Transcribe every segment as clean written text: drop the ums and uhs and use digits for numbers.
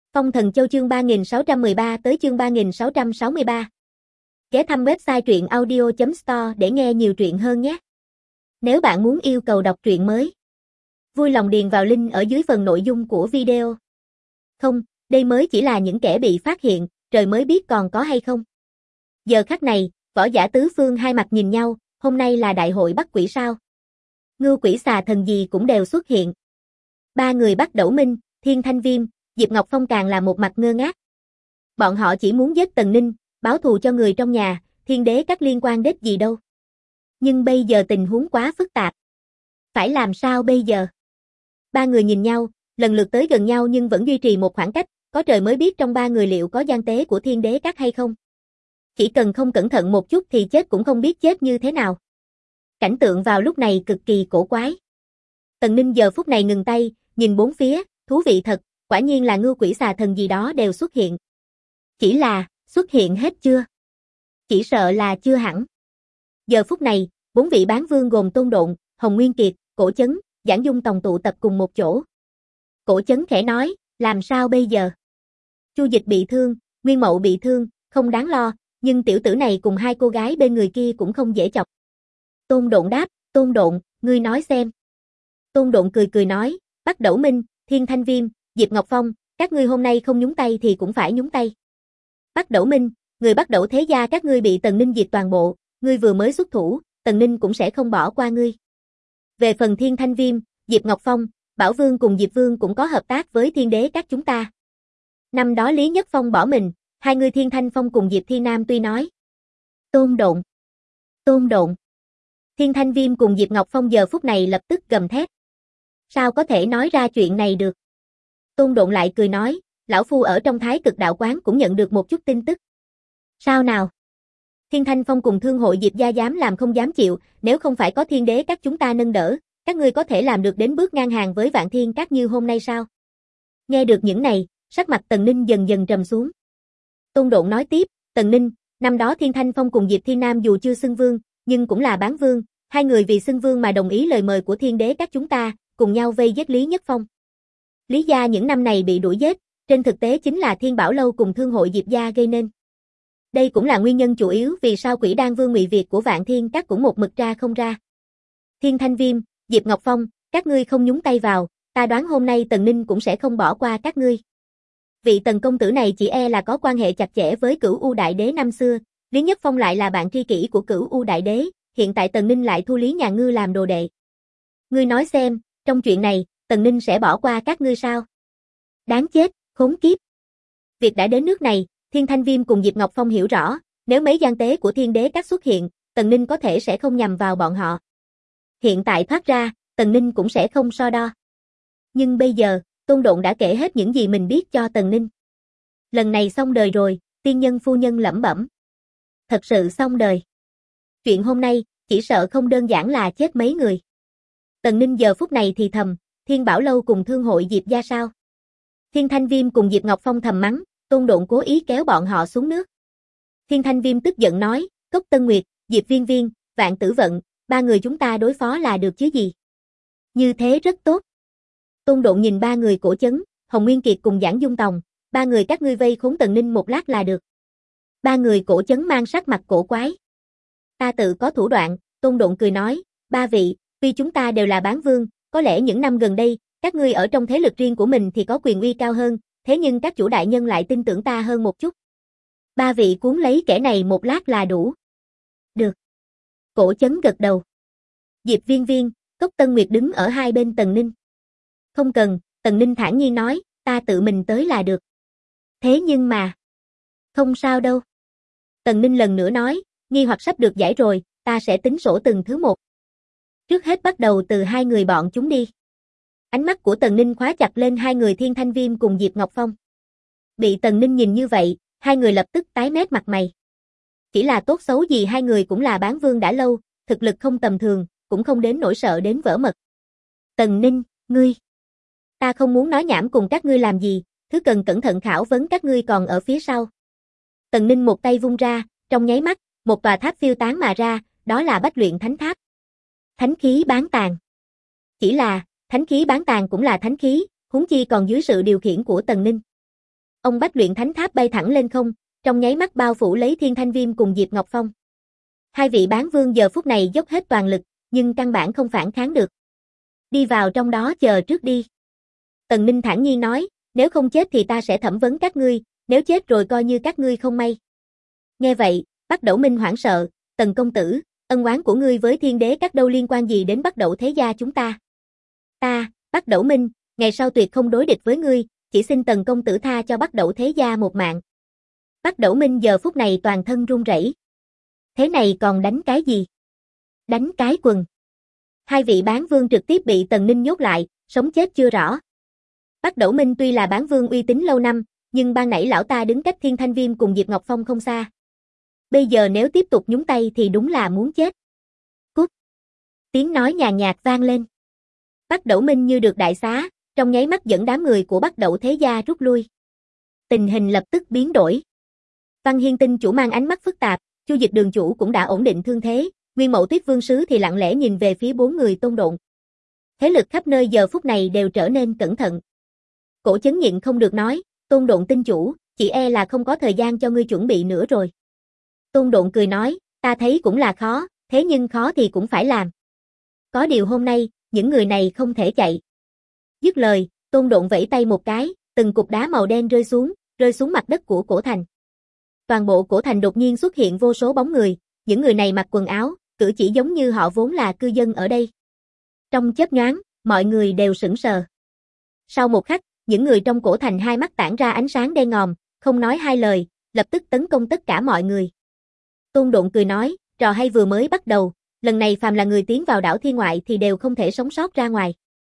Phong Thần Châu chương 3613 tới chương 3663. Ghé thăm website truyện audio.store để nghe nhiều truyện hơn nhé. Nếu bạn muốn yêu cầu đọc truyện mới, vui lòng điền vào link ở dưới phần nội dung của video. Không, đây mới chỉ là những kẻ bị phát hiện, trời mới biết còn có hay không. Giờ khắc này, võ giả tứ phương hai mặt nhìn nhau, hôm nay là đại hội bắt quỷ sao? Ngưu quỷ xà thần gì cũng đều xuất hiện. Ba người Bắc Đẩu Minh, Thiên Thanh Viêm, Diệp Ngọc Phong càng là một mặt ngơ ngác. Bọn họ chỉ muốn giết Tần Ninh, báo thù cho người trong nhà, Thiên Đế các liên quan đến gì đâu. Nhưng bây giờ tình huống quá phức tạp. Phải làm sao bây giờ? Ba người nhìn nhau, lần lượt tới gần nhau nhưng vẫn duy trì một khoảng cách, có trời mới biết trong ba người liệu có gian tế của Thiên Đế các hay không. Chỉ cần không cẩn thận một chút thì chết cũng không biết chết như thế nào. Cảnh tượng vào lúc này cực kỳ cổ quái. Tần Ninh giờ phút này ngừng tay, nhìn bốn phía, thú vị thật, quả nhiên là ngưu quỷ xà thần gì đó đều xuất hiện. Chỉ là, xuất hiện hết chưa? Chỉ sợ là chưa hẳn. Giờ phút này, bốn vị bán vương gồm Tôn Độn, Hồng Nguyên Kiệt, Cổ Chấn, Giảng Dung Tòng tụ tập cùng một chỗ. Cổ Chấn khẽ nói, làm sao bây giờ? Chu Dịch bị thương, Nguyên Mậu bị thương, không đáng lo, nhưng tiểu tử này cùng hai cô gái bên người kia cũng không dễ chọc. Tôn Độn đáp, Tôn Độn, ngươi nói xem. Tôn Độn cười cười nói, Bắc Đẩu Minh, Thiên Thanh Viêm, Diệp Ngọc Phong, các ngươi hôm nay không nhúng tay thì cũng phải nhúng tay. Bắc Đẩu Minh, người Bắc Đẩu thế gia các ngươi bị Tần Ninh diệt toàn bộ, ngươi vừa mới xuất thủ, Tần Ninh cũng sẽ không bỏ qua ngươi. Về phần Thiên Thanh Viêm, Diệp Ngọc Phong, Bảo Vương cùng Diệp Vương cũng có hợp tác với Thiên Đế các chúng ta. Năm đó Lý Nhất Phong bỏ mình, hai người Thiên Thanh Phong cùng Diệp Thiên Nam tuy nói. Tôn Độn. Tôn Độn. Thiên Thanh Viêm cùng Diệp Ngọc Phong giờ phút này lập tức gầm thét. Sao có thể nói ra chuyện này được? Tôn Độn lại cười nói, lão phu ở trong Thái Cực Đạo Quán cũng nhận được một chút tin tức. Sao nào? Thiên Thanh Phong cùng Thương hội Diệp gia dám làm không dám chịu, nếu không phải có Thiên Đế các chúng ta nâng đỡ, các ngươi có thể làm được đến bước ngang hàng với Vạn Thiên các như hôm nay sao? Nghe được những này, sắc mặt Tần Ninh dần dần trầm xuống. Tôn Độn nói tiếp, Tần Ninh, năm đó Thiên Thanh Phong cùng Diệp Thiên Nam dù chưa xưng vương, nhưng cũng là bán vương, hai người vì xưng vương mà đồng ý lời mời của Thiên Đế các chúng ta, cùng nhau vây giết Lý Nhất Phong. Lý gia những năm này bị đuổi giết, trên thực tế chính là Thiên Bảo Lâu cùng Thương hội Diệp gia gây nên. Đây cũng là nguyên nhân chủ yếu vì sao Quỷ Đan Vương Ngụy Việt của Vạn Thiên các cũng một mực tra không ra. Thiên Thanh Viêm, Diệp Ngọc Phong, các ngươi không nhúng tay vào, ta đoán hôm nay Tần Ninh cũng sẽ không bỏ qua các ngươi. Vị Tần công tử này chỉ e là có quan hệ chặt chẽ với Cửu U Đại Đế năm xưa, Lý Nhất Phong lại là bạn tri kỷ của Cửu U Đại Đế, hiện tại Tần Ninh lại thu Lý nhà ngươi làm đồ đệ. Ngươi nói xem, trong chuyện này, Tần Ninh sẽ bỏ qua các ngươi sao? Đáng chết, khốn kiếp. Việc đã đến nước này, Thiên Thanh Viêm cùng Diệp Ngọc Phong hiểu rõ, nếu mấy gian tế của Thiên Đế các xuất hiện, Tần Ninh có thể sẽ không nhằm vào bọn họ. Hiện tại thoát ra, Tần Ninh cũng sẽ không so đo. Nhưng bây giờ, Tôn Độn đã kể hết những gì mình biết cho Tần Ninh. Lần này xong đời rồi, tiên nhân phu nhân lẩm bẩm. Thật sự xong đời. Chuyện hôm nay, chỉ sợ không đơn giản là chết mấy người. Tần Ninh giờ phút này thì thầm, Thiên Bảo Lâu cùng Thương hội Diệp gia sao? Thiên Thanh Viêm cùng Diệp Ngọc Phong thầm mắng, Tôn Độn cố ý kéo bọn họ xuống nước. Thiên Thanh Viêm tức giận nói, Cốc Tân Nguyệt, Diệp Viên Viên, Vạn Tử Vận, ba người chúng ta đối phó là được chứ gì? Như thế rất tốt. Tôn Độn nhìn ba người Cổ Chấn, Hồng Nguyên Kiệt cùng Giảng Dung Tòng, ba người các ngươi vây khốn Tần Ninh một lát là được. Ba người Cổ Chấn mang sắc mặt cổ quái. Ta tự có thủ đoạn, Tôn Độn cười nói, ba vị, tuy chúng ta đều là bán vương, có lẽ những năm gần đây, các ngươi ở trong thế lực riêng của mình thì có quyền uy cao hơn, thế nhưng các chủ đại nhân lại tin tưởng ta hơn một chút. Ba vị cuốn lấy kẻ này một lát là đủ. Được. Cổ Chấn gật đầu. Diệp Viên Viên, Cốc Tân Nguyệt đứng ở hai bên Tần Ninh. Không cần, Tần Ninh thản nhiên nói, ta tự mình tới là được. Thế nhưng mà. Không sao đâu. Tần Ninh lần nữa nói, nghi hoặc sắp được giải rồi, ta sẽ tính sổ từng thứ một. Trước hết bắt đầu từ hai người bọn chúng đi. Ánh mắt của Tần Ninh khóa chặt lên hai người Thiên Thanh Viêm cùng Diệp Ngọc Phong. Bị Tần Ninh nhìn như vậy, hai người lập tức tái mét mặt mày. Chỉ là tốt xấu gì hai người cũng là bán vương đã lâu, thực lực không tầm thường, cũng không đến nỗi sợ đến vỡ mật. Tần Ninh, ngươi. Ta không muốn nói nhảm cùng các ngươi làm gì, thứ cần cẩn thận khảo vấn các ngươi còn ở phía sau. Tần Ninh một tay vung ra, trong nháy mắt, một tòa tháp phiêu tán mà ra, đó là Bách Luyện Thánh Tháp. Thánh khí bán tàn. Chỉ là, thánh khí bán tàn cũng là thánh khí, huống chi còn dưới sự điều khiển của Tần Ninh. Ông Bách Luyện Thánh Tháp bay thẳng lên không, trong nháy mắt bao phủ lấy Thiên Thanh Viêm cùng Diệp Ngọc Phong. Hai vị bán vương giờ phút này dốc hết toàn lực, nhưng căn bản không phản kháng được. Đi vào trong đó chờ trước đi. Tần Ninh thản nhiên nói, nếu không chết thì ta sẽ thẩm vấn các ngươi, nếu chết rồi coi như các ngươi không may. Nghe vậy, Bắc Đẩu Minh hoảng sợ, Tần công tử, ân oán của ngươi với Thiên Đế Các đâu liên quan gì đến Bắc Đẩu thế gia chúng ta? Ta, Bắc Đẩu Minh, ngày sau tuyệt không đối địch với ngươi, chỉ xin Tần công tử tha cho Bắc Đẩu thế gia một mạng. Bắc Đẩu Minh giờ phút này toàn thân run rẩy. Thế này còn đánh cái gì? Đánh cái quần. Hai vị bán vương trực tiếp bị Tần Ninh nhốt lại, sống chết chưa rõ. Bắc Đẩu Minh tuy là bán vương uy tín lâu năm, nhưng ban nãy lão ta đứng cách Thiên Thanh Viêm cùng Diệp Ngọc Phong không xa. Bây giờ nếu tiếp tục nhúng tay thì đúng là muốn chết. Cút. Tiếng nói nhàn nhạt vang lên. Bắc Đẩu Minh như được đại xá, trong nháy mắt dẫn đám người của Bắc Đẩu thế gia rút lui. Tình hình lập tức biến đổi. Văn Hiên Tinh chủ mang ánh mắt phức tạp, Chu Dịch đường chủ cũng đã ổn định thương thế, Nguyên Mậu Tuyết Vương sứ thì lặng lẽ nhìn về phía bốn người Tôn Độn. Thế lực khắp nơi giờ phút này đều trở nên cẩn thận. Cổ Chấn nhịn không được nói, Tôn Độn tinh chủ, chỉ e là không có thời gian cho ngươi chuẩn bị nữa rồi. Tôn Độn cười nói, ta thấy cũng là khó, thế nhưng khó thì cũng phải làm. Có điều hôm nay, những người này không thể chạy. Dứt lời, Tôn Độn vẫy tay một cái, từng cục đá màu đen rơi xuống mặt đất của cổ thành. Toàn bộ cổ thành đột nhiên xuất hiện vô số bóng người, những người này mặc quần áo, cử chỉ giống như họ vốn là cư dân ở đây. Trong chớp nhoáng, mọi người đều sững sờ. Sau một khắc, những người trong cổ thành hai mắt tản ra ánh sáng đen ngòm, không nói hai lời, lập tức tấn công tất cả mọi người. Tôn Độn cười nói, trò hay vừa mới bắt đầu, lần này phàm là người tiến vào đảo Thiên Ngoại thì đều không thể sống sót ra ngoài.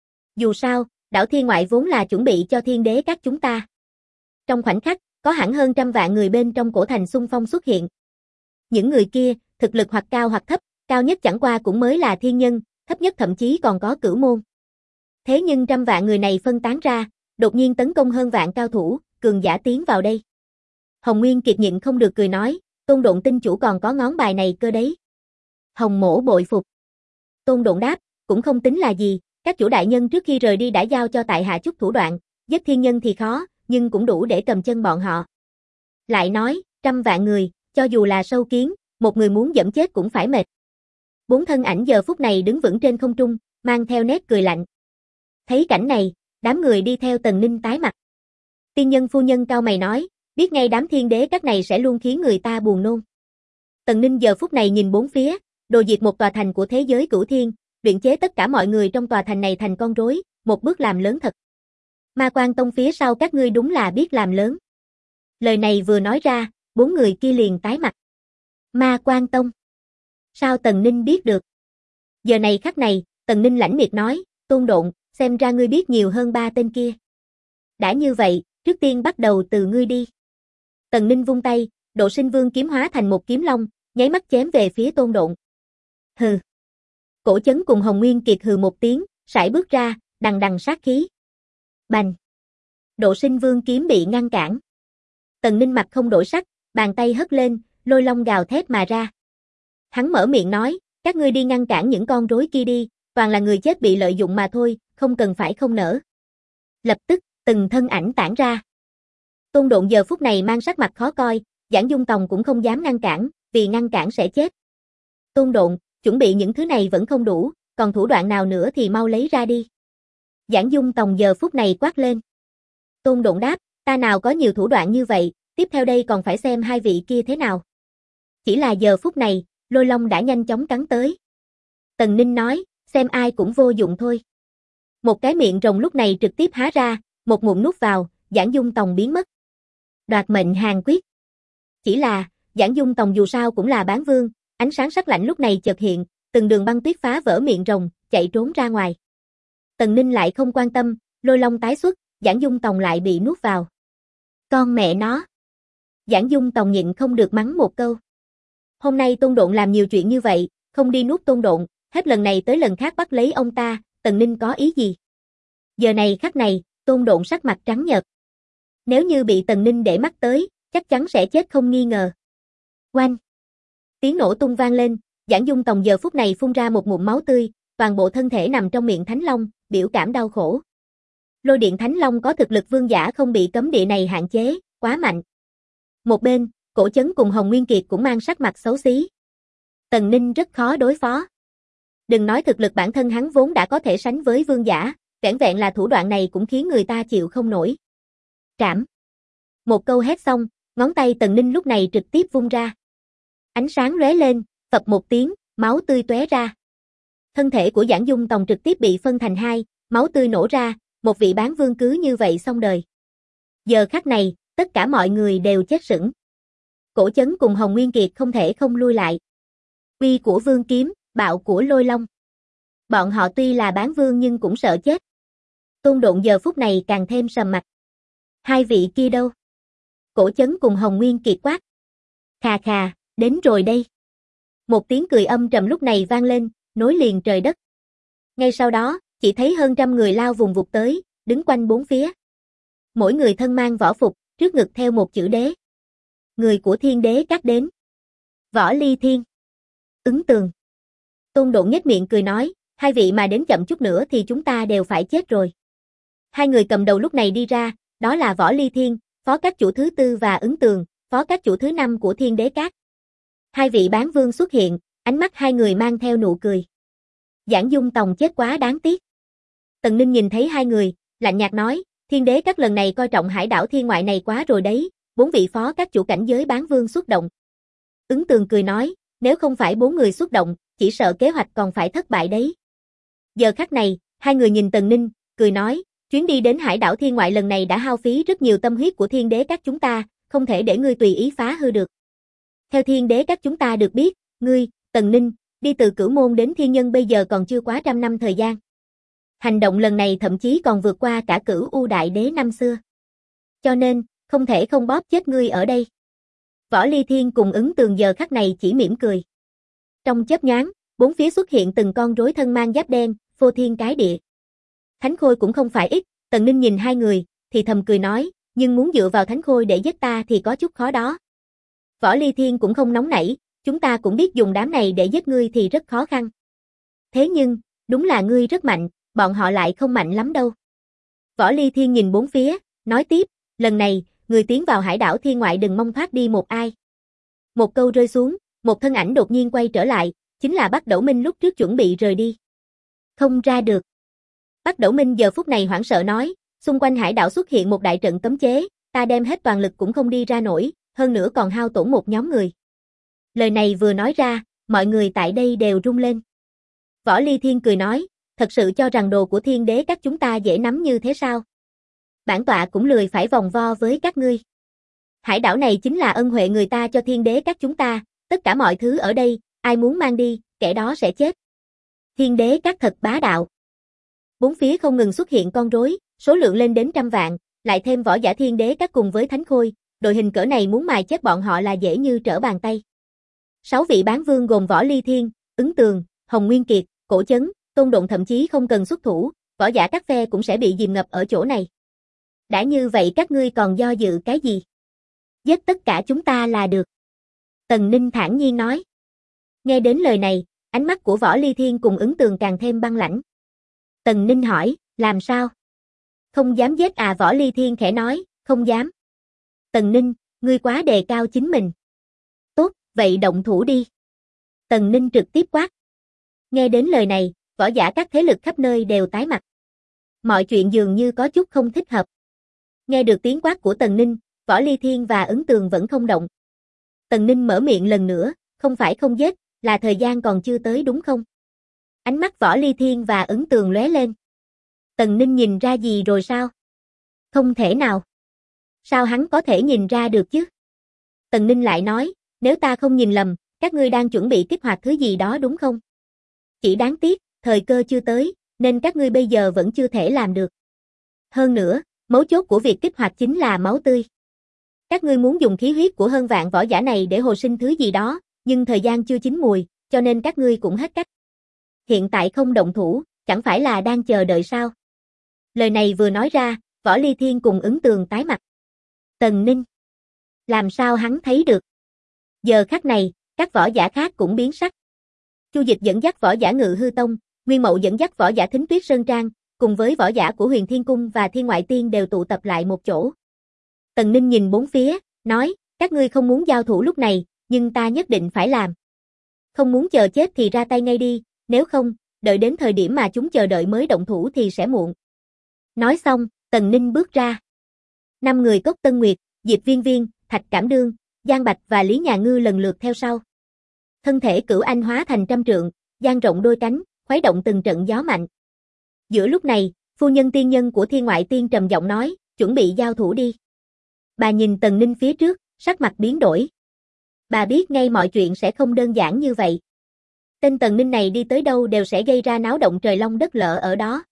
Dù sao, đảo Thiên Ngoại vốn là chuẩn bị cho Thiên Đế Các chúng ta. Trong khoảnh khắc, có hẳn hơn trăm vạn người bên trong cổ thành xung phong xuất hiện. Những người kia, thực lực hoặc cao hoặc thấp, cao nhất chẳng qua cũng mới là thiên nhân, thấp nhất thậm chí còn có cửu môn. Thế nhưng trăm vạn người này phân tán ra, đột nhiên tấn công hơn vạn cao thủ, cường giả tiến vào đây. Hồng Nguyên Kiệt nhịn không được cười nói, Tôn Độn tinh chủ còn có ngón bài này cơ đấy. Hồng Mỗ bội phục. Tôn Độn đáp, cũng không tính là gì, các chủ đại nhân trước khi rời đi đã giao cho tại hạ chút thủ đoạn, giết thiên nhân thì khó, nhưng cũng đủ để cầm chân bọn họ. Lại nói, trăm vạn người, cho dù là sâu kiến, một người muốn dẫm chết cũng phải mệt. Bốn thân ảnh giờ phút này đứng vững trên không trung, mang theo nét cười lạnh. Thấy cảnh này, đám người đi theo Tần Ninh tái mặt. Tiên nhân phu nhân cao mày nói, biết ngay đám Thiên Đế Các này sẽ luôn khiến người ta buồn nôn. Tần Ninh giờ phút này nhìn bốn phía, đồ diệt một tòa thành của thế giới cửu thiên, luyện chế tất cả mọi người trong tòa thành này thành con rối, một bước làm lớn thật. Ma Quan Tông phía sau các ngươi đúng là biết làm lớn. Lời này vừa nói ra, bốn người kia liền tái mặt. Ma Quan Tông. Sao Tần Ninh biết được? Giờ này khắc này, Tần Ninh lãnh miệt nói, Tôn Độn, xem ra ngươi biết nhiều hơn ba tên kia. Đã như vậy, trước tiên bắt đầu từ ngươi đi. Tần Ninh vung tay, Độ Sinh Vương kiếm hóa thành một kiếm long, nháy mắt chém về phía Tôn Độn. Hừ. Cổ Chấn cùng Hồng Nguyên Kiệt hừ một tiếng, sải bước ra, đằng đằng sát khí. Bành. Độ Sinh Vương kiếm bị ngăn cản. Tần Ninh mặt không đổi sắc, bàn tay hất lên, lôi long gào thét mà ra. Hắn mở miệng nói, các ngươi đi ngăn cản những con rối kia đi, toàn là người chết bị lợi dụng mà thôi, không cần phải không nỡ. Lập tức, từng thân ảnh tản ra. Tôn Độn giờ phút này mang sắc mặt khó coi, Giảng Dung Tòng cũng không dám ngăn cản, vì ngăn cản sẽ chết. Tôn Độn, chuẩn bị những thứ này vẫn không đủ, còn thủ đoạn nào nữa thì mau lấy ra đi. Giảng Dung Tòng giờ phút này quát lên. Tôn Độn đáp, ta nào có nhiều thủ đoạn như vậy, tiếp theo đây còn phải xem hai vị kia thế nào. Chỉ là giờ phút này, lôi long đã nhanh chóng cắn tới. Tần Ninh nói, xem ai cũng vô dụng thôi. Một cái miệng rồng lúc này trực tiếp há ra, một ngụm nuốt vào, Giảng Dung Tòng biến mất. Đoạt mệnh hàng quyết. Chỉ là, Giảng Dung Tòng dù sao cũng là bán vương, ánh sáng sắc lạnh lúc này chợt hiện, từng đường băng tuyết phá vỡ miệng rồng, chạy trốn ra ngoài. Tần Ninh lại không quan tâm, lôi long tái xuất, Giảng Dung Tòng lại bị nuốt vào. Con mẹ nó. Giảng Dung Tòng nhịn không được mắng một câu. Hôm nay Tôn Độn làm nhiều chuyện như vậy, không đi nuốt Tôn Độn, hết lần này tới lần khác bắt lấy ông ta, Tần Ninh có ý gì? Giờ này khắc này, Tôn Độn sắc mặt trắng nhợt. Nếu như bị Tần Ninh để mắt tới, chắc chắn sẽ chết không nghi ngờ. Oanh! Tiếng nổ tung vang lên, Giảng Dung Tòng giờ phút này phun ra một ngụm máu tươi, toàn bộ thân thể nằm trong miệng Thánh Long, biểu cảm đau khổ. Lôi điện Thánh Long có thực lực vương giả không bị cấm địa này hạn chế, quá mạnh. Một bên, Cổ Chấn cùng Hồng Nguyên Kiệt cũng mang sắc mặt xấu xí. Tần Ninh rất khó đối phó. Đừng nói thực lực bản thân hắn vốn đã có thể sánh với vương giả, vẻn vẹn là thủ đoạn này cũng khiến người ta chịu không nổi. Trảm. Một câu hét xong, ngón tay Tần Ninh lúc này trực tiếp vung ra. Ánh sáng lóe lên, phập một tiếng, máu tươi tóe ra. Thân thể của Giảng Dung Tòng trực tiếp bị phân thành hai, máu tươi nổ ra, một vị bán vương cứ như vậy xong đời. Giờ khắc này, tất cả mọi người đều chết sững. Cổ Chấn cùng Hồng Nguyên Kiệt không thể không lui lại. Uy của vương kiếm, bạo của lôi long. Bọn họ tuy là bán vương nhưng cũng sợ chết. Tôn Độn giờ phút này càng thêm sầm mặt. Hai vị kia đâu? Cổ Chấn cùng Hồng Nguyên Kiệt quát. Khà khà, đến rồi đây. Một tiếng cười âm trầm lúc này vang lên, nối liền trời đất. Ngay sau đó, chỉ thấy hơn trăm người lao vùng vụt tới, đứng quanh bốn phía. Mỗi người thân mang võ phục, trước ngực theo một chữ đế. Người của Thiên Đế Các đến. Võ Ly Thiên. Ứng Tường. Tôn Độn nhếch miệng cười nói, hai vị mà đến chậm chút nữa thì chúng ta đều phải chết rồi. Hai người cầm đầu lúc này đi ra, đó là Võ Ly Thiên, phó các chủ thứ 4 và Ứng Tường, phó các chủ thứ 5 của Thiên Đế Các. Hai vị bán vương xuất hiện, ánh mắt hai người mang theo nụ cười. Giảng Dung Tòng chết quá đáng tiếc. Tần Ninh nhìn thấy hai người, lạnh nhạt nói, Thiên Đế Các lần này coi trọng hải đảo thiên ngoại này quá rồi đấy, 4 vị phó các chủ cảnh giới bán vương xuất động. Ứng Tường cười nói, nếu không phải 4 người xuất động, chỉ sợ kế hoạch còn phải thất bại đấy. Giờ khắc này, hai người nhìn Tần Ninh, cười nói, chuyến đi đến hải đảo thiên ngoại lần này đã hao phí rất nhiều tâm huyết của Thiên Đế Các chúng ta, không thể để ngươi tùy ý phá hư được. Theo Thiên Đế Các chúng ta được biết, ngươi, Tần Ninh, đi từ Cửu Môn đến Thiên Nhân bây giờ còn chưa quá 100 năm thời gian. Hành động lần này thậm chí còn vượt qua cả Cửu U Đại Đế năm xưa. Cho nên, không thể không bóp chết ngươi ở đây. Võ Ly Thiên cùng Ứng Tường giờ khắc này chỉ mỉm cười. Trong chớp nhoáng, bốn phía xuất hiện từng con rối thân mang giáp đen, phô thiên cái địa. Thánh Khôi cũng không phải ít, Tần Ninh nhìn hai người, thì thầm cười nói, nhưng muốn dựa vào Thánh Khôi để giết ta thì có chút khó đó. Võ Ly Thiên cũng không nóng nảy, chúng ta cũng biết dùng đám này để giết ngươi thì rất khó khăn. Thế nhưng, đúng là ngươi rất mạnh, bọn họ lại không mạnh lắm đâu. Võ Ly Thiên nhìn bốn phía, nói tiếp, lần này, người tiến vào hải đảo thiên ngoại đừng mong thoát đi một ai. Một câu rơi xuống, một thân ảnh đột nhiên quay trở lại, chính là Bắc Đẩu Minh lúc trước chuẩn bị rời đi. Không ra được. Bắc Đẩu Minh giờ phút này hoảng sợ nói, xung quanh hải đảo xuất hiện một đại trận cấm chế, ta đem hết toàn lực cũng không đi ra nổi, hơn nữa còn hao tổn một nhóm người. Lời này vừa nói ra, mọi người tại đây đều rung lên. Võ Ly Thiên cười nói, thật sự cho rằng đồ của Thiên Đế Các chúng ta dễ nắm như thế sao? Bản tọa cũng lười phải vòng vo với các ngươi. Hải đảo này chính là ân huệ người ta cho Thiên Đế Các chúng ta, tất cả mọi thứ ở đây, ai muốn mang đi, kẻ đó sẽ chết. Thiên Đế Các thật bá đạo. Bốn phía không ngừng xuất hiện con rối, số lượng lên đến 100 vạn, lại thêm võ giả Thiên Đế Các cùng với Thánh Khôi, đội hình cỡ này muốn mài chết bọn họ là dễ như trở bàn tay. 6 vị bán vương gồm Võ Ly Thiên, Ứng Tường, Hồng Nguyên Kiệt, Cổ Chấn, Tôn Độn thậm chí không cần xuất thủ, võ giả các phe cũng sẽ bị dìm ngập ở chỗ này. Đã như vậy các ngươi còn do dự cái gì? Giết tất cả chúng ta là được. Tần Ninh thản nhiên nói. Nghe đến lời này, ánh mắt của Võ Ly Thiên cùng Ứng Tường càng thêm băng lãnh. Tần Ninh hỏi, làm sao? Không dám giết à? Võ Ly Thiên khẽ nói, không dám. Tần Ninh, ngươi quá đề cao chính mình. Tốt, vậy động thủ đi. Tần Ninh trực tiếp quát. Nghe đến lời này, võ giả các thế lực khắp nơi đều tái mặt. Mọi chuyện dường như có chút không thích hợp. Nghe được tiếng quát của Tần Ninh, Võ Ly Thiên và Ứng Tường vẫn không động. Tần Ninh mở miệng lần nữa, không phải không giết, là thời gian còn chưa tới đúng không? Ánh mắt Võ Ly Thiên và Ứng Tường lóe lên. Tần Ninh nhìn ra gì rồi sao? Không thể nào. Sao hắn có thể nhìn ra được chứ? Tần Ninh lại nói, nếu ta không nhìn lầm, các ngươi đang chuẩn bị kích hoạt thứ gì đó đúng không? Chỉ đáng tiếc, thời cơ chưa tới, nên các ngươi bây giờ vẫn chưa thể làm được. Hơn nữa, mấu chốt của việc kích hoạt chính là máu tươi. Các ngươi muốn dùng khí huyết của hơn vạn võ giả này để hồi sinh thứ gì đó, nhưng thời gian chưa chín mùi, cho nên các ngươi cũng hết cách. Hiện tại không động thủ, chẳng phải là đang chờ đợi sao? Lời này vừa nói ra, Võ Ly Thiên cùng Ứng Tường tái mặt. Tần Ninh. Làm sao hắn thấy được? Giờ khắc này, các võ giả khác cũng biến sắc. Chu Dịch dẫn dắt võ giả Ngự Hư Tông, Nguyên Mậu dẫn dắt võ giả Thính Tuyết Sơn Trang, cùng với võ giả của Huyền Thiên Cung và Thiên Ngoại Tiên đều tụ tập lại một chỗ. Tần Ninh nhìn bốn phía, nói, các ngươi không muốn giao thủ lúc này, nhưng ta nhất định phải làm. Không muốn chờ chết thì ra tay ngay đi, nếu không, đợi đến thời điểm mà chúng chờ đợi mới động thủ thì sẽ muộn. Nói xong, Tần Ninh bước ra. 5 người Cốc Tân Nguyệt, Diệp Viên Viên, Thạch Cảm Đương, Giang Bạch và Lý Nhà Ngư lần lượt theo sau. Thân thể Cửu Anh hóa thành trăm trượng, dang rộng đôi cánh, khuấy động từng trận gió mạnh. Giữa lúc này, phu nhân tiên nhân của Thiên Ngoại Tiên trầm giọng nói, chuẩn bị giao thủ đi. Bà nhìn Tần Ninh phía trước, sắc mặt biến đổi. Bà biết ngay mọi chuyện sẽ không đơn giản như vậy. Tên Tần Ninh này đi tới đâu đều sẽ gây ra náo động trời long đất lở ở đó.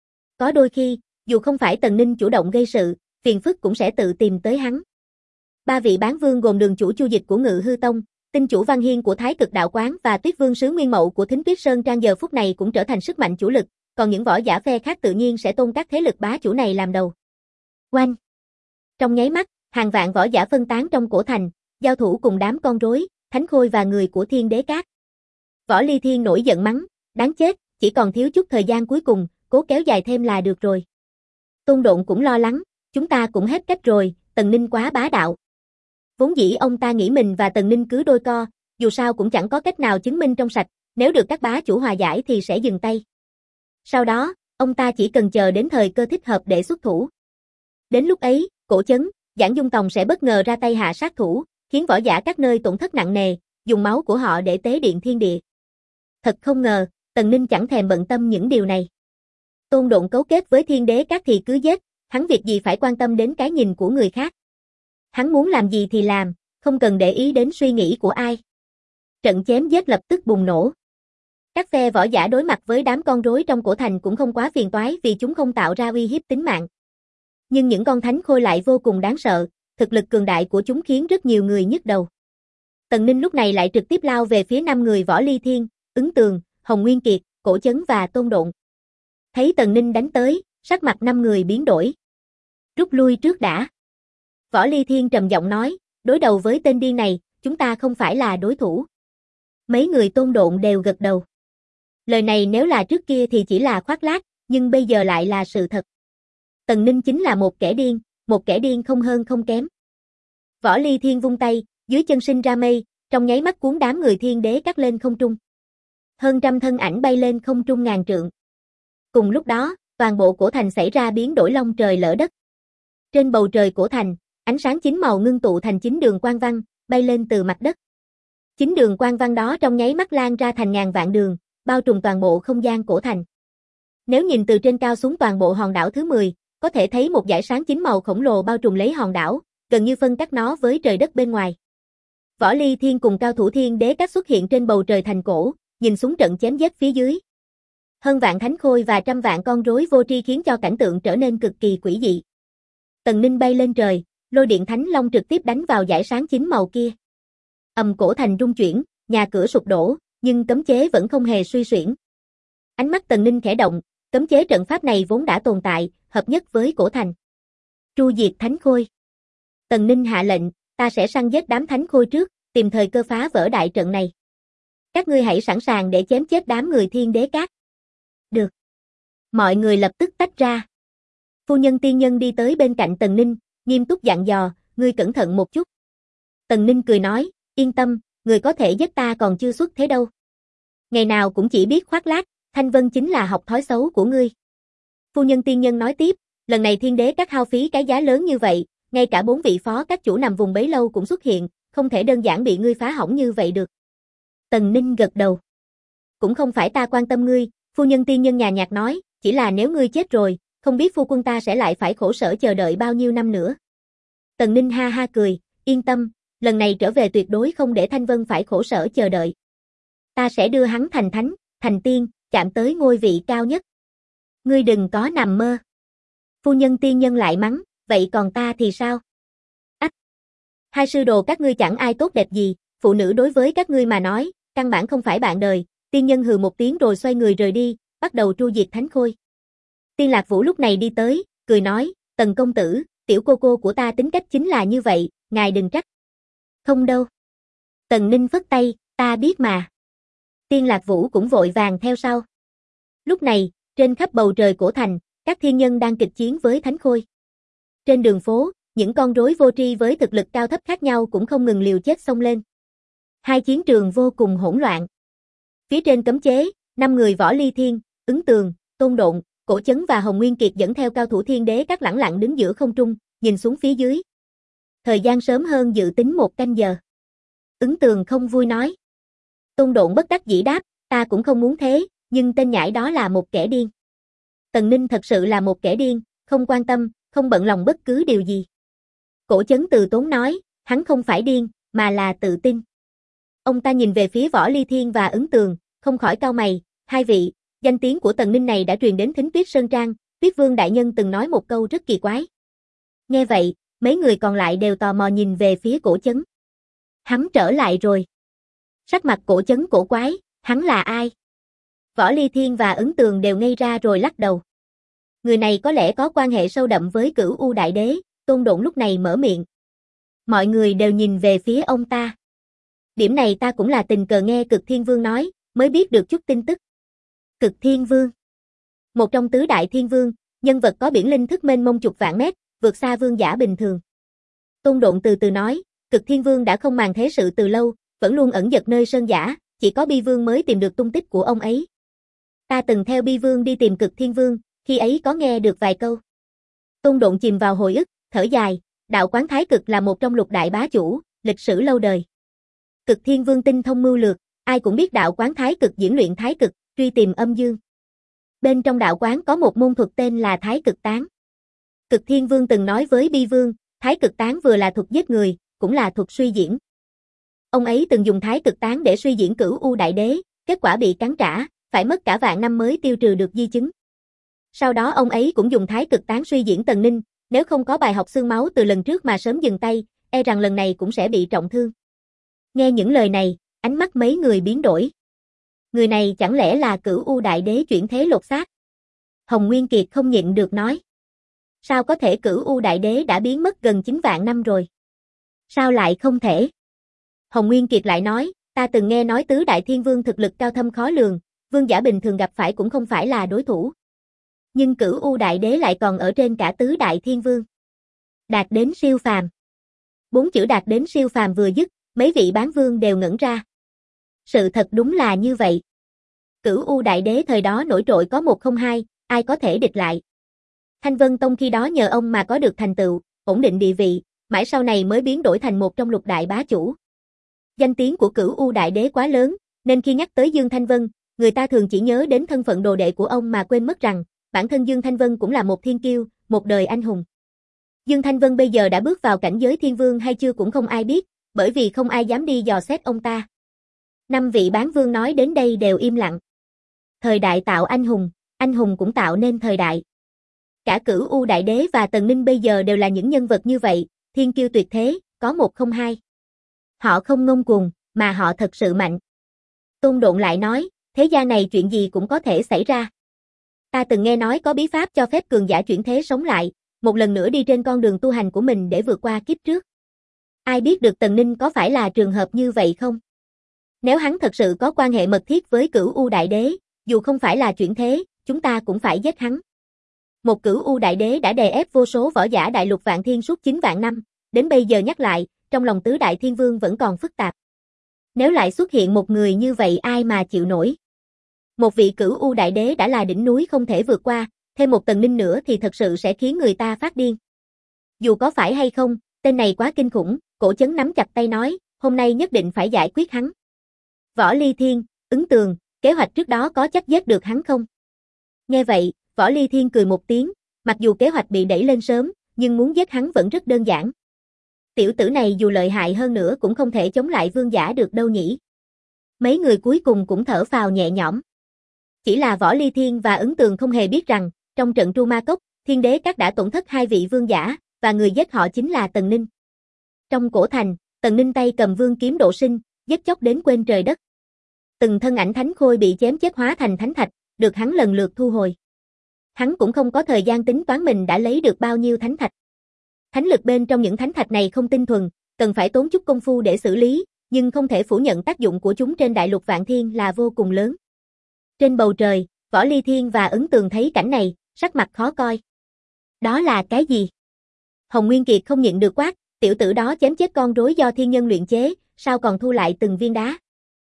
Có đôi khi, dù không phải Tần Ninh chủ động gây sự, phiền phức cũng sẽ tự tìm tới hắn. 3 vị bán vương gồm Đường chủ Chu Dịch của Ngự Hư Tông, Tinh chủ Văn Hiên của Thái Cực Đạo Quán và Tuyết Vương sứ Nguyên Mậu của Thính Tuyết Sơn Trang giờ phút này cũng trở thành sức mạnh chủ lực, còn những võ giả phe khác tự nhiên sẽ tôn các thế lực bá chủ này làm đầu. Oanh! Trong nháy mắt, hàng vạn võ giả phân tán trong cổ thành, giao thủ cùng đám con rối, Thánh Khôi và người của Thiên Đế Các. Võ Ly Thiên nổi giận mắng, đáng chết, chỉ còn thiếu chút thời gian cuối cùng, cố kéo dài thêm là được rồi. Tôn Độn cũng lo lắng, chúng ta cũng hết cách rồi, Tần Ninh quá bá đạo. Vốn dĩ ông ta nghĩ mình và Tần Ninh cứ đôi co, dù sao cũng chẳng có cách nào chứng minh trong sạch, nếu được các bá chủ hòa giải thì sẽ dừng tay. Sau đó, ông ta chỉ cần chờ đến thời cơ thích hợp để xuất thủ. Đến lúc ấy, Cổ Chấn, Giảng Dung Tòng sẽ bất ngờ ra tay hạ sát thủ, khiến võ giả các nơi tổn thất nặng nề, dùng máu của họ để tế điện thiên địa. Thật không ngờ, Tần Ninh chẳng thèm bận tâm những điều này. Tôn Độn cấu kết với Thiên Đế Các thì cứ giết, hắn việc gì phải quan tâm đến cái nhìn của người khác. Hắn muốn làm gì thì làm, không cần để ý đến suy nghĩ của ai. Trận chém giết lập tức bùng nổ. Các phe võ giả đối mặt với đám con rối trong cổ thành cũng không quá phiền toái vì chúng không tạo ra uy hiếp tính mạng. Nhưng những con thánh khôi lại vô cùng đáng sợ, thực lực cường đại của chúng khiến rất nhiều người nhức đầu. Tần Ninh lúc này lại trực tiếp lao về phía 5 người Võ Ly Thiên, Ứng Tường, Hồng Nguyên Kiệt, Cổ Chấn và Tôn Độn. Thấy Tần Ninh đánh tới, sắc mặt 5 người biến đổi. Rút lui trước đã. Võ Ly Thiên trầm giọng nói, đối đầu với tên điên này, chúng ta không phải là đối thủ. Mấy người Tôn Độn đều gật đầu. Lời này nếu là trước kia thì chỉ là khoác lác, nhưng bây giờ lại là sự thật. Tần Ninh chính là một kẻ điên không hơn không kém. Võ Ly Thiên vung tay, dưới chân sinh ra mây, trong nháy mắt cuốn đám người Thiên Đế Các lên không trung. Hơn trăm thân ảnh bay lên không trung ngàn trượng. Cùng lúc đó, toàn bộ cổ thành xảy ra biến đổi long trời lở đất. Trên bầu trời cổ thành, ánh sáng chín màu ngưng tụ thành 9 đường quang văn, bay lên từ mặt đất. 9 đường quang văn đó trong nháy mắt lan ra thành ngàn vạn đường, bao trùm toàn bộ không gian cổ thành. Nếu nhìn từ trên cao xuống toàn bộ hòn đảo thứ 10, có thể thấy một dải sáng chín màu khổng lồ bao trùm lấy hòn đảo, gần như phân cắt nó với trời đất bên ngoài. Võ Ly Thiên cùng cao thủ Thiên Đế Các xuất hiện trên bầu trời thành cổ, nhìn xuống trận chém giết phía dưới. Hơn vạn thánh khôi và trăm vạn con rối vô tri khiến cho cảnh tượng trở nên cực kỳ quỷ dị. Tần Ninh bay lên trời, lôi điện thánh long trực tiếp đánh vào dải sáng chín màu kia. Cổ thành rung chuyển, nhà cửa sụp đổ, nhưng cấm chế vẫn không hề suy xuyển. Ánh mắt Tần Ninh khẽ động, cấm chế trận pháp này vốn đã tồn tại, hợp nhất với cổ thành. Tru diệt thánh khôi. Tần Ninh hạ lệnh, ta sẽ săn giết đám thánh khôi trước, tìm thời cơ phá vỡ đại trận này. Các ngươi hãy sẵn sàng để chém chết đám người Thiên Đế Các. Được. Mọi người lập tức tách ra. Phu nhân tiên nhân đi tới bên cạnh Tần Ninh, nghiêm túc dặn dò, ngươi cẩn thận một chút. Tần Ninh cười nói, yên tâm, người có thể giết ta còn chưa xuất thế đâu. Ngày nào cũng chỉ biết khoác lác, Thanh Vân chính là học thói xấu của ngươi. Phu nhân tiên nhân nói tiếp, lần này Thiên Đế Các hao phí cái giá lớn như vậy, ngay cả 4 vị phó các chủ nằm vùng bấy lâu cũng xuất hiện, không thể đơn giản bị ngươi phá hỏng như vậy được. Tần Ninh gật đầu. Cũng không phải ta quan tâm ngươi, phu nhân tiên nhân nhàn nhạt nói, chỉ là nếu ngươi chết rồi, không biết phu quân ta sẽ lại phải khổ sở chờ đợi bao nhiêu năm nữa. Tần Ninh ha ha cười, yên tâm, lần này trở về tuyệt đối không để Thanh Vân phải khổ sở chờ đợi. Ta sẽ đưa hắn thành thánh, thành tiên, chạm tới ngôi vị cao nhất. Ngươi đừng có nằm mơ. Phu nhân tiên nhân lại mắng, vậy còn ta thì sao? Ách! Hai sư đồ các ngươi chẳng ai tốt đẹp gì, phụ nữ đối với các ngươi mà nói, căn bản không phải bạn đời. Tiên nhân hừ một tiếng rồi xoay người rời đi, bắt đầu tru diệt thánh khôi. Tiên Lạc Vũ lúc này đi tới, cười nói, Tần công tử, tiểu cô của ta tính cách chính là như vậy, ngài đừng trách. Không đâu. Tần Ninh phất tay, ta biết mà. Tiên Lạc Vũ cũng vội vàng theo sau. Lúc này, Trên khắp bầu trời cổ thành, các thiên nhân đang kịch chiến với thánh khôi. Trên đường phố, những con rối vô tri với thực lực cao thấp khác nhau cũng không ngừng liều chết xông lên. Hai chiến trường vô cùng hỗn loạn. Phía trên cấm chế, 5 người Võ Ly Thiên, Ứng Tường, Tôn Độn, Cổ Chấn và Hồng Nguyên Kiệt dẫn theo cao thủ thiên đế các lẳng lặng đứng giữa không trung, nhìn xuống phía dưới. Thời gian sớm hơn dự tính 1 canh giờ. Ứng Tường không vui nói. Tôn Độn bất đắc dĩ đáp, ta cũng không muốn thế, nhưng tên nhãi đó là một kẻ điên. Tần Ninh thật sự là một kẻ điên, không quan tâm, không bận lòng bất cứ điều gì. Cổ Chấn từ tốn nói, hắn không phải điên, mà là tự tin. Ông ta nhìn về phía Võ Ly Thiên và Ứng Tường, không khỏi cau mày, hai vị, danh tiếng của Tần Ninh này đã truyền đến Thính Tuyết Sơn Trang, Tuyết Vương đại nhân từng nói một câu rất kỳ quái. Nghe vậy, mấy người còn lại đều tò mò nhìn về phía Cổ Chấn. Hắn trở lại rồi. Sắc mặt Cổ Chấn cổ quái, hắn là ai? Võ Ly Thiên và Ứng Tường đều ngây ra rồi lắc đầu. Người này có lẽ có quan hệ sâu đậm với Cửu U Đại Đế, Tôn Độn lúc này mở miệng. Mọi người đều nhìn về phía ông ta. Điểm này ta cũng là tình cờ nghe Cực Thiên Vương nói, mới biết được chút tin tức. Cực Thiên Vương, một trong tứ đại thiên vương, nhân vật có biển linh thức mênh mông chục vạn mét, vượt xa vương giả bình thường. Tôn Độn từ từ nói, Cực Thiên Vương đã không màng thế sự từ lâu, vẫn luôn ẩn dật nơi sơn giả, chỉ có Bi Vương mới tìm được tung tích của ông ấy. Ta từng theo Bi Vương đi tìm Cực Thiên Vương, khi ấy có nghe được vài câu. Tôn Độn chìm vào hồi ức, thở dài, đạo quán Thái Cực là một trong lục đại bá chủ, lịch sử lâu đời. Cực Thiên Vương tinh thông mưu lược, ai cũng biết đạo quán Thái Cực diễn luyện Thái Cực, truy tìm âm dương. Bên trong đạo quán có một môn thuật tên là Thái Cực Tán. Cực Thiên Vương từng nói với Bi Vương, Thái Cực Tán vừa là thuật giết người, cũng là thuật suy diễn. Ông ấy từng dùng Thái Cực Tán để suy diễn Cửu U Đại Đế, kết quả bị cắn trả, phải mất cả vạn năm mới tiêu trừ được di chứng. Sau đó ông ấy cũng dùng Thái Cực Tán suy diễn Tần Ninh, nếu không có bài học xương máu từ lần trước mà sớm dừng tay, e rằng lần này cũng sẽ bị trọng thương. Nghe những lời này, ánh mắt mấy người biến đổi. Người này chẳng lẽ là Cửu U Đại Đế chuyển thế lột xác? Hồng Nguyên Kiệt không nhịn được nói. Sao có thể Cửu U Đại Đế đã biến mất gần 9 vạn năm rồi? Sao lại không thể? Hồng Nguyên Kiệt lại nói, ta từng nghe nói tứ đại thiên vương thực lực cao thâm khó lường, vương giả bình thường gặp phải cũng không phải là đối thủ. Nhưng Cửu U Đại Đế lại còn ở trên cả tứ đại thiên vương. Đạt đến siêu phàm. 4 chữ đạt đến siêu phàm vừa dứt, mấy vị bán vương đều ngẩn ra. Sự thật đúng là như vậy. Cửu U Đại Đế thời đó nổi trội có 102, ai có thể địch lại. Thanh Vân Tông khi đó nhờ ông mà có được thành tựu, ổn định địa vị, mãi sau này mới biến đổi thành một trong lục đại bá chủ. Danh tiếng của Cửu U Đại Đế quá lớn, nên khi nhắc tới Dương Thanh Vân, người ta thường chỉ nhớ đến thân phận đồ đệ của ông mà quên mất rằng, bản thân Dương Thanh Vân cũng là một thiên kiêu, một đời anh hùng. Dương Thanh Vân bây giờ đã bước vào cảnh giới thiên vương hay chưa cũng không ai biết, bởi vì không ai dám đi dò xét ông ta. 5 vị bán vương nói đến đây đều im lặng. Thời đại tạo anh hùng cũng tạo nên thời đại. Cả Cửu U Đại Đế và Tần Ninh bây giờ đều là những nhân vật như vậy, thiên kiêu tuyệt thế, có 102. Họ không ngông cuồng, mà họ thật sự mạnh. Tôn Độn lại nói, thế gian này chuyện gì cũng có thể xảy ra. Ta từng nghe nói có bí pháp cho phép cường giả chuyển thế sống lại, một lần nữa đi trên con đường tu hành của mình để vượt qua kiếp trước. Ai biết được Tần Ninh có phải là trường hợp như vậy không? Nếu hắn thật sự có quan hệ mật thiết với Cửu U Đại Đế, dù không phải là chuyển thế, chúng ta cũng phải giết hắn. Một Cửu U Đại Đế đã đè ép vô số võ giả đại lục vạn thiên suốt 9 vạn năm, đến bây giờ nhắc lại, trong lòng tứ đại thiên vương vẫn còn phức tạp. Nếu lại xuất hiện một người như vậy ai mà chịu nổi? Một vị Cửu U Đại Đế đã là đỉnh núi không thể vượt qua, thêm một Tần Ninh nữa thì thật sự sẽ khiến người ta phát điên. Dù có phải hay không, tên này quá kinh khủng, Cổ Chấn nắm chặt tay nói, hôm nay nhất định phải giải quyết hắn. Võ Ly Thiên, Ứng Tường, kế hoạch trước đó có chắc giết được hắn không? Nghe vậy, Võ Ly Thiên cười một tiếng, mặc dù kế hoạch bị đẩy lên sớm, nhưng muốn giết hắn vẫn rất đơn giản. Tiểu tử này dù lợi hại hơn nữa cũng không thể chống lại vương giả được đâu nhỉ. Mấy người cuối cùng cũng thở phào nhẹ nhõm. Chỉ là Võ Ly Thiên và Ứng Tường không hề biết rằng, trong trận Tru Ma Cốc, Thiên Đế Các đã tổn thất 2 vị vương giả, và người giết họ chính là Tần Ninh. Trong cổ thành, Tần Ninh tay cầm vương kiếm độ sinh, giết chóc đến quên trời đất. Từng thân ảnh thánh khôi bị chém chết hóa thành thánh thạch, được hắn lần lượt thu hồi. Hắn cũng không có thời gian tính toán mình đã lấy được bao nhiêu thánh thạch. Thánh lực bên trong những thánh thạch này không tinh thuần, cần phải tốn chút công phu để xử lý, nhưng không thể phủ nhận tác dụng của chúng trên đại lục vạn thiên là vô cùng lớn. Trên bầu trời, Võ Ly Thiên và Ứng Tường thấy cảnh này, sắc mặt khó coi. Đó là cái gì? Hồng Nguyên Kiệt không nhịn được quát, tiểu tử đó chém chết con rối do thiên nhân luyện chế, sao còn thu lại từng viên đá?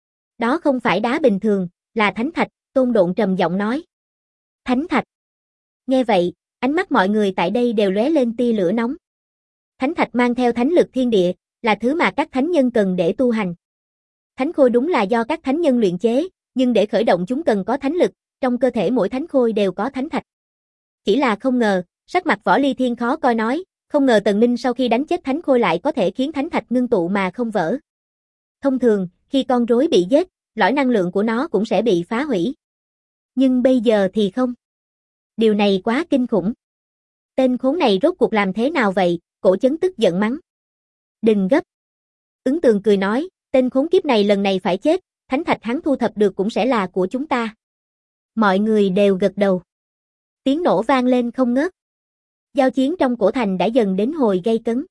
Đó không phải đá bình thường, là thánh thạch, Tôn Độn trầm giọng nói. Thánh thạch. Nghe vậy, ánh mắt mọi người tại đây đều lóe lên tia lửa nóng. Thánh thạch mang theo thánh lực thiên địa, là thứ mà các thánh nhân cần để tu hành. Thánh khôi đúng là do các thánh nhân luyện chế, nhưng để khởi động chúng cần có thánh lực, trong cơ thể mỗi thánh khôi đều có thánh thạch. Chỉ là không ngờ, sắc mặt Võ Ly Thiên khó coi nói, không ngờ Tần Ninh sau khi đánh chết thánh khôi lại có thể khiến thánh thạch ngưng tụ mà không vỡ. Thông thường, khi con rối bị giết, lõi năng lượng của nó cũng sẽ bị phá hủy. Nhưng bây giờ thì không. Điều này quá kinh khủng. Tên khốn này rốt cuộc làm thế nào vậy? Cổ Chấn tức giận mắng. Đừng gấp. Ứng Tường cười nói, tên khốn kiếp này lần này phải chết, thánh thạch hắn thu thập được cũng sẽ là của chúng ta. Mọi người đều gật đầu. Tiếng nổ vang lên không ngớt. Giao chiến trong cổ thành đã dần đến hồi gay cấn.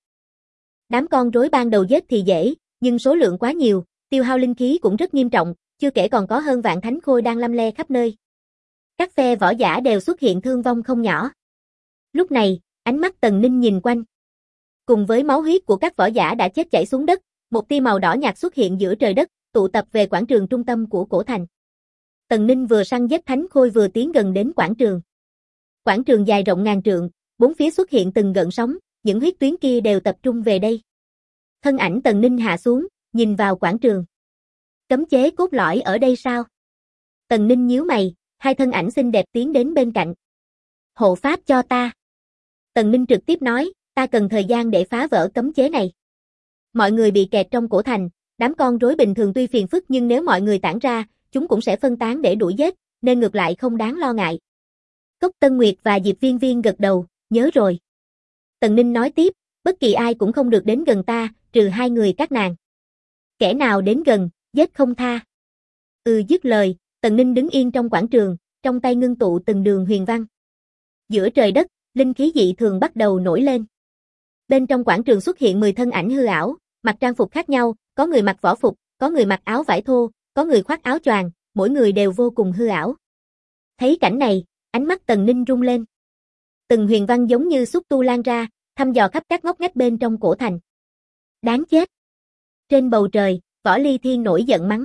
Đám con rối ban đầu giết thì dễ, nhưng số lượng quá nhiều, tiêu hao linh khí cũng rất nghiêm trọng, chưa kể còn có hơn vạn thánh khôi đang lăm le khắp nơi. Các phe võ giả đều xuất hiện thương vong không nhỏ. Lúc này, ánh mắt Tần Ninh nhìn quanh. Cùng với máu huyết của các võ giả đã chết chảy xuống đất, một tia màu đỏ nhạt xuất hiện giữa trời đất, tụ tập về quảng trường trung tâm của cổ thành. Tần Ninh vừa săn giết thánh khôi vừa tiến gần đến quảng trường. Quảng trường dài rộng ngàn trượng, bốn phía xuất hiện từng gợn sóng, những huyết tuyến kia đều tập trung về đây. Thân ảnh Tần Ninh hạ xuống, nhìn vào quảng trường. Cấm chế cốt lõi ở đây sao? Tần Ninh nhíu mày, hai thân ảnh xinh đẹp tiến đến bên cạnh. Hộ pháp cho ta. Tần Ninh trực tiếp nói, ta cần thời gian để phá vỡ cấm chế này. Mọi người bị kẹt trong cổ thành, đám con rối bình thường tuy phiền phức nhưng nếu mọi người tản ra, chúng cũng sẽ phân tán để đuổi giết, nên ngược lại không đáng lo ngại. Cốc Tân Nguyệt và Diệp Viên Viên gật đầu, nhớ rồi. Tần Ninh nói tiếp, bất kỳ ai cũng không được đến gần ta, trừ hai người các nàng. Kẻ nào đến gần, giết không tha. Dứt lời, Tần Ninh đứng yên trong quảng trường, trong tay ngưng tụ từng đường huyền văn. Giữa trời đất, linh khí dị thường bắt đầu nổi lên. Bên trong quảng trường xuất hiện 10 thân ảnh hư ảo, mặc trang phục khác nhau, có người mặc võ phục, có người mặc áo vải thô, có người khoác áo choàng, mỗi người đều vô cùng hư ảo. Thấy cảnh này, ánh mắt Tần Ninh rung lên. Từng huyền văn giống như xúc tu lan ra, thăm dò khắp các ngóc ngách bên trong cổ thành. Đáng chết! Trên bầu trời, Võ Ly Thiên nổi giận mắng.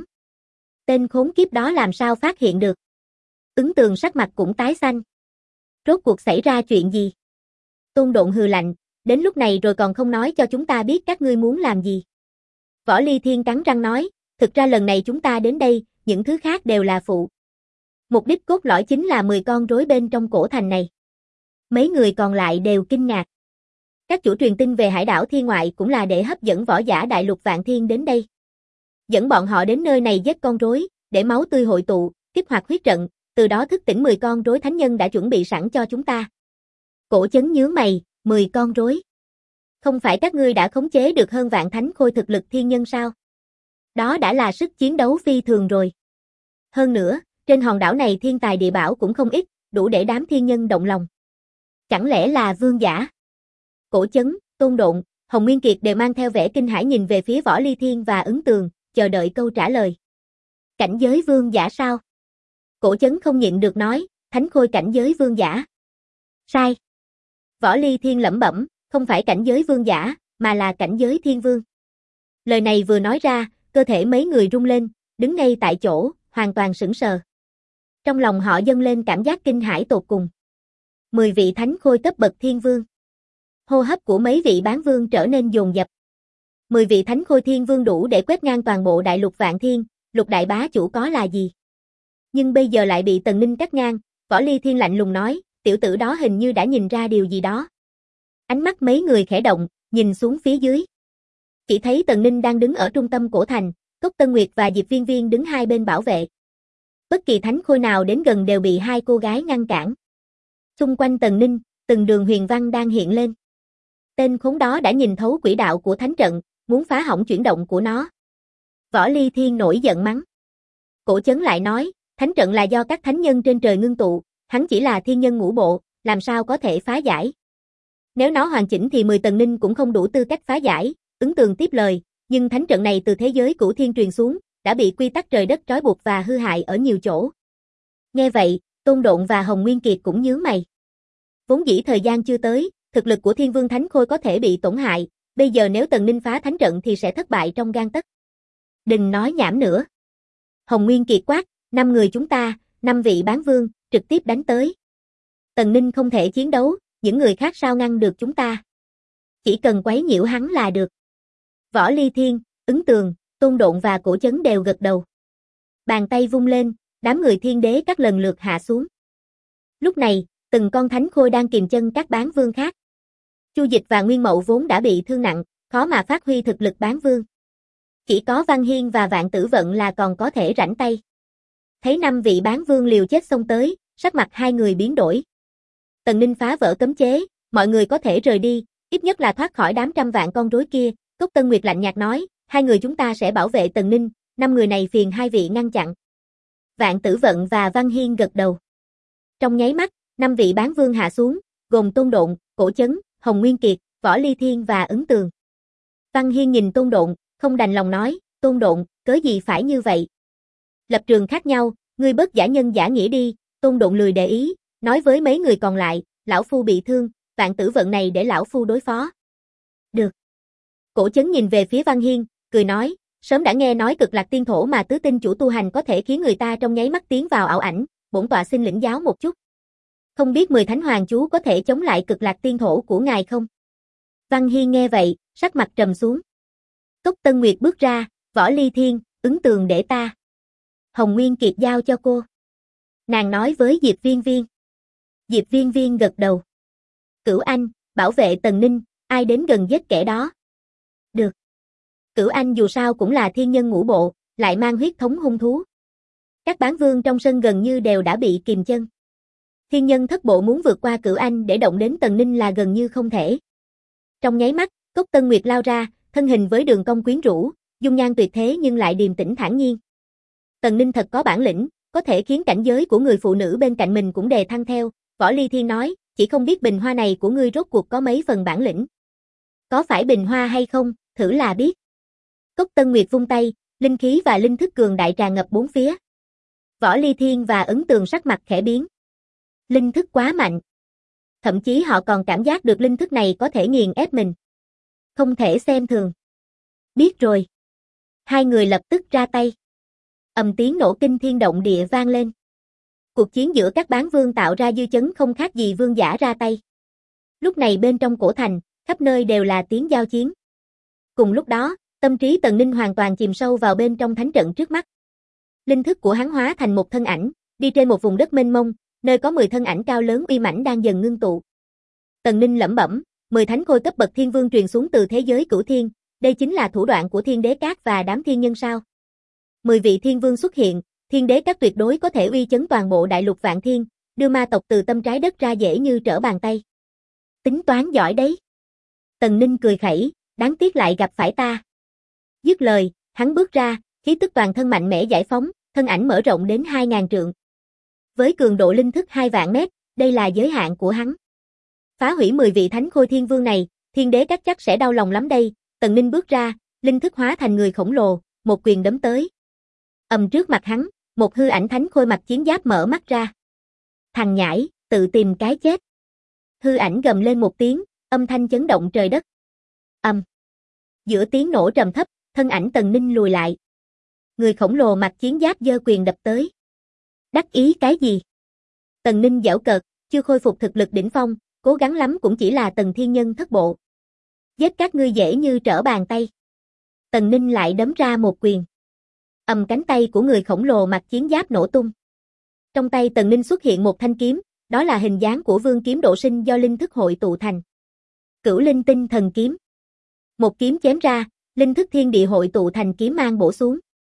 Tên khốn kiếp đó làm sao phát hiện được? Ứng Tường sắc mặt cũng tái xanh. Rốt cuộc xảy ra chuyện gì? Tôn Độn hừ lạnh, đến lúc này rồi còn không nói cho chúng ta biết các ngươi muốn làm gì. Võ Ly Thiên cắn răng nói, thực ra lần này chúng ta đến đây, những thứ khác đều là phụ. Mục đích cốt lõi chính là 10 con rối bên trong cổ thành này. Mấy người còn lại đều kinh ngạc. Các chủ truyền tin về hải đảo thiên ngoại cũng là để hấp dẫn võ giả đại lục Vạn Thiên đến đây. Dẫn bọn họ đến nơi này giết con rối, để máu tươi hội tụ, kích hoạt huyết trận, từ đó thức tỉnh 10 con rối thánh nhân đã chuẩn bị sẵn cho chúng ta. Cổ Chấn nhướng mày, 10 con rối. Không phải các ngươi đã khống chế được hơn vạn thánh khôi thực lực thiên nhân sao? Đó đã là sức chiến đấu phi thường rồi. Hơn nữa, trên hòn đảo này thiên tài địa bảo cũng không ít, đủ để đám thiên nhân động lòng. Chẳng lẽ là vương giả? Cổ Chấn, Tôn Độn, Hồng Nguyên Kiệt đều mang theo vẻ kinh hãi nhìn về phía Võ Ly Thiên và Ứng Tường, chờ đợi câu trả lời. Cảnh giới vương giả sao? Cổ Chấn không nhịn được nói, thánh khôi cảnh giới vương giả. Sai. Võ Ly Thiên lẩm bẩm, không phải cảnh giới vương giả, mà là cảnh giới thiên vương. Lời này vừa nói ra, cơ thể mấy người rung lên, đứng ngay tại chỗ, hoàn toàn sững sờ. Trong lòng họ dâng lên cảm giác kinh hãi tột cùng. 10 vị thánh khôi cấp bậc thiên vương. Hô hấp của mấy vị bán vương trở nên dồn dập. 10 vị thánh khôi thiên vương đủ để quét ngang toàn bộ đại lục Vạn Thiên, lục đại bá chủ có là gì? Nhưng bây giờ lại bị Tần Ninh cắt ngang, Võ Ly Thiên lạnh lùng nói, tiểu tử đó hình như đã nhìn ra điều gì đó. Ánh mắt mấy người khẽ động, nhìn xuống phía dưới. Chỉ thấy Tần Ninh đang đứng ở trung tâm cổ thành, Cốc Tân Nguyệt và Diệp Viên Viên đứng hai bên bảo vệ. Bất kỳ thánh khôi nào đến gần đều bị hai cô gái ngăn cản. Xung quanh Tần Ninh, từng đường huyền văn đang hiện lên. Tên khốn đó đã nhìn thấu quỹ đạo của thánh trận, muốn phá hỏng chuyển động của nó. Võ Ly Thiên nổi giận mắng. Cổ Chấn lại nói, thánh trận là do các thánh nhân trên trời ngưng tụ, hắn chỉ là thiên nhân ngũ bộ, làm sao có thể phá giải. Nếu nó hoàn chỉnh thì 10 Tần Ninh cũng không đủ tư cách phá giải, Ứng Tường tiếp lời, nhưng thánh trận này từ thế giới cửu thiên truyền xuống, đã bị quy tắc trời đất trói buộc và hư hại ở nhiều chỗ. Nghe vậy, Tôn Độn và Hồng Nguyên Kiệt cũng nhướng mày. Vốn dĩ thời gian chưa tới, thực lực của Thiên Vương Thánh Khôi có thể bị tổn hại, bây giờ nếu Tần Ninh phá thánh trận thì sẽ thất bại trong gang tấc. Đừng nói nhảm nữa. Hồng Nguyên Kiệt quát, 5 người chúng ta, 5 vị bán vương, trực tiếp đánh tới. Tần Ninh không thể chiến đấu, những người khác sao ngăn được chúng ta. Chỉ cần quấy nhiễu hắn là được. Võ Ly Thiên, Ứng Tường, Tôn Độn và Cổ Chấn đều gật đầu. Bàn tay vung lên, đám người thiên đế các lần lượt hạ xuống. Lúc này, từng con thánh khôi đang kìm chân các bán vương khác. Chu Dịch và Nguyên Mậu vốn đã bị thương nặng, khó mà phát huy thực lực bán vương. Chỉ có Văn Hiên và Vạn Tử Vận là còn có thể rảnh tay. Thấy 5 vị bán vương liều chết xông tới, sắc mặt hai người biến đổi. Tần Ninh phá vỡ cấm chế, mọi người có thể rời đi, ít nhất là thoát khỏi đám trăm vạn con rối kia. Cốc Tân Nguyệt lạnh nhạt nói, 2 người chúng ta sẽ bảo vệ Tần Ninh, 5 người này phiền 2 vị ngăn chặn. Vạn Tử Vận và Văn Hiên gật đầu. Trong nháy mắt, 5 vị bán vương hạ xuống, gồm Tôn Độn, Cổ Chấn, Hồng Nguyên Kiệt, Võ Ly Thiên và Ứng Tường. Văn Hiên nhìn Tôn Độn, không đành lòng nói, Tôn Độn, cớ gì phải như vậy? Lập trường khác nhau, ngươi bớt giả nhân giả nghĩa đi. Tôn Độn lười để ý, nói với mấy người còn lại, lão phu bị thương, Vạn Tử Vận này để lão phu đối phó. Được. Cổ Chấn nhìn về phía Văn Hiên, cười nói, sớm đã nghe nói Cực Lạc Tiên Thổ mà tứ tinh chủ tu hành có thể khiến người ta trong nháy mắt tiến vào ảo ảnh, bổn tọa xin lĩnh giáo một chút. Không biết 10 Thánh Hoàng chú có thể chống lại Cực Lạc Tiên Thổ của ngài không? Văn Hiên nghe vậy, sắc mặt trầm xuống. Cốc Tân Nguyệt bước ra, Võ Ly Thiên, Ứng Tường để ta. Hồng Nguyên Kiệt giao cho cô. Nàng nói với Diệp Viên Viên. Diệp Viên Viên gật đầu. Cửu Anh, bảo vệ Tần Ninh, ai đến gần giết kẻ đó. Được. Cửu Anh dù sao cũng là thiên nhân ngũ bộ, lại mang huyết thống hung thú. Các bán vương trong sân gần như đều đã bị kìm chân. Thiên nhân thất bộ muốn vượt qua Cửu Anh để động đến Tần Ninh là gần như không thể. Trong nháy mắt, Cốc Tân Nguyệt lao ra, thân hình với đường cong quyến rũ, dung nhan tuyệt thế nhưng lại điềm tĩnh thản nhiên. Tần Ninh thật có bản lĩnh, có thể khiến cảnh giới của người phụ nữ bên cạnh mình cũng đề thăng theo. Võ Ly Thiên nói, chỉ không biết bình hoa này của ngươi rốt cuộc có mấy phần bản lĩnh. Có phải bình hoa hay không, thử là biết. Cốc Tân Nguyệt vung tay, linh khí và linh thức cường đại tràn ngập bốn phía. Võ Ly Thiên và Ứng Tường sắc mặt khẽ biến. Linh thức quá mạnh. Thậm chí họ còn cảm giác được linh thức này có thể nghiền ép mình. Không thể xem thường. Biết rồi. Hai người lập tức ra tay. Ầm tiếng nổ kinh thiên động địa vang lên. Cuộc chiến giữa các bán vương tạo ra dư chấn không khác gì vương giả ra tay. Lúc này bên trong cổ thành, khắp nơi đều là tiếng giao chiến. Cùng lúc đó, tâm trí Tần Ninh hoàn toàn chìm sâu vào bên trong thánh trận trước mắt. Linh thức của hắn hóa thành một thân ảnh, đi trên một vùng đất mênh mông, nơi có 10 thân ảnh cao lớn uy mãnh đang dần ngưng tụ. Tần Ninh lẩm bẩm, 10 thánh khôi cấp bậc thiên vương truyền xuống từ thế giới cửu thiên, đây chính là thủ đoạn của Thiên Đế Các và đám thiên nhân sao? 10 vị thiên vương xuất hiện, Thiên Đế Các tuyệt đối có thể uy chấn toàn bộ đại lục vạn thiên, đưa ma tộc từ tâm trái đất ra dễ như trở bàn tay. Tính toán giỏi đấy. Tần Ninh cười khẩy, đáng tiếc lại gặp phải ta. Dứt lời, hắn bước ra, khí tức toàn thân mạnh mẽ giải phóng, thân ảnh mở rộng đến 2000 trượng. Với cường độ linh thức 2 vạn mét, đây là giới hạn của hắn. Phá hủy 10 vị thánh khôi thiên vương này, Thiên Đế Các chắc sẽ đau lòng lắm đây. Tần Ninh bước ra, linh thức hóa thành người khổng lồ, một quyền đấm tới. Ầm trước mặt hắn, một hư ảnh thánh khôi mặc chiến giáp mở mắt ra. Thằng nhãi, tự tìm cái chết. Hư ảnh gầm lên một tiếng, âm thanh chấn động trời đất. Ầm. Giữa tiếng nổ trầm thấp, thân ảnh Tần Ninh lùi lại. Người khổng lồ mặc chiến giáp giơ quyền đập tới. Đắc ý cái gì? Tần Ninh giễu cợt, chưa khôi phục thực lực đỉnh phong, cố gắng lắm cũng chỉ là tầng thiên nhân thất bộ. Giết các ngươi dễ như trở bàn tay. Tần Ninh lại đấm ra một quyền. Ầm cánh tay của người khổng lồ mặc chiến giáp nổ tung. Trong tay Tần Ninh xuất hiện một thanh kiếm, đó là hình dáng của vương kiếm độ sinh do linh thức hội tụ thành. Cửu Linh Tinh Thần Kiếm. Một kiếm chém ra, linh thức thiên địa hội tụ thành kiếm mang bổ xuống.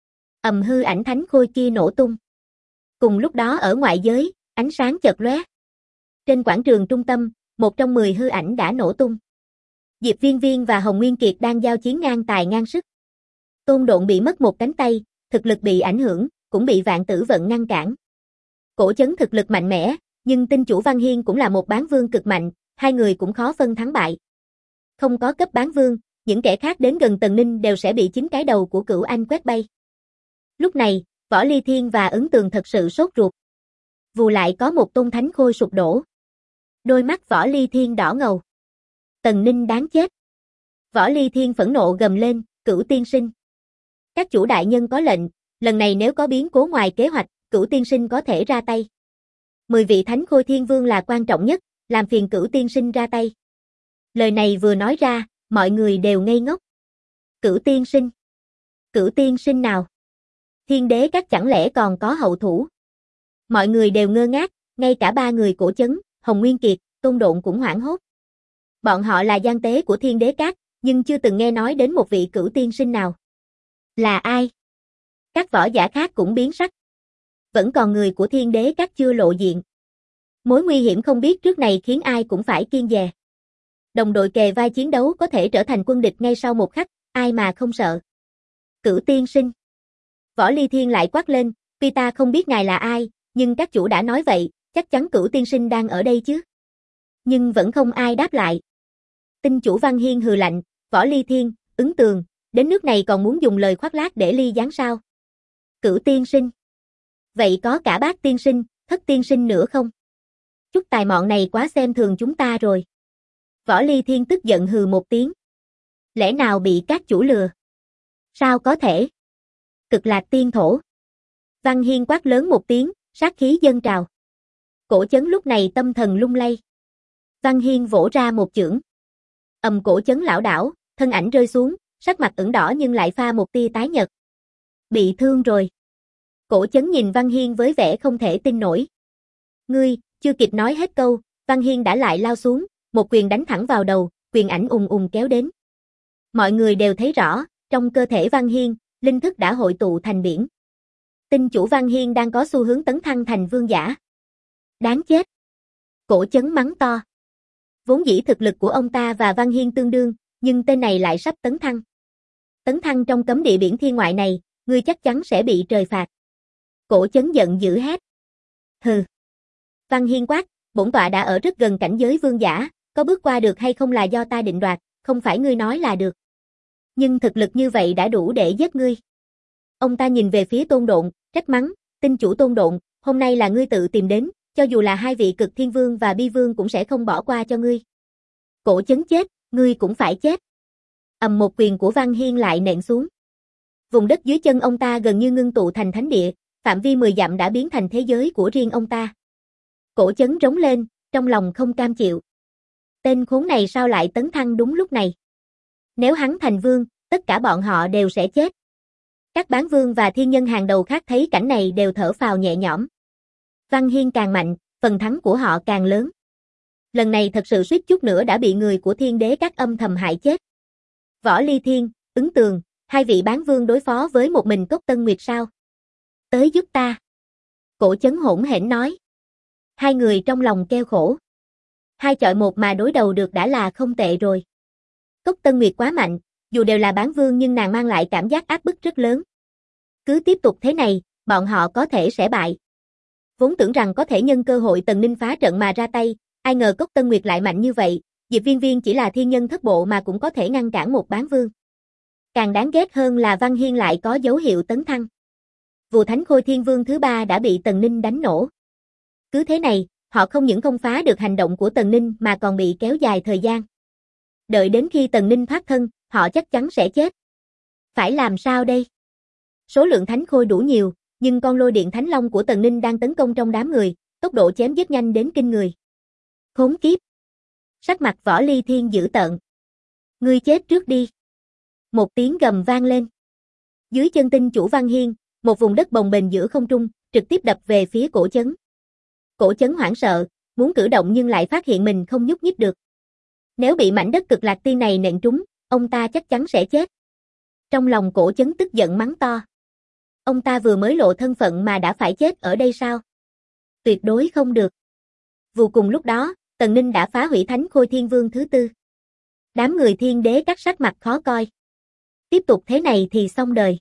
Ầm hư ảnh thánh khôi kia nổ tung. Cùng lúc đó ở ngoại giới, ánh sáng chợt lóe. Trên quảng trường trung tâm, một trong 10 hư ảnh đã nổ tung. Diệp Viên Viên và Hồng Nguyên Kiệt đang giao chiến ngang tài ngang sức. Tôn Độn bị mất một cánh tay, thực lực bị ảnh hưởng, cũng bị Vạn Tử Vận ngăn cản. Cổ Chấn thực lực mạnh mẽ, nhưng tinh chủ Văn Hiên cũng là một bán vương cực mạnh, hai người cũng khó phân thắng bại. Không có cấp bán vương, những kẻ khác đến gần Tần Ninh đều sẽ bị chính cái đầu của Cửu Anh quét bay. Lúc này, Võ Ly Thiên và Ứng Tường thật sự sốt ruột. Vù lại có một tôn thánh khôi sụp đổ. Đôi mắt Võ Ly Thiên đỏ ngầu. Tần Ninh đáng chết. Võ Ly Thiên phẫn nộ gầm lên, Cửu tiên sinh. Các chủ đại nhân có lệnh, lần này nếu có biến cố ngoài kế hoạch, Cửu tiên sinh có thể ra tay. 10 vị thánh khôi thiên vương là quan trọng nhất, làm phiền Cửu tiên sinh ra tay. Lời này vừa nói ra, mọi người đều ngây ngốc. Cửu tiên sinh? Cửu tiên sinh nào? Thiên đế các chẳng lẽ còn có hậu thủ? Mọi người đều ngơ ngác, ngay cả 3 người Cổ Chấn, Hồng Nguyên Kiệt, Tôn Độn cũng hoảng hốt. Bọn họ là gian tế của thiên đế các, nhưng chưa từng nghe nói đến một vị cửu tiên sinh nào. Là ai? Các võ giả khác cũng biến sắc. Vẫn còn người của thiên đế các chưa lộ diện. Mối nguy hiểm không biết trước này khiến ai cũng phải kiêng dè. Đồng đội kề vai chiến đấu có thể trở thành quân địch ngay sau một khắc, ai mà không sợ. Cửu tiên sinh. Võ Ly Thiên lại quát lên, tuy ta không biết ngài là ai, nhưng các chủ đã nói vậy, chắc chắn Cửu tiên sinh đang ở đây chứ. Nhưng vẫn không ai đáp lại. Tinh chủ Văn Hiên hừ lạnh, Võ Ly Thiên, Ứng Tường, đến nước này còn muốn dùng lời khoác lác để ly gián sao? Cửu tiên sinh. Vậy có cả Bát tiên sinh, Thất tiên sinh nữa không? Chút tài mọn này quá xem thường chúng ta rồi. Võ Ly Thiên tức giận hừ một tiếng. Lẽ nào bị các chủ lừa? Sao có thể? Cực Lạc tiên thổ. Văn Hiên quát lớn một tiếng, sát khí dâng trào. Cổ Chấn lúc này tâm thần lung lay. Văn Hiên vỗ ra một chưởng. Cổ Chấn lảo đảo, thân ảnh rơi xuống, sắc mặt ửng đỏ nhưng lại pha một tia tái nhợt. Bị thương rồi. Cổ Chấn nhìn Văn Hiên với vẻ không thể tin nổi. Ngươi, chưa kịp nói hết câu, Văn Hiên đã lại lao xuống, một quyền đánh thẳng vào đầu, quyền ảnh ùng ùng kéo đến. Mọi người đều thấy rõ, trong cơ thể Văn Hiên, linh thức đã hội tụ thành biển. Tinh chủ Văn Hiên đang có xu hướng tấn thăng thành vương giả. Đáng chết. Cổ Chấn mắng to. Vốn dĩ thực lực của ông ta và Văn Hiên tương đương, nhưng tên này lại sắp tấn thăng. Tấn thăng trong cấm địa biển thiên ngoại này, ngươi chắc chắn sẽ bị trời phạt. Cổ Chấn giận dữ hét. Hừ. Văn Hiên quát, bổn tọa đã ở rất gần cảnh giới vương giả, có bước qua được hay không là do ta định đoạt, không phải ngươi nói là được. Nhưng thực lực như vậy đã đủ để giết ngươi. Ông ta nhìn về phía Tôn Độn, trách mắng, tinh chủ Tôn Độn, hôm nay là ngươi tự tìm đến, cho dù là 2 vị cực thiên vương và bi vương cũng sẽ không bỏ qua cho ngươi. Cổ Chấn chết, ngươi cũng phải chết. Một quyền của Văn Hiên lại nện xuống. Vùng đất dưới chân ông ta gần như ngưng tụ thành thánh địa, phạm vi 10 dặm đã biến thành thế giới của riêng ông ta. Cổ Chấn rống lên, trong lòng không cam chịu. Tên khốn này sao lại tấn thăng đúng lúc này? Nếu hắn thành vương, tất cả bọn họ đều sẽ chết. Các bán vương và thiên nhân hàng đầu khác thấy cảnh này đều thở phào nhẹ nhõm. Văn Hiên càng mạnh, phần thắng của họ càng lớn. Lần này thật sự suýt chút nữa đã bị người của thiên đế các âm thầm hại chết. Võ Ly Thiên, Ứng Tường, 2 vị bán vương đối phó với một mình Cốc Tân Nguyệt sao? Tới giúp ta. Cổ Chấn hỗn hển nói. 2 người trong lòng kêu khổ. 2 chọi 1 mà đối đầu được đã là không tệ rồi. Cốc Tân Nguyệt quá mạnh, dù đều là bán vương nhưng nàng mang lại cảm giác áp bức rất lớn. Cứ tiếp tục thế này, bọn họ có thể sẽ bại. Vốn tưởng rằng có thể nhân cơ hội Tần Ninh phá trận mà ra tay, ai ngờ Cốc Tân Nguyệt lại mạnh như vậy, Diệp Viên Viên chỉ là thiên nhân thất bộ mà cũng có thể ngăn cản một bán vương. Càng đáng ghét hơn là Văn Hiên lại có dấu hiệu tấn thăng. Vù Thánh Khôi Thiên Vương thứ 3 đã bị Tần Ninh đánh nổ. Cứ thế này, họ không những không phá được hành động của Tần Ninh mà còn bị kéo dài thời gian. Đợi đến khi Tần Ninh thoát thân, họ chắc chắn sẽ chết. Phải làm sao đây? Số lượng thánh khôi đủ nhiều, nhưng con lôi điện thánh long của Tần Ninh đang tấn công trong đám người, tốc độ chém giết nhanh đến kinh người. Khốn kiếp! Sắc mặt Võ Ly Thiên dữ tợn. Ngươi chết trước đi. Một tiếng gầm vang lên. Dưới chân tinh chủ Văn Hiên, một vùng đất bồng bềnh giữa không trung, trực tiếp đập về phía Cổ Chấn. Cổ Chấn hoảng sợ, muốn cử động nhưng lại phát hiện mình không nhúc nhích được. Nếu bị mảnh đất Cực Lạc Tiên này nện trúng, ông ta chắc chắn sẽ chết. Trong lòng Cổ Chấn tức giận mắng to. Ông ta vừa mới lộ thân phận mà đã phải chết ở đây sao? Tuyệt đối không được. Vô cùng lúc đó, Tần Ninh đã phá hủy Thánh Khôi Thiên Vương thứ 4. Đám người thiên đế các sắc mặt khó coi. Tiếp tục thế này thì xong đời.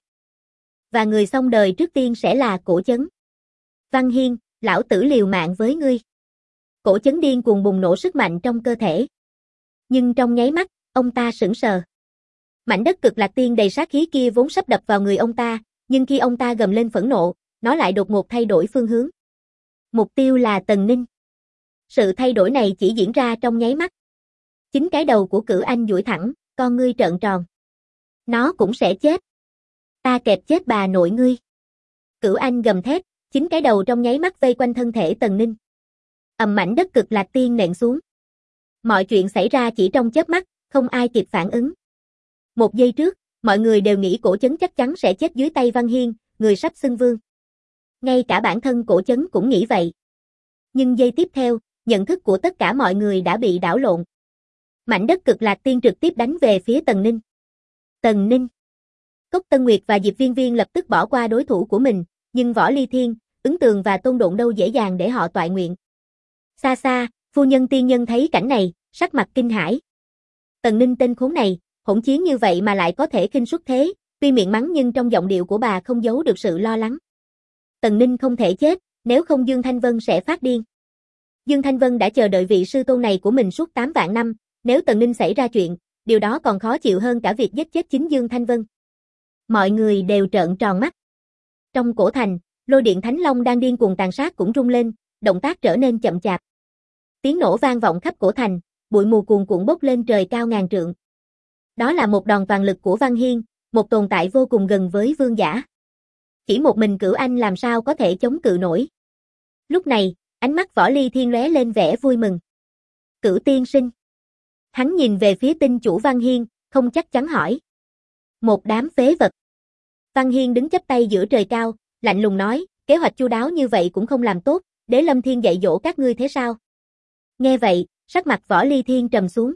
Và người xong đời trước tiên sẽ là Cổ Chấn. Văn Hiên, lão tử liều mạng với ngươi. Cổ Chấn điên cuồng bùng nổ sức mạnh trong cơ thể. Nhưng trong nháy mắt, ông ta sững sờ. Mảnh đất Cực Lạc Tiên đầy sát khí kia vốn sắp đập vào người ông ta, nhưng khi ông ta gầm lên phẫn nộ, nó lại đột ngột thay đổi phương hướng. Mục tiêu là Tần Ninh. Sự thay đổi này chỉ diễn ra trong nháy mắt. Chính cái đầu của Cửu Anh duỗi thẳng, con ngươi trợn tròn. Nó cũng sẽ chết. Ta kẹp chết bà nội ngươi. Cửu Anh gầm thét, chính cái đầu trong nháy mắt vây quanh thân thể Tần Ninh. Ầm, mảnh đất Cực Lạc Tiên nện xuống. Mọi chuyện xảy ra chỉ trong chớp mắt, không ai kịp phản ứng. Một giây trước, mọi người đều nghĩ Cổ Chấn chắc chắn sẽ chết dưới tay Văn Hiên, người sắp xưng vương. Ngay cả bản thân Cổ Chấn cũng nghĩ vậy. Nhưng giây tiếp theo, nhận thức của tất cả mọi người đã bị đảo lộn. Mảnh đất Cực Lạc Tiên trực tiếp đánh về phía Tần Ninh. Tần Ninh. Cốc Tân Nguyệt và Diệp Viên Viên lập tức bỏ qua đối thủ của mình, nhưng Võ Ly Thiên, Ứng Tường và Tôn Độn đâu dễ dàng để họ toại nguyện. Xa xa, phu nhân tiên nhân thấy cảnh này, sắc mặt kinh hãi. Tần Ninh tên khốn này, hỗn chiến như vậy mà lại có thể khinh suất thế, tuy miệng mắng nhưng trong giọng điệu của bà không giấu được sự lo lắng. Tần Ninh không thể chết, nếu không Dương Thanh Vân sẽ phát điên. Dương Thanh Vân đã chờ đợi vị sư tôn này của mình suốt 8 vạn năm, nếu Tần Ninh xảy ra chuyện, điều đó còn khó chịu hơn cả việc giết chết chính Dương Thanh Vân. Mọi người đều trợn tròn mắt. Trong cổ thành, Lôi Điện Thánh Long đang điên cuồng tàn sát cũng rung lên, động tác trở nên chậm chạp. Tiếng nổ vang vọng khắp cổ thành, bụi mù cuồn cuộn bốc lên trời cao ngàn trượng. Đó là một đòn toàn lực của Văn Hiên, một tồn tại vô cùng gần với vương giả. Chỉ một mình Cửu Anh làm sao có thể chống cự nổi. Lúc này, ánh mắt Võ Ly Thiên lóe lên vẻ vui mừng. Cửu tiên sinh. Hắn nhìn về phía tinh chủ Văn Hiên, không chắc chắn hỏi. Một đám phế vật. Văn Hiên đứng chắp tay giữa trời cao, lạnh lùng nói, kế hoạch chu đáo như vậy cũng không làm tốt, Đế Lâm Thiên dạy dỗ các ngươi thế sao? Nghe vậy, sắc mặt Võ Ly Thiên trầm xuống.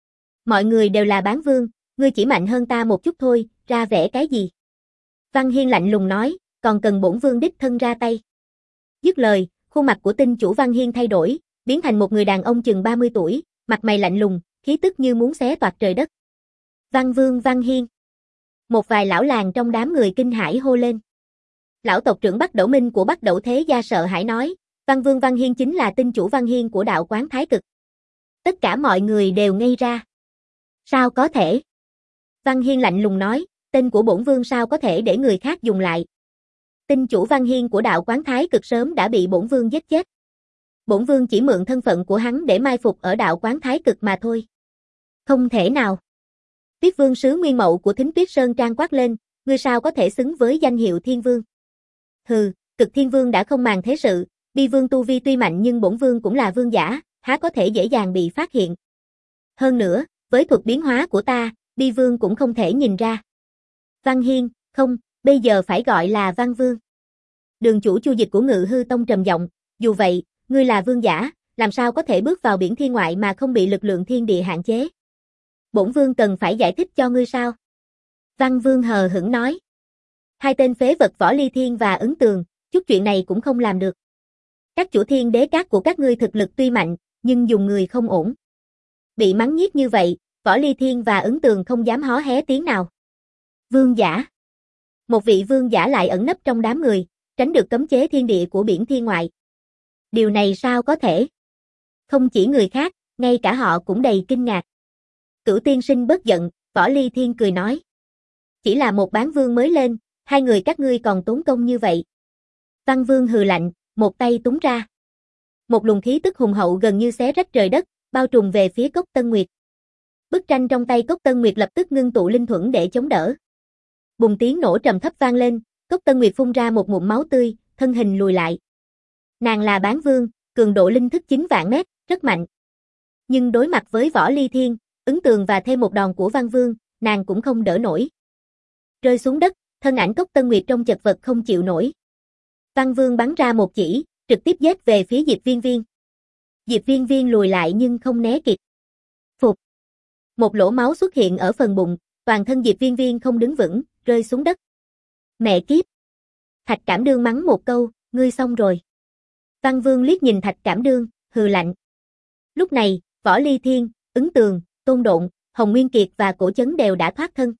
Mọi người đều là bán vương, ngươi chỉ mạnh hơn ta một chút thôi, ra vẻ cái gì? Văn Hiên lạnh lùng nói, còn cần bổn vương đích thân ra tay. Dứt lời, khuôn mặt của tinh chủ Văn Hiên thay đổi, biến thành một người đàn ông chừng 30 tuổi, mặt mày lạnh lùng, khí tức như muốn xé toạc trời đất. Văn Vương Văn Hiên. Một vài lão làng trong đám người kinh hãi hô lên. Lão tộc trưởng Bắc Đẩu Minh của Bắc Đẩu Thế Gia sợ hãi nói, Văn Vương Văn Hiên chính là tinh chủ Văn Hiên của đạo quán Thái Cực. Tất cả mọi người đều ngây ra. Sao có thể? Văn Hiên lạnh lùng nói, tên của bổn vương sao có thể để người khác dùng lại. Tinh chủ Văn Hiên của đạo quán Thái Cực sớm đã bị bổn vương giết chết. Bổn vương chỉ mượn thân phận của hắn để mai phục ở đạo quán Thái Cực mà thôi. Không thể nào. Tuyết Vương sứ Nguyên Mậu của Thính Tuyết Sơn Trang quát lên, ngươi sao có thể xứng với danh hiệu Thiên Vương? Hừ, Cực Thiên Vương đã không màng thế sự, Bi Vương tu vi tuy mạnh nhưng bổn vương cũng là vương giả, há có thể dễ dàng bị phát hiện. Hơn nữa, với thuật biến hóa của ta, Bi Vương cũng không thể nhìn ra. Văn Hiên, không, bây giờ phải gọi là Văn Vương. Đường chủ Chu Dịch của Ngự Hư Tông trầm giọng, dù vậy, ngươi là vương giả, làm sao có thể bước vào biển thiên ngoại mà không bị lực lượng thiên địa hạn chế? Bổn vương cần phải giải thích cho ngươi sao? Văn Vương hờ hững nói. Hai tên phế vật Võ Ly Thiên và Ứng Tường, chút chuyện này cũng không làm được. Các chủ thiên đế các của các ngươi thực lực tuy mạnh, nhưng dùng người không ổn. Bị mắng nhiếc như vậy, Võ Ly Thiên và Ứng Tường không dám hó hé tiếng nào. Vương giả. Một vị vương giả lại ẩn nấp trong đám người, tránh được cấm chế thiên địa của biển thiên ngoại. Điều này sao có thể? Không chỉ người khác, ngay cả họ cũng đầy kinh ngạc. Cửu tiên sinh bất giận, Võ Ly Thiên cười nói. Chỉ là một bán vương mới lên, hai người các ngươi còn tốn công như vậy. Văn Vương hừ lạnh, một tay túng ra. Một luồng khí tức hùng hậu gần như xé rách trời đất, bao trùm về phía Cốc Tân Nguyệt. Bức tranh trong tay Cốc Tân Nguyệt lập tức ngưng tụ linh thuẫn để chống đỡ. Bùng tiếng nổ trầm thấp vang lên, Cốc Tân Nguyệt phun ra một ngụm máu tươi, thân hình lùi lại. Nàng là bán vương, cường độ linh thức 9 vạn mét, rất mạnh. Nhưng đối mặt với Võ Ly Thiên, Ứng Tường và thêm một đòn của Văn Vương, nàng cũng không đỡ nổi. Rơi xuống đất, thân ảnh Cốc Tân Nguyệt trong chật vật không chịu nổi. Văn Vương bắn ra một chỉ, trực tiếp giết về phía Diệp Viên Viên. Diệp Viên Viên lùi lại nhưng không né kịp. Phục. Một lỗ máu xuất hiện ở phần bụng, toàn thân Diệp Viên Viên không đứng vững, rơi xuống đất. Mẹ kiếp. Thạch Cảm Đương mắng một câu, ngươi xong rồi. Văn Vương liếc nhìn Thạch Cảm Đương, hừ lạnh. Lúc này, Võ Ly Thiên, Ứng Tường, Tôn Độn, Hồng Nguyên Kiệt và Cổ Chấn đều đã thoát thân.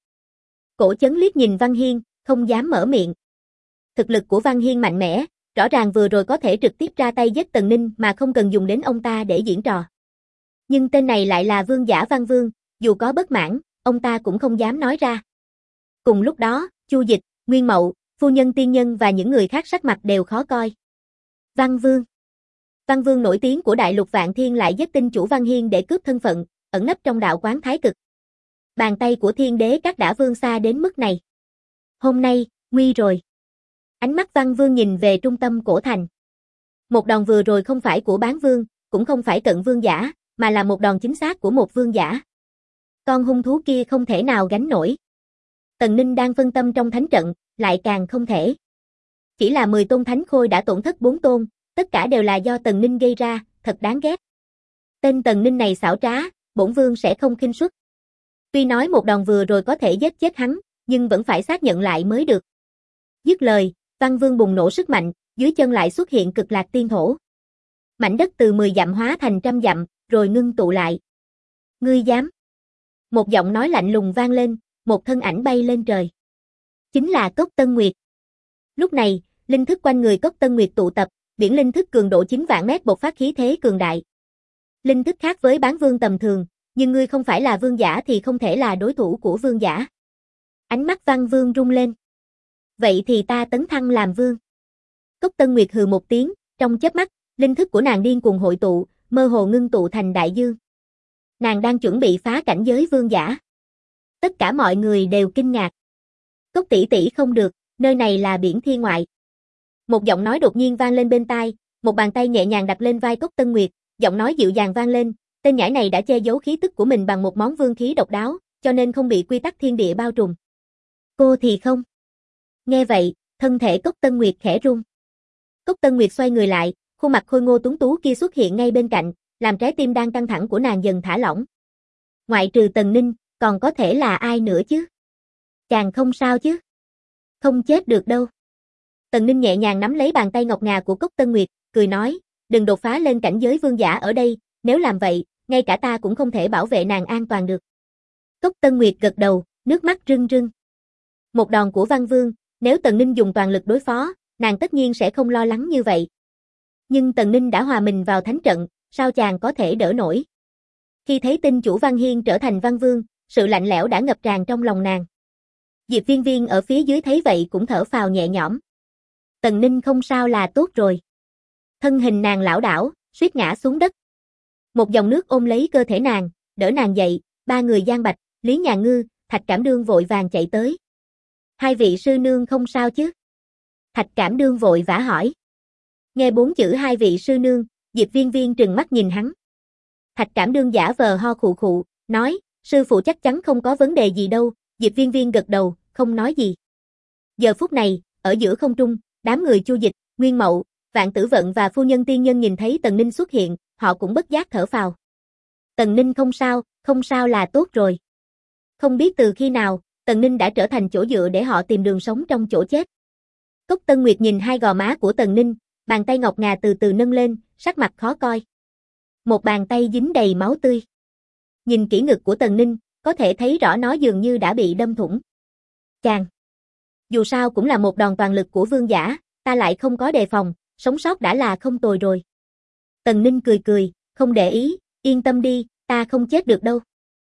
Cổ Chấn liếc nhìn Văn Hiên, không dám mở miệng. Thực lực của Văn Hiên mạnh mẽ, rõ ràng vừa rồi có thể trực tiếp ra tay giết Tần Ninh mà không cần dùng đến ông ta để diễn trò. Nhưng tên này lại là vương giả Văn Vương, dù có bất mãn, ông ta cũng không dám nói ra. Cùng lúc đó, Chu Dịch, Nguyên Mậu, phu nhân tiên nhân và những người khác sắc mặt đều khó coi. Văn Vương. Văn Vương nổi tiếng của Đại Lục Vạn Thiên lại giết tinh chủ Văn Hiên để cướp thân phận, ẩn nấp trong đạo quán Thái Cực. Bàn tay của Thiên Đế Các đã vươn xa đến mức này. Hôm nay, nguy rồi. Ánh mắt Văn Vương nhìn về trung tâm cổ thành. Một đòn vừa rồi không phải của Bán Vương, cũng không phải cận vương giả, mà là một đòn chính xác của một vương giả. Con hung thú kia không thể nào gánh nổi. Tần Ninh đang phân tâm trong thánh trận, lại càng không thể. Chỉ là 10 tôn thánh khôi đã tổn thất 4 tôn, tất cả đều là do Tần Ninh gây ra, thật đáng ghét. Tên Tần Ninh này xảo trá, bổn vương sẽ không khinh suất. Tuy nói một đòn vừa rồi có thể giết chết hắn, nhưng vẫn phải xác nhận lại mới được. Dứt lời, Văn Vương bùng nổ sức mạnh, dưới chân lại xuất hiện cực lạc tiên thổ. Mảnh đất từ 10 dặm hóa thành trăm dặm, rồi ngưng tụ lại. Ngươi dám? Một giọng nói lạnh lùng vang lên, một thân ảnh bay lên trời. Chính là Cốc Tân Nguyệt. Lúc này, linh thức quanh người Cốc Tân Nguyệt tụ tập, biển linh thức cường độ 9 vạn mét bộc phát khí thế cường đại. Linh thức khác với Bán Vương tầm thường, nhưng ngươi không phải là vương giả thì không thể là đối thủ của vương giả. Ánh mắt Văn Vương rung lên. Vậy thì ta tấn thăng làm vương. Cốc Tân Nguyệt hừ một tiếng, trong chớp mắt, linh thức của nàng điên cuồng hội tụ, mơ hồ ngưng tụ thành đại dương. Nàng đang chuẩn bị phá cảnh giới vương giả. Tất cả mọi người đều kinh ngạc. Cốc tỷ tỷ không được, nơi này là biển thiên ngoại. Một giọng nói đột nhiên vang lên bên tai, một bàn tay nhẹ nhàng đặt lên vai Cốc Tân Nguyệt, giọng nói dịu dàng vang lên, tên nhãi này đã che giấu khí tức của mình bằng một món vương khí độc đáo, cho nên không bị quy tắc thiên địa bao trùm. Cô thì không. Nghe vậy, thân thể Cốc Tân Nguyệt khẽ run. Cốc Tân Nguyệt xoay người lại, khuôn mặt khôi ngô tuấn tú kia xuất hiện ngay bên cạnh, làm trái tim đang căng thẳng của nàng dần thả lỏng. Ngoại trừ Tần Ninh, còn có thể là ai nữa chứ? Chàng không sao chứ? Không chết được đâu. Tần Ninh nhẹ nhàng nắm lấy bàn tay ngọc ngà của Cốc Tân Nguyệt, cười nói, đừng đột phá lên cảnh giới vương giả ở đây, nếu làm vậy, ngay cả ta cũng không thể bảo vệ nàng an toàn được. Cốc Tân Nguyệt gật đầu, nước mắt rưng rưng. Một đòn của Văn Vương, nếu Tần Ninh dùng toàn lực đối phó, nàng tất nhiên sẽ không lo lắng như vậy. Nhưng Tần Ninh đã hòa mình vào thánh trận, sao chàng có thể đỡ nổi? Khi thấy tinh chủ Văn Hiên trở thành Văn Vương, sự lạnh lẽo đã ngập tràn trong lòng nàng. Diệp Viên Viên ở phía dưới thấy vậy cũng thở phào nhẹ nhõm. Tần Ninh không sao là tốt rồi. Thân hình nàng lảo đảo, suýt ngã xuống đất. Một dòng nước ôm lấy cơ thể nàng, đỡ nàng dậy, ba người Giang Bạch, Lý Nhà Ngư, Thạch Cảm Đương vội vàng chạy tới. Hai vị sư nương không sao chứ? Thạch Cảm Đương vội vã hỏi. Nghe 4 chữ hai vị sư nương, Diệp Viên Viên trừng mắt nhìn hắn. Thạch Cảm Đương giả vờ ho khụ khụ, nói, sư phụ chắc chắn không có vấn đề gì đâu. Diệp Viên Viên gật đầu, không nói gì. Giờ phút này, ở giữa không trung, đám người Chu Dịch, Nguyên Mậu, Vạn Tử Vận và phu nhân tiên nhân nhìn thấy Tần Ninh xuất hiện, họ cũng bất giác thở phào. Tần Ninh không sao là tốt rồi. Không biết từ khi nào, Tần Ninh đã trở thành chỗ dựa để họ tìm đường sống trong chỗ chết. Cốc Tân Nguyệt nhìn hai gò má của Tần Ninh, bàn tay ngọc ngà từ từ nâng lên, sắc mặt khó coi. Một bàn tay dính đầy máu tươi. Nhìn kỹ ngực của Tần Ninh, có thể thấy rõ nó dường như đã bị đâm thủng. Chàng! Dù sao cũng là một đòn toàn lực của vương giả, ta lại không có đề phòng, sống sót đã là không tồi rồi. Tần Ninh cười cười, không để ý, yên tâm đi, ta không chết được đâu.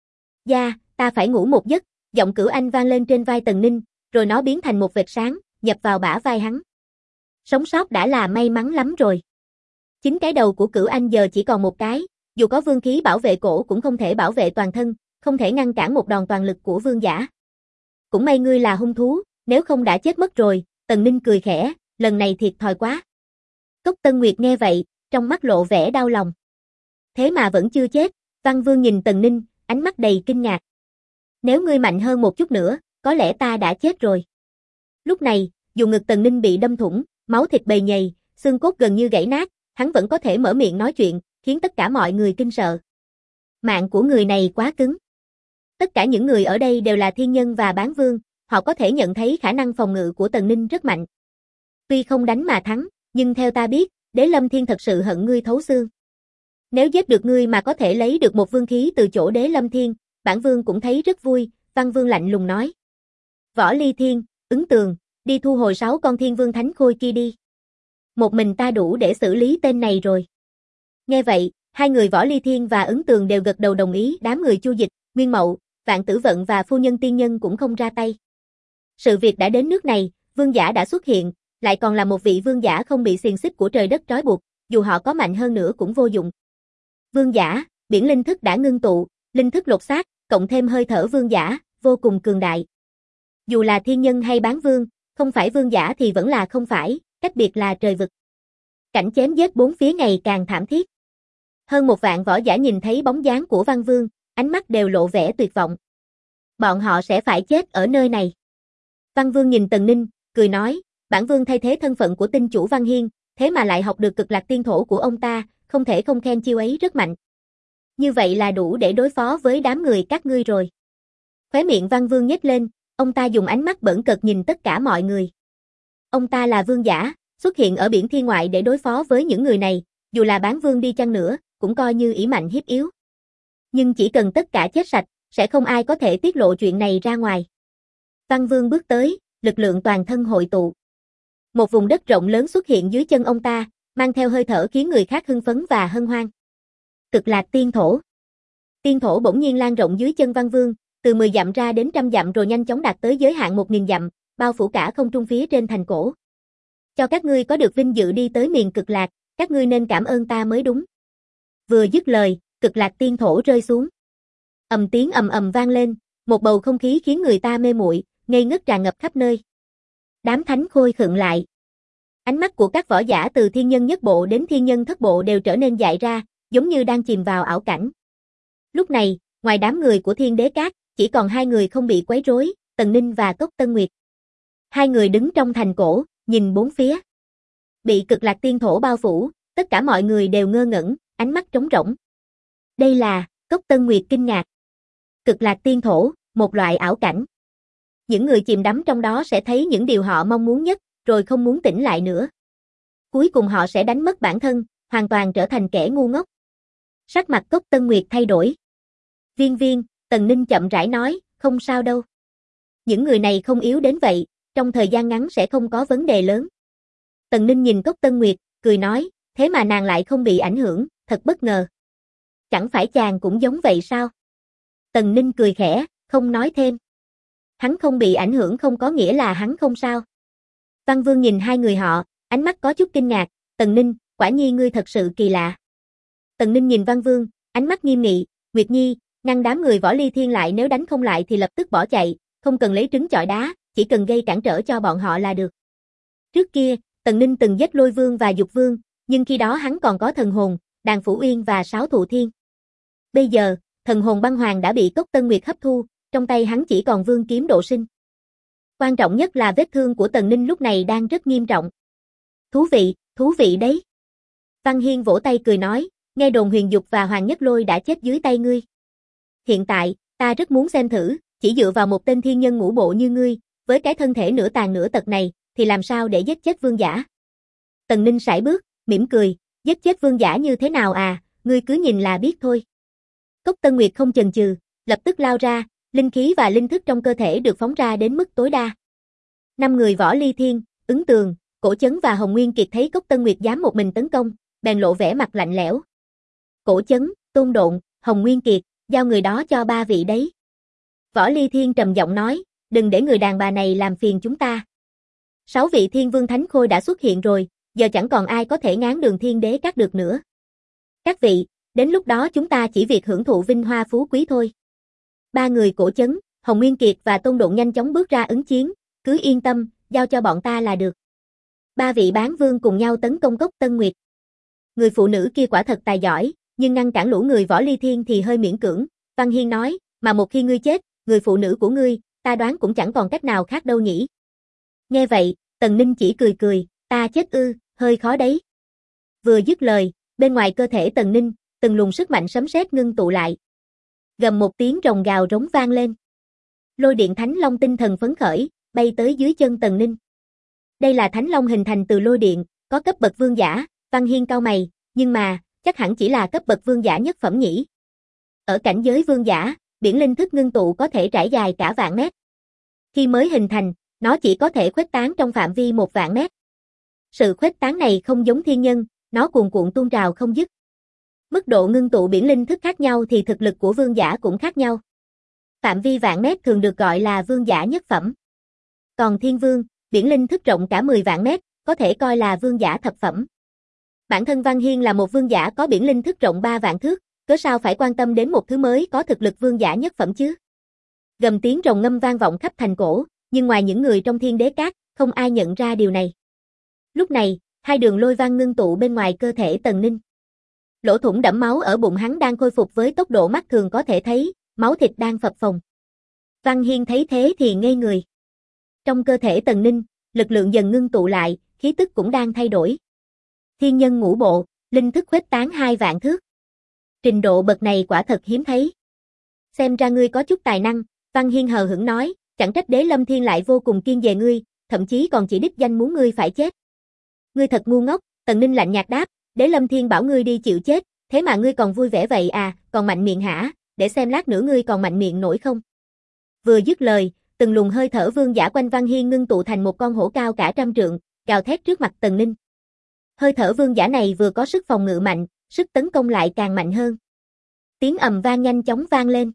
Dạ, ta phải ngủ một giấc, giọng Cửu Anh vang lên trên vai Tần Ninh, rồi nó biến thành một vệt sáng, nhập vào bả vai hắn. Sống sót đã là may mắn lắm rồi. Chính cái đầu của Cửu Anh giờ chỉ còn một cái, dù có vương khí bảo vệ cổ cũng không thể bảo vệ toàn thân, không thể ngăn cản một đòn toàn lực của vương giả. Cũng may ngươi là hung thú, nếu không đã chết mất rồi. Tần Ninh cười khẽ, lần này thiệt thòi quá. Cốc Tân Nguyệt nghe vậy, trong mắt lộ vẻ đau lòng. Thế mà vẫn chưa chết, Văn Vương nhìn Tần Ninh, ánh mắt đầy kinh ngạc. Nếu ngươi mạnh hơn một chút nữa, có lẽ ta đã chết rồi. Lúc này, dù ngực Tần Ninh bị đâm thủng, máu thịt bầy nhầy, xương cốt gần như gãy nát, hắn vẫn có thể mở miệng nói chuyện, khiến tất cả mọi người kinh sợ. Mạng của người này quá cứng. Tất cả những người ở đây đều là thiên nhân và bán vương, họ có thể nhận thấy khả năng phòng ngự của Tần Ninh rất mạnh. Tuy không đánh mà thắng, nhưng theo ta biết, Đế Lâm Thiên thật sự hận ngươi thấu xương. Nếu giết được ngươi mà có thể lấy được một vương khí từ chỗ Đế Lâm Thiên, bản vương cũng thấy rất vui. Văn Vương lạnh lùng nói. Võ Ly Thiên, Ứng Tường, đi thu hồi 6 con thiên vương thánh khôi kia đi. Một mình ta đủ để xử lý tên này rồi. Nghe vậy, hai người Võ Ly Thiên và Ứng Tường đều gật đầu đồng ý. Đám người Chu Dịch, Nguyên Mậu, Vạn Tử Vận và phu nhân tiên nhân cũng không ra tay. Sự việc đã đến nước này, vương giả đã xuất hiện, lại còn là một vị vương giả không bị xiềng xích của trời đất trói buộc, dù họ có mạnh hơn nữa cũng vô dụng. Vương giả, biển linh thức đã ngưng tụ, linh thức lột xác, cộng thêm hơi thở vương giả, vô cùng cường đại. Dù là thiên nhân hay bán vương, không phải vương giả thì vẫn là không phải, cách biệt là trời vực. Cảnh chém giết bốn phía ngày càng thảm thiết. Hơn 1 vạn võ giả nhìn thấy bóng dáng của Văn Vương, ánh mắt đều lộ vẻ tuyệt vọng. Bọn họ sẽ phải chết ở nơi này. Văn Vương nhìn Tần Ninh, cười nói, bản vương thay thế thân phận của tinh chủ Văn Hiên, thế mà lại học được cực lạc tiên thổ của ông ta, không thể không khen chiêu ấy rất mạnh. Như vậy là đủ để đối phó với đám người các ngươi rồi. Khóe miệng Văn Vương nhếch lên, ông ta dùng ánh mắt bỡn cợt nhìn tất cả mọi người. Ông ta là vương giả, xuất hiện ở biển thiên ngoại để đối phó với những người này, dù là bán vương đi chăng nữa, cũng coi như ỷ mạnh hiếp yếu. Nhưng chỉ cần tất cả chết sạch, sẽ không ai có thể tiết lộ chuyện này ra ngoài. Văn Vương bước tới, lực lượng toàn thân hội tụ. Một vùng đất rộng lớn xuất hiện dưới chân ông ta, mang theo hơi thở khiến người khác hưng phấn và hân hoan. Cực lạc tiên thổ. Tiên thổ bỗng nhiên lan rộng dưới chân Văn Vương, từ 10 dặm ra đến 100 dặm rồi nhanh chóng đạt tới giới hạn 1000 dặm, bao phủ cả không trung phía trên thành cổ. Cho các ngươi có được vinh dự đi tới miền cực lạc, các ngươi nên cảm ơn ta mới đúng. Vừa dứt lời, cực lạc tiên thổ rơi xuống. Tiếng ầm ầm vang lên, một bầu không khí khiến người ta mê muội, ngây ngất tràn ngập khắp nơi. Đám thánh khôi khựng lại. Ánh mắt của các võ giả từ thiên nhân nhất bộ đến thiên nhân thất bộ đều trở nên dại ra, giống như đang chìm vào ảo cảnh. Lúc này, ngoài đám người của Thiên Đế Các, chỉ còn 2 người không bị quấy rối, Tần Ninh và Cốc Tân Nguyệt. 2 người đứng trong thành cổ, nhìn bốn phía. Bị cực lạc tiên thổ bao phủ, tất cả mọi người đều ngơ ngẩn, ánh mắt trống rỗng. Đây là, Cốc Tân Nguyệt kinh ngạc. Cực lạc tiên thổ, một loại ảo cảnh. Những người chìm đắm trong đó sẽ thấy những điều họ mong muốn nhất, rồi không muốn tỉnh lại nữa. Cuối cùng họ sẽ đánh mất bản thân, hoàn toàn trở thành kẻ ngu ngốc. Sắc mặt Cốc Tân Nguyệt thay đổi. Viên, Tần Ninh chậm rãi nói, không sao đâu. Những người này không yếu đến vậy, trong thời gian ngắn sẽ không có vấn đề lớn. Tần Ninh nhìn Cốc Tân Nguyệt, cười nói, thế mà nàng lại không bị ảnh hưởng, thật bất ngờ. Chẳng phải chàng cũng giống vậy sao? Tần Ninh cười khẽ, không nói thêm. Hắn không bị ảnh hưởng không có nghĩa là hắn không sao. Văn Vương nhìn 2 người họ, ánh mắt có chút kinh ngạc, Tần Ninh, quả nhiên ngươi thật sự kỳ lạ. Tần Ninh nhìn Văn Vương, ánh mắt nghiêm nghị, Nguyệt Nhi, ngăn đám người Võ Ly Thiên lại, nếu đánh không lại thì lập tức bỏ chạy, không cần lấy trứng chọi đá, chỉ cần gây cản trở cho bọn họ là được. Trước kia, Tần Ninh từng giết Lôi Vương và Dục Vương, nhưng khi đó hắn còn có thần hồn, Đàn Phủ Uyên và Sáo Thụ Thiên. Bây giờ, thần hồn băng hoàng đã bị Cốc Tân Nguyệt hấp thu, trong tay hắn chỉ còn vương kiếm độ sinh. Quan trọng nhất là vết thương của Tần Ninh lúc này đang rất nghiêm trọng. Thú vị đấy. Văn Hiên vỗ tay cười nói, nghe đồn Huyền Dục và Hoàng Nhất Lôi đã chết dưới tay ngươi. Hiện tại, ta rất muốn xem thử, chỉ dựa vào một tên thiên nhân ngũ bộ như ngươi, với cái thân thể nửa tàn nửa tật này, thì làm sao để giết chết vương giả. Tần Ninh sải bước, mỉm cười, giết chết vương giả như thế nào à, ngươi cứ nhìn là biết thôi. Cốc Tân Nguyệt không chần chừ, lập tức lao ra, linh khí và linh thức trong cơ thể được phóng ra đến mức tối đa. 5 người Võ Ly Thiên, Ứng Tường, Cổ Chấn và Hồng Nguyên Kiệt thấy Cốc Tân Nguyệt dám một mình tấn công, bèn lộ vẻ mặt lạnh lẽo. Cổ Chấn, Tôn Độn, Hồng Nguyên Kiệt, giao người đó cho 3 vị đấy. Võ Ly Thiên trầm giọng nói, đừng để người đàn bà này làm phiền chúng ta. 6 vị Thiên Vương Thánh Khôi đã xuất hiện rồi, giờ chẳng còn ai có thể ngáng đường Thiên Đế Các được nữa. Các vị, đến lúc đó chúng ta chỉ việc hưởng thụ vinh hoa phú quý thôi. 3 người Cổ Chấn, Hồng Nguyên Kiệt và Tôn Độn nhanh chóng bước ra ứng chiến, cứ yên tâm, giao cho bọn ta là được. 3 vị bán vương cùng nhau tấn công Cốc Tân Nguyệt. Người phụ nữ kia quả thật tài giỏi, nhưng ngăn cản lũ người Võ Ly Thiên thì hơi miễn cưỡng. Văn Hiên nói, mà một khi ngươi chết, người phụ nữ của ngươi, ta đoán cũng chẳng còn cách nào khác đâu nhỉ. Nghe vậy, Tần Ninh chỉ cười cười, ta chết ư, hơi khó đấy. Vừa dứt lời, bên ngoài cơ thể Tần Ninh, từng luồng sức mạnh sấm sét ngưng tụ lại. Gầm một tiếng rồng gào rống vang lên. Lôi điện Thánh Long tinh thần phấn khởi, bay tới dưới chân Tần Ninh. Đây là Thánh Long hình thành từ lôi điện, có cấp bậc vương giả. Văn Hiên cau mày, nhưng mà, chắc hẳn chỉ là cấp bậc vương giả nhất phẩm nhỉ. Ở cảnh giới vương giả, biển linh thức ngưng tụ có thể trải dài cả vạn mét. Khi mới hình thành, nó chỉ có thể khuếch tán trong phạm vi 1 vạn mét. Sự khuếch tán này không giống thiên nhân, nó cuồn cuộn tuôn trào không dứt. Mức độ ngưng tụ biển linh thức khác nhau thì thực lực của vương giả cũng khác nhau. Phạm vi vạn mét thường được gọi là vương giả nhất phẩm. Còn thiên vương, biển linh thức rộng cả 10 vạn mét, có thể coi là vương giả thập phẩm. Bản thân Văn Hiên là một vương giả có biển linh thức rộng 3 vạn thước, cớ sao phải quan tâm đến một thứ mới có thực lực vương giả nhất phẩm chứ? Gầm tiếng rồng ngâm vang vọng khắp thành cổ, nhưng ngoài những người trong Thiên Đế Các, không ai nhận ra điều này. Lúc này, hai đường lôi vang ngưng tụ bên ngoài cơ thể Tần Ninh. Lỗ thủng đẫm máu ở bụng hắn đang khôi phục với tốc độ mắt thường có thể thấy, máu thịt đang phập phồng. Văn Hiên thấy thế thì ngây người. Trong cơ thể Tần Ninh, lực lượng dần ngưng tụ lại, khí tức cũng đang thay đổi. Thiên nhân ngũ bộ, linh thức khuếch tán 2 vạn thước. Trình độ bậc này quả thật hiếm thấy. Xem ra ngươi có chút tài năng, Văn Hiên hờ hững nói, chẳng trách Đế Lâm Thiên lại vô cùng kiêng dè ngươi, thậm chí còn chỉ đích danh muốn ngươi phải chết. Ngươi thật ngu ngốc, Tần Ninh lạnh nhạt đáp, Đế Lâm Thiên bảo ngươi đi chịu chết, thế mà ngươi còn vui vẻ vậy à, còn mạnh miệng hả, để xem lát nữa ngươi còn mạnh miệng nổi không. Vừa dứt lời, từng luồng hơi thở vương giả quanh Văn Hiên ngưng tụ thành một con hổ cao cả trăm trượng, gào thét trước mặt Tần Ninh. Hơi thở vương giả này vừa có sức phòng ngự mạnh, sức tấn công lại càng mạnh hơn. Tiếng ầm vang nhanh chóng vang lên.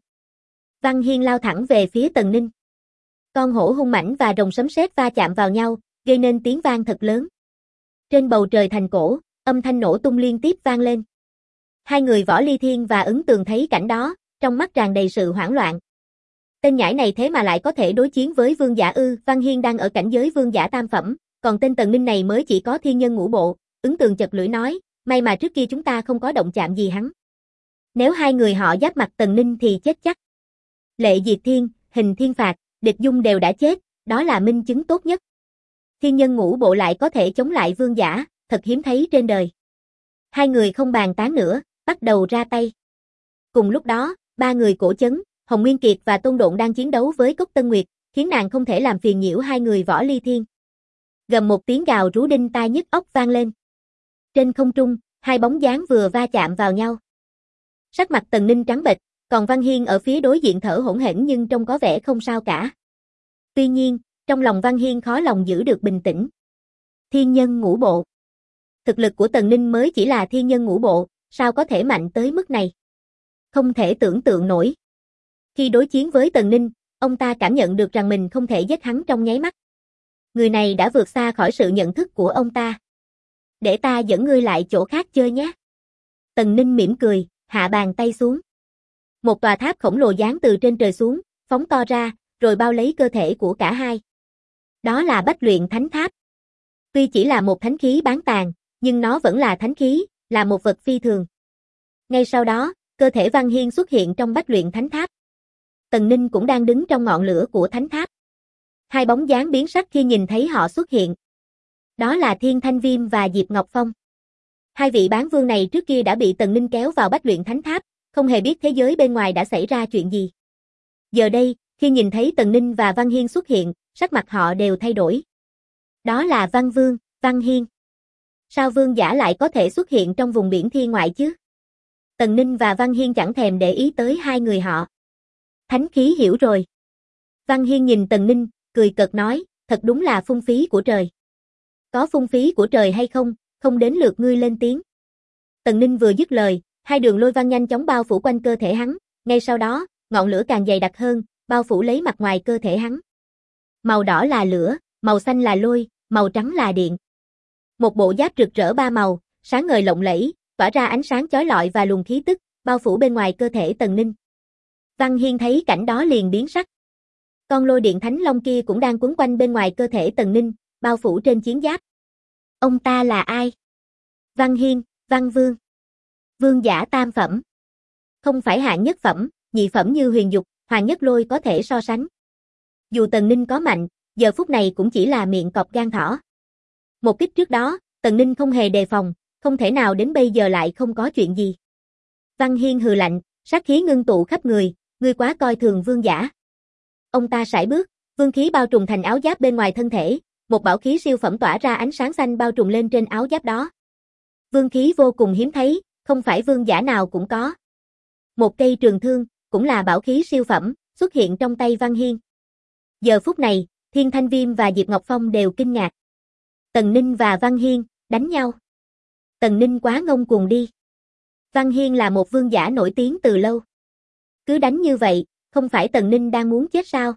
Văn Hiên lao thẳng về phía Tần Ninh. Con hổ hung mãnh và rồng sấm sét va chạm vào nhau, gây nên tiếng vang thật lớn. Trên bầu trời thành cổ, âm thanh nổ tung liên tiếp vang lên. Hai người Võ Ly Thiên và Ứng Tường thấy cảnh đó, trong mắt tràn đầy sự hoảng loạn. Tên nhãi này thế mà lại có thể đối chiến với vương giả ư? Văn Hiên đang ở cảnh giới vương giả tam phẩm, còn tên Tần Ninh này mới chỉ có thiên nhân ngũ bộ. Ứng Tường chật lưỡi nói, may mà trước kia chúng ta không có động chạm gì hắn. Nếu hai người họ giáp mặt Tần Ninh thì chết chắc. Lệ Diệt Thiên, Hình Thiên Phạt, Địch Dung đều đã chết, đó là minh chứng tốt nhất. Thiên nhân ngũ bộ lại có thể chống lại vương giả, thật hiếm thấy trên đời. Hai người không bàn tán nữa, bắt đầu ra tay. Cùng lúc đó, ba người cổ chấn, Hồng Nguyên Kiệt và Tôn Độn đang chiến đấu với Cốc Tân Nguyệt, khiến nàng không thể làm phiền nhiễu hai người Võ Ly Thiên. Gầm một tiếng gào rú đinh tai nhức óc vang lên. Trên không trung, hai bóng dáng vừa va chạm vào nhau. Sắc mặt Tần Ninh trắng bệch, còn Văn Hiên ở phía đối diện thở hổn hển nhưng trông có vẻ không sao cả. Tuy nhiên, trong lòng Văn Hiên khó lòng giữ được bình tĩnh. Thiên nhân ngũ bộ. Thực lực của Tần Ninh mới chỉ là thiên nhân ngũ bộ, sao có thể mạnh tới mức này? Không thể tưởng tượng nổi. Khi đối chiến với Tần Ninh, ông ta cảm nhận được rằng mình không thể giết hắn trong nháy mắt. Người này đã vượt xa khỏi sự nhận thức của ông ta. Để ta dẫn ngươi lại chỗ khác chơi nhé. Tần Ninh mỉm cười, hạ bàn tay xuống. Một tòa tháp khổng lồ giáng từ trên trời xuống, phóng to ra, rồi bao lấy cơ thể của cả hai. Đó là Bách Luyện Thánh Tháp. Tuy chỉ là một thánh khí bán tàn, nhưng nó vẫn là thánh khí, là một vật phi thường. Ngay sau đó, cơ thể Văn Hiên xuất hiện trong Bách Luyện Thánh Tháp. Tần Ninh cũng đang đứng trong ngọn lửa của thánh tháp. Hai bóng dáng biến sắc khi nhìn thấy họ xuất hiện. Đó là Thiên Thanh Viêm và Diệp Ngọc Phong. Hai vị bán vương này trước kia đã bị Tần Ninh kéo vào Bách Luyện Thánh Tháp, không hề biết thế giới bên ngoài đã xảy ra chuyện gì. Giờ đây, khi nhìn thấy Tần Ninh và Văn Hiên xuất hiện, sắc mặt họ đều thay đổi. Đó là Văn Vương, Văn Hiên. Sao vương giả lại có thể xuất hiện trong vùng biển thiên ngoại chứ? Tần Ninh và Văn Hiên chẳng thèm để ý tới hai người họ. Thánh khí hiểu rồi. Văn Hiên nhìn Tần Ninh, cười cợt nói, thật đúng là phung phí của trời. Có phung phí của trời hay không, không đến lượt ngươi lên tiếng. Tần Ninh vừa dứt lời, hai đường lôi văn nhanh chóng bao phủ quanh cơ thể hắn, ngay sau đó, ngọn lửa càng dày đặc hơn, bao phủ lấy mặt ngoài cơ thể hắn. Màu đỏ là lửa, màu xanh là lôi, màu trắng là điện. Một bộ giáp rực rỡ ba màu, sáng ngời lộng lẫy, tỏa ra ánh sáng chói lọi và luồng khí tức, bao phủ bên ngoài cơ thể Tần Ninh. Văn Hiên thấy cảnh đó liền biến sắc. Con lôi điện thánh long kia cũng đang quấn quanh bên ngoài cơ thể Tần Ninh, bao phủ trên chiến giáp. Ông ta là ai? Văn Hiên, Văn Vương. Vương giả tam phẩm. Không phải hạng nhất phẩm, nhị phẩm như Huyền Dục, Hoàng Nhất Lôi có thể so sánh. Dù Tần Ninh có mạnh, giờ phút này cũng chỉ là miệng cọp gan thỏ. Một kích trước đó, Tần Ninh không hề đề phòng, không thể nào đến bây giờ lại không có chuyện gì. Văn Hiên hừ lạnh, sát khí ngưng tụ khắp người, ngươi quá coi thường vương giả. Ông ta sải bước, vương khí bao trùm thành áo giáp bên ngoài thân thể, một bảo khí siêu phẩm tỏa ra ánh sáng xanh bao trùm lên trên áo giáp đó. Vương khí vô cùng hiếm thấy, không phải vương giả nào cũng có. Một cây trường thương, cũng là bảo khí siêu phẩm, xuất hiện trong tay Văn Hiên. Giờ phút này, Thiên Thanh Viêm và Diệp Ngọc Phong đều kinh ngạc. Tần Ninh và Văn Hiên, đánh nhau. Tần Ninh quá ngông cuồng đi. Văn Hiên là một vương giả nổi tiếng từ lâu. Cứ đánh như vậy, không phải Tần Ninh đang muốn chết sao?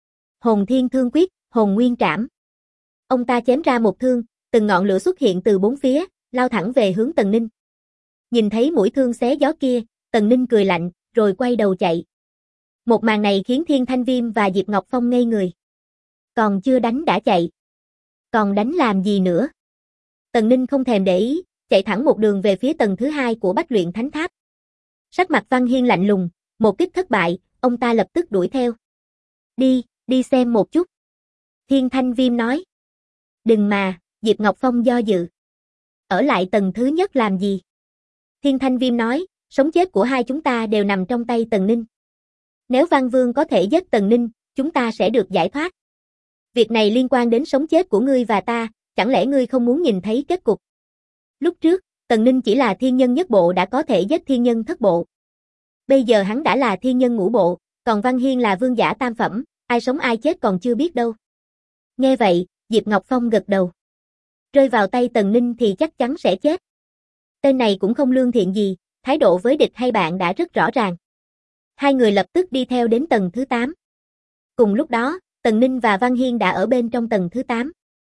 Hồn Thiên Thương Quyết, Hồn Nguyên Trảm. Ông ta chém ra một thương, từng ngọn lửa xuất hiện từ bốn phía, lao thẳng về hướng Tần Ninh. Nhìn thấy mũi thương xé gió kia, Tần Ninh cười lạnh, rồi quay đầu chạy. Một màn này khiến Thiên Thanh Viêm và Diệp Ngọc Phong ngây người. Còn chưa đánh đã chạy. Còn đánh làm gì nữa? Tần Ninh không thèm để ý, chạy thẳng một đường về phía tầng thứ 2 của Bách Luyện Thánh Tháp. Sắc mặt Văn Hiên lạnh lùng, một kích thất bại, ông ta lập tức đuổi theo. Đi xem một chút. Thiên Thanh Viêm nói. Đừng mà, Diệp Ngọc Phong do dự. Ở lại tầng thứ nhất làm gì? Thiên Thanh Viêm nói, sống chết của hai chúng ta đều nằm trong tay Tần Ninh. Nếu Văn Vương có thể giết Tần Ninh, chúng ta sẽ được giải thoát. Việc này liên quan đến sống chết của ngươi và ta, chẳng lẽ ngươi không muốn nhìn thấy kết cục? Lúc trước, Tần Ninh chỉ là thiên nhân nhất bộ đã có thể giết thiên nhân thất bộ. Bây giờ hắn đã là thiên nhân ngũ bộ, còn Văn Hiên là vương giả tam phẩm, ai sống ai chết còn chưa biết đâu. Nghe vậy, Diệp Ngọc Phong gật đầu. Rơi vào tay Tần Ninh thì chắc chắn sẽ chết. Tên này cũng không lương thiện gì, thái độ với địch hay bạn đã rất rõ ràng. Hai người lập tức đi theo đến tầng thứ 8. Cùng lúc đó, Tần Ninh và Văn Hiên đã ở bên trong tầng thứ 8.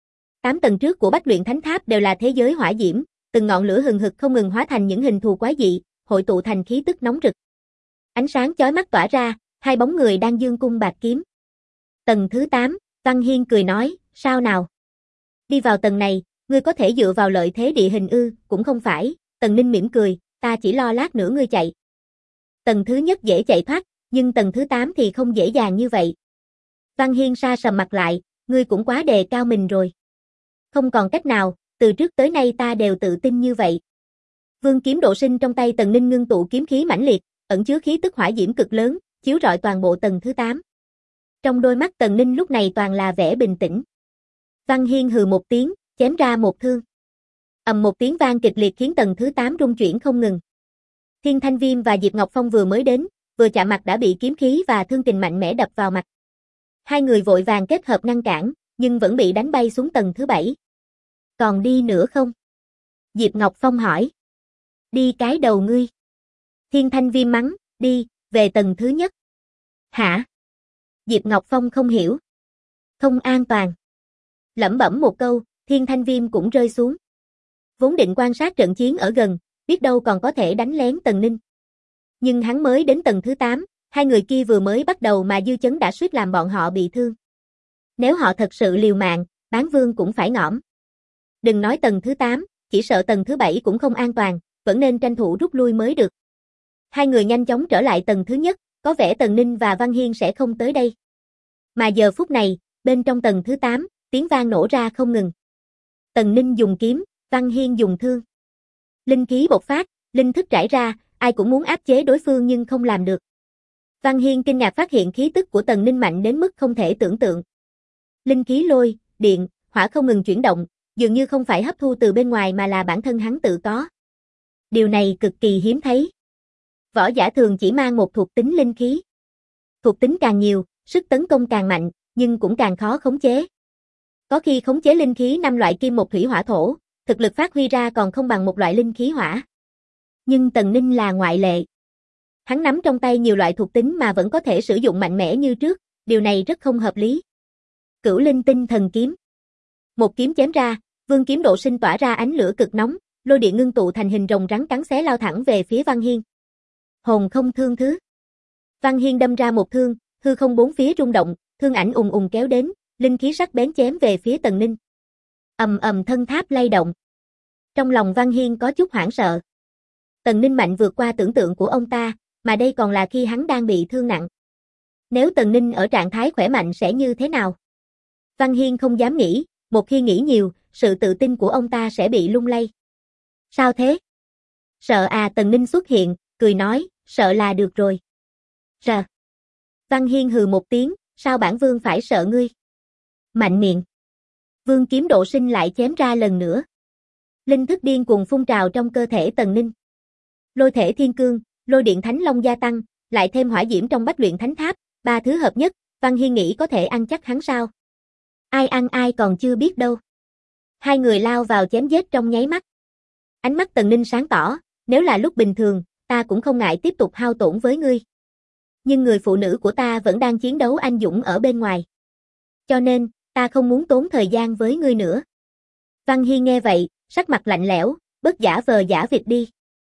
8 tầng trước của Bách Luyện Thánh Tháp đều là thế giới hỏa diễm, từng ngọn lửa hừng hực không ngừng hóa thành những hình thù quái dị, hội tụ thành khí tức nóng rực. Ánh sáng chói mắt tỏa ra, hai bóng người đang giương cung bạt kiếm. Tầng thứ 8, Văn Hiên cười nói, sao nào? Đi vào tầng này, ngươi có thể dựa vào lợi thế địa hình ư? Cũng không phải, Tần Ninh mỉm cười, ta chỉ lo lát nữa ngươi chạy. Tầng thứ nhất dễ chạy thoát, nhưng tầng thứ 8 thì không dễ dàng như vậy. Văn Hiên sa sầm mặt lại, ngươi cũng quá đề cao mình rồi. Không còn cách nào, từ trước tới nay ta đều tự tin như vậy. Vương kiếm độ sinh trong tay Tần Ninh ngưng tụ kiếm khí mãnh liệt, ẩn chứa khí tức hỏa diễm cực lớn, chiếu rọi toàn bộ tầng thứ 8. Trong đôi mắt Tần Ninh lúc này toàn là vẻ bình tĩnh. Văn Hiên hừ một tiếng, chém ra một thương. Ầm một tiếng vang kịch liệt khiến tầng thứ 8 rung chuyển không ngừng. Thiên Thanh Viêm và Diệp Ngọc Phong vừa mới đến, vừa chạm mặt đã bị kiếm khí và thương kình mạnh mẽ đập vào mặt. Hai người vội vàng kết hợp ngăn cản, nhưng vẫn bị đánh bay xuống tầng thứ 7. Còn đi nữa không? Diệp Ngọc Phong hỏi. Đi cái đầu ngươi. Thiên Thanh Viêm mắng, đi, về tầng thứ nhất. Hả? Diệp Ngọc Phong không hiểu. Không an toàn. Lẩm bẩm một câu, Thiên Thanh Viêm cũng rơi xuống. Vốn định quan sát trận chiến ở gần, biết đâu còn có thể đánh lén Tần Ninh. Nhưng hắn mới đến tầng thứ 8, hai người kia vừa mới bắt đầu mà dư chấn đã suýt làm bọn họ bị thương. Nếu họ thật sự liều mạng, Bán Vương cũng phải ngõm. Đừng nói tầng thứ 8, chỉ sợ tầng thứ 7 cũng không an toàn, vẫn nên tranh thủ rút lui mới được. Hai người nhanh chóng trở lại tầng thứ nhất, có vẻ Tần Ninh và Văn Hiên sẽ không tới đây. Mà giờ phút này, bên trong tầng thứ 8, tiếng vang nổ ra không ngừng. Tần Ninh dùng kiếm, Văn Hiên dùng thương. Linh khí bộc phát, linh thức trải ra, ai cũng muốn áp chế đối phương nhưng không làm được. Văn Hiên kinh ngạc phát hiện khí tức của Tần Ninh mạnh đến mức không thể tưởng tượng. Linh khí lôi, điện, hỏa không ngừng chuyển động, dường như không phải hấp thu từ bên ngoài mà là bản thân hắn tự có. Điều này cực kỳ hiếm thấy. Võ giả thường chỉ mang một thuộc tính linh khí. Thuộc tính càng nhiều, sức tấn công càng mạnh, nhưng cũng càng khó khống chế. Có khi khống chế linh khí 5 loại kim một thủy hỏa thổ, thực lực phát huy ra còn không bằng một loại linh khí hỏa. Nhưng Tần Ninh là ngoại lệ. Hắn nắm trong tay nhiều loại thuộc tính mà vẫn có thể sử dụng mạnh mẽ như trước, điều này rất không hợp lý. Cửu Linh Tinh Thần Kiếm. Một kiếm chém ra, vương kiếm độ sinh tỏa ra ánh lửa cực nóng, lôi điện ngưng tụ thành hình rồng rắn cắn xé lao thẳng về phía Văn Hiên. Hồn không thương thứ. Văn Hiên đâm ra một thương, hư không bốn phía rung động, thương ảnh ùng ùng kéo đến, linh khí sắc bén chém về phía Tần Ninh. Ầm ầm thân tháp lay động. Trong lòng Văn Hiên có chút hoảng sợ. Tần Ninh mạnh vượt qua tưởng tượng của ông ta, mà đây còn là khi hắn đang bị thương nặng. Nếu Tần Ninh ở trạng thái khỏe mạnh sẽ như thế nào? Văn Hiên không dám nghĩ, một khi nghĩ nhiều, sự tự tin của ông ta sẽ bị lung lay. Sao thế? Sợ à? Tần Ninh xuất hiện, cười nói, sợ là được rồi. Rờ. Văn Hiên hừ một tiếng, sao bản vương phải sợ ngươi? Mạnh miệng. Vương kiếm độ sinh lại chém ra lần nữa. Linh thức điên cuồng phun trào trong cơ thể Tần Ninh. Lôi thể thiên cương, lôi điện thánh long gia tăng, lại thêm hỏa diễm trong Bách Luyện Thánh Tháp, ba thứ hợp nhất, Văn Hiên nghĩ có thể ăn chắc hắn sao? Ai ăn ai còn chưa biết đâu. Hai người lao vào chém giết trong nháy mắt. Ánh mắt Tần Ninh sáng tỏ, nếu là lúc bình thường, ta cũng không ngại tiếp tục hao tổn với ngươi. Nhưng người phụ nữ của ta vẫn đang chiến đấu anh dũng ở bên ngoài. Cho nên, ta không muốn tốn thời gian với ngươi nữa. Văn Hiên nghe vậy, sắc mặt lạnh lẽo, bớt giả vờ giả vịt đi.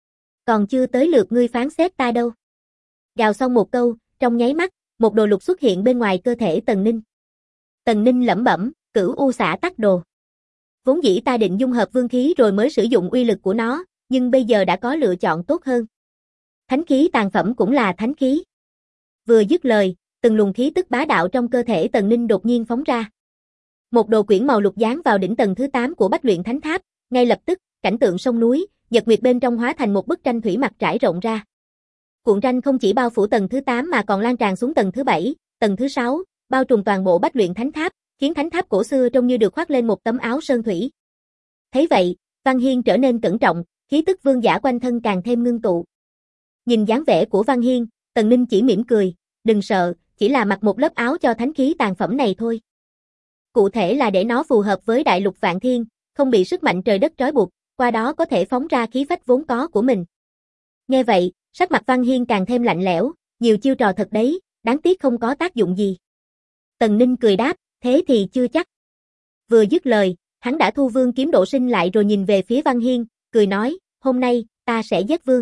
Còn chưa tới lượt ngươi phán xét ta đâu. Gào xong một câu, trong nháy mắt, một đồ lục xuất hiện bên ngoài cơ thể Tần Ninh. Tần Ninh lẩm bẩm, Cửu U Xả Tắc Đồ. Vốn dĩ ta định dung hợp vương khí rồi mới sử dụng uy lực của nó, nhưng bây giờ đã có lựa chọn tốt hơn. Thánh khí tàn phẩm cũng là thánh khí. Vừa dứt lời, từng luồng khí tức bá đạo trong cơ thể Tần Ninh đột nhiên phóng ra. Một đồ quyển màu lục dán vào đỉnh tầng thứ 8 của Bách Luyện Thánh Tháp, ngay lập tức, cảnh tượng sông núi, nhật nguyệt bên trong hóa thành một bức tranh thủy mặc trải rộng ra. Cuộn tranh không chỉ bao phủ tầng thứ 8 mà còn lan tràn xuống tầng thứ 7, tầng thứ 6, bao trùm toàn bộ Bách Luyện Thánh Tháp, khiến thánh tháp cổ xưa trông như được khoác lên một tấm áo sơn thủy. Thấy vậy, Văn Hiên trở nên cẩn trọng, khí tức vương giả quanh thân càng thêm ngưng tụ. Nhìn dáng vẻ của Văn Hiên, Tần Ninh chỉ mỉm cười, đừng sợ, chỉ là mặc một lớp áo cho thánh khí tàn phẩm này thôi. Cụ thể là để nó phù hợp với đại lục vạn thiên, không bị sức mạnh trời đất trói buộc, qua đó có thể phóng ra khí phách vốn có của mình. Nghe vậy, sắc mặt Văn Hiên càng thêm lạnh lẽo, nhiều chiêu trò thật đấy, đáng tiếc không có tác dụng gì. Tần Ninh cười đáp, thế thì chưa chắc. Vừa dứt lời, hắn đã thu vương kiếm độ sinh lại rồi nhìn về phía Văn Hiên, cười nói, hôm nay, ta sẽ giết vương.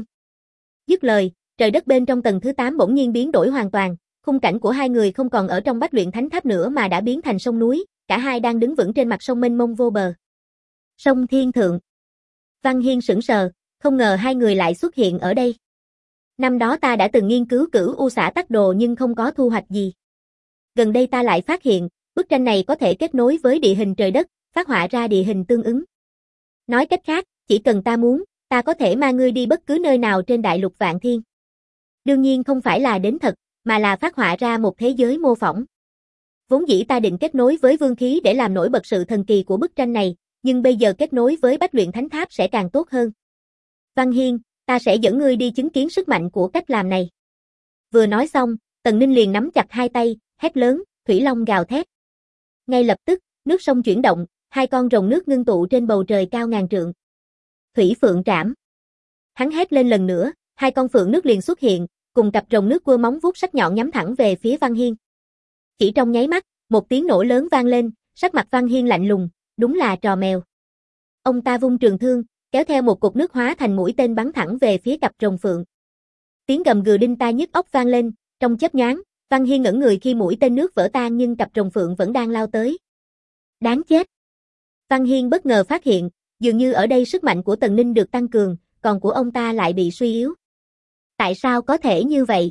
Dứt lời, trời đất bên trong tầng thứ 8 bỗng nhiên biến đổi hoàn toàn, khung cảnh của hai người không còn ở trong Bách Luyện Thánh Tháp nữa mà đã biến thành sông núi, cả hai đang đứng vững trên mặt sông mênh mông vô bờ. Sông Thiên Thượng. Văn Hiên sững sờ, không ngờ hai người lại xuất hiện ở đây. Năm đó ta đã từng nghiên cứu Cửu U Xả Tắc Đồ nhưng không có thu hoạch gì. Gần đây ta lại phát hiện, bức tranh này có thể kết nối với địa hình trời đất, phát họa ra địa hình tương ứng. Nói cách khác, chỉ cần ta muốn, ta có thể mang ngươi đi bất cứ nơi nào trên đại lục vạn thiên. Đương nhiên không phải là đến thật, mà là phát họa ra một thế giới mô phỏng. Vốn dĩ ta định kết nối với vương khí để làm nổi bật sự thần kỳ của bức tranh này, nhưng bây giờ kết nối với Bách Luyện Thánh Tháp sẽ càng tốt hơn. Văn Hiên, ta sẽ dẫn ngươi đi chứng kiến sức mạnh của cách làm này. Vừa nói xong, Tần Ninh liền nắm chặt hai tay, hét lớn, Thủy Long gào thét. Ngay lập tức, nước sông chuyển động, hai con rồng nước ngưng tụ trên bầu trời cao ngàn trượng. Thủy Phượng Trảm. Hắn hét lên lần nữa, hai con phượng nước liền xuất hiện, cùng cặp rồng nước cua móng vuốt sắc nhọn nhắm thẳng về phía Văn Hiên. Chỉ trong nháy mắt, một tiếng nổ lớn vang lên, sắc mặt Văn Hiên lạnh lùng, đúng là trò mèo. Ông ta vung trường thương, kéo theo một cục nước hóa thành mũi tên bắn thẳng về phía cặp rồng phượng. Tiếng gầm gừ đinh tai nhức óc vang lên, trong chớp nhoáng, Văn Hiên ngẩn người khi mũi tên nước vỡ tan nhưng cặp rồng phượng vẫn đang lao tới. Đáng chết! Văn Hiên bất ngờ phát hiện, dường như ở đây sức mạnh của Tần Ninh được tăng cường, còn của ông ta lại bị suy yếu. Tại sao có thể như vậy?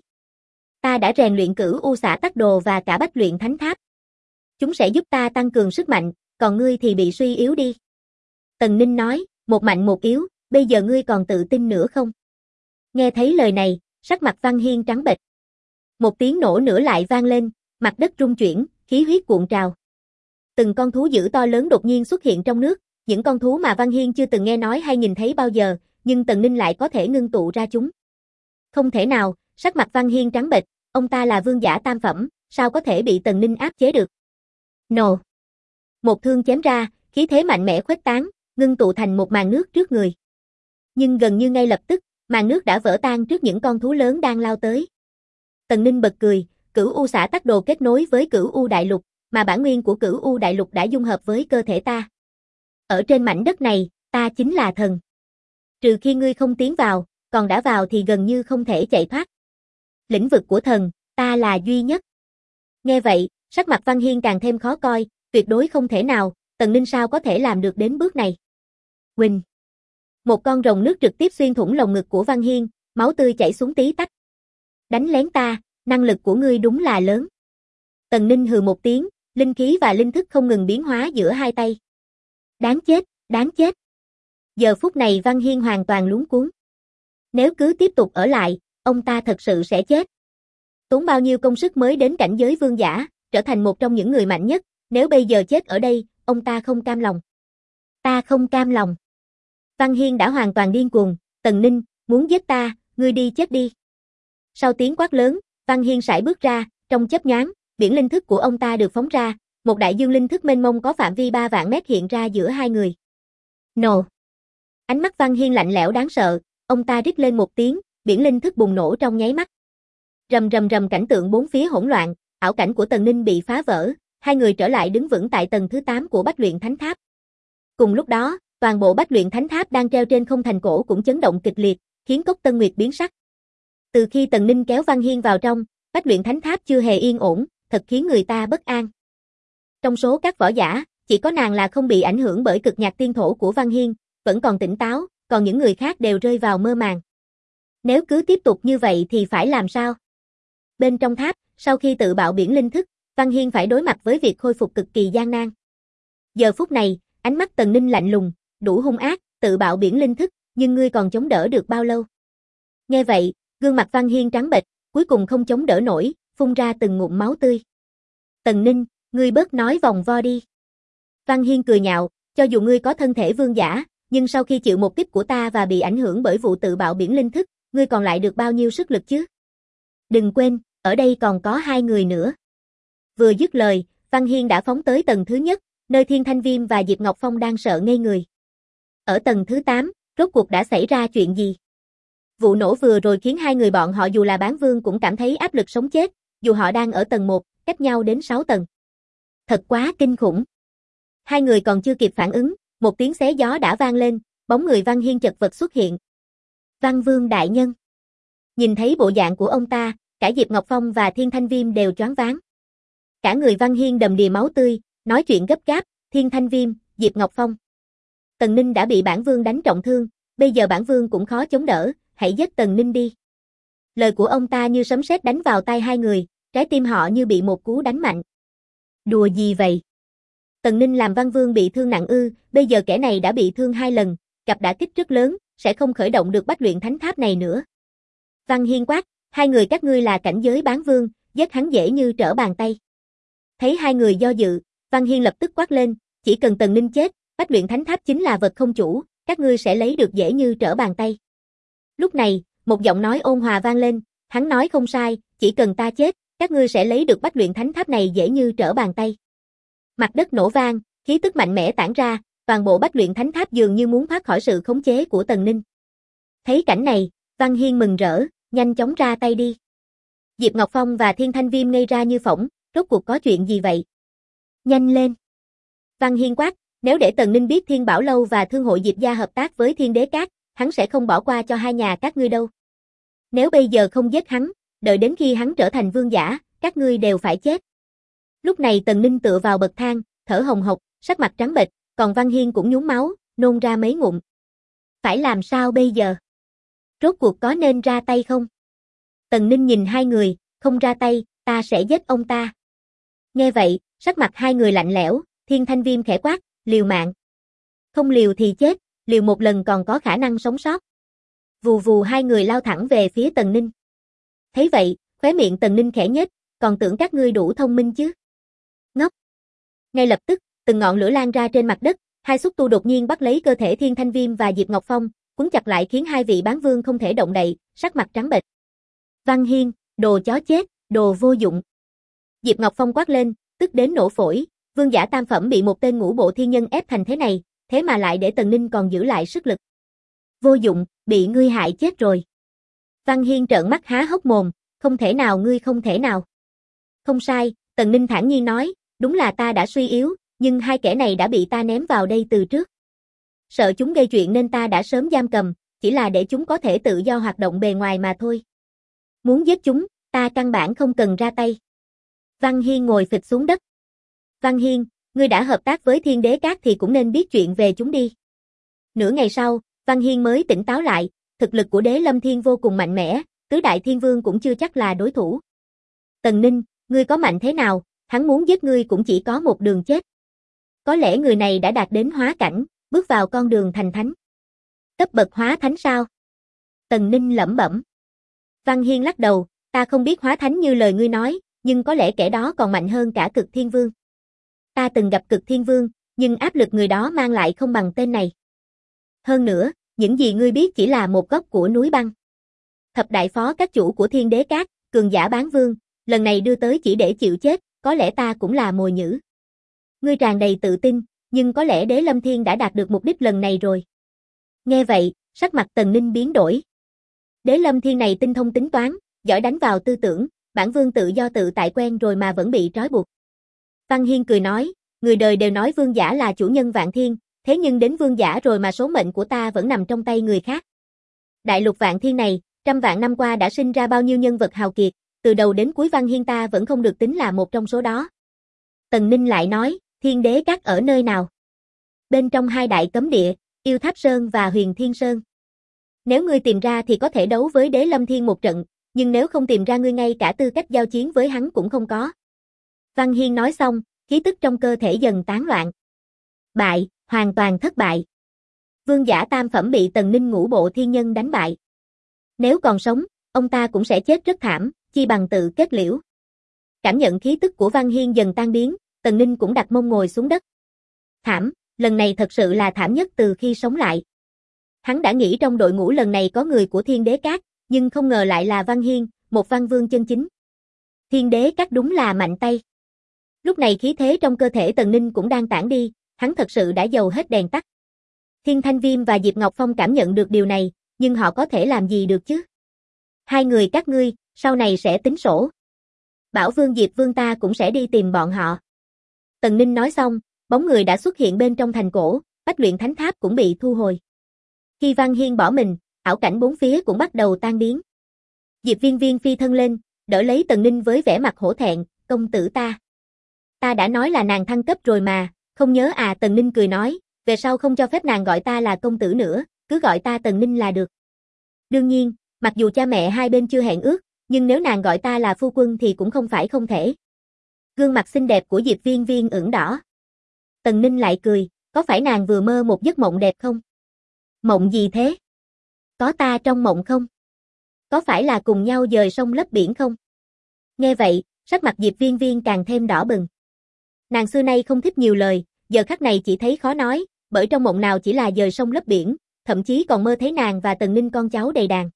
Ta đã rèn luyện Cửu U Xả Tắc Đồ và cả Bách Luyện Thánh Tháp. Chúng sẽ giúp ta tăng cường sức mạnh, còn ngươi thì bị suy yếu đi. Tần Ninh nói, một mạnh một yếu, bây giờ ngươi còn tự tin nữa không? Nghe thấy lời này, sắc mặt Văn Hiên trắng bệch. Một tiếng nổ nữa lại vang lên, mặt đất rung chuyển, khí huyết cuộn trào. Từng con thú dữ to lớn đột nhiên xuất hiện trong nước, những con thú mà Văn Hiên chưa từng nghe nói hay nhìn thấy bao giờ, nhưng Tần Ninh lại có thể ngưng tụ ra chúng. Không thể nào, sắc mặt Văn Hiên trắng bệch, ông ta là vương giả tam phẩm, sao có thể bị Tần Ninh áp chế được? Nổ! Một thương chém ra, khí thế mạnh mẽ khuếch tán, ngưng tụ thành một màn nước trước người. Nhưng gần như ngay lập tức, màn nước đã vỡ tan trước những con thú lớn đang lao tới. Tần Ninh bật cười, Cửu U Xả Tắc Đồ kết nối với Cửu U Đại Lục, mà bản nguyên của Cửu U Đại Lục đã dung hợp với cơ thể ta. Ở trên mảnh đất này, ta chính là thần. Trừ khi ngươi không tiến vào, còn đã vào thì gần như không thể chạy thoát. Lĩnh vực của thần, ta là duy nhất. Nghe vậy, sắc mặt Văn Hiên càng thêm khó coi, tuyệt đối không thể nào, Tần Ninh sao có thể làm được đến bước này. Huỳnh. Một con rồng nước trực tiếp xuyên thủng lồng ngực của Văn Hiên, máu tươi chảy xuống tí tách. Đánh lén ta, năng lực của ngươi đúng là lớn. Tần Ninh hừ một tiếng, linh khí và linh thức không ngừng biến hóa giữa hai tay. Đáng chết, đáng chết. Giờ phút này Văn Hiên hoàn toàn luống cuống. Nếu cứ tiếp tục ở lại, ông ta thật sự sẽ chết. Tốn bao nhiêu công sức mới đến cảnh giới vương giả, trở thành một trong những người mạnh nhất, nếu bây giờ chết ở đây, ông ta không cam lòng. Ta không cam lòng. Văn Hiên đã hoàn toàn điên cuồng, Tần Ninh, muốn giết ta, ngươi đi chết đi. Sau tiếng quát lớn, Văn Hiên sải bước ra, trong chớp nhoáng, biển linh thức của ông ta được phóng ra, một đại dương linh thức mênh mông có phạm vi 3 vạn mét hiện ra giữa hai người. Nổ! Ánh mắt Văn Hiên lạnh lẽo đáng sợ, ông ta rít lên một tiếng, biển linh thức bùng nổ trong nháy mắt. Rầm rầm rầm, cảnh tượng bốn phía hỗn loạn, ảo cảnh của Tần Ninh bị phá vỡ, hai người trở lại đứng vững tại tầng thứ 8 của Bách Luyện Thánh Tháp. Cùng lúc đó, toàn bộ Bách Luyện Thánh Tháp đang treo trên không thành cổ cũng chấn động kịch liệt, khiến Cốc Tân Nguyệt biến sắc. Từ khi Tần Ninh kéo Văn Hiên vào trong, Bách Luyện Thánh Tháp chưa hề yên ổn, thật khiến người ta bất an. Trong số các võ giả, chỉ có nàng là không bị ảnh hưởng bởi cực nhạc tiên thổ của Văn Hiên, vẫn còn tỉnh táo, còn những người khác đều rơi vào mơ màng. Nếu cứ tiếp tục như vậy thì phải làm sao? Bên trong tháp, sau khi tự bạo biển linh thức, Văn Hiên phải đối mặt với việc khôi phục cực kỳ gian nan. Giờ phút này, ánh mắt Tần Ninh lạnh lùng, đủ hung ác, tự bạo biển linh thức, nhưng ngươi còn chống đỡ được bao lâu? Nghe vậy, gương mặt Văn Hiên trắng bệch, cuối cùng không chống đỡ nổi, phun ra từng ngụm máu tươi. Tần Ninh, ngươi bớt nói vòng vo đi. Văn Hiên cười nhạo, cho dù ngươi có thân thể vương giả, nhưng sau khi chịu một kích của ta và bị ảnh hưởng bởi vụ tự bạo biển linh thức, ngươi còn lại được bao nhiêu sức lực chứ? Đừng quên, ở đây còn có 2 người nữa. Vừa dứt lời, Văn Hiên đã phóng tới tầng thứ nhất, nơi Thiên Thanh Viêm và Diệp Ngọc Phong đang sợ ngây người. Ở tầng thứ 8, rốt cuộc đã xảy ra chuyện gì? Vụ nổ vừa rồi khiến 2 người bọn họ dù là bán vương cũng cảm thấy áp lực sống chết, dù họ đang ở tầng 1, cách nhau đến 6 tầng. Thật quá kinh khủng. 2 người còn chưa kịp phản ứng, một tiếng xé gió đã vang lên, bóng người Văn Hiên chật vật xuất hiện. Văn Vương đại nhân. Nhìn thấy bộ dạng của ông ta, cả Diệp Ngọc Phong và Thiên Thanh Viêm đều choáng váng. Cả người Văn Hiên đầm đìa máu tươi, nói chuyện gấp gáp, Thiên Thanh Viêm, Diệp Ngọc Phong. Tần Ninh đã bị bản vương đánh trọng thương, bây giờ bản vương cũng khó chống đỡ, hãy giết Tần Ninh đi. Lời của ông ta như sấm sét đánh vào tai 2 người, trái tim họ như bị một cú đánh mạnh. Đùa gì vậy? Tần Ninh làm Văn Vương bị thương nặng ư? Bây giờ kẻ này đã bị thương 2 lần, gặp đả kích rất lớn, sẽ không khởi động được Bách Luyện Thánh Tháp này nữa. Văn Hiên quát, 2 người các ngươi là cảnh giới bán vương, giết hắn dễ như trở bàn tay. Thấy 2 người do dự, Văn Hiên lập tức quát lên, chỉ cần Tần Ninh chết, Bách Luyện Thánh Tháp chính là vật không chủ, các ngươi sẽ lấy được dễ như trở bàn tay. Lúc này, một giọng nói ôn hòa vang lên, hắn nói không sai, chỉ cần ta chết, các ngươi sẽ lấy được Bách Luyện Thánh Tháp này dễ như trở bàn tay. Mặt đất nổ vang, khí tức mạnh mẽ tản ra, toàn bộ Bách Luyện Thánh Tháp dường như muốn thoát khỏi sự khống chế của Tần Ninh. Thấy cảnh này, Văn Hiên mừng rỡ, nhanh chóng ra tay đi. Diệp Ngọc Phong và Thiên Thanh Viêm ngây ra như phỗng, rốt cuộc có chuyện gì vậy? Nhanh lên! Văn Hiên quát, nếu để Tần Ninh biết Thiên Bảo Lâu và Thương hội Diệp gia hợp tác với Thiên Đế Các, hắn sẽ không bỏ qua cho 2 nhà các ngươi đâu. Nếu bây giờ không giết hắn, đợi đến khi hắn trở thành vương giả, các ngươi đều phải chết. Lúc này Tần Ninh tựa vào bậc thang, thở hồng hộc, sắc mặt trắng bệch, còn Văn Hiên cũng nhúng máu, nôn ra mấy ngụm. Phải làm sao bây giờ? Rốt cuộc có nên ra tay không? Tần Ninh nhìn 2 người, không ra tay, ta sẽ giết ông ta. Nghe vậy, sắc mặt 2 người lạnh lẽo, Thiên Thanh Viêm khẽ quát, liều mạng. Không liều thì chết, liều một lần còn có khả năng sống sót. Vù vù 2 người lao thẳng về phía Tần Ninh. Thấy vậy, khóe miệng Tần Ninh khẽ nhếch, còn tưởng các ngươi đủ thông minh chứ. Ngốc. Ngay lập tức, từng ngọn lửa lan ra trên mặt đất, 2 xúc tu đột nhiên bắt lấy cơ thể Thiên Thanh Viêm và Diệp Ngọc Phong, quấn chặt lại khiến 2 vị bán vương không thể động đậy, sắc mặt trắng bệch. Văn Hiên, đồ chó chết, đồ vô dụng. Diệp Ngọc Phong quát lên, tức đến nổ phổi, vương giả tam phẩm bị một tên ngũ bộ thiên nhân ép thành thế này, thế mà lại để Tần Ninh còn giữ lại sức lực. Vô dụng, bị ngươi hại chết rồi. Văn Hiên trợn mắt há hốc mồm, không thể nào, ngươi không thể nào. Không sai, Tần Ninh thản nhiên nói, đúng là ta đã suy yếu, nhưng 2 kẻ này đã bị ta ném vào đây từ trước. Sợ chúng gây chuyện nên ta đã sớm giam cầm, chỉ là để chúng có thể tự do hoạt động bề ngoài mà thôi. Muốn giết chúng, ta căn bản không cần ra tay. Văn Hiên ngồi phịch xuống đất. Văn Hiên, ngươi đã hợp tác với Thiên Đế Các thì cũng nên biết chuyện về chúng đi. Nửa ngày sau, Văn Hiên mới tỉnh táo lại, thực lực của Đế Lâm Thiên vô cùng mạnh mẽ, tứ đại thiên vương cũng chưa chắc là đối thủ. Tần Ninh, ngươi có mạnh thế nào, hắn muốn giết ngươi cũng chỉ có một đường chết. Có lẽ người này đã đạt đến hóa cảnh, bước vào con đường thành thánh. Cấp bậc hóa thánh sao? Tần Ninh lẩm bẩm. Văn Hiên lắc đầu, ta không biết hóa thánh như lời ngươi nói, nhưng có lẽ kẻ đó còn mạnh hơn cả Cực Thiên Vương. Ta từng gặp Cực Thiên Vương, nhưng áp lực người đó mang lại không bằng tên này. Hơn nữa, những gì ngươi biết chỉ là một góc của núi băng. Thập đại phó các chủ của Thiên Đế Các, cường giả bán vương, lần này đưa tới chỉ để chịu chết, có lẽ ta cũng là mồi nhử. Ngươi tràn đầy tự tin, nhưng có lẽ Đế Lâm Thiên đã đạt được mục đích lần này rồi. Nghe vậy, sắc mặt Tần Ninh biến đổi. Đế Lâm Thiên này tinh thông tính toán, giỏi đánh vào tư tưởng, bản vương tự do tự tại quen rồi mà vẫn bị trói buộc. Văn Hiên cười nói, người đời đều nói vương giả là chủ nhân vạn thiên, thế nhưng đến vương giả rồi mà số mệnh của ta vẫn nằm trong tay người khác. Đại lục vạn thiên này, trăm vạn năm qua đã sinh ra bao nhiêu nhân vật hào kiệt, từ đầu đến cuối Văn Hiên ta vẫn không được tính là một trong số đó. Tần Ninh lại nói, Thiên Đế Các ở nơi nào? Bên trong hai đại cấm địa, Yêu Tháp Sơn và Huyền Thiên Sơn. Nếu ngươi tìm ra thì có thể đấu với Đế Lâm Thiên một trận, nhưng nếu không tìm ra ngươi ngay cả tư cách giao chiến với hắn cũng không có. Văn Hiên nói xong, khí tức trong cơ thể dần tán loạn. Bại, hoàn toàn thất bại. Vương giả tam phẩm bị Tần Ninh ngũ bộ thiên nhân đánh bại. Nếu còn sống, ông ta cũng sẽ chết rất thảm, chi bằng tự kết liễu. Cảm nhận khí tức của Văn Hiên dần tan biến, Tần Ninh cũng đặt mông ngồi xuống đất. Thảm, lần này thật sự là thảm nhất từ khi sống lại. Hắn đã nghĩ trong đội ngũ lần này có người của Thiên Đế Các, nhưng không ngờ lại là Văn Hiên, một văn vương chân chính. Thiên Đế Các đúng là mạnh tay. Lúc này khí thế trong cơ thể Tần Ninh cũng đang tản đi, hắn thật sự đã dầu hết đèn tắt. Thiên Thanh Viêm và Diệp Ngọc Phong cảm nhận được điều này, nhưng họ có thể làm gì được chứ? Hai người các ngươi, sau này sẽ tính sổ. Bảo Vương Diệp Vương ta cũng sẽ đi tìm bọn họ. Tần Ninh nói xong, bóng người đã xuất hiện bên trong thành cổ, Bách Luyện Thánh Tháp cũng bị thu hồi. Khi Văn Hiên bỏ mình, ảo cảnh bốn phía cũng bắt đầu tan biến. Diệp Viên Viên phi thân lên, đỡ lấy Tần Ninh với vẻ mặt hổ thẹn, công tử ta. Ta đã nói là nàng thăng cấp rồi mà, không nhớ à? Tần Ninh cười nói, về sau không cho phép nàng gọi ta là công tử nữa, cứ gọi ta Tần Ninh là được. Đương nhiên, mặc dù cha mẹ hai bên chưa hẹn ước, nhưng nếu nàng gọi ta là phu quân thì cũng không phải không thể. Gương mặt xinh đẹp của Diệp Viên Viên ửng đỏ. Tần Ninh lại cười, có phải nàng vừa mơ một giấc mộng đẹp không? Mộng gì thế? Có ta trong mộng không? Có phải là cùng nhau dời sông lấp biển không? Nghe vậy, sắc mặt Diệp Viên Viên càng thêm đỏ bừng. Nàng xưa nay không thích nhiều lời, giờ khắc này chỉ thấy khó nói, bởi trong mộng nào chỉ là dời sông lấp biển, thậm chí còn mơ thấy nàng và Tần Ninh con cháu đầy đàn.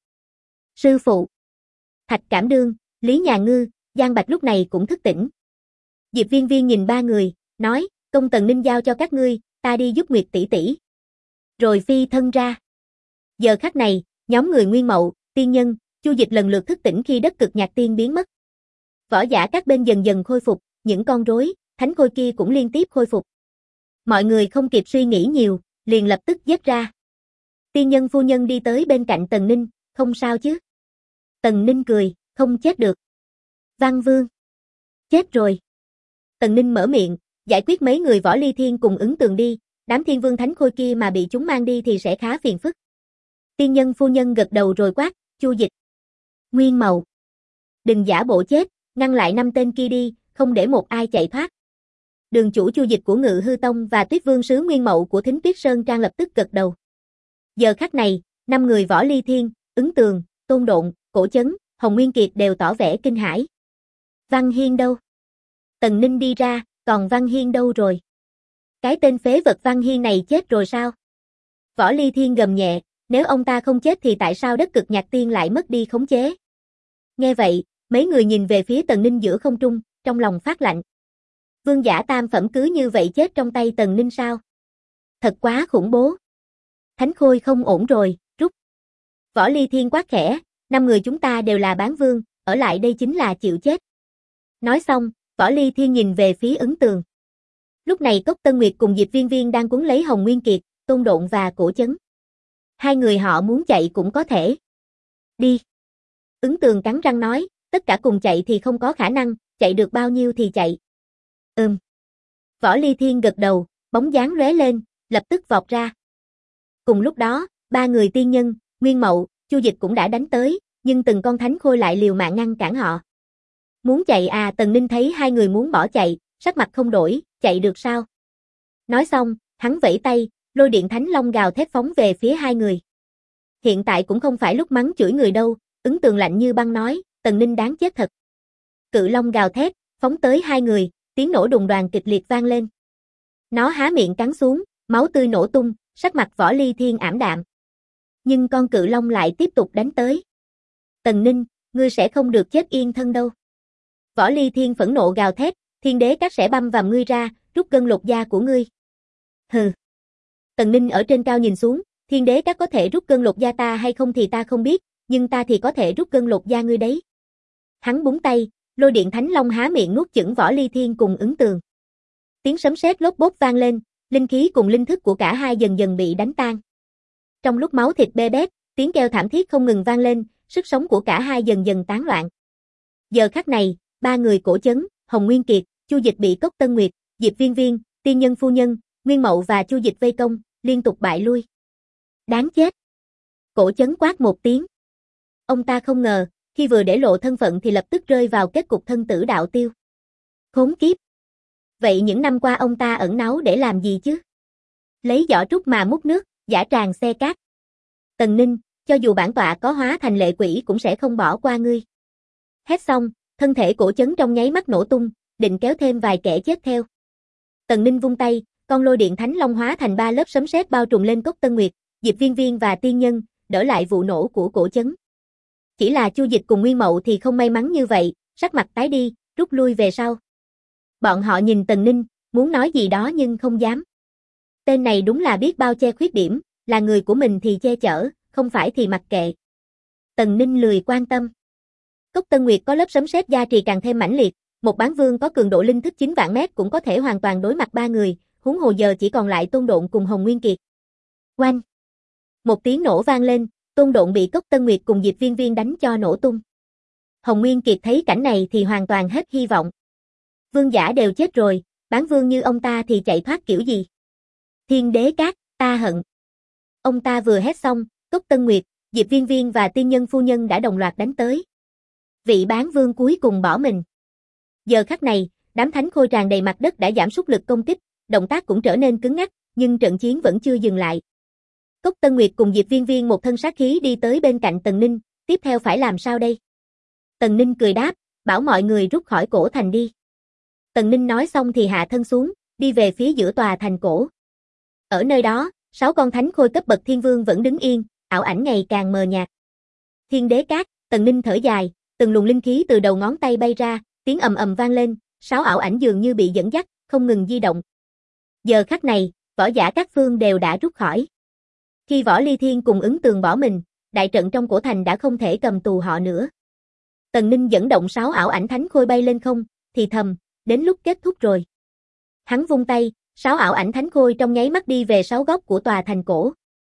Sư phụ, Thạch Cảm Đương, Lý Nhà Ngư, Giang Bạch lúc này cũng thức tỉnh. Diệp Viên Viên nhìn ba người, nói, công Tần Ninh giao cho các ngươi, ta đi giúp Nguyệt tỷ tỷ. Rồi phi thân ra. Giờ khắc này, nhóm người Nguyên Mậu, Tiên Nhân, Chu Dịch lần lượt thức tỉnh khi đất cực nhạc tiên biến mất. Võ giả các bên dần dần khôi phục, những con rối, thánh khôi kia cũng liên tiếp khôi phục. Mọi người không kịp suy nghĩ nhiều, liền lập tức giết ra. Tiên Nhân phu nhân đi tới bên cạnh Tần Ninh, không sao chứ? Tần Ninh cười, không chết được. Văn Vương. Chết rồi. Tần Ninh mở miệng, giải quyết mấy người Võ Ly Thiên cùng Ứng Tường đi, đám thiên vương thánh khôi kia mà bị chúng mang đi thì sẽ khá phiền phức. Tiên Nhân phu nhân gật đầu rồi quát, Chu Dịch. Nguyên Mậu. Đừng giả bộ chết, ngăn lại 5 tên kia đi, không để một ai chạy thoát. Đường chủ Chu Dịch của Ngự Hư Tông và Tuyết Vương sứ Nguyên Mậu của Thính Tuyết Sơn Trang lập tức gật đầu. Giờ khắc này, 5 người Võ Ly Thiên, Ứng Tường, Tôn Độn, Cổ Chấn, Hồng Nguyên Kiệt đều tỏ vẻ kinh hãi. Văn Hiên đâu? Tần Ninh đi ra, còn Văn Hiên đâu rồi? Cái tên phế vật Văn Hiên này chết rồi sao? Võ Ly Thiên gầm nhẹ, nếu ông ta không chết thì tại sao đất cực nhạc tiên lại mất đi khống chế? Nghe vậy, mấy người nhìn về phía Tần Ninh giữa không trung, trong lòng phát lạnh. Vương giả tam phẩm cứ như vậy chết trong tay Tần Ninh sao? Thật quá khủng bố. Thánh Khôi không ổn rồi, rút. Võ Ly Thiên quát khẽ, 5 người chúng ta đều là bán vương, ở lại đây chính là chịu chết. Nói xong, Võ Ly Thiên nhìn về phía Ứng Tường. Lúc này Cốc Tân Nguyệt cùng Diệp Viên Viên đang cuốn lấy Hồng Nguyên Kiệt, Tôn Độn và Cổ Chấn. Hai người họ muốn chạy cũng có thể. Đi. Ứng Tường cắn răng nói, tất cả cùng chạy thì không có khả năng, chạy được bao nhiêu thì chạy. Võ Ly Thiên gật đầu, bóng dáng lóe lên, lập tức vọt ra. Cùng lúc đó, 3 người Tiên Nhân, Nguyên Mậu, Chu Dịch cũng đã đánh tới, nhưng từng con thánh khôi lại liều mạng ngăn cản họ. Muốn chạy à? Tần Ninh thấy hai người muốn bỏ chạy, sắc mặt không đổi, chạy được sao? Nói xong, hắn vẫy tay, lôi điện thánh long gào thét phóng về phía hai người. Hiện tại cũng không phải lúc mắng chửi người đâu, Ứng Tường lạnh như băng nói, Tần Ninh đáng chết thật. Cự long gào thét, phóng tới hai người, tiếng nổ đùng đoàng kịch liệt vang lên. Nó há miệng cắn xuống, máu tươi nổ tung, sắc mặt Võ Ly Thiên ảm đạm. Nhưng con cự long lại tiếp tục đánh tới. Tần Ninh, ngươi sẽ không được chết yên thân đâu. Võ Ly Thiên phẫn nộ gào thét, Thiên Đế Các sẽ băm vằm ngươi ra, rút gân lột da của ngươi. Hừ. Tần Ninh ở trên cao nhìn xuống, Thiên Đế Các có thể rút gân lột da ta hay không thì ta không biết, nhưng ta thì có thể rút gân lột da ngươi đấy. Hắn búng tay, lôi điện thánh long há miệng nuốt chửng Võ Ly Thiên cùng Ứng Tường. Tiếng sấm sét lốp bốp vang lên, Linh khí cùng linh thức của cả hai dần dần bị đánh tan. Trong lúc máu thịt bê bết, tiếng kêu thảm thiết không ngừng vang lên, sức sống của cả hai dần dần tán loạn. Giờ khắc này, ba người Cổ Chấn, Hồng Nguyên Kiệt, Chu Dịch bị Cốc Tân Nguyệt, Diệp Viên Viên, Tiên Nhân Phu Nhân, Nguyên Mậu và Chu Dịch vây công, liên tục bại lui. Đáng chết! Cổ Chấn quát một tiếng. Ông ta không ngờ, khi vừa để lộ thân phận thì lập tức rơi vào kết cục thân tử đạo tiêu. Khốn kiếp! Vậy những năm qua ông ta ẩn náu để làm gì chứ? Lấy giỏ trúc mà múc nước, giả tràng xe cát. Tần Ninh, cho dù bản tọa có hóa thành lệ quỷ cũng sẽ không bỏ qua ngươi. Hét xong, thân thể Cổ Chấn trong nháy mắt nổ tung, định kéo thêm vài kẻ chết theo. Tần Ninh vung tay, con lôi điện thánh long hóa thành 3 lớp sấm sét bao trùm lên Cốc Tân Nguyệt, Diệp Viên Viên và Tiên Nhân, đỡ lại vụ nổ của Cổ Chấn. Chỉ là Chu Dịch cùng Nguyên Mậu thì không may mắn như vậy, sắc mặt tái đi, rút lui về sau. Bọn họ nhìn Tần Ninh, muốn nói gì đó nhưng không dám. Tên này đúng là biết bao che khuyết điểm, là người của mình thì che chở, không phải thì mặc kệ. Tần Ninh lười quan tâm. Cốc Tân Nguyệt có lớp sấm sét gia trì càng thêm mãnh liệt, một bán vương có cường độ linh thức 9 vạn mét cũng có thể hoàn toàn đối mặt ba người, huống hồ giờ chỉ còn lại Tôn Độn cùng Hồng Nguyên Kiệt. Oanh! Một tiếng nổ vang lên, Tôn Độn bị Cốc Tân Nguyệt cùng Diệp Viên Viên đánh cho nổ tung. Hồng Nguyên Kiệt thấy cảnh này thì hoàn toàn hết hy vọng. Vương giả đều chết rồi, bán vương như ông ta thì chạy thoát kiểu gì? Thiên đế cát, ta hận. Ông ta vừa hét xong, Cốc Tân Nguyệt, Diệp Viên Viên và Tiên Nhân Phu Nhân đã đồng loạt đánh tới. Vị bán vương cuối cùng bỏ mình. Giờ khắc này, đám thánh khôi tràn đầy mặt đất đã giảm sút lực công kích, động tác cũng trở nên cứng ngắc, nhưng trận chiến vẫn chưa dừng lại. Cốc Tân Nguyệt cùng Diệp Viên Viên một thân sát khí đi tới bên cạnh Tần Ninh, tiếp theo phải làm sao đây? Tần Ninh cười đáp, bảo mọi người rút khỏi cổ thành đi. Tần Ninh nói xong thì hạ thân xuống, đi về phía giữa tòa thành cổ. Ở nơi đó, 6 con thánh khôi cấp bậc thiên vương vẫn đứng yên, ảo ảnh ngày càng mờ nhạt. Thiên đế cát, Tần Ninh thở dài, từng luồng linh khí từ đầu ngón tay bay ra, tiếng ầm ầm vang lên, 6 ảo ảnh dường như bị dẫn dắt, không ngừng di động. Giờ khắc này, võ giả các phương đều đã rút khỏi. Khi Võ Ly Thiên cùng Ứng Tường bỏ mình, đại trận trong cổ thành đã không thể cầm tù họ nữa. Tần Ninh dẫn động 6 ảo ảnh thánh khôi bay lên không, thì thầm, đến lúc kết thúc rồi. Hắn vung tay, 6 ảo ảnh thánh khôi trong nháy mắt đi về 6 góc của tòa thành cổ.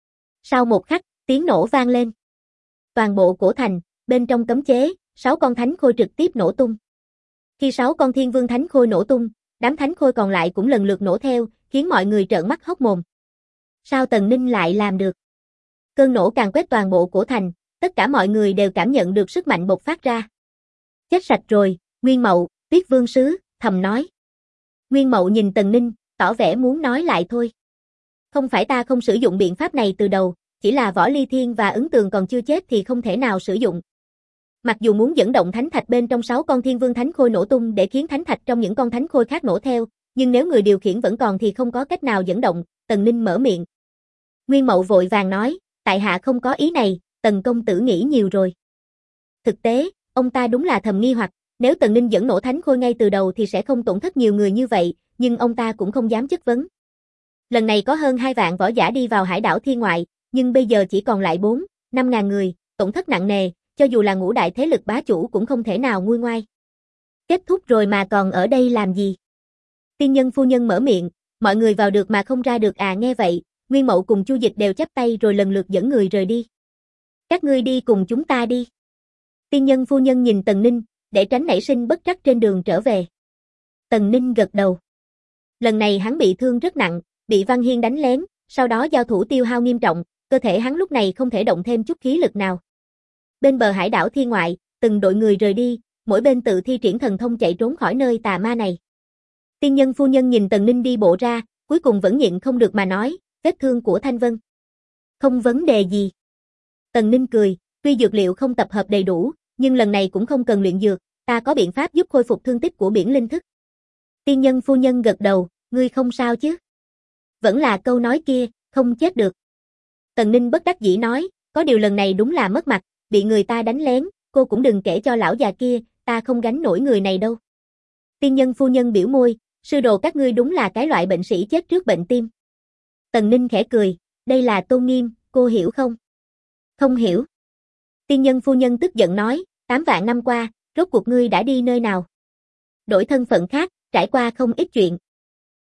Sau một khắc, tiếng nổ vang lên. Toàn bộ cổ thành, bên trong cấm chế, 6 con thánh khôi trực tiếp nổ tung. Khi 6 con thiên vương thánh khôi nổ tung, đám thánh khôi còn lại cũng lần lượt nổ theo, khiến mọi người trợn mắt hốc mồm. Sao Tần Ninh lại làm được? Cơn nổ càng quét toàn bộ cổ thành, tất cả mọi người đều cảm nhận được sức mạnh bộc phát ra. Chết sạch rồi, Nguyên Mậu, Tuyết Vương Sứ, thầm nói. Nguyên Mậu nhìn Tần Ninh, tỏ vẻ muốn nói lại thôi. Không phải ta không sử dụng biện pháp này từ đầu, chỉ là Võ Ly Thiên và Ứng Tường còn chưa chết thì không thể nào sử dụng. Mặc dù muốn dẫn động thánh thạch bên trong 6 con thiên vương thánh khôi nổ tung để khiến thánh thạch trong những con thánh khôi khác nổ theo, nhưng nếu người điều khiển vẫn còn thì không có cách nào dẫn động, Tần Ninh mở miệng. Nguyên Mậu vội vàng nói, tại hạ không có ý này, Tần công tử nghĩ nhiều rồi. Thực tế, ông ta đúng là thầm nghi hoặc, nếu Tần Ninh dẫn nổ thánh khôi ngay từ đầu thì sẽ không tổn thất nhiều người như vậy, nhưng ông ta cũng không dám chất vấn. Lần này có hơn 2 vạn võ giả đi vào hải đảo thiên ngoại, nhưng bây giờ chỉ còn lại 4-5 ngàn người, tổn thất nặng nề, cho dù là ngũ đại thế lực bá chủ cũng không thể nào nguôi ngoai. Kết thúc rồi mà còn ở đây làm gì? Tiên Nhân Phu Nhân mở miệng, mọi người vào được mà không ra được à. Nghe vậy, Nguyên Mậu cùng Chu Dịch đều chắp tay rồi lần lượt dẫn người rời đi. Các ngươi đi cùng chúng ta đi. Tiên Nhân Phu Nhân nhìn Tần Ninh, để tránh nảy sinh bất trắc trên đường trở về. Tần Ninh gật đầu. Lần này hắn bị thương rất nặng, bị Văn Hiên đánh lén, sau đó giao thủ tiêu hao nghiêm trọng, cơ thể hắn lúc này không thể động thêm chút khí lực nào. Bên bờ hải đảo thiên ngoại, từng đội người rời đi, mỗi bên tự thi triển thần thông chạy trốn khỏi nơi tà ma này. Tiên Nhân Phu Nhân nhìn Tần Ninh đi bộ ra, cuối cùng vẫn nhịn không được mà nói, vết thương của Thanh Vân. Không vấn đề gì. Tần Ninh cười, tuy dược liệu không tập hợp đầy đủ, nhưng lần này cũng không cần luyện dược, ta có biện pháp giúp khôi phục thương tích của biển linh thức. Tiên Nhân Phu Nhân gật đầu, ngươi không sao chứ? Vẫn là câu nói kia, không chết được. Tần Ninh bất đắc dĩ nói, có điều lần này đúng là mất mặt, bị người ta đánh lén, cô cũng đừng kể cho lão già kia, ta không gánh nổi người này đâu. Tiên Nhân Phu Nhân biểu môi, sư đồ các ngươi đúng là cái loại bệnh sĩ chết trước bệnh tim. Tần Ninh khẽ cười, đây là tôn nghiêm, cô hiểu không? Không hiểu. Tiên Nhân Phu Nhân tức giận nói, 8 vạn năm qua, rốt cuộc ngươi đã đi nơi nào? Đổi thân phận khác, trải qua không ít chuyện.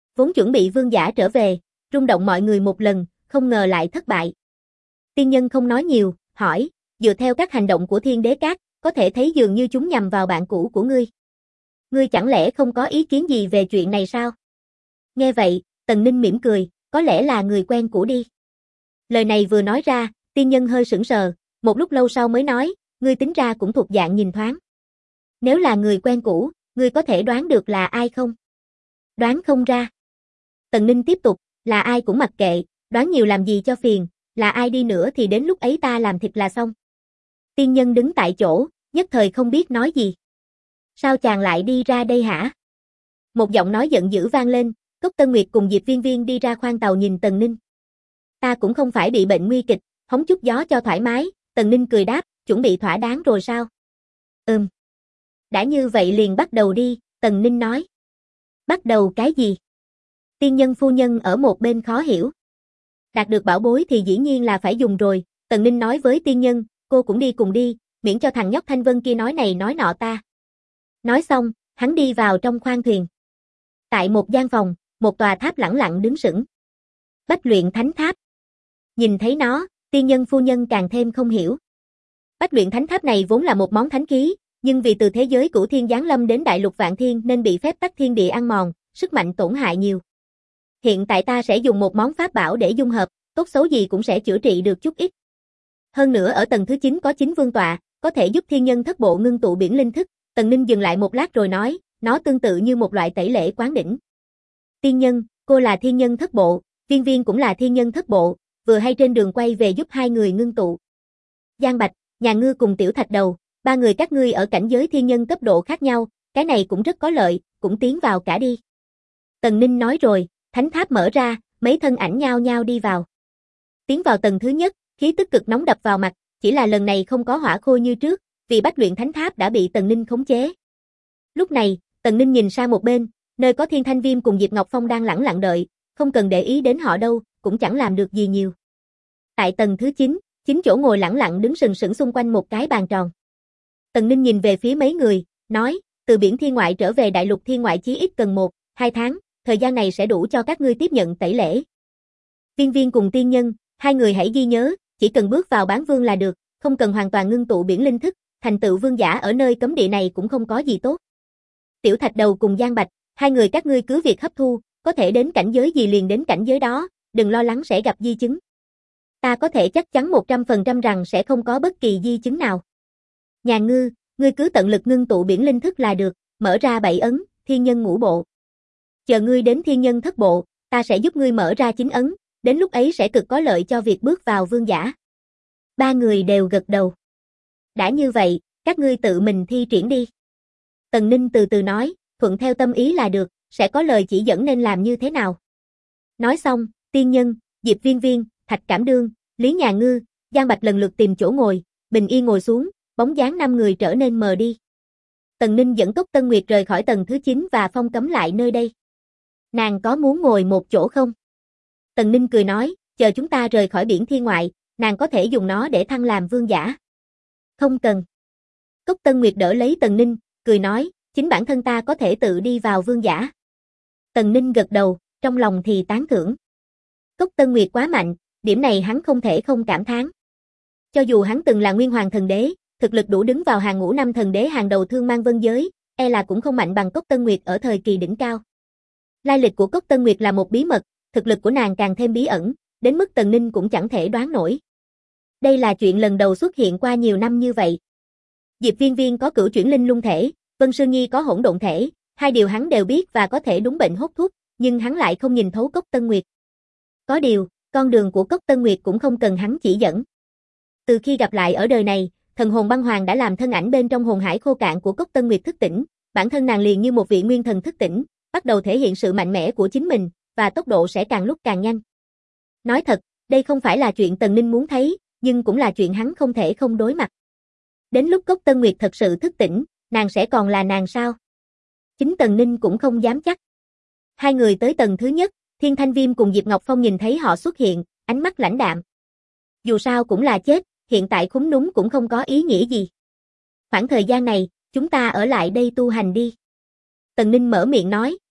Vốn chuẩn bị vương giả trở về, rung động mọi người một lần, không ngờ lại thất bại. Tiên nhân không nói nhiều, hỏi, dựa theo các hành động của Thiên Đế Các, có thể thấy dường như chúng nhằm vào bạn cũ của ngươi. Ngươi chẳng lẽ không có ý kiến gì về chuyện này sao? Nghe vậy, Tần Ninh mỉm cười, có lẽ là người quen cũ đi. Lời này vừa nói ra, tiên nhân hơi sững sờ, một lúc lâu sau mới nói, ngươi tính ra cũng thuộc dạng nhìn thoáng. Nếu là người quen cũ, ngươi có thể đoán được là ai không? Đoán không ra. Tần Ninh tiếp tục, là ai cũng mặc kệ, đoán nhiều làm gì cho phiền, là ai đi nữa thì đến lúc ấy ta làm thịt là xong. Tiên nhân đứng tại chỗ, nhất thời không biết nói gì. Sao chàng lại đi ra đây hả? Một giọng nói giận dữ vang lên, Cốc Tân Nguyệt cùng Diệp Viên Viên đi ra khoang tàu nhìn Tần Ninh. Ta cũng không phải bị bệnh nguy kịch, hóng chút gió cho thoải mái, Tần Ninh cười đáp, chuẩn bị thỏa đáng rồi sao? Đã như vậy liền bắt đầu đi, Tần Ninh nói. Bắt đầu cái gì? Tiên nhân phu nhân ở một bên khó hiểu. Đạt được bảo bối thì dĩ nhiên là phải dùng rồi, Tần Ninh nói với tiên nhân, cô cũng đi cùng đi, miễn cho thằng nhóc Thanh Vân kia nói này nói nọ ta. Nói xong, hắn đi vào trong khoang thuyền. Tại một gian phòng, một tòa tháp lẳng lặng đứng sững. Bách luyện thánh tháp. Nhìn thấy nó, tiên nhân phu nhân càng thêm không hiểu. Bách luyện thánh tháp này vốn là một món thánh khí, nhưng vì từ thế giới cửu thiên giáng lâm đến đại lục vạn thiên nên bị phép tắc thiên địa ăn mòn, sức mạnh tổn hại nhiều. Hiện tại ta sẽ dùng một món pháp bảo để dung hợp, tốt xấu gì cũng sẽ chữa trị được chút ít. Hơn nữa ở tầng thứ 9 có 9 vương tọa, có thể giúp thiên nhân thất bộ ngưng tụ biển linh thức. Tần Ninh dừng lại một lát rồi nói, nó tương tự như một loại tẩy lễ quán đỉnh. Tiên nhân, cô là thiên nhân thất bộ, Viên Viên cũng là thiên nhân thất bộ, vừa hay trên đường quay về giúp hai người ngưng tụ. Giang Bạch, Nhà Ngư cùng Tiểu Thạch Đầu, ba người các ngươi ở cảnh giới thiên nhân cấp độ khác nhau, cái này cũng rất có lợi, cũng tiến vào cả đi. Tần Ninh nói rồi, thánh tháp mở ra, mấy thân ảnh nhao nhao đi vào. Tiến vào tầng thứ nhất, khí tức cực nóng đập vào mặt, chỉ là lần này không có hỏa khôi như trước, vì bách luyện thánh tháp đã bị Tần Ninh khống chế. Lúc này, Tần Ninh nhìn sang một bên, nơi có Thiên Thanh Viêm cùng Diệp Ngọc Phong đang lẳng lặng đợi, không cần để ý đến họ đâu, cũng chẳng làm được gì nhiều. Tại tầng thứ 9, 9 chỗ ngồi lẳng lặng đứng sừng sững xung quanh một cái bàn tròn. Tần Ninh nhìn về phía mấy người, nói, từ biển thiên ngoại trở về đại lục thiên ngoại chí ít cần 1-2 tháng, thời gian này sẽ đủ cho các ngươi tiếp nhận tẩy lễ. Viên Viên cùng tiên nhân, hai người hãy ghi nhớ, chỉ cần bước vào bán vương là được, không cần hoàn toàn ngưng tụ biển linh thức, thành tựu vương giả ở nơi cấm địa này cũng không có gì tốt. Tiểu Thạch Đầu cùng Giang Bạch, hai người các ngươi cứ việc hấp thu, có thể đến cảnh giới gì liền đến cảnh giới đó, đừng lo lắng sẽ gặp di chứng. Ta có thể chắc chắn 100% rằng sẽ không có bất kỳ di chứng nào. Nhà Ngư, ngươi cứ tận lực ngưng tụ biển linh thức là được, mở ra 7 ấn, thiên nhân ngũ bộ. Chờ ngươi đến thiên nhân thất bộ, ta sẽ giúp ngươi mở ra 9 ấn, đến lúc ấy sẽ cực có lợi cho việc bước vào vương giả. Ba người đều gật đầu. Đã như vậy, các ngươi tự mình thi triển đi. Tần Ninh từ từ nói, thuận theo tâm ý là được, sẽ có lời chỉ dẫn nên làm như thế nào. Nói xong, tiên nhân, Diệp Viên Viên, Thạch Cảm Đương, Lý Nhà Ngư, Giang Bạch lần lượt tìm chỗ ngồi, bình yên ngồi xuống, bóng dáng 5 người trở nên mờ đi. Tần Ninh dẫn Cốc Tân Nguyệt rời khỏi tầng thứ 9 và phong cấm lại nơi đây. Nàng có muốn ngồi một chỗ không? Tần Ninh cười nói, chờ chúng ta rời khỏi biển thiên ngoại, nàng có thể dùng nó để thăng làm vương giả. Không cần. Cốc Tân Nguyệt đỡ lấy Tần Ninh, cười nói, chính bản thân ta có thể tự đi vào vương giả. Tần Ninh gật đầu, trong lòng thì tán thưởng. Cốc Tân Nguyệt quá mạnh, điểm này hắn không thể không cảm thán. Cho dù hắn từng là Nguyên Hoàng Thần Đế, thực lực đủ đứng vào hàng ngũ 5 thần đế hàng đầu thương mang vân giới, e là cũng không mạnh bằng Cốc Tân Nguyệt ở thời kỳ đỉnh cao. Lai lịch của Cốc Tân Nguyệt là một bí mật, thực lực của nàng càng thêm bí ẩn, đến mức Tần Ninh cũng chẳng thể đoán nổi. Đây là chuyện lần đầu xuất hiện qua nhiều năm như vậy. Diệp Viên Viên có cửu chuyển linh lung thể, Vân Sương Nhi có hỗn độn thể, hai điều hắn đều biết và có thể đúng bệnh hốt thuốc, nhưng hắn lại không nhìn thấu Cốc Tân Nguyệt. Có điều, con đường của Cốc Tân Nguyệt cũng không cần hắn chỉ dẫn. Từ khi gặp lại ở đời này, thần hồn băng hoàng đã làm thân ảnh bên trong hồn hải khô cạn của Cốc Tân Nguyệt thức tỉnh, bản thân nàng liền như một vị nguyên thần thức tỉnh, bắt đầu thể hiện sự mạnh mẽ của chính mình, và tốc độ sẽ càng lúc càng nhanh. Nói thật, đây không phải là chuyện Tần Ninh muốn thấy, nhưng cũng là chuyện hắn không thể không đối mặt. Đến lúc Cốc Tân Nguyệt thật sự thức tỉnh, nàng sẽ còn là nàng sao? Chính Tần Ninh cũng không dám chắc. Hai người tới tầng thứ nhất, Thiên Thanh Viêm cùng Diệp Ngọc Phong nhìn thấy họ xuất hiện, ánh mắt lãnh đạm. Dù sao cũng là chết, hiện tại khúm núm cũng không có ý nghĩa gì. Khoảng thời gian này, chúng ta ở lại đây tu hành đi. Tần Ninh mở miệng nói,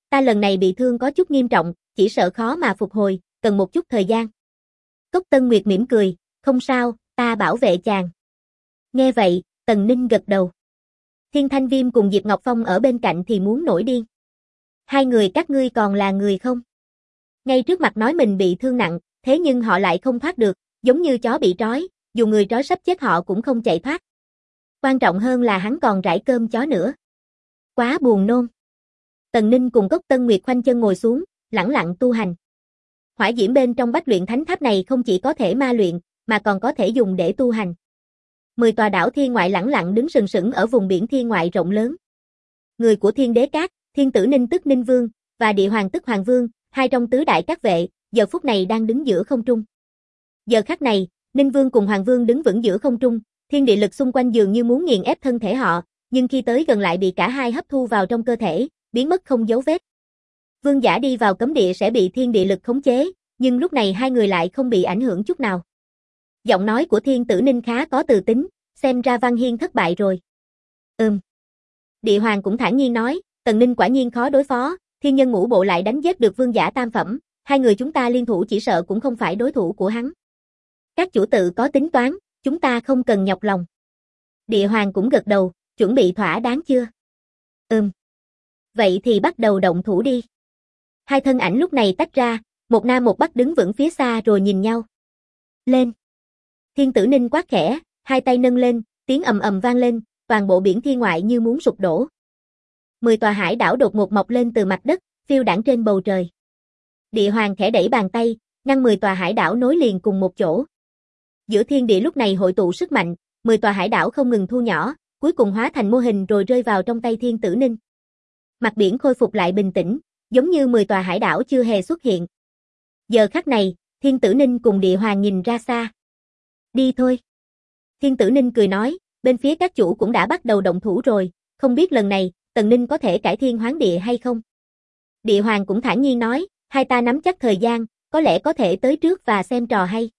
Ta lần này bị thương có chút nghiêm trọng, chỉ sợ khó mà phục hồi, cần một chút thời gian. Cốc Tân Nguyệt mỉm cười, không sao, ta bảo vệ chàng. Nghe vậy, Tần Ninh gật đầu. Thiên Thanh Viêm cùng Diệp Ngọc Phong ở bên cạnh thì muốn nổi điên. Hai người các ngươi còn là người không? Ngay trước mặt nói mình bị thương nặng, thế nhưng họ lại không thoát được, giống như chó bị trói, dù người trói sắp chết họ cũng không chạy thoát. Quan trọng hơn là hắn còn rải cơm chó nữa. Quá buồn nôn. Tần Ninh cùng Cốc Tân Nguyệt khoanh chân ngồi xuống, lẳng lặng tu hành. Hỏa diễm bên trong Bách Luyện Thánh Tháp này không chỉ có thể ma luyện, mà còn có thể dùng để tu hành. 10 tòa đảo thiên ngoại lẳng lặng đứng sừng sững ở vùng biển thiên ngoại rộng lớn. Người của Thiên Đế Các, Thiên Tử Ninh tức Ninh Vương, và Địa Hoàng tức Hoàng Vương, hai trong tứ đại các vệ, giờ phút này đang đứng giữa không trung. Giờ khắc này, Ninh Vương cùng Hoàng Vương đứng vững giữa không trung, thiên địa lực xung quanh dường như muốn nghiền ép thân thể họ, nhưng khi tới gần lại bị cả hai hấp thu vào trong cơ thể, biến mất không dấu vết. Vương giả đi vào cấm địa sẽ bị thiên địa lực khống chế, nhưng lúc này hai người lại không bị ảnh hưởng chút nào. Giọng nói của Thiên Tử Ninh khá có từ tính, xem ra Văn Hiên thất bại rồi. Địa Hoàng cũng thản nhiên nói, Tần Ninh quả nhiên khó đối phó, thiên nhân ngũ bộ lại đánh giết được vương giả tam phẩm, hai người chúng ta liên thủ chỉ sợ cũng không phải đối thủ của hắn. Các chủ tự có tính toán, chúng ta không cần nhọc lòng. Địa Hoàng cũng gật đầu, chuẩn bị thỏa đáng chưa? Vậy thì bắt đầu động thủ đi. Hai thân ảnh lúc này tách ra, một nam một bắc đứng vững phía xa rồi nhìn nhau. Lên. Thiên Tử Ninh quát khẽ, hai tay nâng lên, tiếng ầm ầm vang lên, toàn bộ biển thiên ngoại như muốn sụp đổ. 10 tòa hải đảo đột ngột mọc lên từ mặt đất, phiêu đãng trên bầu trời. Địa Hoàng khẽ đẩy bàn tay, ngăn 10 tòa hải đảo nối liền cùng một chỗ. Giữa thiên địa lúc này hội tụ sức mạnh, 10 tòa hải đảo không ngừng thu nhỏ, cuối cùng hóa thành mô hình rồi rơi vào trong tay Thiên Tử Ninh. Mặt biển khôi phục lại bình tĩnh, giống như 10 tòa hải đảo chưa hề xuất hiện. Giờ khắc này, Thiên Tử Ninh cùng Địa Hoàng nhìn ra xa. Đi thôi. Thiên Tử Ninh cười nói, bên phía các chủ cũng đã bắt đầu động thủ rồi, không biết lần này, Tần Ninh có thể cải thiên hoán địa hay không? Địa Hoàng cũng thản nhiên nói, hai ta nắm chắc thời gian, có lẽ có thể tới trước và xem trò hay.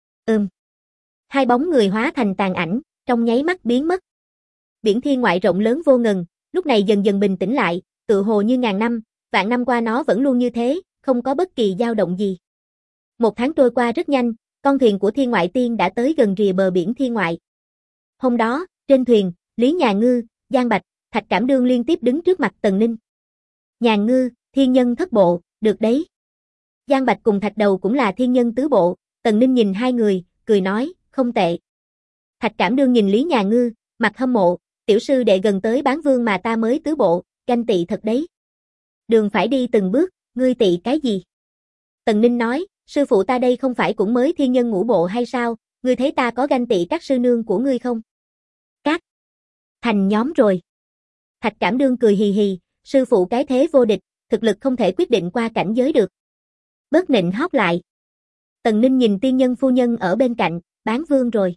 Hai bóng người hóa thành tàn ảnh, trong nháy mắt biến mất. Biển thiên ngoại rộng lớn vô ngần, lúc này dần dần bình tĩnh lại, tựa hồ như ngàn năm, vạn năm qua nó vẫn luôn như thế, không có bất kỳ dao động gì. Một tháng trôi qua rất nhanh, con thuyền của Thiên Ngoại Tiên đã tới gần rìa bờ biển thiên ngoại. Hôm đó, trên thuyền, Lý Nhà Ngư, Giang Bạch, Thạch Cảm Đương liên tiếp đứng trước mặt Tần Ninh. Nhà Ngư, thiên nhân thất bộ, được đấy. Giang Bạch cùng Thạch Đầu cũng là thiên nhân tứ bộ, Tần Ninh nhìn hai người, cười nói, không tệ. Thạch Cảm Đương nhìn Lý Nhà Ngư, mặt hâm mộ, tiểu sư đệ gần tới bán vương mà ta mới tứ bộ, ganh tị thật đấy. Đường phải đi từng bước, ngươi tị cái gì? Tần Ninh nói, sư phụ ta đây không phải cũng mới thiên nhân ngũ bộ hay sao, ngươi thấy ta có ganh tị các sư nương của ngươi không? Các thành nhóm rồi. Thạch Cảm Đương cười hì hì, sư phụ cái thế vô địch, thực lực không thể quyết định qua cảnh giới được. Bớt nịnh hót lại. Tần Ninh nhìn tiên nhân phu nhân ở bên cạnh, bán vương rồi.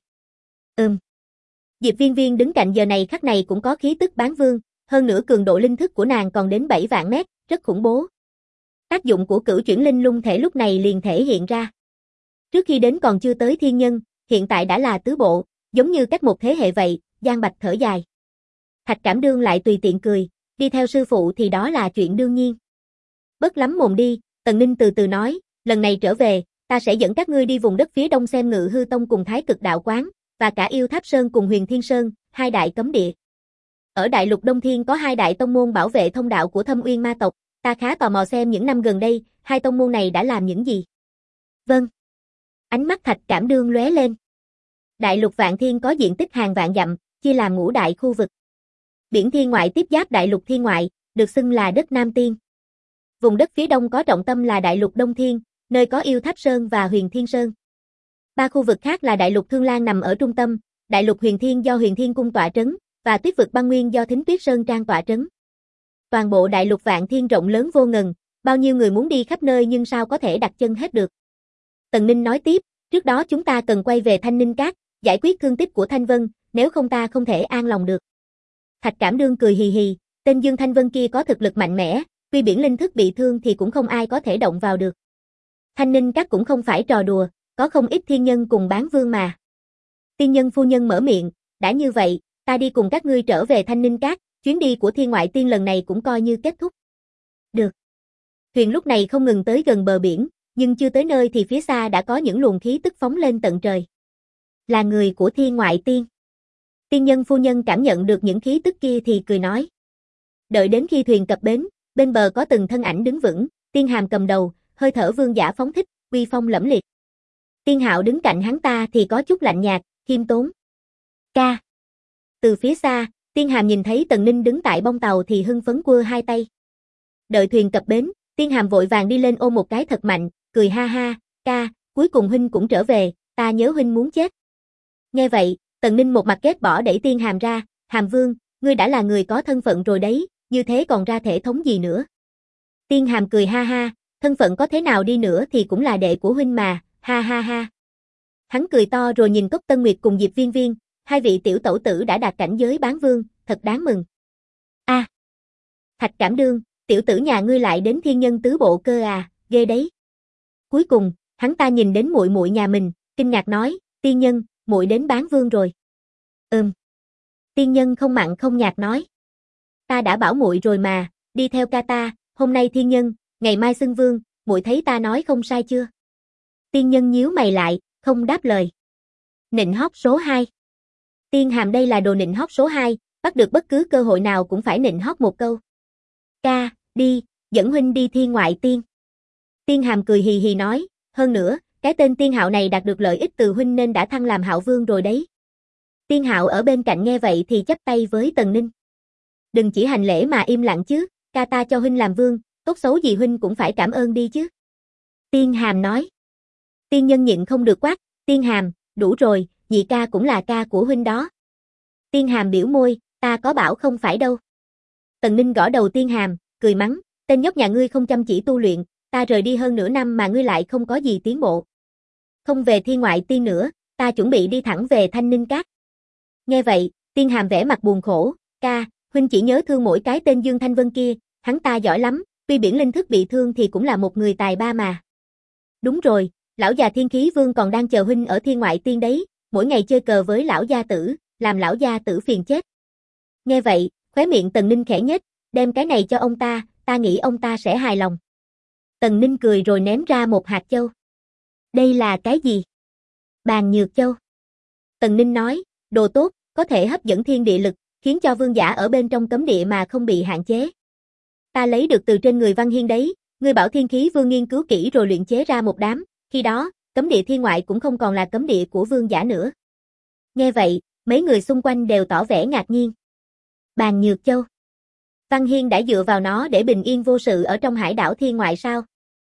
Diệp Viên Viên đứng cạnh giờ này khắc này cũng có khí tức bán vương, hơn nữa cường độ linh thức của nàng còn đến 7 vạn mét, rất khủng bố. Tác dụng của cửu chuyển linh lung thể lúc này liền thể hiện ra. Trước khi đến còn chưa tới thiên nhân, hiện tại đã là tứ bộ, giống như cách một thế hệ vậy, Giang Bạch thở dài. Thạch Cảm Đương lại tùy tiện cười, đi theo sư phụ thì đó là chuyện đương nhiên. Bớt lắm mồm đi, Tần Ninh từ từ nói, lần này trở về, ta sẽ dẫn các ngươi đi vùng đất phía đông xem Ngự Hư Tông cùng Thái Cực Đạo Quán, và cả Yêu Tháp Sơn cùng Huyền Thiên Sơn, hai đại cấm địa. Ở Đại Lục Đông Thiên có hai đại tông môn bảo vệ thông đạo của Thâm Uyên Ma tộc, ta khá tò mò xem những năm gần đây, hai tông môn này đã làm những gì. Vâng. Ánh mắt Thạch Cảm Đương lóe lên. Đại Lục Vạn Thiên có diện tích hàng vạn dặm, chia làm ngũ đại khu vực. Biển thiên ngoại tiếp giáp Đại Lục Thiên ngoại, được xưng là đất Nam Tiên. Vùng đất phía đông có trọng tâm là Đại Lục Đông Thiên, nơi có Yêu Tháp Sơn và Huyền Thiên Sơn. Ba khu vực khác là Đại Lục Thương Lan nằm ở trung tâm, Đại Lục Huyền Thiên do Huyền Thiên Cung tọa trấn, và Tuyết vực Băng Nguyên do Thính Tuyết Sơn Trang tọa trấn. Toàn bộ Đại Lục Vạn Thiên rộng lớn vô ngần, bao nhiêu người muốn đi khắp nơi nhưng sao có thể đặt chân hết được. Tần Ninh nói tiếp, trước đó chúng ta cần quay về Thanh Ninh Các, giải quyết thương tích của Thanh Vân, nếu không ta không thể an lòng được. Thạch Cảm Đương cười hì hì, tên Dương Thanh Vân kia có thực lực mạnh mẽ, tuy biển linh thức bị thương thì cũng không ai có thể động vào được. Thanh Ninh Các cũng không phải trò đùa, có không ít thiên nhân cùng bán vương mà. Tiên nhân phu nhân mở miệng, đã như vậy, ta đi cùng các ngươi trở về Thanh Ninh Các, chuyến đi của Thiên Ngoại Tiên lần này cũng coi như kết thúc. Được. Thuyền lúc này không ngừng tới gần bờ biển, nhưng chưa tới nơi thì phía xa đã có những luồng khí tức phóng lên tận trời. Là người của Thiên Ngoại Tiên. Tiên nhân phu nhân cảm nhận được những khí tức kia thì cười nói. Đợi đến khi thuyền cập bến, bên bờ có từng thân ảnh đứng vững, Tiên Hàm cầm đầu, hơi thở vương giả phóng thích, uy phong lẫm liệt. Tiên Hạo đứng cạnh hắn ta thì có chút lạnh nhạt, khiêm tốn. Ca. Từ phía xa, Tiên Hàm nhìn thấy Tần Ninh đứng tại bông tàu thì hưng phấn quơ hai tay. Đợi thuyền cập bến, Tiên Hàm vội vàng đi lên ôm một cái thật mạnh, cười ha ha, ca, cuối cùng huynh cũng trở về, ta nhớ huynh muốn chết. Nghe vậy, Tần Ninh một mặt ghét bỏ đẩy Tiên Hàm ra, Hàm Vương, ngươi đã là người có thân phận rồi đấy, như thế còn ra thể thống gì nữa. Tiên Hàm cười ha ha, thân phận có thế nào đi nữa thì cũng là đệ của huynh mà, ha ha ha. Hắn cười to rồi nhìn Cốc Tân Nguyệt cùng Diệp Viên Viên, hai vị tiểu tẩu tử đã đạt cảnh giới bán vương, thật đáng mừng. A, Thạch Cảm Đương, tiểu tử nhà ngươi lại đến thiên nhân tứ bộ cơ à, ghê đấy. Cuối cùng, hắn ta nhìn đến muội muội nhà mình, kinh ngạc nói, tiên nhân, muội đến bán vương rồi. Tiên nhân không mặn không nhạt nói. Ta đã bảo muội rồi mà, đi theo ca ta, hôm nay thiên nhân, ngày mai xưng vương, muội thấy ta nói không sai chưa? Tiên nhân nhíu mày lại, không đáp lời. Nịnh hót số 2. Tiên Hàm đây là đồ nịnh hót số 2, bắt được bất cứ cơ hội nào cũng phải nịnh hót một câu. Ca, đi, dẫn huynh đi Thiên Ngoại Tiên. Tiên Hàm cười hì hì nói, hơn nữa, cái tên Tiên Hạo này đạt được lợi ích từ huynh nên đã thăng làm Hạo Vương rồi đấy. Tiên Hạo ở bên cạnh nghe vậy thì chắp tay với Tần Ninh. Đừng chỉ hành lễ mà im lặng chứ, ca ta cho huynh làm vương, tốt xấu gì huynh cũng phải cảm ơn đi chứ. Tiên Hàm nói. Tiên nhân nhịn không được quát, Tiên Hàm, đủ rồi, nhị ca cũng là ca của huynh đó. Tiên Hàm biểu môi, ta có bảo không phải đâu. Tần Ninh gõ đầu Tiên Hàm, cười mắng, tên nhóc nhà ngươi không chăm chỉ tu luyện, ta rời đi hơn nửa năm mà ngươi lại không có gì tiến bộ. Không về Thiên Ngoại Tiên nữa, ta chuẩn bị đi thẳng về Thanh Ninh Các. Nghe vậy, Tiên Hàm vẻ mặt buồn khổ, ca, huynh chỉ nhớ thương mỗi cái tên Dương Thanh Vân kia, hắn ta giỏi lắm, tuy biển linh thức bị thương thì cũng là một người tài ba mà. Đúng rồi, lão già Thiên Khí Vương còn đang chờ huynh ở Thiên Ngoại Tiên đấy, mỗi ngày chơi cờ với lão gia tử, làm lão gia tử phiền chết. Nghe vậy, khóe miệng Tần Ninh khẽ nhếch, đem cái này cho ông ta nghĩ ông ta sẽ hài lòng. Tần Ninh cười rồi ném ra một hạt châu. Đây là cái gì? Bàn nhược châu. Tần Ninh nói, đồ tốt, có thể hấp dẫn thiên địa lực, khiến cho vương giả ở bên trong cấm địa mà không bị hạn chế. Ta lấy được từ trên người Văn Hiên đấy, ngươi bảo Thiên Khí Vương nghiên cứu kỹ rồi luyện chế ra một đám, khi đó, cấm địa thiên ngoại cũng không còn là cấm địa của vương giả nữa. Nghe vậy, mấy người xung quanh đều tỏ vẻ ngạc nhiên. Bàn nhược châu. Văn Hiên đã dựa vào nó để bình yên vô sự ở trong hải đảo thiên ngoại sao?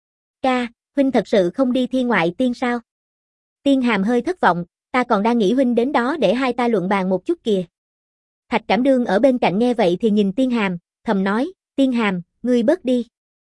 Ca, huynh thật sự không đi Thiên Ngoại Tiên sao? Tiên Hàm hơi thất vọng, ta còn đang nghĩ huynh đến đó để hai ta luận bàn một chút kìa. Thạch Cảm Đương ở bên cạnh nghe vậy thì nhìn Tiên Hàm, thầm nói, Tiên Hàm, ngươi bớt đi.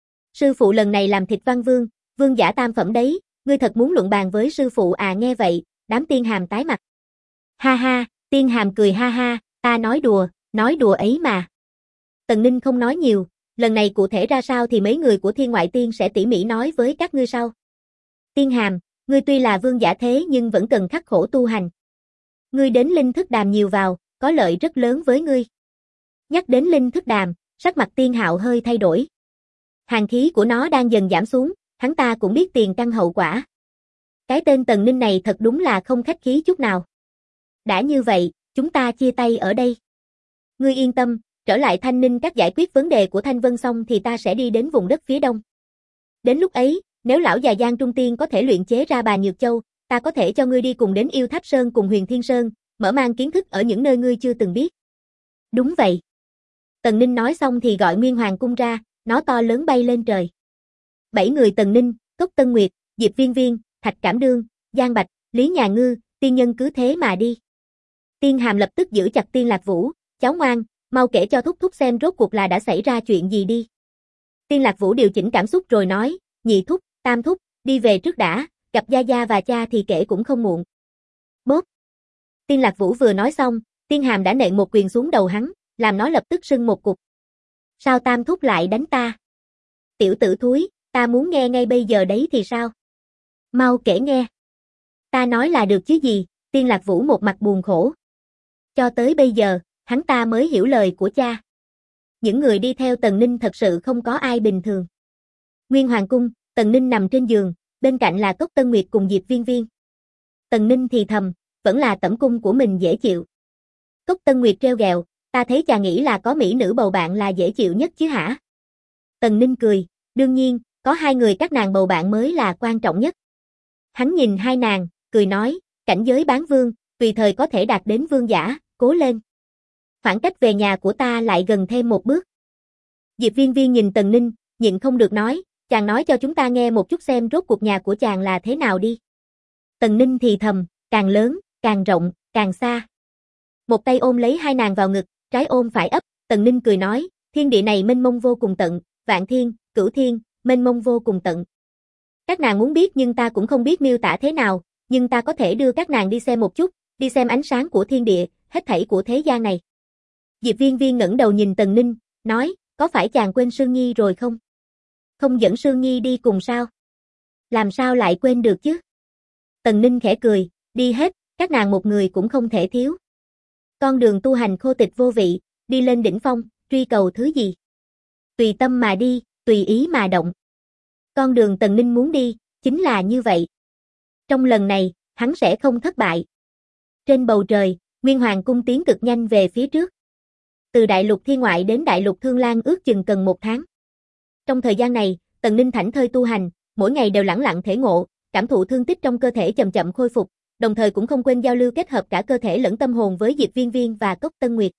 Sư phụ lần này làm thịt Văn Vương, vương giả tam phẩm đấy, ngươi thật muốn luận bàn với sư phụ à? Nghe vậy, đám Tiên Hàm tái mặt. Ha ha, Tiên Hàm cười ha ha, ta nói đùa ấy mà. Tần Ninh không nói nhiều, lần này cụ thể ra sao thì mấy người của Thiên Ngoại Tiên sẽ tỉ mỉ nói với các ngươi sau. Tiên Hàm, ngươi tuy là vương giả thế nhưng vẫn cần khắc khổ tu hành. Ngươi đến linh thức đàm nhiều vào, có lợi rất lớn với ngươi. Nhắc đến linh thức đàm, sắc mặt Tiên Hạo hơi thay đổi. Hàn khí của nó đang dần giảm xuống, hắn ta cũng biết tiền căn hậu quả. Cái tên Tần Ninh này thật đúng là không khách khí chút nào. Đã như vậy, chúng ta chia tay ở đây. Ngươi yên tâm, trở lại Thanh Ninh Các giải quyết vấn đề của Thanh Vân xong thì ta sẽ đi đến vùng đất phía đông. Đến lúc ấy, nếu lão già Giang Trung Tiên có thể luyện chế ra Bà Nhược Châu, ta có thể cho ngươi đi cùng đến Yêu Tháp Sơn cùng Huyền Thiên Sơn, mở mang kiến thức ở những nơi ngươi chưa từng biết. Đúng vậy. Tần Ninh nói xong thì gọi Nguyên Hoàng cung ra, nó to lớn bay lên trời. 7 người Tần Ninh, Cốc Tân Nguyệt, Diệp Viên Viên, Thạch Cảm Đương, Giang Bạch, Lý Nhà Ngư, tiên nhân cứ thế mà đi. Tiên Hàm lập tức giữ chặt Tiên Lạc Vũ, cháu ngoan, mau kể cho thúc thúc xem rốt cuộc là đã xảy ra chuyện gì đi. Tiên Lạc Vũ điều chỉnh cảm xúc rồi nói, nhị thúc, tam thúc, đi về trước đã, gặp gia gia và cha thì kể cũng không muộn. Bốp. Tiên Lạc Vũ vừa nói xong, Tiên Hàm đã nện một quyền xuống đầu hắn, làm nó lập tức sưng một cục. Sao tam thúc lại đánh ta? Tiểu tử thúi, ta muốn nghe ngay bây giờ đấy thì sao? Mau kể nghe. Ta nói là được chứ gì, Tiên Lạc Vũ một mặt buồn khổ. Cho tới bây giờ, hắn ta mới hiểu lời của cha. Những người đi theo Tần Ninh thật sự không có ai bình thường. Nguyên Hoàng cung, Tần Ninh nằm trên giường, bên cạnh là Cốc Tân Nguyệt cùng Diệp Viên Viên. Tần Ninh thì thầm, vẫn là tẩm cung của mình dễ chịu. Cốc Tân Nguyệt trêu ghẹo, ta thấy chàng nghĩ là có mỹ nữ bầu bạn là dễ chịu nhất chứ hả? Tần Ninh cười, đương nhiên, có hai người các nàng bầu bạn mới là quan trọng nhất. Hắn nhìn hai nàng, cười nói, cảnh giới bán vương, tùy thời có thể đạt đến vương giả, cố lên. Khoảng cách về nhà của ta lại gần thêm một bước. Diệp Viên Viên nhìn Tần Ninh, nhịn không được nói, chàng nói cho chúng ta nghe một chút xem rốt cuộc nhà của chàng là thế nào đi. Tần Ninh thì thầm, càng lớn, càng rộng, càng xa. Một tay ôm lấy hai nàng vào ngực, trái ôm phải ấp, Tần Ninh cười nói, thiên địa này mênh mông vô cùng tận, vạn thiên, cửu thiên, mênh mông vô cùng tận. Các nàng muốn biết nhưng ta cũng không biết miêu tả thế nào, nhưng ta có thể đưa các nàng đi xem một chút, đi xem ánh sáng của thiên địa, hết thảy của thế gian này. Diệp Viên Viên ngẩng đầu nhìn Tần Ninh, nói, có phải chàng quên Sương Nhi rồi không? Không dẫn Sương Nhi đi cùng sao? Làm sao lại quên được chứ? Tần Ninh khẽ cười, đi hết, các nàng một người cũng không thể thiếu. Con đường tu hành khô tịch vô vị, đi lên đỉnh phong, truy cầu thứ gì? Tùy tâm mà đi, tùy ý mà động. Con đường Tần Ninh muốn đi, chính là như vậy. Trong lần này, hắn sẽ không thất bại. Trên bầu trời, Nguyên Hoàng cung tiến cực nhanh về phía trước. Từ đại lục thiên ngoại đến đại lục Thương Lan ước chừng cần 1 tháng. Trong thời gian này, Tần Ninh thảnh thơi tu hành, mỗi ngày đều lẳng lặng thể ngộ, cảm thụ thương tích trong cơ thể chậm chậm khôi phục, đồng thời cũng không quên giao lưu kết hợp cả cơ thể lẫn tâm hồn với Diệp Viên Viên và Cốc Tân Nguyệt.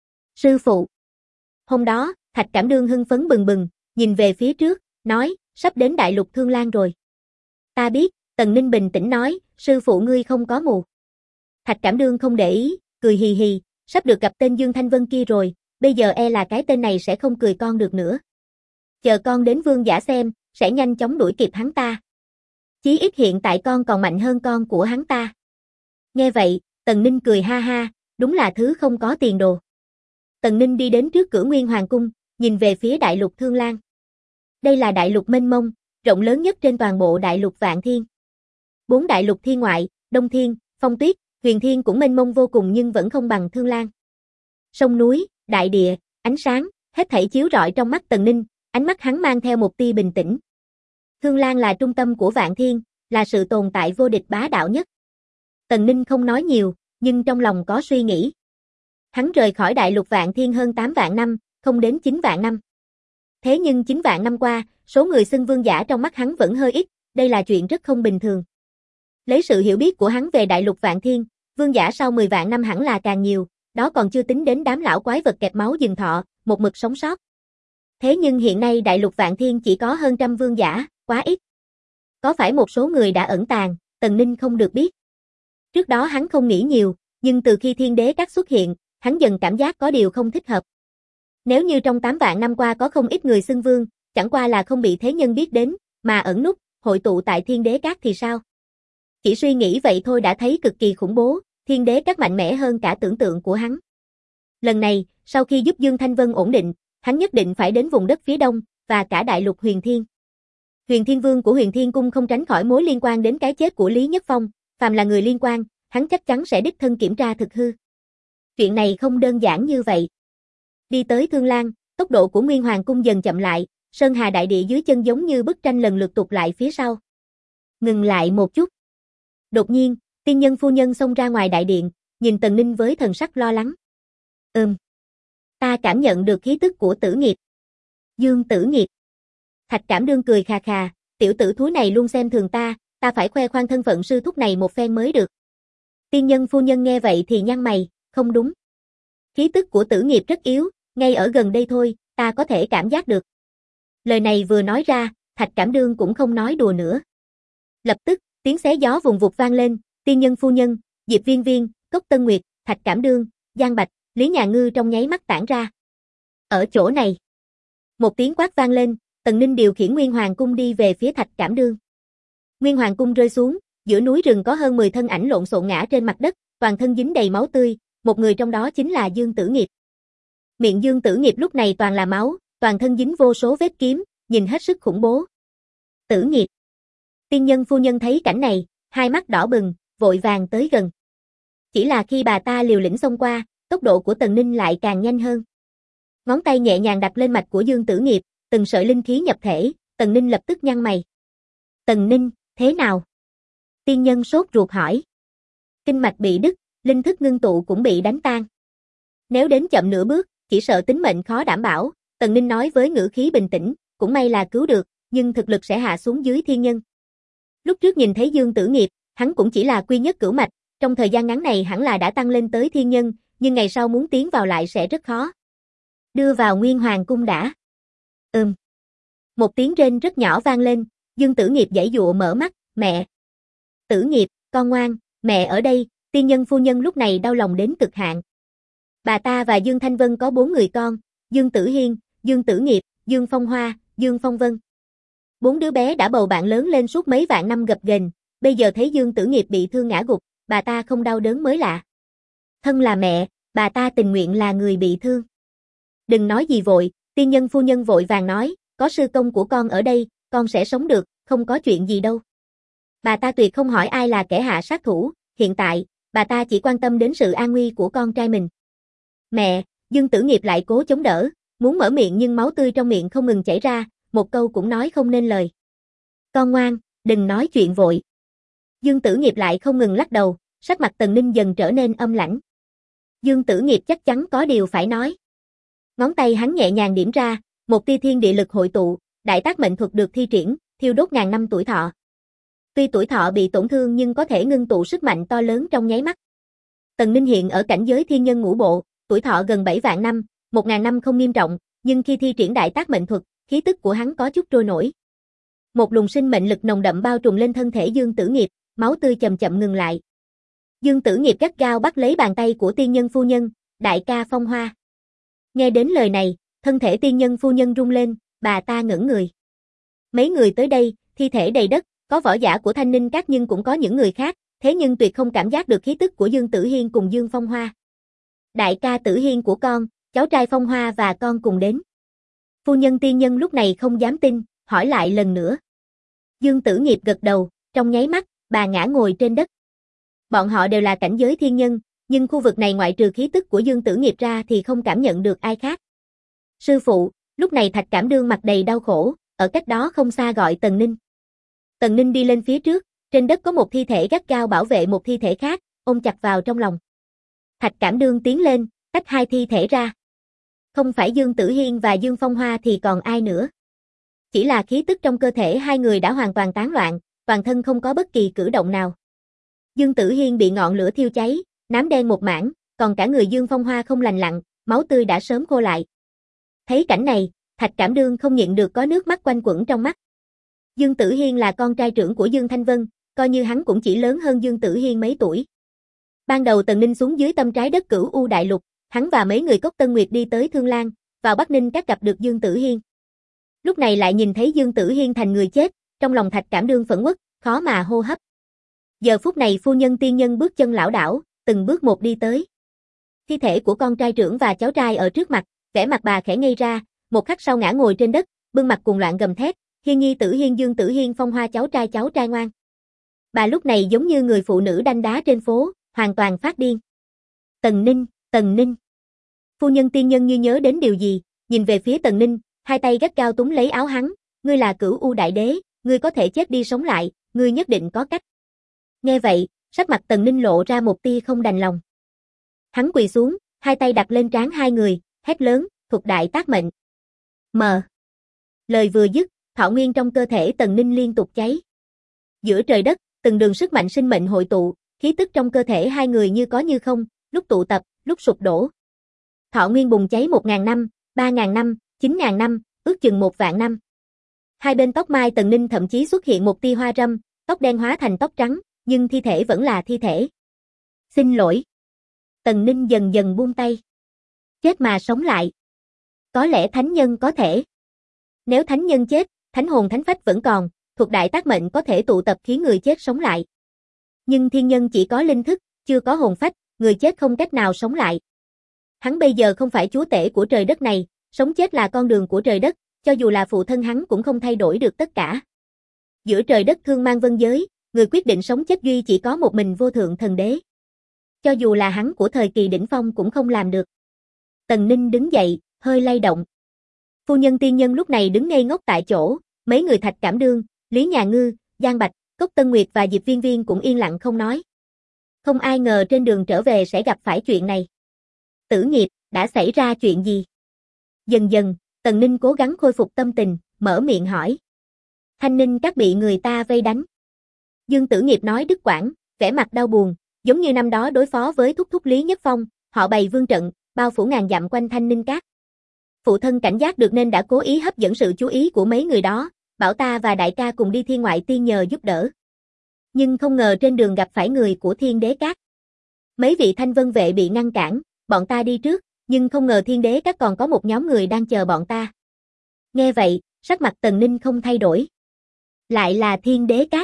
Sư phụ. Hôm đó, Thạch Cảm Đương hưng phấn bừng bừng, nhìn về phía trước, nói, sắp đến đại lục Thương Lan rồi. Ta biết, Tần Ninh bình tĩnh nói, sư phụ ngươi không có mù. Thạch Cảm Đương không để ý, cười hì hì, sắp được gặp tên Dương Thanh Vân kia rồi, bây giờ e là cái tên này sẽ không cười con được nữa. Chờ con đến vương giả xem, sẽ nhanh chóng đuổi kịp hắn ta. Chí ít hiện tại con còn mạnh hơn con của hắn ta. Nghe vậy, Tần Ninh cười ha ha, đúng là thứ không có tiền đồ. Tần Ninh đi đến trước cửa Nguyên Hoàng cung, nhìn về phía đại lục Thương Lan. Đây là đại lục mênh mông, rộng lớn nhất trên toàn bộ đại lục Vạn Thiên. 4 đại lục thiên ngoại, Đông Thiên, Phong Tuyết, Huyền Thiên cũng mênh mông vô cùng nhưng vẫn không bằng Thương Lan. Sông núi, đại địa, ánh sáng, hết thảy chiếu rọi trong mắt Tần Ninh, ánh mắt hắn mang theo một tia bình tĩnh. Thương Lan là trung tâm của Vạn Thiên, là sự tồn tại vô địch bá đạo nhất. Tần Ninh không nói nhiều, nhưng trong lòng có suy nghĩ. Hắn rời khỏi đại lục Vạn Thiên hơn 8 vạn năm, không đến 9 vạn năm. Thế nhưng 9 vạn năm qua, số người xưng vương giả trong mắt hắn vẫn hơi ít, đây là chuyện rất không bình thường. Lấy sự hiểu biết của hắn về đại lục Vạn Thiên, vương giả sau 10 vạn năm hẳn là càng nhiều, đó còn chưa tính đến đám lão quái vật kẹp máu dừng thọ, một mực sống sót. Thế nhưng hiện nay đại lục Vạn Thiên chỉ có hơn trăm vương giả, quá ít. Có phải một số người đã ẩn tàng, Tần Ninh không được biết. Trước đó hắn không nghĩ nhiều, nhưng từ khi Thiên Đế Các xuất hiện, hắn dần cảm giác có điều không thích hợp. Nếu như trong 8 vạn năm qua có không ít người xưng vương, chẳng qua là không bị thế nhân biết đến, mà ẩn núp, hội tụ tại Thiên Đế Các thì sao? Chỉ suy nghĩ vậy thôi đã thấy cực kỳ khủng bố, Thiên Đế Các mạnh mẽ hơn cả tưởng tượng của hắn. Lần này, sau khi giúp Dương Thanh Vân ổn định, hắn nhất định phải đến vùng đất phía đông, và cả đại lục Huyền Thiên. Huyền Thiên Vương của Huyền Thiên Cung không tránh khỏi mối liên quan đến cái chết của Lý Nhất Phong, phàm là người liên quan, hắn chắc chắn sẽ đích thân kiểm tra thực hư. Chuyện này không đơn giản như vậy. Đi tới Thương Lan, tốc độ của Nguyên Hoàng Cung dần chậm lại, sơn hà đại địa dưới chân giống như bức tranh lần lượt tụt lại phía sau. Ngừng lại một chút. Đột nhiên, tiên nhân phu nhân xông ra ngoài đại điện, nhìn Tần Ninh với thần sắc lo lắng. Ta cảm nhận được khí tức của Tử Nghiệp. Dương Tử Nghiệp. Thạch Cảm Đương cười khà khà, tiểu tử thúi này luôn xem thường ta phải khoe khoang thân phận sư thúc này một phen mới được. Tiên nhân phu nhân nghe vậy thì nhăn mày, không đúng. Khí tức của Tử Nghiệp rất yếu, ngay ở gần đây thôi, ta có thể cảm giác được. Lời này vừa nói ra, Thạch Cảm Đương cũng không nói đùa nữa. Lập tức, tiếng xé gió vùng vụt vang lên, tiên nhân phu nhân, Diệp Viên Viên, Cốc Tân Nguyệt, Thạch Cảm Đương, Giang Bạch, Lý Nhà Ngư trong nháy mắt tản ra. Ở chỗ này. Một tiếng quát vang lên, Tần Ninh điều khiển Nguyên Hoàng Cung đi về phía Thạch Cảm Đương. Nguyên Hoàng Cung rơi xuống, giữa núi rừng có hơn 10 thân ảnh lộn xộn ngã trên mặt đất, toàn thân dính đầy máu tươi, một người trong đó chính là Dương Tử Nghiệp. Miệng Dương Tử Nghiệp lúc này toàn là máu, toàn thân dính vô số vết kiếm, nhìn hết sức khủng bố. Tử Nghiệp. Tiên nhân phu nhân thấy cảnh này, hai mắt đỏ bừng, vội vàng tới gần. Chỉ là khi bà ta liều lĩnh xông qua, tốc độ của Tần Ninh lại càng nhanh hơn. Ngón tay nhẹ nhàng đặt lên mạch của Dương Tử Nghiệp, từng sợi linh khí nhập thể, Tần Ninh lập tức nhăn mày. Tần Ninh, thế nào? Tiên nhân sốt ruột hỏi. Kinh mạch bị đứt, linh thức ngưng tụ cũng bị đánh tan. Nếu đến chậm nửa bước, chỉ sợ tính mệnh khó đảm bảo, Tần Ninh nói với ngữ khí bình tĩnh, cũng may là cứu được, nhưng thực lực sẽ hạ xuống dưới thiên nhân. Lúc trước nhìn thấy Dương Tử Nghiệp, hắn cũng chỉ là quy nhất cửu mạch, trong thời gian ngắn này hẳn là đã tăng lên tới thiên nhân, nhưng ngày sau muốn tiến vào lại sẽ rất khó. Đưa vào Nguyên Hoàng cung đã. Một tiếng rên rất nhỏ vang lên, Dương Tử Nghiệp giãy giụa mở mắt, mẹ. Tử Nghiệp, con ngoan, mẹ ở đây, tiên nhân phu nhân lúc này đau lòng đến cực hạn. Bà ta và Dương Thanh Vân có 4 người con, Dương Tử Hiên, Dương Tử Nghiệp, Dương Phong Hoa, Dương Phong Vân. 4 đứa bé đã bầu bạn lớn lên suốt mấy vạn năm gập ghềnh, bây giờ thấy Dương Tử Nghiệp bị thương ngã gục, bà ta không đau đớn mới lạ. Thân là mẹ, bà ta tình nguyện là người bị thương. Đừng nói gì vội, tiên nhân phu nhân vội vàng nói, có sư công của con ở đây, con sẽ sống được, không có chuyện gì đâu. Bà ta tuyệt không hỏi ai là kẻ hạ sát thủ, hiện tại, bà ta chỉ quan tâm đến sự an nguy của con trai mình. Mẹ, Dương Tử Nghiệp lại cố chống đỡ, muốn mở miệng nhưng máu tươi trong miệng không ngừng chảy ra, một câu cũng nói không nên lời. Con ngoan, đừng nói chuyện vội. Dương Tử Nghiệp lại không ngừng lắc đầu, sắc mặt Tần Ninh dần trở nên âm lãnh. Dương Tử Nghiệp chắc chắn có điều phải nói. Ngón tay hắn nhẹ nhàng điểm ra, một tia thiên địa lực hội tụ, đại tác mệnh thuật được thi triển, thiêu đốt ngàn năm tuổi thọ. Tuy tuổi thọ bị tổn thương nhưng có thể ngưng tụ sức mạnh to lớn trong nháy mắt. Tần Ninh hiện ở cảnh giới thiên nhân ngũ bộ, tuổi thọ gần 7 vạn năm, 1000 năm không nghiêm trọng, nhưng khi thi triển đại tác mệnh thuật, khí tức của hắn có chút trôi nổi. Một luồng sinh mệnh lực nồng đậm bao trùm lên thân thể Dương Tử Nghiệp, máu tươi chậm chậm ngừng lại. Dương Tử Nghiệp gắt gao bắt lấy bàn tay của tiên nhân phu nhân, đại ca Phong Hoa. Nghe đến lời này, thân thể tiên nhân phu nhân rung lên, bà ta ngẩn người. Mấy người tới đây, thi thể đầy đất, có võ giả của Thanh Ninh Các nhưng cũng có những người khác, thế nhưng tuyệt không cảm giác được khí tức của Dương Tử Hiên cùng Dương Phong Hoa. Đại ca Tử Hiên của con, cháu trai Phong Hoa và con cùng đến. Phu nhân tiên nhân lúc này không dám tin, hỏi lại lần nữa. Dương Tử Nghiệp gật đầu, trong nháy mắt, bà ngã ngồi trên đất. Bọn họ đều là cảnh giới thiên nhân, nhưng khu vực này ngoại trừ khí tức của Dương Tử Nghiệp ra thì không cảm nhận được ai khác. Sư phụ, lúc này Thạch Cảm Đương mặt đầy đau khổ, ở cách đó không xa gọi Tần Ninh. Tần Ninh đi lên phía trước, trên đất có một thi thể gắt gao bảo vệ một thi thể khác, ôm chặt vào trong lòng. Thạch Cảm Đương tiến lên, tách hai thi thể ra. Không phải Dương Tử Hiên và Dương Phong Hoa thì còn ai nữa. Chỉ là khí tức trong cơ thể hai người đã hoàn toàn tán loạn, toàn thân không có bất kỳ cử động nào. Dương Tử Hiên bị ngọn lửa thiêu cháy, nám đen một mảng, còn cả người Dương Phong Hoa không lành lặn, máu tươi đã sớm khô lại. Thấy cảnh này, Thạch Cảm Đương không nhịn được có nước mắt quanh quẩn trong mắt. Dương Tử Hiên là con trai trưởng của Dương Thanh Vân, coi như hắn cũng chỉ lớn hơn Dương Tử Hiên mấy tuổi. Ban đầu Tần Ninh xuống dưới tâm trái đất Cửu U Đại Lục, hắn và mấy người Cốc Tân Nguyệt đi tới Thương Lan, vào Bắc Ninh Các gặp được Dương Tử Hiên. Lúc này lại nhìn thấy Dương Tử Hiên thành người chết, trong lòng Thạch Cảm Đương phẫn uất, khó mà hô hấp. Giờ phút này phu nhân tiên nhân bước chân lảo đảo, từng bước một đi tới. Thi thể của con trai trưởng và cháu trai ở trước mặt, vẻ mặt bà khẽ ngây ra, một khắc sau ngã ngồi trên đất, bưng mặt cuồng loạn gầm thét, Hiên Nhi Tử Hiên Dương Tử Hiên Phong Hoa cháu trai ngoan. Bà lúc này giống như người phụ nữ đanh đá trên phố, hoàn toàn phát điên. Tần Ninh. Phu nhân tiên nhân như nhớ đến điều gì, nhìn về phía Tần Ninh, hai tay gắt gao túm lấy áo hắn, ngươi là Cửu U Đại Đế, ngươi có thể chết đi sống lại, ngươi nhất định có cách. Nghe vậy, sắc mặt Tần Ninh lộ ra một tia không đành lòng. Hắn quỳ xuống, hai tay đặt lên trán hai người, hét lớn, thuộc đại tác mệnh. Lời vừa dứt, thọ nguyên trong cơ thể Tần Ninh liên tục cháy. Giữa trời đất, từng đường sức mạnh sinh mệnh hội tụ, khí tức trong cơ thể hai người như có như không, lúc tụ tập, lúc sụp đổ. Thọ nguyên bùng cháy 1000 năm, 3000 năm, 9000 năm, ước chừng 1 vạn năm. Hai bên tóc mai Tần Ninh thậm chí xuất hiện một tia hoa râm, tóc đen hóa thành tóc trắng, nhưng thi thể vẫn là thi thể. Xin lỗi. Tần Ninh dần dần buông tay. Chết mà sống lại. Có lẽ thánh nhân có thể. Nếu thánh nhân chết, thánh hồn thánh phách vẫn còn, thuộc đại tác mệnh có thể tụ tập khiến người chết sống lại. Nhưng thiên nhân chỉ có linh thức, chưa có hồn phách, người chết không cách nào sống lại. Hắn bây giờ không phải chúa tể của trời đất này, sống chết là con đường của trời đất, cho dù là phụ thân hắn cũng không thay đổi được tất cả. Giữa trời đất thương mang vân giới, người quyết định sống chết duy chỉ có một mình vô thượng thần đế. Cho dù là hắn của thời kỳ đỉnh phong cũng không làm được. Tần Ninh đứng dậy, hơi lay động. Phu nhân tiên nhân lúc này đứng ngây ngốc tại chỗ, Mấy người Thạch Cảm Đương, Lý Nhà Ngư, Giang Bạch, Cốc Tân Nguyệt và Diệp Viên Viên cũng yên lặng không nói. Không ai ngờ trên đường trở về sẽ gặp phải chuyện này. Tử Nghiệp, đã xảy ra chuyện gì? Dần dần, Tần Ninh cố gắng khôi phục tâm tình, mở miệng hỏi. Thanh Ninh các bị người ta vây đánh. Dương Tử Nghiệp nói đứt quãng, vẻ mặt đau buồn, giống như năm đó đối phó với thúc thúc Lý Nhất Phong, họ bày vương trận, bao phủ ngàn dặm quanh Thanh Ninh các. Phụ thân cảnh giác được nên đã cố ý hấp dẫn sự chú ý của mấy người đó, bảo ta và đại ca cùng đi Thiên Ngoại Tiên nhờ giúp đỡ. Nhưng không ngờ trên đường gặp phải người của Thiên Đế Các. Mấy vị Thanh Vân vệ bị ngăn cản, bọn ta đi trước, nhưng không ngờ Thiên Đế Các còn có một nhóm người đang chờ bọn ta. Nghe vậy, sắc mặt Tần Ninh không thay đổi. Lại là Thiên Đế Các.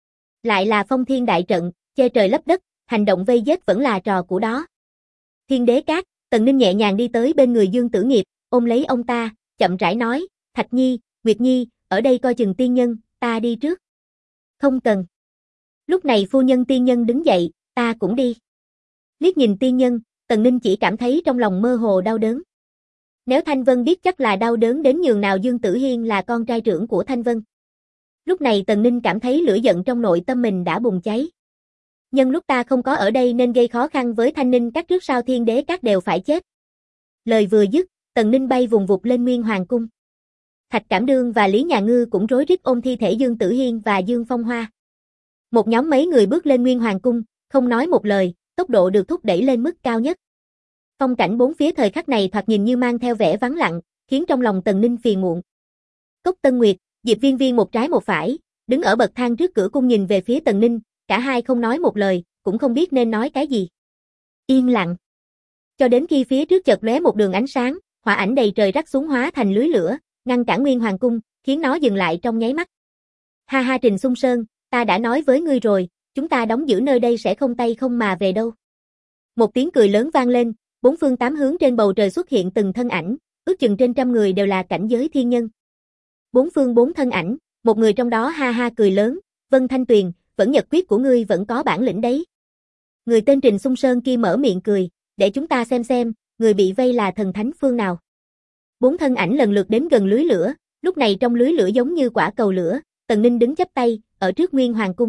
Lại là Phong Thiên Đại Trận, che trời lấp đất, hành động vây giết vẫn là trò của đó. Thiên Đế Các, Tần Ninh nhẹ nhàng đi tới bên người Dương Tử Nghiệp, ôm lấy ông ta, chậm rãi nói, Thạch Nhi, Nguyệt Nhi, ở đây coi chừng tiên nhân, ta đi trước. Không cần. Lúc này phu nhân tiên nhân đứng dậy, ta cũng đi. Liếc nhìn tiên nhân, Tần Ninh chỉ cảm thấy trong lòng mơ hồ đau đớn. Nếu Thanh Vân biết chắc là đau đớn đến nhường nào Dương Tử Hiên là con trai trưởng của Thanh Vân. Lúc này Tần Ninh cảm thấy lửa giận trong nội tâm mình đã bùng cháy. Nhân lúc ta không có ở đây nên gây khó khăn với Thanh Ninh các trước sau Thiên Đế Các đều phải chết. Lời vừa dứt, Tần Ninh bay vùng vụt lên Nguyên Hoàng cung. Thạch Cảm Đương và Lý Nhà Ngư cũng rối rít ôm thi thể Dương Tử Hiên và Dương Phong Hoa. Một nhóm mấy người bước lên Nguyên Hoàng cung, không nói một lời, tốc độ được thúc đẩy lên mức cao nhất. Phong cảnh bốn phía thời khắc này thoạt nhìn như mang theo vẻ vắng lặng, khiến trong lòng Tần Ninh phiền muộn. Cốc Tân Nguyệt, Diệp Viên Viên một trái một phải, đứng ở bậc thang trước cửa cung nhìn về phía Tần Ninh, cả hai không nói một lời, cũng không biết nên nói cái gì. Yên lặng. Cho đến khi phía trước chợt lóe một đường ánh sáng, hỏa ảnh đầy trời rắc xuống hóa thành lưới lửa, ngăn cản Nguyên Hoàng cung, khiến nó dừng lại trong nháy mắt. Ha ha Trình Xung Sơn, ta đã nói với ngươi rồi, chúng ta đóng giữ nơi đây sẽ không tay không mà về đâu. Một tiếng cười lớn vang lên, bốn phương tám hướng trên bầu trời xuất hiện từng thân ảnh, ước chừng trên 100 người đều là cảnh giới thiên nhân. Bốn phương bốn thân ảnh, một người trong đó ha ha cười lớn, Vân Thanh Tuyền, vẫn nhật quyết của ngươi vẫn có bản lĩnh đấy. Người tên Trình Xung Sơn kia mở miệng cười, để chúng ta xem, người bị vây là thần thánh phương nào. Bốn thân ảnh lần lượt đến gần lưới lửa, lúc này trong lưới lửa giống như quả cầu lửa, Tần Ninh đứng chắp tay, ở trước Nguyên Hoàng cung.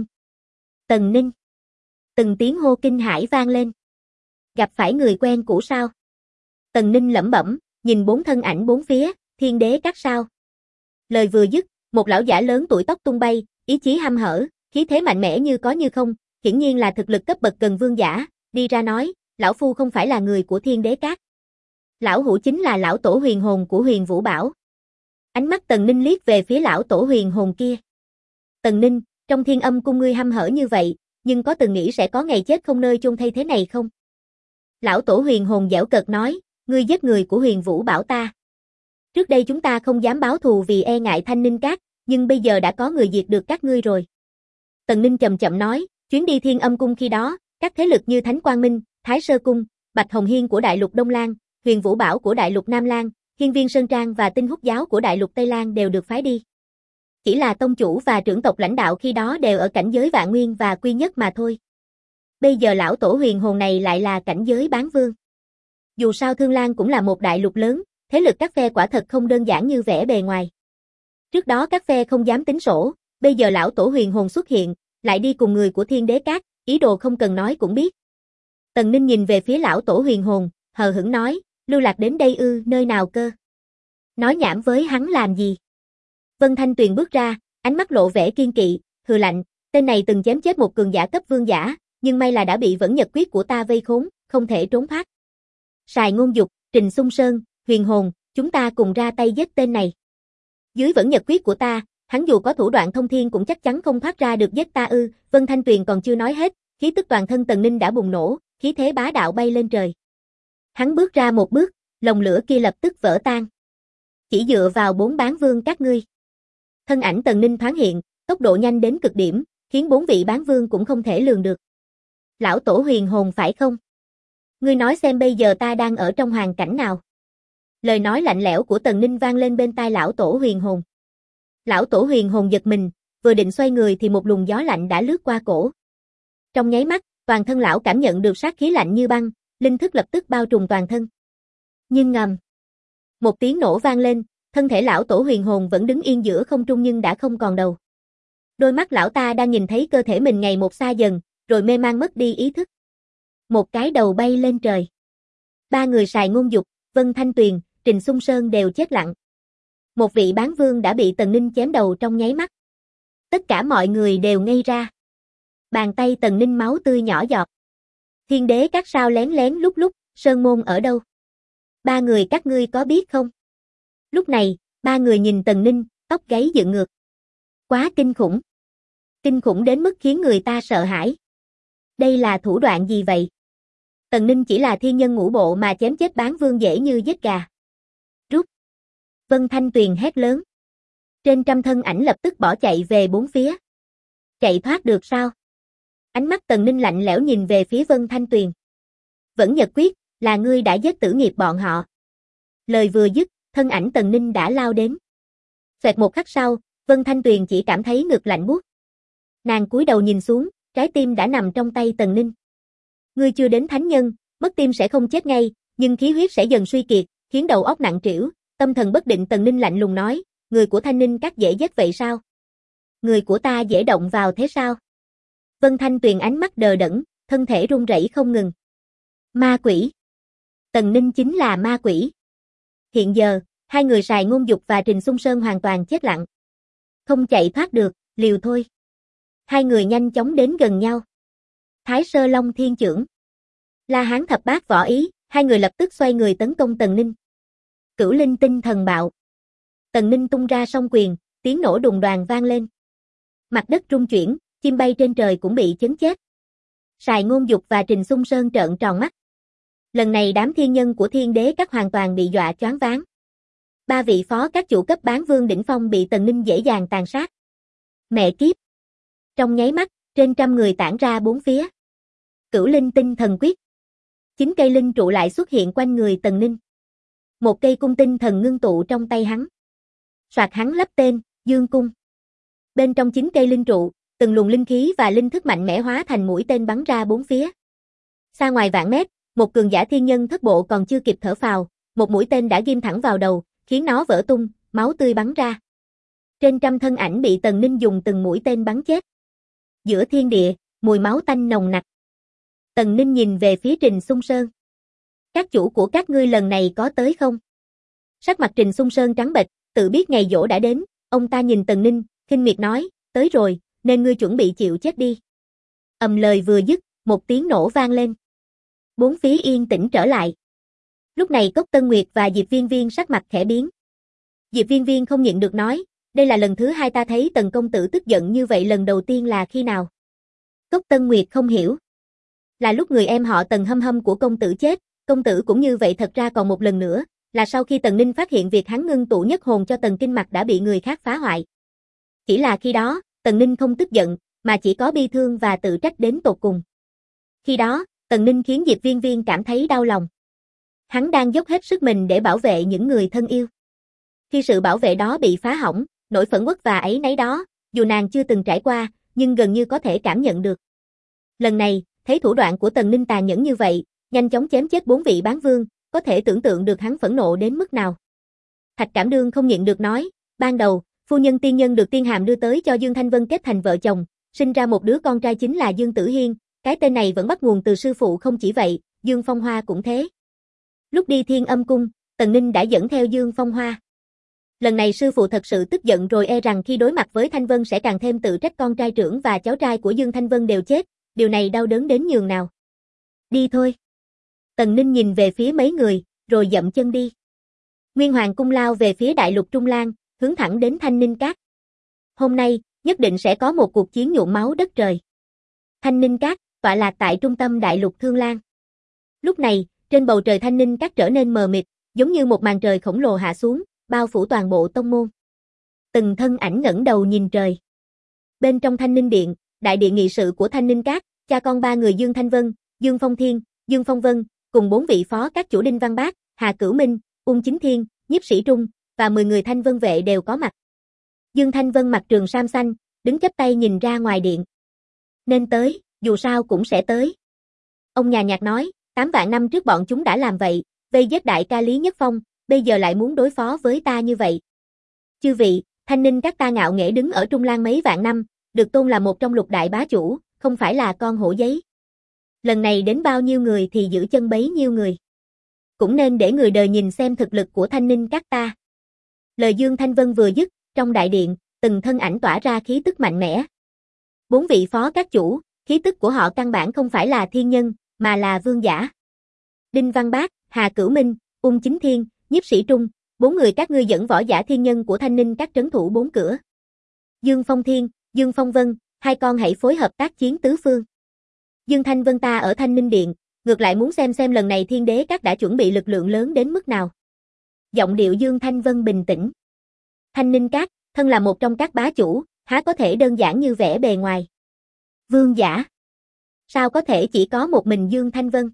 Tần Ninh. Từng tiếng hô kinh hãi vang lên. Gặp phải người quen cũ sao? Tần Ninh lẩm bẩm, nhìn bốn thân ảnh bốn phía, Thiên Đế Các sao? Lời vừa dứt, một lão giả lớn tuổi tóc tung bay, ý chí hăm hở, khí thế mạnh mẽ như có như không, hiển nhiên là thực lực cấp bậc gần vương giả, đi ra nói, lão phu không phải là người của Thiên Đế Các. Lão hủ chính là lão tổ huyền hồn của Huyền Vũ Bảo. Ánh mắt Tần Ninh liếc về phía lão tổ huyền hồn kia. Tần Ninh, trong Thiên Âm cung ngươi hăm hở như vậy, nhưng có từng nghĩ sẽ có ngày chết không nơi chôn thay thế này không? Lão tổ huyền hồn giễu cợt nói, ngươi giết người của Huyền Vũ Bảo ta. Trước đây chúng ta không dám báo thù vì e ngại Thanh Ninh Các, nhưng bây giờ đã có người diệt được các ngươi rồi. Tần Ninh chậm chậm nói, chuyến đi Thiên Âm cung khi đó, các thế lực như Thánh Quang Minh, Thái Sơ cung, Bạch Hồng Hiên của đại lục Đông Lan, Huyền Vũ Bảo của đại lục Nam Lan, Hiên Viên Sơn Trang và Tinh Húc giáo của đại lục Tây Lan đều được phái đi. Chỉ là tông chủ và trưởng tộc lãnh đạo khi đó đều ở cảnh giới Vạn Nguyên và Quy Nhất mà thôi. Bây giờ lão tổ huyền hồn này lại là cảnh giới bán vương. Dù sao Thương Lan cũng là một đại lục lớn, thế lực các phe quả thật không đơn giản như vẻ bề ngoài. Trước đó các phe không dám tính sổ, bây giờ lão tổ huyền hồn xuất hiện, lại đi cùng người của Thiên Đế Các, ý đồ không cần nói cũng biết. Tần Ninh nhìn về phía lão tổ huyền hồn, hờ hững nói, lưu lạc đến đây ư, nơi nào cơ? Nói nhảm với hắn làm gì? Vân Thanh Tuyền bước ra, ánh mắt lộ vẻ kiên kỵ, hừ lạnh, tên này từng chém chết một cường giả cấp vương giả, nhưng may là đã bị vẫn nhật quyết của ta vây khốn, không thể trốn thoát. Sài Ngôn Dục, Trình Xung Sơn, huyền hồn, chúng ta cùng ra tay giết tên này. Dưới vẫn nhật quyết của ta, hắn dù có thủ đoạn thông thiên cũng chắc chắn không thoát ra được giết ta ư. Vân Thanh Tuyền còn chưa nói hết, khí tức toàn thân Tần Ninh đã bùng nổ, khí thế bá đạo bay lên trời. Hắn bước ra một bước, lồng lửa kia lập tức vỡ tan. Chỉ dựa vào 4 bán vương các ngươi. Thân ảnh Tần Ninh thoáng hiện, tốc độ nhanh đến cực điểm, khiến 4 vị bán vương cũng không thể lường được. Lão tổ huyền hồn phải không? Ngươi nói xem bây giờ ta đang ở trong hoàn cảnh nào? Lời nói lạnh lẽo của Tần Ninh vang lên bên tai lão tổ huyền hồn. Lão tổ huyền hồn giật mình, vừa định xoay người thì một luồng gió lạnh đã lướt qua cổ. Trong nháy mắt, toàn thân lão cảm nhận được sát khí lạnh như băng, linh thức lập tức bao trùm toàn thân. Nhưng ngầm. Một tiếng nổ vang lên, thân thể lão tổ huyền hồn vẫn đứng yên giữa không trung nhưng đã không còn đầu. Đôi mắt lão ta đang nhìn thấy cơ thể mình ngày một xa dần, rồi mê man mất đi ý thức. Một cái đầu bay lên trời. Ba người Sài Ngôn Dục, Vân Thanh Tuyền, Trình Xung Sơn đều chết lặng. Một vị bán vương đã bị Tần Ninh chém đầu trong nháy mắt. Tất cả mọi người đều ngây ra. Bàn tay Tần Ninh máu tươi nhỏ giọt. Thiên đế các sao lén lén lúc lúc, Sơn Môn ở đâu? Ba người các ngươi có biết không? Lúc này, ba người nhìn Tần Ninh, tóc gáy dựng ngược. Quá kinh khủng. Kinh khủng đến mức khiến người ta sợ hãi. Đây là thủ đoạn gì vậy? Tần Ninh chỉ là thiên nhân ngũ bộ mà chém chết bán vương dễ như giết gà. Rút. Vân Thanh Tuyền hét lớn. Trên trăm thân ảnh lập tức bỏ chạy về bốn phía. Chạy thoát được sao? Ánh mắt Tần Ninh lạnh lẽo nhìn về phía Vân Thanh Tuyền. Vẫn Nhật Quyết, là ngươi đã giết tử nghiệp bọn họ. Lời vừa dứt, thân ảnh Tần Ninh đã lao đến. Xoẹt một khắc sau, Vân Thanh Tuyền chỉ cảm thấy ngực lạnh buốt. Nàng cúi đầu nhìn xuống, trái tim đã nằm trong tay Tần Ninh. Ngươi chưa đến thánh nhân, mất tim sẽ không chết ngay, nhưng khí huyết sẽ dần suy kiệt, khiến đầu óc nặng trĩu, tâm thần bất định. Tần Ninh lạnh lùng nói, người của Thanh Ninh các dễ giết vậy sao? Người của ta dễ động vào thế sao? Vân Thanh Tuyền ánh mắt đờ đẫn, thân thể run rẩy không ngừng. Ma quỷ. Tần Ninh chính là ma quỷ. Hiện giờ, hai người Sài Ngôn Dục và Trình Xung Sơn hoàn toàn chết lặng. Không chạy thoát được, liều thôi. Hai người nhanh chóng đến gần nhau. Thái Sơ Long Thiên Chưởng. La Hán Thập Bát Võ Ý, hai người lập tức xoay người tấn công Tần Ninh. Cửu Linh Tinh Thần Bạo. Tần Ninh tung ra song quyền, tiếng nổ đùng đoàng vang lên. Mặt đất rung chuyển, chim bay trên trời cũng bị chấn chết. Sài Ngôn Dục và Trình Xung Sơn trợn tròn mắt. Lần này đám thiên nhân của Thiên Đế các hoàn toàn bị dọa choáng váng. Ba vị phó các chủ cấp bán vương đỉnh phong bị Tần Ninh dễ dàng tàn sát. Mẹ kiếp. Trong nháy mắt, trên trăm người tản ra bốn phía. Cửu Linh Tinh Thần Quyết. 9 cây linh trụ lại xuất hiện quanh người Tần Ninh. Một cây cung tinh thần ngưng tụ trong tay hắn. Soạt hắn lắp tên, Dương Cung. Bên trong 9 cây linh trụ, từng luồng linh khí và linh thức mạnh mẽ hóa thành mũi tên bắn ra bốn phía. Xa ngoài vạn mét, một cường giả thiên nhân thất bộ còn chưa kịp thở phào, một mũi tên đã ghim thẳng vào đầu, khiến nó vỡ tung, máu tươi bắn ra. Trên trăm thân ảnh bị Tần Ninh dùng từng mũi tên bắn chết. Giữa thiên địa, mùi máu tanh nồng nặc. Tần Ninh nhìn về phía Trình Xung Sơn. Các chủ của các ngươi lần này có tới không? Sắc mặt Trình Xung Sơn trắng bệch, tự biết ngày giỗ đã đến, ông ta nhìn Tần Ninh, khinh miệt nói, tới rồi, nên ngươi chuẩn bị chịu chết đi. Lời vừa dứt, một tiếng nổ vang lên. Bốn phía yên tĩnh trở lại. Lúc này Cốc Tân Nguyệt và Diệp Viên Viên sắc mặt khẽ biến. Diệp Viên Viên không nhịn được nói, đây là lần thứ hai ta thấy Tần công tử tức giận như vậy, lần đầu tiên là khi nào? Cốc Tân Nguyệt không hiểu. Là lúc người em họ Tần Hâm Hâm của công tử chết, công tử cũng như vậy. Thật ra còn một lần nữa, là sau khi Tần Ninh phát hiện việc hắn ngưng tụ nhất hồn cho Tần Kinh Mạch đã bị người khác phá hoại. Chỉ là khi đó, Tần Ninh không tức giận, mà chỉ có bi thương và tự trách đến tột cùng. Khi đó, Tần Ninh khiến Diệp Viên Viên cảm thấy đau lòng. Hắn đang dốc hết sức mình để bảo vệ những người thân yêu. Khi sự bảo vệ đó bị phá hỏng, nỗi phẫn uất và áy náy đó, dù nàng chưa từng trải qua, nhưng gần như có thể cảm nhận được. Lần này, thấy thủ đoạn của Tần Ninh tàn nhẫn như vậy, nhanh chóng chém chết 4 vị bán vương, có thể tưởng tượng được hắn phẫn nộ đến mức nào. Thạch Cảm Đương không nhịn được nói, ban đầu, phu nhân tiên nhân được tiên hàm đưa tới cho Dương Thanh Vân kết thành vợ chồng, sinh ra một đứa con trai chính là Dương Tử Hiên, cái tên này vẫn bắt nguồn từ sư phụ. Không chỉ vậy, Dương Phong Hoa cũng thế. Lúc đi Thiên Âm Cung, Tần Ninh đã dẫn theo Dương Phong Hoa. Lần này sư phụ thật sự tức giận rồi, e rằng khi đối mặt với Thanh Vân sẽ càng thêm tự trách. Con trai trưởng và cháu trai của Dương Thanh Vân đều chết, điều này đau đớn đến nhường nào. Đi thôi. Tần Ninh nhìn về phía mấy người, rồi dậm chân đi. Nguyên Hoàng Cung lao về phía đại lục Trung Lan, hướng thẳng đến Thanh Ninh Các. Hôm nay, nhất định sẽ có một cuộc chiến nhuộm máu đất trời. Thanh Ninh Các, tọa lạc tại trung tâm đại lục Thương Lan. Lúc này, trên bầu trời Thanh Ninh Các trở nên mờ mịt, giống như một màn trời khổng lồ hạ xuống, bao phủ toàn bộ tông môn. Từng thân ảnh ngẩng đầu nhìn trời. Bên trong Thanh Ninh Điện, đại điện nghị sự của Thanh Ninh Các, cha con ba người Dương Thanh Vân, Dương Phong Thiên, Dương Phong Vân, cùng 4 vị phó các chủ Đinh Văn Bác, Hà Cửu Minh, Ung Chính Thiên, Nhiếp Sĩ Trung và 10 người Thanh Vân vệ đều có mặt. Dương Thanh Vân mặc trường sam xanh, đứng chắp tay nhìn ra ngoài điện. Nên tới, dù sao cũng sẽ tới. Ông nhà nhạc nói, 8 vạn năm trước bọn chúng đã làm vậy, vây giết đại ca Lý Nhất Phong, bây giờ lại muốn đối phó với ta như vậy. Chư vị, Thanh Ninh các ta ngạo nghễ đứng ở Trung Lan mấy vạn năm, được tôn là một trong lục đại bá chủ, không phải là con hổ giấy. Lần này đến bao nhiêu người thì giữ chân bấy nhiêu người. Cũng nên để người đời nhìn xem thực lực của Thanh Ninh các ta. Lời Dương Thanh Vân vừa dứt, trong đại điện, từng thân ảnh tỏa ra khí tức mạnh mẽ. 4 vị phó các chủ, khí tức của họ căn bản không phải là thiên nhân, mà là vương giả. Đinh Văn Bác, Hà Cửu Minh, Ung Chính Thiên, Nhiếp Sĩ Trung, 4 người các ngươi dẫn võ giả thiên nhân của Thanh Ninh các trấn thủ 4 cửa. Dương Phong Thiên, Dương Phong Vân, hai con hãy phối hợp tác chiến tứ phương. Dương Thanh Vân ta ở Thanh Ninh Điện, ngược lại muốn xem lần này Thiên Đế các đã chuẩn bị lực lượng lớn đến mức nào. Giọng điệu Dương Thanh Vân bình tĩnh. Thanh Ninh các, thân là một trong các bá chủ, há có thể đơn giản như vẻ bề ngoài. Vương giả. Sao có thể chỉ có một mình Dương Thanh Vân?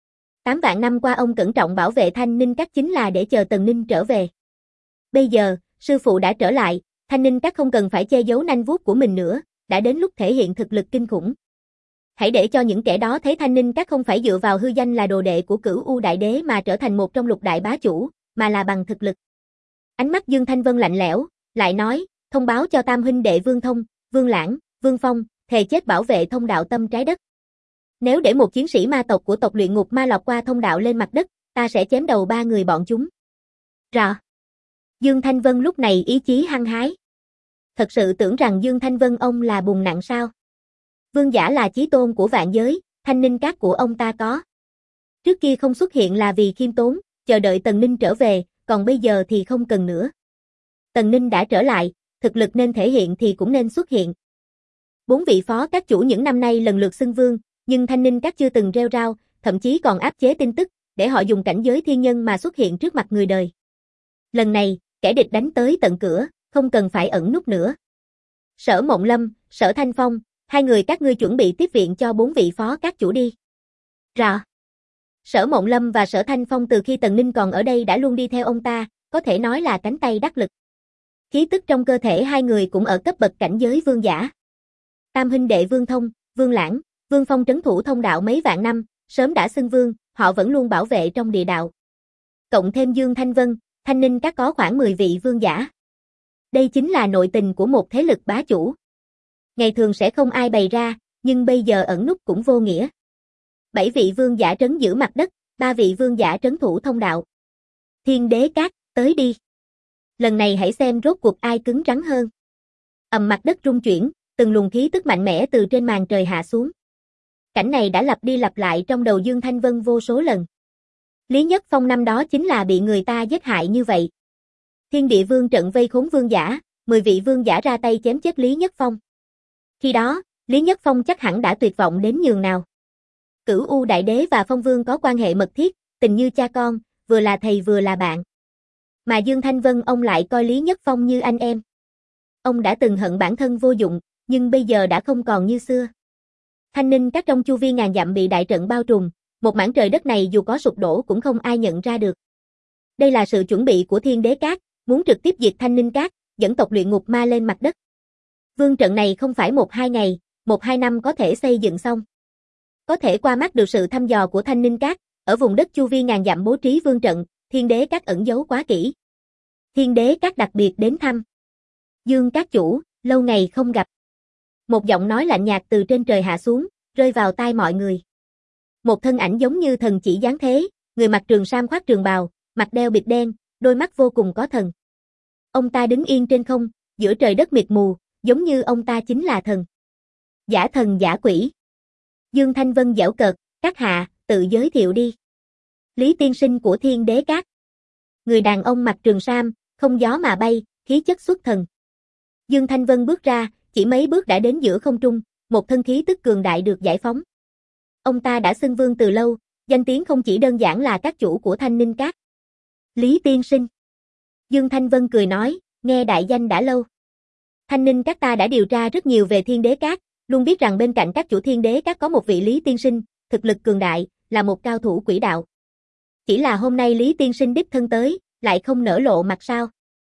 8 vạn năm qua ông cẩn trọng bảo vệ Thanh Ninh các chính là để chờ Tần Ninh trở về. Bây giờ, sư phụ đã trở lại, Thanh Ninh các không cần phải che giấu nanh vuốt của mình nữa, đã đến lúc thể hiện thực lực kinh khủng. Hãy để cho những kẻ đó thấy Thanh Ninh các không phải dựa vào hư danh là đồ đệ của Cửu U Đại Đế mà trở thành một trong lục đại bá chủ, mà là bằng thực lực. Ánh mắt Dương Thanh Vân lạnh lẽo, lại nói, thông báo cho tam huynh đệ Vương Thông, Vương Lãng, Vương Phong, thề chết bảo vệ thông đạo tâm trái đất. Nếu để một chiến sĩ ma tộc của tộc luyện ngục ma lọt qua thông đạo lên mặt đất, ta sẽ chém đầu 3 người bọn chúng. Rõ. Dương Thanh Vân lúc này ý chí hăng hái. Thật sự tưởng rằng Dương Thanh Vân ông là bùn nặng sao? Vương giả là chí tôn của vạn giới, Thanh Ninh các của ông ta có. Trước kia không xuất hiện là vì khiêm tốn, chờ đợi Tần Ninh trở về, còn bây giờ thì không cần nữa. Tần Ninh đã trở lại, thực lực nên thể hiện thì cũng nên xuất hiện. 4 vị phó các chủ những năm nay lần lượt xưng vương, nhưng Thanh Ninh các chưa từng rêu rao, thậm chí còn áp chế tin tức, để họ dùng cảnh giới thiên nhân mà xuất hiện trước mặt người đời. Lần này, kẻ địch đánh tới tận cửa, không cần phải ẩn núp nữa. Sở Mộng Lâm, Sở Thanh Phong, hai người các ngươi chuẩn bị tiếp viện cho 4 vị phó các chủ đi. Rõ. Sở Mộng Lâm và Sở Thanh Phong từ khi Tần Ninh còn ở đây đã luôn đi theo ông ta, có thể nói là cánh tay đắc lực. Khí tức trong cơ thể hai người cũng ở cấp bậc cảnh giới vương giả. Tam huynh đệ Vương Thông, Vương Lãng, Vương Phong trấn thủ thông đạo mấy vạn năm, sớm đã xưng vương, họ vẫn luôn bảo vệ trong địa đạo. Cộng thêm Dương Thanh Vân, Thanh Ninh các có khoảng 10 vị vương giả. Đây chính là nội tình của một thế lực bá chủ. Ngày thường sẽ không ai bày ra, nhưng bây giờ ẩn núp cũng vô nghĩa. 7 vị vương giả trấn giữ mặt đất, 3 vị vương giả trấn thủ thông đạo. Thiên Đế các, tới đi. Lần này hãy xem rốt cuộc ai cứng rắn hơn. Mặt đất rung chuyển, từng luồng khí tức mạnh mẽ từ trên màn trời hạ xuống. Cảnh này đã lặp đi lặp lại trong đầu Dương Thanh Vân vô số lần. Lý Nhất Phong năm đó chính là bị người ta giết hại như vậy. Thiên Địa Vương trận vây khốn vương giả, 10 vị vương giả ra tay chém chết Lý Nhất Phong. Khi đó, Lý Nhất Phong chắc hẳn đã tuyệt vọng đến nhường nào. Cửu U Đại Đế và Phong Vương có quan hệ mật thiết, tình như cha con, vừa là thầy vừa là bạn. Mà Dương Thanh Vân ông lại coi Lý Nhất Phong như anh em. Ông đã từng hận bản thân vô dụng, nhưng bây giờ đã không còn như xưa. Thanh Ninh các trong chu vi ngàn dặm bị đại trận bao trùm, một mảng trời đất này dù có sụp đổ cũng không ai nhận ra được. Đây là sự chuẩn bị của Thiên Đế các, muốn trực tiếp diệt Thanh Ninh các, dẫn tộc luyện ngục ma lên mặt đất. Vương trận này không phải 1-2 ngày, 1-2 năm có thể xây dựng xong. Có thể qua mắt được sự thăm dò của Thanh Ninh các, ở vùng đất chu vi ngàn dặm bố trí vương trận, Thiên Đế các ẩn giấu quá kỹ. Thiên Đế các đặc biệt đến thăm. Dương các chủ, lâu ngày không gặp. Một giọng nói lạnh nhạt từ trên trời hạ xuống, rơi vào tai mọi người. Một thân ảnh giống như thần chỉ giáng thế, người mặc trường sam khoác trường bào, mặt đeo bịt đen, đôi mắt vô cùng có thần. Ông ta đứng yên trên không, giữa trời đất mịt mù, giống như ông ta chính là thần. Giả thần giả quỷ. Dương Thanh Vân giễu cợt, các hạ, tự giới thiệu đi. Lý tiên sinh của Thiên Đế các. Người đàn ông mặc trường sam, không gió mà bay, khí chất xuất thần. Dương Thanh Vân bước ra, chỉ mấy bước đã đến giữa không trung, một thân khí tức cường đại được giải phóng. Ông ta đã xưng vương từ lâu, danh tiếng không chỉ đơn giản là các chủ của Thanh Ninh các. Lý tiên sinh. Dương Thanh Vân cười nói, nghe đại danh đã lâu. Thanh Ninh các ta đã điều tra rất nhiều về Thiên Đế các, luôn biết rằng bên cạnh các chủ Thiên Đế các có một vị Lý tiên sinh, thực lực cường đại, là một cao thủ quỷ đạo. Chỉ là hôm nay Lý tiên sinh đích thân tới, lại không nở lộ mặt sao.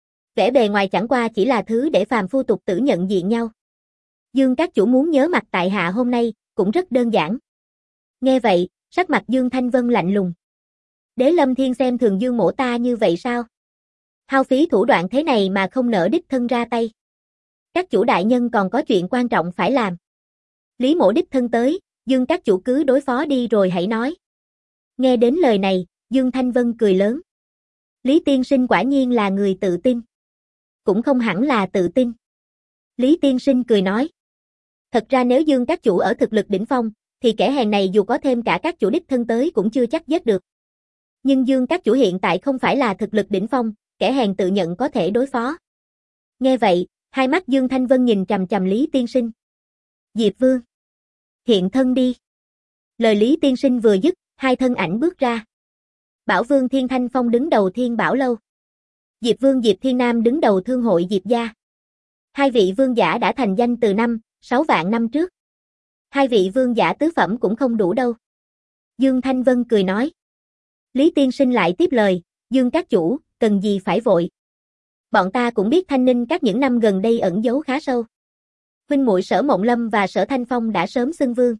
Vẻ bề ngoài chẳng qua chỉ là thứ để phàm phu tục tử nhận diện nhau. Dương các chủ muốn nhớ mặt tại hạ hôm nay, cũng rất đơn giản. Nghe vậy, sắc mặt Dương Thanh Vân lạnh lùng. Đế Lâm Thiên xem thường Dương mỗ ta như vậy sao? Hao phí thủ đoạn thế này mà không nỡ đích thân ra tay. Các chủ đại nhân còn có chuyện quan trọng phải làm. Lý Mỗ đích thân tới, Dương các chủ cứ đối phó đi rồi hãy nói. Nghe đến lời này, Dương Thanh Vân cười lớn. Lý tiên sinh quả nhiên là người tự tin. Cũng không hẳn là tự tin. Lý tiên sinh cười nói. Thật ra nếu Dương các chủ ở thực lực đỉnh phong, thì kẻ hèn này dù có thêm cả các chủ đích thân tới cũng chưa chắc giết được. Nhưng Dương các chủ hiện tại không phải là thực lực đỉnh phong, kẻ hèn tự nhận có thể đối phó. Nghe vậy, hai mắt Dương Thanh Vân nhìn chằm chằm Lý tiên sinh. Diệp Vương, hiện thân đi. Lời Lý tiên sinh vừa dứt, hai thân ảnh bước ra. Bảo Vương Thiên Thanh Phong đứng đầu Thiên Bảo Lâu. Diệp Vương Diệp Thiên Nam đứng đầu Thương hội Diệp gia. Hai vị vương giả đã thành danh từ 6 vạn năm trước. Hai vị vương giả tứ phẩm cũng không đủ đâu. Dương Thanh Vân cười nói. Lý tiên sinh lại tiếp lời, Dương các chủ, cần gì phải vội. Bọn ta cũng biết Thanh Ninh các những năm gần đây ẩn giấu khá sâu. Huynh muội Sở Mộng Lâm và Sở Thanh Phong đã sớm xưng vương.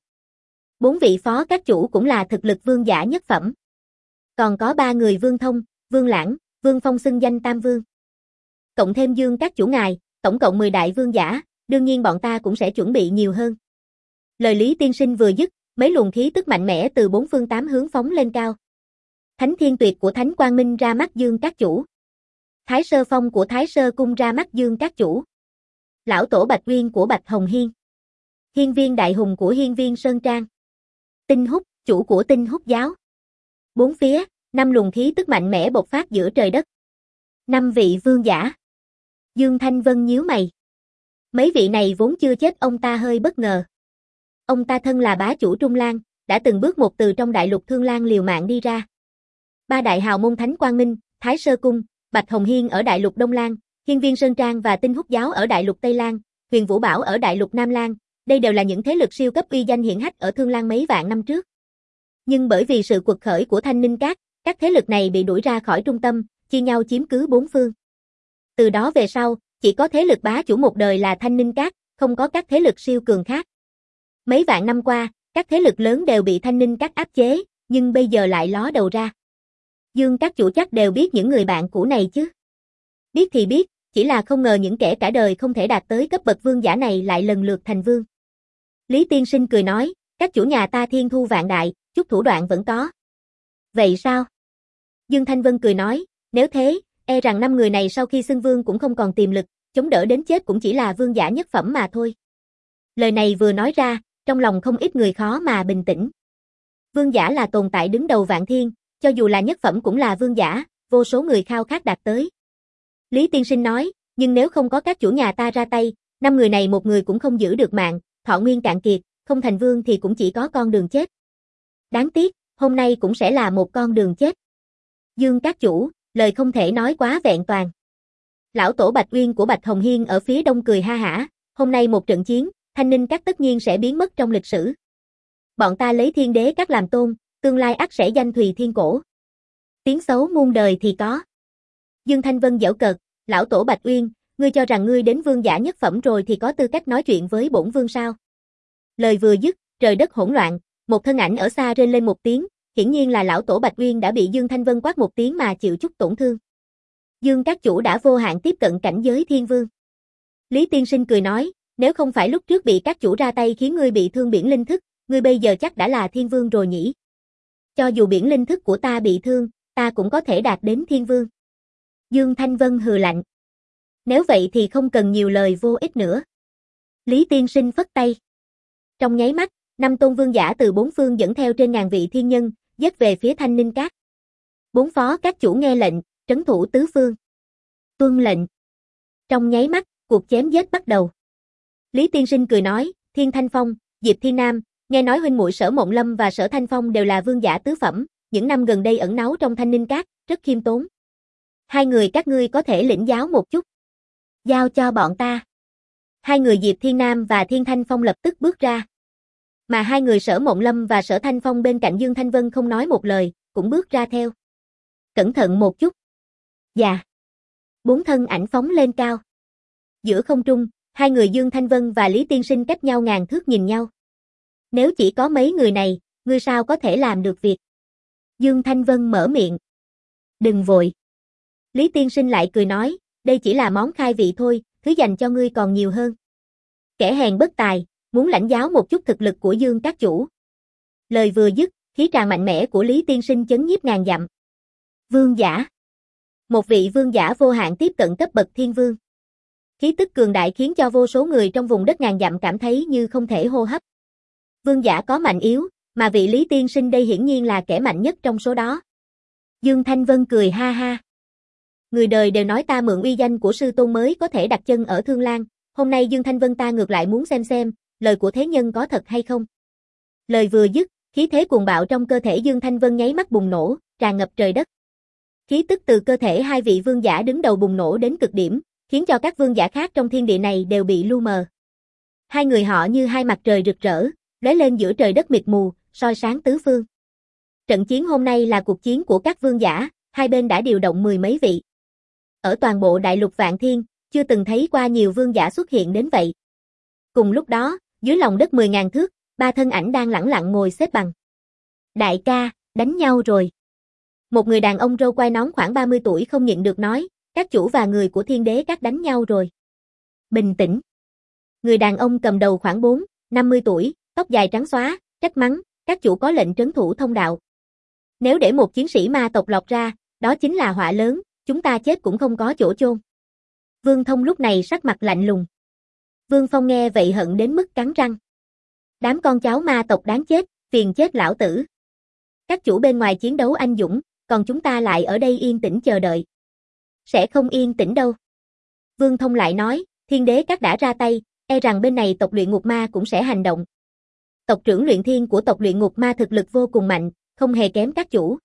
4 vị phó các chủ cũng là thực lực vương giả nhất phẩm. Còn có 3 người Vương Thông, Vương Lãng, Vương Phong xưng danh Tam Vương. Cộng thêm Dương các chủ ngài, tổng cộng 10 đại vương giả, đương nhiên bọn ta cũng sẽ chuẩn bị nhiều hơn. Lời Lý tiên sinh vừa dứt, mấy luồng khí tức mạnh mẽ từ 4 phương 8 hướng phóng lên cao. Thánh Thiên Tuyệt của Thánh Quang Minh ra mắt Dương các chủ. Thái Sơ Phong của Thái Sơ Cung ra mắt Dương các chủ. Lão Tổ Bạch Uyên của Bạch Hồng Hiên. Hiên Viên Đại Hùng của Hiên Viên Sơn Trang. Tinh Húc, chủ của Tinh Húc giáo. Bốn phía, 5 luồng khí tức mạnh mẽ bộc phát giữa trời đất. 5 vị vương giả. Dương Thanh Vân nhíu mày. Mấy vị này vốn chưa chết ông ta hơi bất ngờ. Ông ta thân là bá chủ Trung Lan, đã từng bước một từ trong đại lục Thương Lan liều mạng đi ra. 3 đại hào môn Thánh Quang Minh, Thái Sơ Cung, Bạch Hồng Hiên ở đại lục Đông Lan, Hiên Viên Sơn Trang và Tinh Húc giáo ở đại lục Tây Lan, Huyền Vũ Bảo ở đại lục Nam Lan, đây đều là những thế lực siêu cấp uy danh hiển hách ở Thương Lan mấy vạn năm trước. Nhưng bởi vì sự quật khởi của Thanh Ninh các thế lực này bị đuổi ra khỏi trung tâm, chia nhau chiếm cứ 4 phương. Từ đó về sau, chỉ có thế lực bá chủ một đời là Thanh Ninh các, không có các thế lực siêu cường khác. Mấy vạn năm qua, các thế lực lớn đều bị Thanh Ninh các áp chế, nhưng bây giờ lại ló đầu ra. Dương các chủ chắc đều biết những người bạn cũ này chứ. Biết thì biết, chỉ là không ngờ những kẻ cả đời không thể đạt tới cấp bậc vương giả này lại lần lượt thành vương. Lý tiên sinh cười nói, các chủ nhà ta thiên thu vạn đại, chút thủ đoạn vẫn có. Vậy sao? Dương Thanh Vân cười nói, nếu thế, e rằng 5 người này sau khi xưng vương cũng không còn tiềm lực, chống đỡ đến chết cũng chỉ là vương giả nhất phẩm mà thôi. Lời này vừa nói ra, trong lòng không ít người khó mà bình tĩnh. Vương giả là tồn tại đứng đầu vạn thiên, cho dù là nhất phẩm cũng là vương giả, vô số người khao khát đạt tới. Lý tiên sinh nói, nhưng nếu không có các chủ nhà ta ra tay, 5 người này một người cũng không giữ được mạng, thọ nguyên cạn kiệt, không thành vương thì cũng chỉ có con đường chết. Đáng tiếc, hôm nay cũng sẽ là một con đường chết. Dương các chủ, lời không thể nói quá vẹn toàn. Lão Tổ Bạch Uyên của Bạch Hồng Hiên ở phía đông cười ha hả, hôm nay một trận chiến, Thanh Ninh các tất nhiên sẽ biến mất trong lịch sử. Bọn ta lấy Thiên Đế các làm tôn, tương lai ắt sẽ danh thùy thiên cổ. Tiếng xấu muôn đời thì có. Dương Thanh Vân giễu cợt, Lão Tổ Bạch Uyên, ngươi cho rằng ngươi đến vương giả nhất phẩm rồi thì có tư cách nói chuyện với bổn vương sao? Lời vừa dứt, trời đất hỗn loạn, một thân ảnh ở xa rên lên một tiếng, hiển nhiên là Lão Tổ Bạch Uyên đã bị Dương Thanh Vân quát một tiếng mà chịu chút tổn thương. Dương các chủ đã vô hạn tiếp cận cảnh giới thiên vương. Lý tiên sinh cười nói, nếu không phải lúc trước bị các chủ ra tay khiến ngươi bị thương biển linh thức, ngươi bây giờ chắc đã là thiên vương rồi nhỉ? Cho dù biển linh thức của ta bị thương, ta cũng có thể đạt đến thiên vương. Dương Thanh Vân hừ lạnh. Nếu vậy thì không cần nhiều lời vô ích nữa. Lý tiên sinh phất tay. Trong nháy mắt, 5 tôn vương giả từ 4 phương dẫn theo trên ngàn vị thiên nhân, dết về phía Thanh Ninh các. 4 phó các chủ nghe lệnh, trấn thủ tứ phương. Tuân lệnh. Trong nháy mắt, cuộc chém giết bắt đầu. Lý tiên sinh cười nói, Thiên Thanh Phong, Diệp Thiên Nam, nghe nói huynh muội Sở Mộng Lâm và Sở Thanh Phong đều là vương giả tứ phẩm, những năm gần đây ẩn náu trong Thanh Ninh các, rất khiêm tốn. 2 người các ngươi có thể lĩnh giáo một chút. Giao cho bọn ta. 2 người Diệp Thiên Nam và Thiên Thanh Phong lập tức bước ra. Mà 2 người Sở Mộng Lâm và Sở Thanh Phong bên cạnh Dương Thanh Vân không nói một lời, cũng bước ra theo. Cẩn thận một chút. Dạ. 4 thân ảnh phóng lên cao. Giữa không trung, 2 người Dương Thanh Vân và Lý tiên sinh cách nhau ngàn thước nhìn nhau. Nếu chỉ có mấy người này, ngươi sao có thể làm được việc? Dương Thanh Vân mở miệng. Đừng vội. Lý Tiên Sinh lại cười nói, đây chỉ là món khai vị thôi, thứ dành cho ngươi còn nhiều hơn. Kẻ hèn bất tài, muốn lãnh giáo một chút thực lực của Dương các chủ. Lời vừa dứt, khí tràng mạnh mẽ của Lý Tiên Sinh chấn nhiếp ngàn dặm. Vương giả. Một vị vương giả vô hạn tiếp cận cấp bậc thiên vương. Khí tức cường đại khiến cho vô số người trong vùng đất ngàn dặm cảm thấy như không thể hô hấp. Vương giả có mạnh yếu, mà vị Lý Tiên Sinh đây hiển nhiên là kẻ mạnh nhất trong số đó. Dương Thanh Vân cười ha ha. Người đời đều nói ta mượn uy danh của sư tôn mới có thể đặt chân ở Thương Lan, hôm nay Dương Thanh Vân ta ngược lại muốn xem, lời của thế nhân có thật hay không. Lời vừa dứt, khí thế cuồng bạo trong cơ thể Dương Thanh Vân nháy mắt bùng nổ, tràn ngập trời đất. Khí tức từ cơ thể hai vị vương giả đứng đầu bùng nổ đến cực điểm, khiến cho các vương giả khác trong thiên địa này đều bị lu mờ. Hai người họ như hai mặt trời rực rỡ, lóe lên giữa trời đất mịt mù, soi sáng tứ phương. Trận chiến hôm nay là cuộc chiến của các vương giả, hai bên đã điều động mười mấy vị. Ở toàn bộ đại lục Vạn Thiên, chưa từng thấy qua nhiều vương giả xuất hiện đến vậy. Cùng lúc đó, dưới lòng đất 10.000 thước, ba thân ảnh đang lẳng lặng ngồi xếp bằng. Đại ca, đánh nhau rồi. Một người đàn ông râu quai nón khoảng 30 tuổi không nhịn được nói, các chủ và người của Thiên Đế Các đánh nhau rồi. Bình tĩnh. Người đàn ông cầm đầu khoảng 50 tuổi, tóc dài trắng xóa, trách mắng, các chủ có lệnh trấn thủ thông đạo. Nếu để một chiến sĩ ma tộc lọt ra, đó chính là họa lớn, chúng ta chết cũng không có chỗ chôn. Vương Thông lúc này sắc mặt lạnh lùng. Vương Phong nghe vậy hận đến mức cắn răng. Đám con cháu ma tộc đáng chết, phiền chết lão tử. Các chủ bên ngoài chiến đấu anh dũng, còn chúng ta lại ở đây yên tĩnh chờ đợi. Sẽ không yên tĩnh đâu. Vương Thông lại nói, Thiên Đế Các đã ra tay, e rằng bên này tộc Luyện Ngục Ma cũng sẽ hành động. Tộc trưởng Luyện Thiên của tộc Luyện Ngục Ma thực lực vô cùng mạnh, không hề kém các chủ.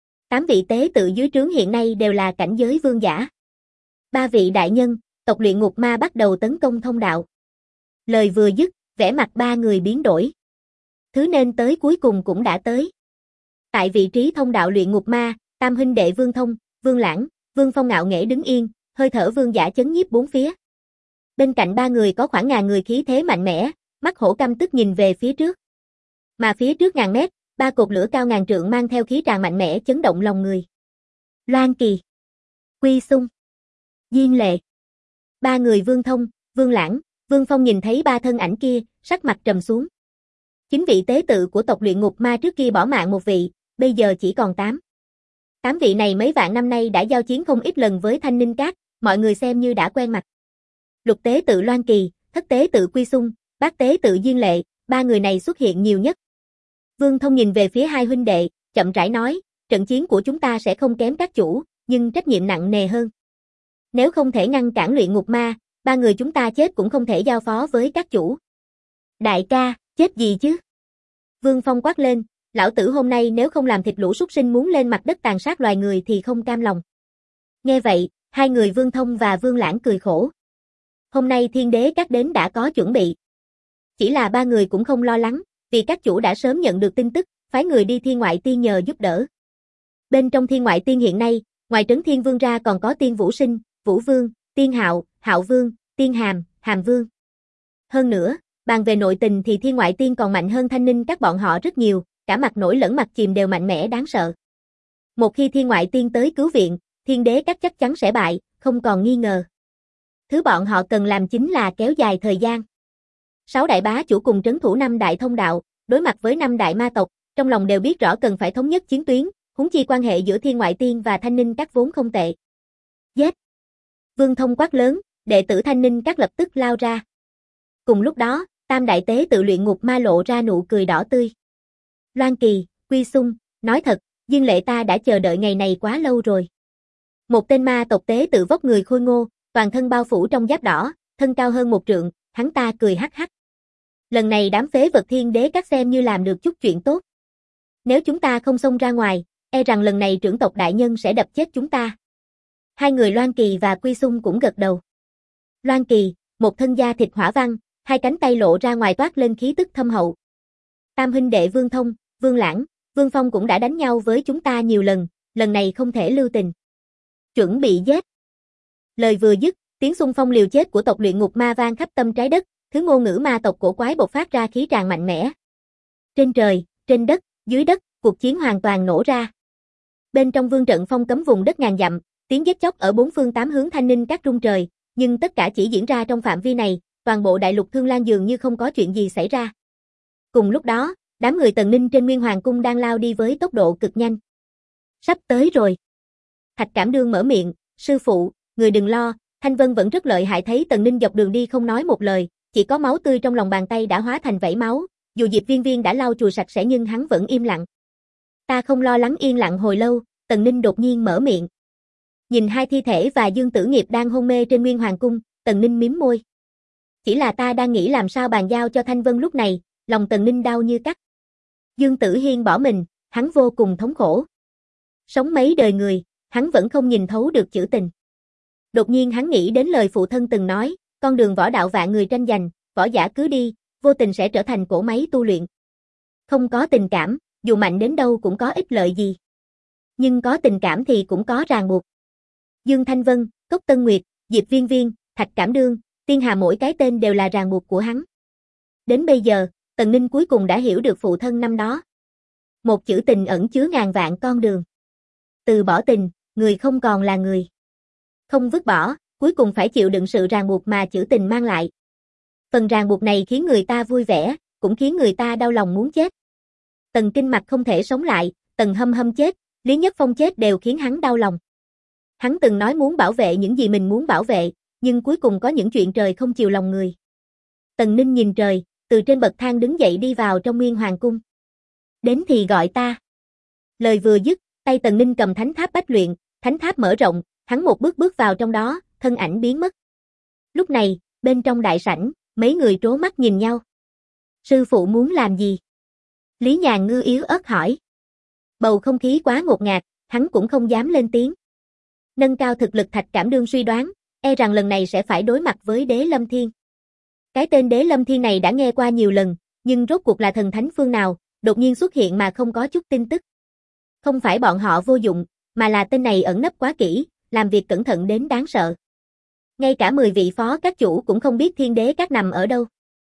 8 vị tế tự dưới trướng hiện nay đều là cảnh giới vương giả. 3 vị đại nhân, tộc Luyện Ngục Ma bắt đầu tấn công thông đạo. Lời vừa dứt, vẻ mặt ba người biến đổi. Thứ nên tới cuối cùng cũng đã tới. Tại vị trí thông đạo Luyện Ngục Ma, tam huynh đệ Vương Thông, Vương Lãng, Vương Phong ngạo nghễ đứng yên, hơi thở vương giả chấn nhiếp bốn phía. Bên cạnh ba người có khoảng ngàn người khí thế mạnh mẽ, mắt hổ căm tức nhìn về phía trước. Mà phía trước ngàn mét, ba cột lửa cao ngàn trượng mang theo khí tràn mạnh mẽ chấn động lòng người. Loan Kỳ, Quy Xung, Diên Lệ. Ba người Vương Thông, Vương Lãng, Vương Phong nhìn thấy ba thân ảnh kia, sắc mặt trầm xuống. 9 vị tế tự của tộc Luyện Ngục Ma trước kia bỏ mạng một vị, bây giờ chỉ còn 8. 8 vị này mấy vạn năm nay đã giao chiến không ít lần với Thanh Ninh Các, mọi người xem như đã quen mặt. Lục tế tự Loan Kỳ, thất tế tự Quy Xung, bát tế tự Diên Lệ, ba người này xuất hiện nhiều nhất. Vương Thông nhìn về phía hai huynh đệ, chậm rãi nói, trận chiến của chúng ta sẽ không kém các chủ, nhưng trách nhiệm nặng nề hơn. Nếu không thể ngăn cản Luyện Ngục Ma, ba người chúng ta chết cũng không thể giao phó với các chủ. Đại ca, chết gì chứ? Vương Phong quát lên, lão tử hôm nay nếu không làm thịt lũ súc sinh muốn lên mặt đất tàn sát loài người thì không cam lòng. Nghe vậy, hai người Vương Thông và Vương Lãng cười khổ. Hôm nay Thiên Đế Các đến đã có chuẩn bị. Chỉ là ba người cũng không lo lắng, vì các chủ đã sớm nhận được tin tức, phái người đi Thiên Ngoại Tiên nhờ giúp đỡ. Bên trong Thiên Ngoại Tiên hiện nay, ngoài Trấn Thiên Vương ra còn có Tiên Vũ Sinh, Vũ Vương, Tiên Hạo, Hạo Vương, Tiên Hàm, Hàm Vương. Hơn nữa, bàn về nội tình thì Thiên Ngoại Tiên còn mạnh hơn Thanh Ninh Các bọn họ rất nhiều, cả mặt nổi lẫn mặt chìm đều mạnh mẽ đáng sợ. Một khi Thiên Ngoại Tiên tới cứu viện, Thiên Đế Các chắc chắn sẽ bại, không còn nghi ngờ. Thứ bọn họ cần làm chính là kéo dài thời gian. 6 đại bá chủ cùng trấn thủ 5 đại thông đạo, đối mặt với 5 đại ma tộc, trong lòng đều biết rõ cần phải thống nhất chiến tuyến, huống chi quan hệ giữa Thiên Ngoại Tiên và Thanh Ninh Các vốn không tệ. Giết! Vương Thông quát lớn, đệ tử Thanh Ninh Các lập tức lao ra. Cùng lúc đó, tam đại tế tự Luyện Ngục Ma lộ ra nụ cười đỏ tươi. Loan Kỳ, Quy Xung, nói thật, Diên Lệ ta đã chờ đợi ngày này quá lâu rồi. Một tên ma tộc tế tự vóc người khôi ngô, toàn thân bao phủ trong giáp đỏ, thân cao hơn 1 trượng, hắn ta cười hắc hắc. Lần này đám phế vật Thiên Đế Các xem như làm được chút chuyện tốt. Nếu chúng ta không xông ra ngoài, e rằng lần này trưởng tộc đại nhân sẽ đập chết chúng ta. Hai người Loan Kỳ và Quy Xung cũng gật đầu. Loan Kỳ, một thân da thịt hỏa văn, hai cánh tay lộ ra ngoài toát lên khí tức thâm hậu. Tam huynh đệ Vương Thông, Vương Lãng, Vương Phong cũng đã đánh nhau với chúng ta nhiều lần này không thể lưu tình. Chuẩn bị giết. Lời vừa dứt, tiếng xung phong liều chết của tộc Luyện Ngục Ma vang khắp tâm trái đất, thứ ngôn ngữ ma tộc cổ quái bộc phát ra khí tràn mạnh mẽ. Trên trời, trên đất, dưới đất, cuộc chiến hoàn toàn nổ ra. Bên trong vương trận phong cấm vùng đất ngàn dặm, Tiếng giết chóc ở bốn phương tám hướng Thanh Ninh Các rung trời, nhưng tất cả chỉ diễn ra trong phạm vi này, toàn bộ đại lục Thương Lan dường như không có chuyện gì xảy ra. Cùng lúc đó, đám người Tần Ninh trên Nguyên Hoàng cung đang lao đi với tốc độ cực nhanh. Sắp tới rồi. Thạch Cảm Đương mở miệng, sư phụ, người đừng lo, Thanh Vân vẫn rất lợi hại. Thấy Tần Ninh dọc đường đi không nói một lời, chỉ có máu tươi trong lòng bàn tay đã hóa thành vảy máu, dù Diệp Viên Viên đã lau chùi sạch sẽ nhưng hắn vẫn im lặng. Ta không lo lắng. Yên lặng hồi lâu, Tần Ninh đột nhiên mở miệng. Nhìn hai thi thể và Dương Tử Nghiệp đang hôn mê trên Nguyên Hoàng cung, Tần Ninh mím môi. Chỉ là ta đang nghĩ làm sao bàn giao cho Thanh Vân. Lúc này, lòng Tần Ninh đau như cắt. Dương Tử Hiên bỏ mình, hắn vô cùng thống khổ. Sống mấy đời người, hắn vẫn không nhìn thấu được chữ tình. Đột nhiên hắn nghĩ đến lời phụ thân từng nói, con đường võ đạo vạn người tranh giành, võ giả cứ đi, vô tình sẽ trở thành cỗ máy tu luyện. Không có tình cảm, dù mạnh đến đâu cũng có ích lợi gì. Nhưng có tình cảm thì cũng có ràng buộc. Dương Thanh Vân, Cốc Tân Nguyệt, Diệp Viên Viên, Thạch Cảm Đương, Tiên Hà mỗi cái tên đều là ràng buộc của hắn. Đến bây giờ, Tần Ninh cuối cùng đã hiểu được phụ thân năm đó. Một chữ tình ẩn chứa ngàn vạn con đường. Từ bỏ tình, người không còn là người. Không vứt bỏ, cuối cùng phải chịu đựng sự ràng buộc mà chữ tình mang lại. Phần ràng buộc này khiến người ta vui vẻ, cũng khiến người ta đau lòng muốn chết. Tần Kinh Mặc không thể sống lại, Tần Hâm Hâm chết, Lý Nhất Phong chết đều khiến hắn đau lòng. Hắn từng nói muốn bảo vệ những gì mình muốn bảo vệ, nhưng cuối cùng có những chuyện trời không chiều lòng người. Tần Ninh nhìn trời, từ trên bậc thang đứng dậy đi vào trong Nguyên Hoàng cung. Đến thì gọi ta. Lời vừa dứt, tay Tần Ninh cầm thánh tháp bách luyện, thánh tháp mở rộng, hắn một bước bước vào trong đó, thân ảnh biến mất. Lúc này, bên trong đại sảnh, mấy người trố mắt nhìn nhau. Sư phụ muốn làm gì? Lý Nhàn Ngư yếu ớt hỏi. Bầu không khí quá ngột ngạt, hắn cũng không dám lên tiếng. Nâng cao thực lực Thạch Cảm Đương suy đoán, e rằng lần này sẽ phải đối mặt với Đế Lâm Thiên. Cái tên Đế Lâm Thiên này đã nghe qua nhiều lần, nhưng rốt cuộc là thần thánh phương nào, đột nhiên xuất hiện mà không có chút tin tức. Không phải bọn họ vô dụng, mà là tên này ẩn nấp quá kỹ, làm việc cẩn thận đến đáng sợ. Ngay cả 10 vị phó các chủ cũng không biết Thiên Đế các nằm ở đâu.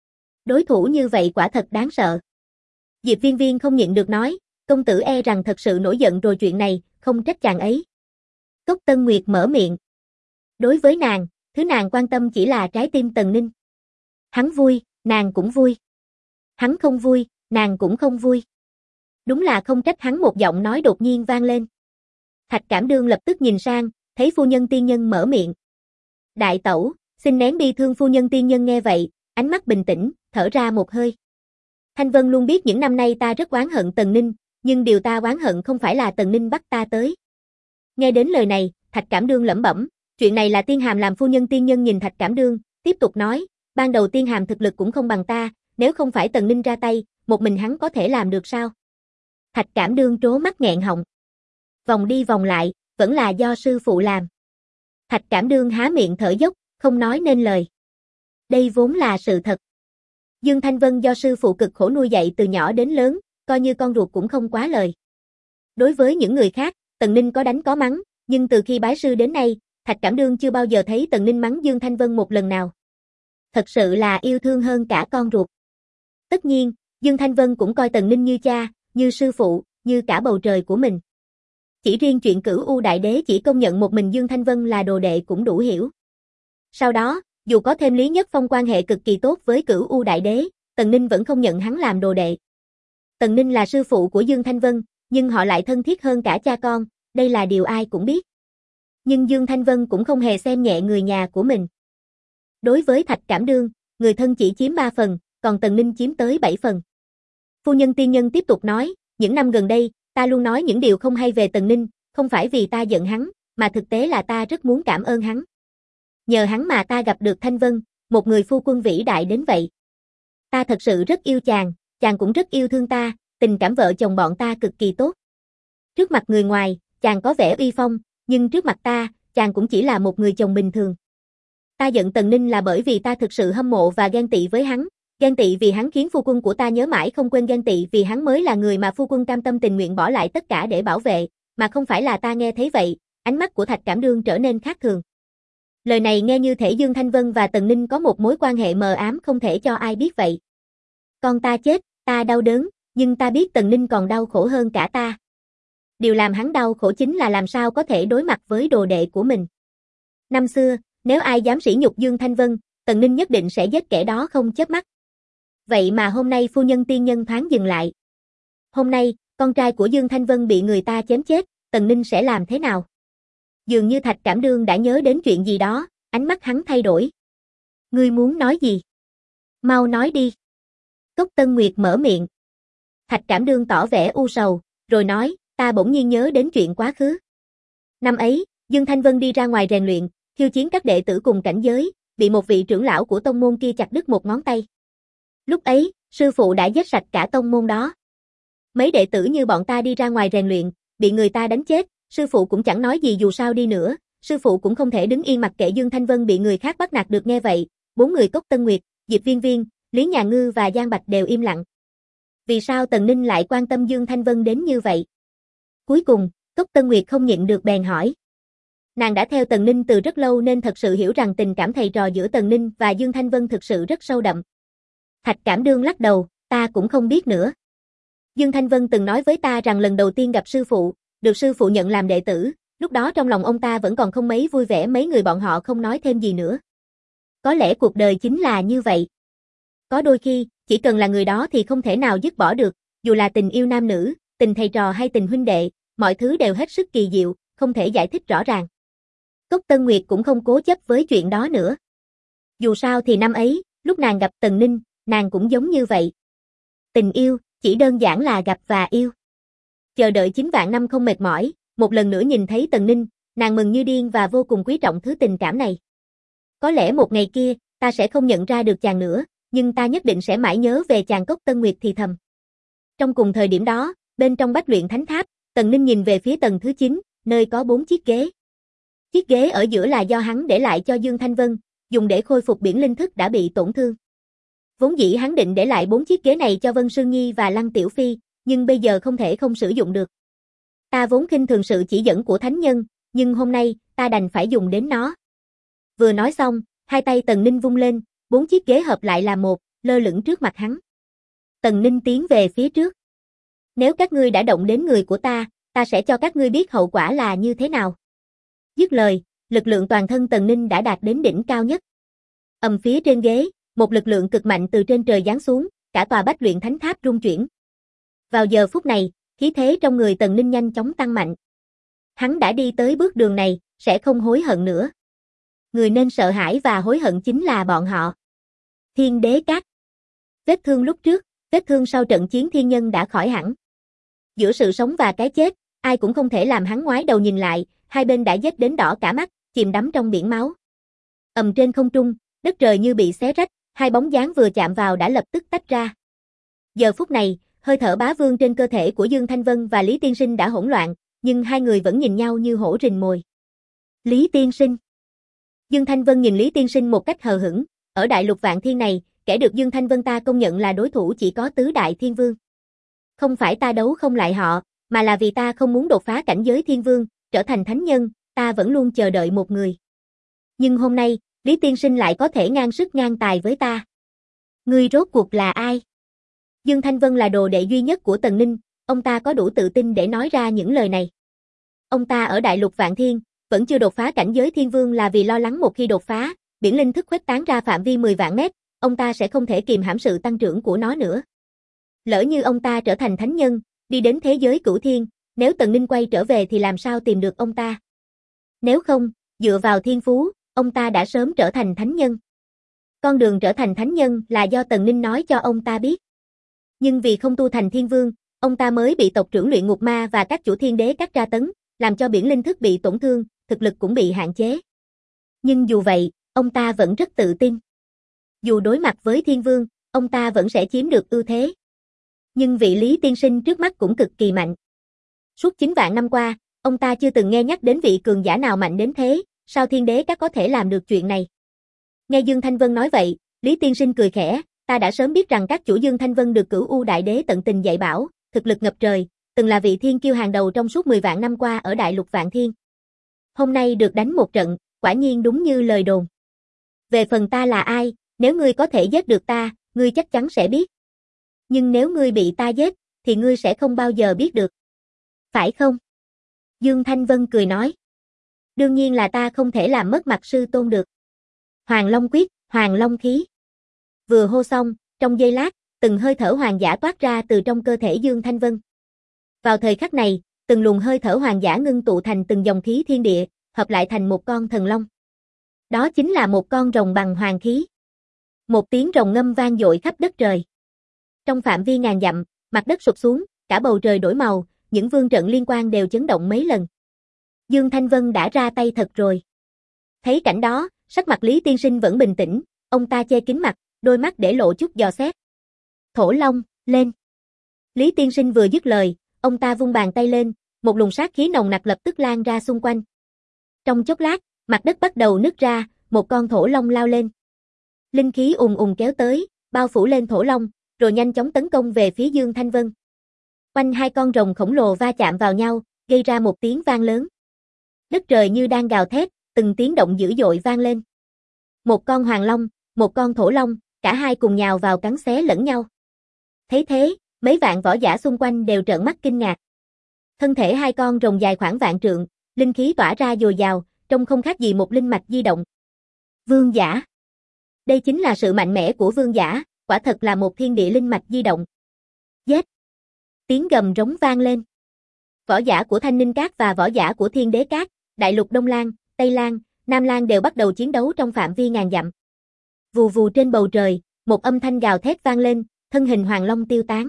Đối thủ như vậy quả thật đáng sợ. Diệp Viên Viên không nhịn được nói, công tử e rằng thật sự nổi giận rồi. Chuyện này, không trách chàng ấy. Cốc Tân Nguyệt mở miệng. Đối với nàng, thứ nàng quan tâm chỉ là trái tim Tần Ninh. Hắn vui, nàng cũng vui. Hắn không vui, nàng cũng không vui. Đúng là không trách. Hắn một giọng nói đột nhiên vang lên. Thạch Cảm Đương lập tức nhìn sang, thấy phu nhân tiên nhân mở miệng. Đại tẩu, xin nén bi thương. Phu nhân tiên nhân nghe vậy, ánh mắt bình tĩnh, thở ra một hơi. Thanh Vân luôn biết những năm nay ta rất oán hận Tần Ninh, nhưng điều ta oán hận không phải là Tần Ninh bắt ta tới. Nghe đến lời này, Thạch Cảm Đương lẩm bẩm, chuyện này là Tiên Hàm làm. Phu nhân tiên nhân nhìn Thạch Cảm Đương, tiếp tục nói, ban đầu Tiên Hàm thực lực cũng không bằng ta, nếu không phải Tần Ninh ra tay, một mình hắn có thể làm được sao? Thạch Cảm Đương trố mắt nghẹn họng. Vòng đi vòng lại, vẫn là do sư phụ làm. Thạch Cảm Đương há miệng thở dốc, không nói nên lời. Đây vốn là sự thật. Dương Thanh Vân do sư phụ cực khổ nuôi dạy từ nhỏ đến lớn, coi như con ruột cũng không quá lời. Đối với những người khác, Tần Ninh có đánh có mắng, nhưng từ khi bái sư đến nay, Thạch Cảm Đương chưa bao giờ thấy Tần Ninh mắng Dương Thanh Vân một lần nào. Thật sự là yêu thương hơn cả con ruột. Tất nhiên, Dương Thanh Vân cũng coi Tần Ninh như cha, như sư phụ, như cả bầu trời của mình. Chỉ riêng chuyện Cửu U Đại Đế chỉ công nhận một mình Dương Thanh Vân là đồ đệ cũng đủ hiểu. Sau đó, dù có thêm Lý Nhất Phong quan hệ cực kỳ tốt với Cửu U Đại Đế, Tần Ninh vẫn không nhận hắn làm đồ đệ. Tần Ninh là sư phụ của Dương Thanh Vân, nhưng họ lại thân thiết hơn cả cha con, đây là điều ai cũng biết. Nhưng Dương Thanh Vân cũng không hề xem nhẹ người nhà của mình. Đối với Thạch Cảm Đương, người thân chỉ chiếm 3 phần, còn Tần Ninh chiếm tới 7 phần. Phu nhân tiên nhân tiếp tục nói, những năm gần đây, ta luôn nói những điều không hay về Tần Ninh, không phải vì ta giận hắn, mà thực tế là ta rất muốn cảm ơn hắn. Nhờ hắn mà ta gặp được Thanh Vân, một người phu quân vĩ đại đến vậy. Ta thật sự rất yêu chàng, chàng cũng rất yêu thương ta, tình cảm vợ chồng bọn ta cực kỳ tốt. Trước mặt người ngoài, chàng có vẻ uy phong, nhưng trước mặt ta, chàng cũng chỉ là một người chồng bình thường. Ta giận Tần Ninh là bởi vì ta thực sự hâm mộ và ghen tị với hắn, ghen tị vì hắn khiến phu quân của ta nhớ mãi không quên, ghen tị vì hắn mới là người mà phu quân cam tâm tình nguyện bỏ lại tất cả để bảo vệ, mà không phải là ta. Nghe thấy vậy, ánh mắt của Thạch Cảm Đương trở nên khác thường. Lời này nghe như thể Dương Thanh Vân và Tần Ninh có một mối quan hệ mờ ám không thể cho ai biết vậy. Con ta chết, ta đau đớn, nhưng ta biết Tần Ninh còn đau khổ hơn cả ta. Điều làm hắn đau khổ chính là làm sao có thể đối mặt với đồ đệ của mình. Năm xưa, nếu ai dám sỉ nhục Dương Thanh Vân, Tần Ninh nhất định sẽ giết kẻ đó không chớp mắt. Vậy mà hôm nay phu nhân tiên nhân thoáng dừng lại. Hôm nay, con trai của Dương Thanh Vân bị người ta chém chết, Tần Ninh sẽ làm thế nào? Dường như Thạch Cảm Đương đã nhớ đến chuyện gì đó, ánh mắt hắn thay đổi. Ngươi muốn nói gì? Mau nói đi. Cốc Tân Nguyệt mở miệng. Thạch Cảm Đương tỏ vẻ u sầu, rồi nói, ta bỗng nhiên nhớ đến chuyện quá khứ. Năm ấy, Dương Thanh Vân đi ra ngoài rèn luyện, khiêu chiến các đệ tử cùng cảnh giới, bị một vị trưởng lão của tông môn kia chặt đứt một ngón tay. Lúc ấy, sư phụ đã giết sạch cả tông môn đó. Mấy đệ tử như bọn ta đi ra ngoài rèn luyện, bị người ta đánh chết, sư phụ cũng chẳng nói gì dù sao đi nữa, sư phụ cũng không thể đứng yên mặc kệ Dương Thanh Vân bị người khác bắt nạt được nghe vậy, bốn người Cốc Tân Nguyệt, Diệp Viên Viên, Lý Nhà Ngư và Giang Bạch đều im lặng. Vì sao Tần Ninh lại quan tâm Dương Thanh Vân đến như vậy? Cuối cùng, Cốc Tân Nguyệt không nhịn được bèn hỏi. Nàng đã theo Tần Ninh từ rất lâu nên thật sự hiểu rằng tình cảm thầy trò giữa Tần Ninh và Dương Thanh Vân thực sự rất sâu đậm. Thạch Cảm Đương lắc đầu, ta cũng không biết nữa. Dương Thanh Vân từng nói với ta rằng lần đầu tiên gặp sư phụ, được sư phụ nhận làm đệ tử, lúc đó trong lòng ông ta vẫn còn không mấy vui vẻ, mấy người bọn họ không nói thêm gì nữa. Có lẽ cuộc đời chính là như vậy. Có đôi khi, chỉ cần là người đó thì không thể nào dứt bỏ được, dù là tình yêu nam nữ, tình thầy trò hay tình huynh đệ, mọi thứ đều hết sức kỳ diệu, không thể giải thích rõ ràng. Cốc Tân Nguyệt cũng không cố chấp với chuyện đó nữa. Dù sao thì năm ấy, lúc nàng gặp Tần Ninh, nàng cũng giống như vậy. Tình yêu, chỉ đơn giản là gặp và yêu. Chờ đợi 9 vạn năm không mệt mỏi, một lần nữa nhìn thấy Tần Ninh, nàng mừng như điên và vô cùng quý trọng thứ tình cảm này. Có lẽ một ngày kia, ta sẽ không nhận ra được chàng nữa, nhưng ta nhất định sẽ mãi nhớ về chàng. Cốc Tân Nguyệt thì thầm. Trong cùng thời điểm đó, bên trong Bách Luyện Thánh Tháp, Tần Ninh nhìn về phía tầng thứ 9, nơi có 4 chiếc ghế. Chiếc ghế ở giữa là do hắn để lại cho Dương Thanh Vân, dùng để khôi phục biển linh thức đã bị tổn thương. Vốn dĩ hắn định để lại 4 chiếc ghế này cho Vân Sương Nhi và Lăng Tiểu Phi, nhưng bây giờ không thể không sử dụng được. Ta vốn khinh thường sự chỉ dẫn của thánh nhân, nhưng hôm nay, ta đành phải dùng đến nó. Vừa nói xong, hai tay Tần Ninh vung lên, 4 chiếc ghế hợp lại là một, lơ lửng trước mặt hắn. Tần Ninh tiến về phía trước. Nếu các ngươi đã động đến người của ta sẽ cho các ngươi biết hậu quả là như thế nào. Dứt lời, lực lượng toàn thân Tần Ninh đã đạt đến đỉnh cao nhất. Phía trên ghế, một lực lượng cực mạnh từ trên trời giáng xuống, cả tòa Bách Luyện Thánh Tháp rung chuyển. Vào giờ phút này, khí thế trong người Tần Ninh nhanh chóng tăng mạnh. Hắn đã đi tới bước đường này, sẽ không hối hận nữa. Người nên sợ hãi và hối hận chính là bọn họ. Thiên Đế Các. Vết thương lúc trước, vết thương sau trận chiến thiên nhân đã khỏi hẳn. Giữa sự sống và cái chết, ai cũng không thể làm hắn ngoái đầu nhìn lại, hai bên đã giết đến đỏ cả mắt, chìm đắm trong biển máu. Trên không trung, đất trời như bị xé rách, hai bóng dáng vừa chạm vào đã lập tức tách ra. Giờ phút này, hơi thở bá vương trên cơ thể của Dương Thanh Vân và Lý Tiên Sinh đã hỗn loạn, nhưng hai người vẫn nhìn nhau như hổ rình mồi. Lý Tiên Sinh. Dương Thanh Vân nhìn Lý Tiên Sinh một cách hờ hững, ở đại lục Vạn Thiên này, kẻ được Dương Thanh Vân ta công nhận là đối thủ chỉ có tứ đại thiên vương. Không phải ta đấu không lại họ, mà là vì ta không muốn đột phá cảnh giới thiên vương, trở thành thánh nhân, ta vẫn luôn chờ đợi một người. Nhưng hôm nay, Lý Tiên Sinh lại có thể ngang sức ngang tài với ta. Ngươi rốt cuộc là ai? Dương Thanh Vân là đồ đệ duy nhất của Tần Ninh, ông ta có đủ tự tin để nói ra những lời này. Ông ta ở đại lục Vạn Thiên, vẫn chưa đột phá cảnh giới thiên vương là vì lo lắng một khi đột phá, biển linh thức khuếch tán ra phạm vi 10 vạn mét, ông ta sẽ không thể kìm hãm sự tăng trưởng của nó nữa. Lỡ như ông ta trở thành thánh nhân, đi đến thế giới cửu thiên, nếu Tần Ninh quay trở về thì làm sao tìm được ông ta? Nếu không, dựa vào thiên phú, ông ta đã sớm trở thành thánh nhân. Con đường trở thành thánh nhân là do Tần Ninh nói cho ông ta biết. Nhưng vì không tu thành thiên vương, ông ta mới bị tộc trưởng Luyện Ngục Ma và các chủ thiên đế cắt tra tấn, làm cho biển linh thức bị tổn thương, thực lực cũng bị hạn chế. Nhưng dù vậy, ông ta vẫn rất tự tin. Dù đối mặt với thiên vương, ông ta vẫn sẽ chiếm được ưu thế. Nhưng vị Lý Tiên Sinh trước mắt cũng cực kỳ mạnh. Suốt 9 vạn năm qua, ông ta chưa từng nghe nhắc đến vị cường giả nào mạnh đến thế, sao thiên đế các có thể làm được chuyện này? Nghe Dương Thanh Vân nói vậy, Lý Tiên Sinh cười khẽ, ta đã sớm biết rằng các chủ Dương Thanh Vân được Cửu U Đại Đế tận tình dạy bảo, thực lực ngập trời, từng là vị thiên kiêu hàng đầu trong suốt 10 vạn năm qua ở đại lục Vạn Thiên. Hôm nay được đánh một trận, quả nhiên đúng như lời đồn. Về phần ta là ai, nếu ngươi có thể giết được ta, ngươi chắc chắn sẽ biết. Nhưng nếu ngươi bị ta giết, thì ngươi sẽ không bao giờ biết được. Phải không? Dương Thanh Vân cười nói. Đương nhiên là ta không thể làm mất mặt sư tôn được. Hoàng Long quyết, Hoàng Long khí. Vừa hô xong, trong giây lát, từng hơi thở hoàng giả toát ra từ trong cơ thể Dương Thanh Vân. Vào thời khắc này, từng luồng hơi thở hoàng giả ngưng tụ thành từng dòng khí thiên địa, hợp lại thành một con thần long. Đó chính là một con rồng bằng hoàng khí. Một tiếng rồng ngâm vang dội khắp đất trời. Trong phạm vi ngàn dặm, mặt đất sụp xuống, cả bầu trời đổi màu, những vương trận liên quan đều chấn động mấy lần. Dương Thanh Vân đã ra tay thật rồi. Thấy cảnh đó, sắc mặt Lý Tiên Sinh vẫn bình tĩnh, ông ta che kín mặt, đôi mắt để lộ chút dò xét. Thổ Long, lên. Lý Tiên Sinh vừa dứt lời, ông ta vung bàn tay lên, một luồng sát khí nồng nặc lập tức lan ra xung quanh. Trong chốc lát, mặt đất bắt đầu nứt ra, một con thổ long lao lên. Linh khí ùn ùn kéo tới, bao phủ lên thổ long, rồi nhanh chóng tấn công về phía Dương Thanh Vân. Quanh hai con rồng khổng lồ va chạm vào nhau, gây ra một tiếng vang lớn. Đất trời như đang gào thét, từng tiếng động dữ dội vang lên. Một con hoàng long, một con thổ long, cả hai cùng nhào vào cắn xé lẫn nhau. Thấy thế, mấy vạn võ giả xung quanh đều trợn mắt kinh ngạc. Thân thể hai con rồng dài khoảng vạn trượng, linh khí tỏa ra dồi dào, trông không khác gì một linh mạch di động. Vương giả. Đây chính là sự mạnh mẽ của vương giả, quả thật là một thiên địa linh mạch di động. Giết! Tiếng gầm rống vang lên. Võ giả của Thanh Ninh Các và võ giả của Thiên Đế Các, Đại Lục Đông Lan, Tây Lan, Nam Lan đều bắt đầu chiến đấu trong phạm vi ngàn dặm. Vù vù trên bầu trời, một âm thanh gào thét vang lên, thân hình Hoàng Long tiêu tán.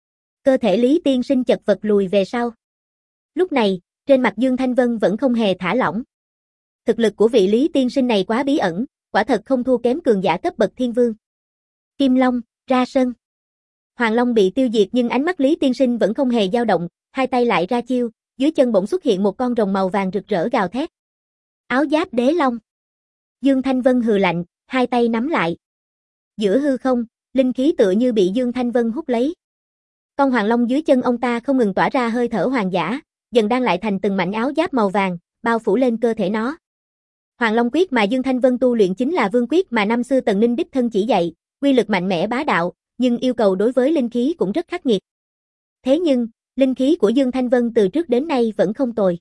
Cơ thể Lý Tiên Sinh chật vật lùi về sau. Lúc này, trên mặt Dương Thanh Vân vẫn không hề thả lỏng. Thực lực của vị Lý Tiên Sinh này quá bí ẩn, quả thật không thua kém cường giả cấp bậc thiên vương. Kim Long, ra sân. Hoàng Long bị tiêu diệt nhưng ánh mắt Lý Tiên Sinh vẫn không hề dao động, hai tay lại ra chiêu, dưới chân bỗng xuất hiện một con rồng màu vàng rực rỡ gào thét. Áo giáp đế long. Dương Thanh Vân hừ lạnh, hai tay nắm lại. Giữa hư không, linh khí tựa như bị Dương Thanh Vân hút lấy. Con hoàng long dưới chân ông ta không ngừng tỏa ra hơi thở hoàng giả, dần đang lại thành từng mảnh áo giáp màu vàng, bao phủ lên cơ thể nó. Hoàng Long quyết mà Dương Thanh Vân tu luyện chính là vương quyết mà năm xưa Tần Ninh đích thân chỉ dạy, quy lực mạnh mẽ bá đạo, nhưng yêu cầu đối với linh khí cũng rất khắc nghiệt. Thế nhưng, linh khí của Dương Thanh Vân từ trước đến nay vẫn không tồi.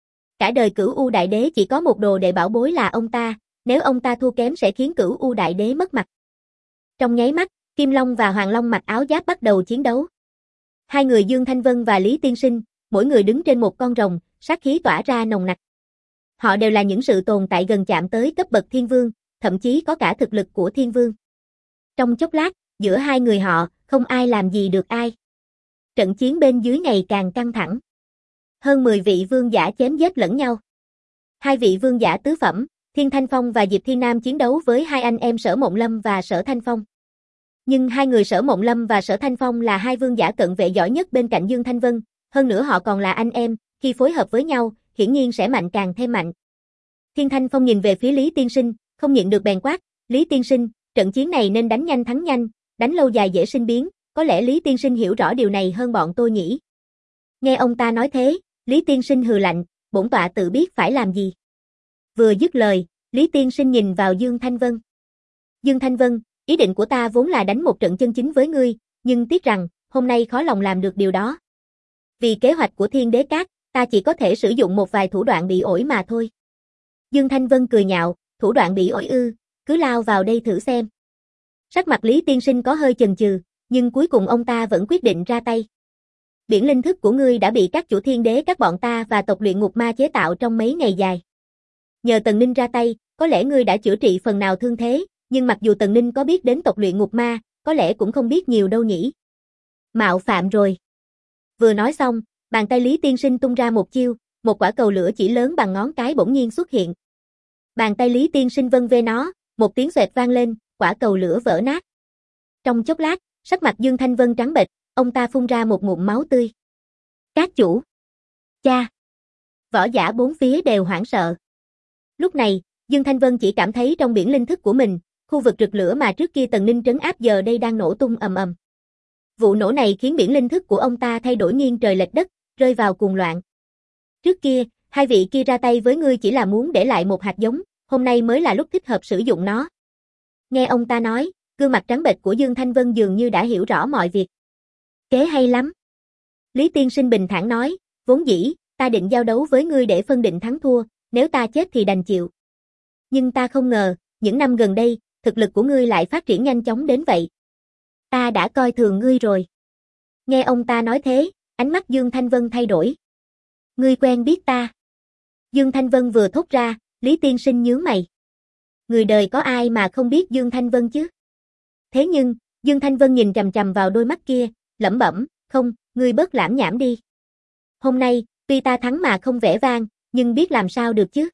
Cả đời Cửu U Đại Đế chỉ có một đồ đệ bảo bối là ông ta, nếu ông ta thua kém sẽ khiến Cửu U Đại Đế mất mặt. Trong nháy mắt, Kim Long và Hoàng Long mặc áo giáp bắt đầu chiến đấu. Hai người Dương Thanh Vân và Lý Tiên Sinh, mỗi người đứng trên một con rồng, sát khí tỏa ra nồng nặc. Họ đều là những sự tồn tại gần chạm tới cấp bậc thiên vương, thậm chí có cả thực lực của thiên vương. Trong chốc lát, giữa hai người họ, không ai làm gì được ai. Trận chiến bên dưới ngày càng căng thẳng. Hơn 10 vị vương giả chém giết lẫn nhau. Hai vị vương giả tứ phẩm, Thiên Thanh Phong và Diệp Thiên Nam chiến đấu với hai anh em Sở Mộng Lâm và Sở Thanh Phong. Nhưng hai người Sở Mộng Lâm và Sở Thanh Phong là hai vương giả cận vệ giỏi nhất bên cạnh Dương Thanh Vân, hơn nữa họ còn là anh em, khi phối hợp với nhau, hiển nhiên sẽ mạnh càng thêm mạnh. Thiên Thanh Phong nhìn về phía Lý Tiên Sinh, không nhịn được bèn quát, Lý Tiên Sinh, trận chiến này nên đánh nhanh thắng nhanh, đánh lâu dài dễ sinh biến, có lẽ Lý Tiên Sinh hiểu rõ điều này hơn bọn tôi nhỉ. Nghe ông ta nói thế, Lý Tiên Sinh hừ lạnh, bổn tọa tự biết phải làm gì. Vừa dứt lời, Lý Tiên Sinh nhìn vào Dương Thanh Vân. Dương Thanh Vân, ý định của ta vốn là đánh một trận chân chính với ngươi, nhưng tiếc rằng, hôm nay khó lòng làm được điều đó. Vì kế hoạch của Thiên Đế Các, ta chỉ có thể sử dụng một vài thủ đoạn bị ổi mà thôi. Dương Thanh Vân cười nhạo, thủ đoạn bị ổi ư, cứ lao vào đây thử xem. Sắc mặt Lý Tiên Sinh có hơi chần chừ, nhưng cuối cùng ông ta vẫn quyết định ra tay. Biển linh thức của ngươi đã bị các chủ Thiên Đế Các bọn ta và tộc luyện ngục ma chế tạo trong mấy ngày dài. Nhờ Tần Ninh ra tay, có lẽ ngươi đã chữa trị phần nào thương thế, nhưng mặc dù Tần Ninh có biết đến tộc luyện ngục ma, có lẽ cũng không biết nhiều đâu nhỉ. Mạo phạm rồi. Vừa nói xong, bàn tay Lý Tiên Sinh tung ra một chiêu, một quả cầu lửa chỉ lớn bằng ngón cái bỗng nhiên xuất hiện. Bàn tay Lý Tiên Sinh vân vê nó, một tiếng xoẹt vang lên, quả cầu lửa vỡ nát. Trong chốc lát, sắc mặt Dương Thanh Vân trắng bệch, ông ta phun ra một ngụm máu tươi. Các chủ! Cha! Võ giả bốn phía đều hoảng sợ. Lúc này, Dương Thanh Vân chỉ cảm thấy trong biển linh thức của mình, khu vực rực lửa mà trước kia Tần Ninh trấn áp giờ đây đang nổ tung ầm ầm. Vụ nổ này khiến biển linh thức của ông ta thay đổi nghiêng trời lệch đất, rơi vào cuồng loạn. Trước kia, hai vị kia ra tay với ngươi chỉ là muốn để lại một hạt giống, hôm nay mới là lúc thích hợp sử dụng nó. Nghe ông ta nói, gương mặt trắng bệch của Dương Thanh Vân dường như đã hiểu rõ mọi việc. Kế hay lắm. Lý Tiên Sinh bình thản nói, vốn dĩ, ta định giao đấu với ngươi để phân định thắng thua, nếu ta chết thì đành chịu. Nhưng ta không ngờ, những năm gần đây, thực lực của ngươi lại phát triển nhanh chóng đến vậy. Ta đã coi thường ngươi rồi. Nghe ông ta nói thế, ánh mắt Dương Thanh Vân thay đổi. Ngươi quen biết ta. Dương Thanh Vân vừa thốt ra, Lý Tiên Sinh nhướng mày. Người đời có ai mà không biết Dương Thanh Vân chứ? Thế nhưng, Dương Thanh Vân nhìn chằm chằm vào đôi mắt kia, lẩm bẩm, không, ngươi bớt lãm nhảm đi. Hôm nay, tuy ta thắng mà không vẻ vang, nhưng biết làm sao được chứ?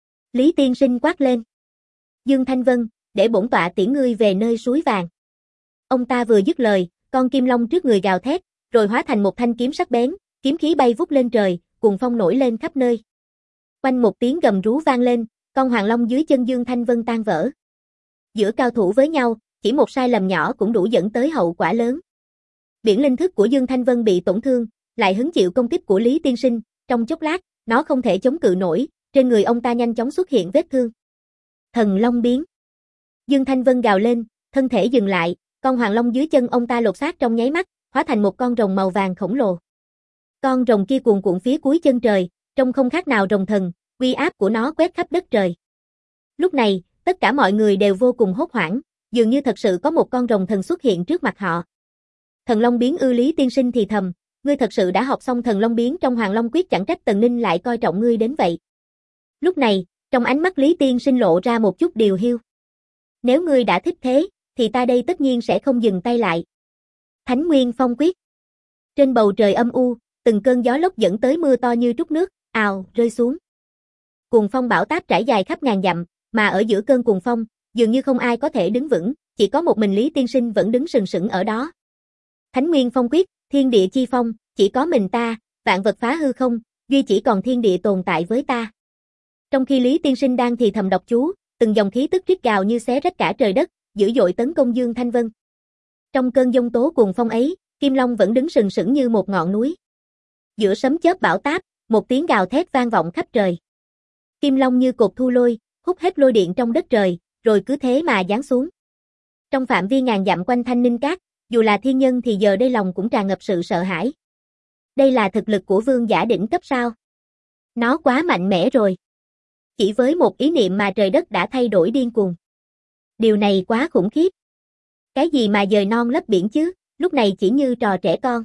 Lý Tiên Sinh quát lên. Dương Thanh Vân, để bổn tọa tiễn ngươi về nơi suối vàng. Ông ta vừa dứt lời, con kim long trước người gào thét, rồi hóa thành một thanh kiếm sắc bén, kiếm khí bay vút lên trời, cuồng phong nổi lên khắp nơi. Quanh một tiếng gầm rú vang lên, con hoàng long dưới chân Dương Thanh Vân tan vỡ. Giữa cao thủ với nhau, chỉ một sai lầm nhỏ cũng đủ dẫn tới hậu quả lớn. Biển linh thức của Dương Thanh Vân bị tổn thương, lại hứng chịu công kích của Lý Tiên Sinh, trong chốc lát, nó không thể chống cự nổi, trên người ông ta nhanh chóng xuất hiện vết thương. Thần Long biến. Dương Thanh Vân gào lên, thân thể dừng lại, con hoàng long dưới chân ông ta lột xác trong nháy mắt, hóa thành một con rồng màu vàng khổng lồ. Con rồng kia cuồn cuộn phía cuối chân trời, trông không khác nào rồng thần, uy áp của nó quét khắp đất trời. Lúc này, tất cả mọi người đều vô cùng hốt hoảng, dường như thật sự có một con rồng thần xuất hiện trước mặt họ. Thần Long biến ư? Lý Tiên Sinh thì thầm, ngươi thật sự đã học xong thần Long biến trong Hoàng Long quyết, chẳng trách Tần Ninh lại coi trọng ngươi đến vậy. Lúc này, trong ánh mắt Lý Tiên Sinh lộ ra một chút điều hiu. Nếu ngươi đã thích thế, thì ta đây tất nhiên sẽ không dừng tay lại. Thánh Nguyên Phong quyết. Trên bầu trời âm u, từng cơn gió lốc dẫn tới mưa to như trút nước, ào, rơi xuống. Cuồng phong bão táp trải dài khắp ngàn dặm, mà ở giữa cơn cuồng phong, dường như không ai có thể đứng vững, chỉ có một mình Lý Tiên Sinh vẫn đứng sừng sững ở đó. Thánh Nguyên Phong quyết, thiên địa chi phong, chỉ có mình ta, vạn vật phá hư không, duy chỉ còn thiên địa tồn tại với ta. Trong khi Lý Tiên Sinh đang thì thầm đọc chú, từng dòng khí tức rít gào như xé rách cả trời đất, dữ dội tấn công Dương Thanh Vân. Trong cơn giông tố cuồng phong ấy, Kim Long vẫn đứng sừng sững như một ngọn núi. Giữa sấm chớp bão táp, một tiếng gào thét vang vọng khắp trời. Kim Long như cột thu lôi, hút hết lôi điện trong đất trời, rồi cứ thế mà giáng xuống. Trong phạm vi ngàn dặm quanh Thanh Ninh Cát, dù là thiên nhân thì giờ đây lòng cũng tràn ngập sự sợ hãi. Đây là thực lực của vương giả đỉnh cấp sao? Nó quá mạnh mẽ rồi. Chỉ với một ý niệm mà trời đất đã thay đổi điên cuồng. Điều này quá khủng khiếp. Cái gì mà dời non lấp biển chứ, lúc này chỉ như trò trẻ con.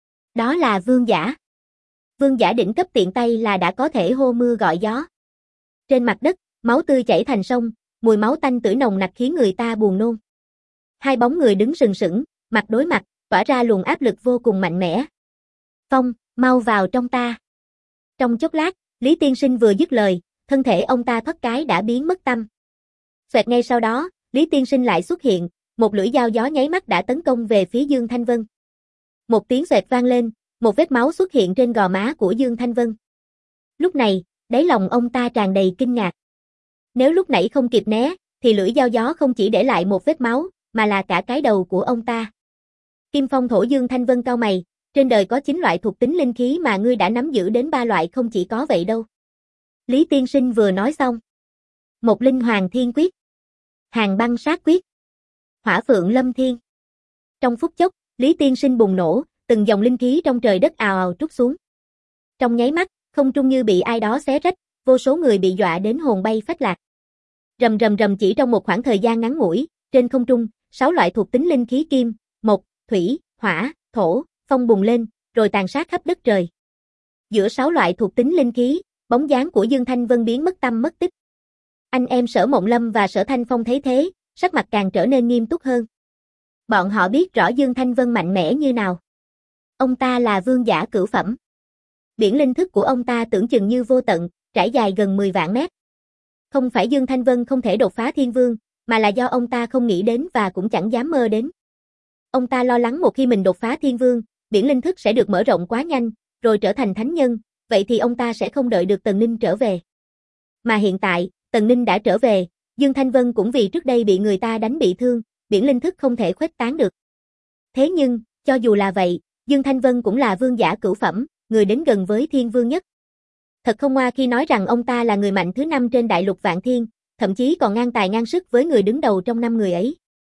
Đó là vương giả. Vương giả đỉnh cấp tiện tay là đã có thể hô mưa gọi gió. Trên mặt đất, máu tươi chảy thành sông, mùi máu tanh tưởi nồng nặc khiến người ta buồn nôn. Hai bóng người đứng sừng sững, mặt đối mặt, tỏa ra luồng áp lực vô cùng mạnh mẽ. Phong, mau vào trong ta. Trong chốc lát, Lý Tiên Sinh vừa dứt lời, thân thể ông ta thoát cái đã biến mất tăm. Xoẹt ngay sau đó, Lý Tiên Sinh lại xuất hiện, một lưỡi dao gió nháy mắt đã tấn công về phía Dương Thanh Vân. Một tiếng xoẹt vang lên, một vết máu xuất hiện trên gò má của Dương Thanh Vân. Lúc này, đáy lòng ông ta tràn đầy kinh ngạc. Nếu lúc nãy không kịp né, thì lưỡi dao gió không chỉ để lại một vết máu, mà là cả cái đầu của ông ta. Kim Phong thổ. Dương Thanh Vân cau mày, trên đời có 9 loại thuộc tính linh khí mà ngươi đã nắm giữ đến 3 loại không chỉ có vậy đâu. Lý Tiên Sinh vừa nói xong. Một linh hoàng thiên quyết, hàng băng sát quyết, hỏa phượng lâm thiên. Trong phút chốc, Lý Tiên Sinh bùng nổ, từng dòng linh khí trong trời đất ào ào trút xuống. Trong nháy mắt, không trung như bị ai đó xé rách, vô số người bị dọa đến hồn bay phách lạc. Rầm rầm rầm, chỉ trong một khoảng thời gian ngắn ngủi, trên không trung, 6 loại thuộc tính linh khí kim, mộc, thủy, hỏa, thổ, phong bùng lên, rồi tàn sát khắp đất trời. Giữa 6 loại thuộc tính linh khí, bóng dáng của Dương Thanh Vân biến mất tăm mất tích. Anh em Sở Mộng Lâm và Sở Thanh Phong thấy thế, sắc mặt càng trở nên nghiêm túc hơn. Bọn họ biết rõ Dương Thanh Vân mạnh mẽ như nào. Ông ta là vương giả cửu phẩm. Biển linh thức của ông ta tưởng chừng như vô tận, trải dài gần 10 vạn mét. Không phải Dương Thanh Vân không thể đột phá thiên vương, mà là do ông ta không nghĩ đến và cũng chẳng dám mơ đến. Ông ta lo lắng một khi mình đột phá thiên vương, biển linh thức sẽ được mở rộng quá nhanh, rồi trở thành thánh nhân, vậy thì ông ta sẽ không đợi được Tần Ninh trở về. Mà hiện tại, Tần Ninh đã trở về, Dương Thanh Vân cũng vì trước đây bị người ta đánh bị thương, biển linh thức không thể khuếch tán được. Thế nhưng, cho dù là vậy, Dương Thanh Vân cũng là vương giả cửu phẩm, người đến gần với thiên vương nhất. Thật không ngoa khi nói rằng ông ta là người mạnh thứ 5 trên đại lục Vạn Thiên, thậm chí còn ngang tài ngang sức với người đứng đầu trong 5 người ấy.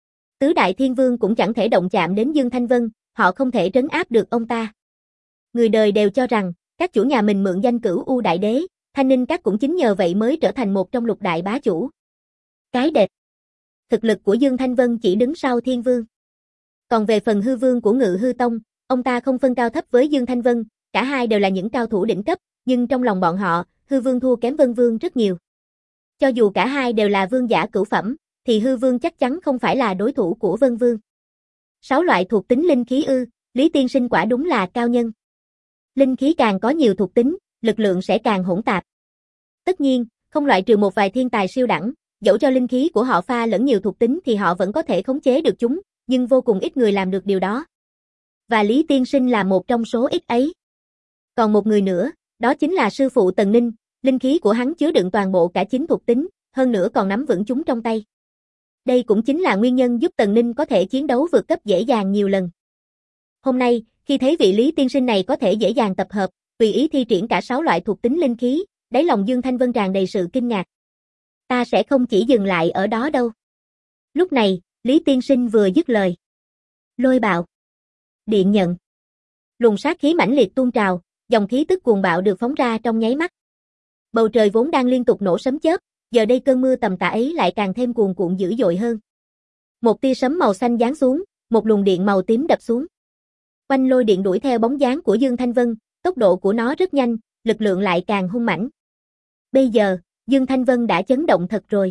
Tứ đại thiên vương cũng chẳng thể động chạm đến Dương Thanh Vân, họ không thể trấn áp được ông ta. Người đời đều cho rằng, các chủ nhà mình mượn danh Cửu U Đại Đế, Thanh Ninh Các cũng chính nhờ vậy mới trở thành một trong lục đại bá chủ. Cái đệt. Thực lực của Dương Thanh Vân chỉ đứng sau Thiên Vương. Còn về phần Hư Vương của Ngự Hư Tông, ông ta không phân cao thấp với Dương Thanh Vân, cả hai đều là những cao thủ đỉnh cấp, nhưng trong lòng bọn họ, Hư Vương thua kém Vân Vương rất nhiều. Cho dù cả hai đều là vương giả cửu phẩm, thì Hư Vương chắc chắn không phải là đối thủ của Vân Vương. 6 loại thuộc tính linh khí ư, Lý Tiên Sinh quả đúng là cao nhân. Linh khí càng có nhiều thuộc tính, lực lượng sẽ càng hỗn tạp. Tất nhiên, không loại trừ một vài thiên tài siêu đẳng, dẫu cho linh khí của họ pha lẫn nhiều thuộc tính thì họ vẫn có thể khống chế được chúng, nhưng vô cùng ít người làm được điều đó. Và Lý Tiên Sinh là một trong số ít ấy. Còn một người nữa, đó chính là sư phụ Tần Ninh, linh khí của hắn chứa đựng toàn bộ cả 9 thuộc tính, hơn nữa còn nắm vững chúng trong tay. Đây cũng chính là nguyên nhân giúp Tần Ninh có thể chiến đấu vượt cấp dễ dàng nhiều lần. Hôm nay, khi thấy vị Lý Tiên Sinh này có thể dễ dàng tập hợp, tùy ý thi triển cả 6 loại thuộc tính linh khí, đáy lòng Dương Thanh Vân tràn đầy sự kinh ngạc. Ta sẽ không chỉ dừng lại ở đó đâu. Lúc này, Lý Tiên Sinh vừa dứt lời. Lôi bạo. Điện nhận. Luồng sát khí mãnh liệt tuôn trào, dòng khí tức cuồng bạo được phóng ra trong nháy mắt. Bầu trời vốn đang liên tục nổ sấm chớp, giờ đây cơn mưa tầm tã ấy lại càng thêm cuồn cuộn dữ dội hơn. Một tia sấm màu xanh giáng xuống, một luồng điện màu tím đập xuống. Oanh lôi điện đuổi theo bóng dáng của Dương Thanh Vân, tốc độ của nó rất nhanh, lực lượng lại càng hung mãnh. Bây giờ, Dương Thanh Vân đã chấn động thật rồi.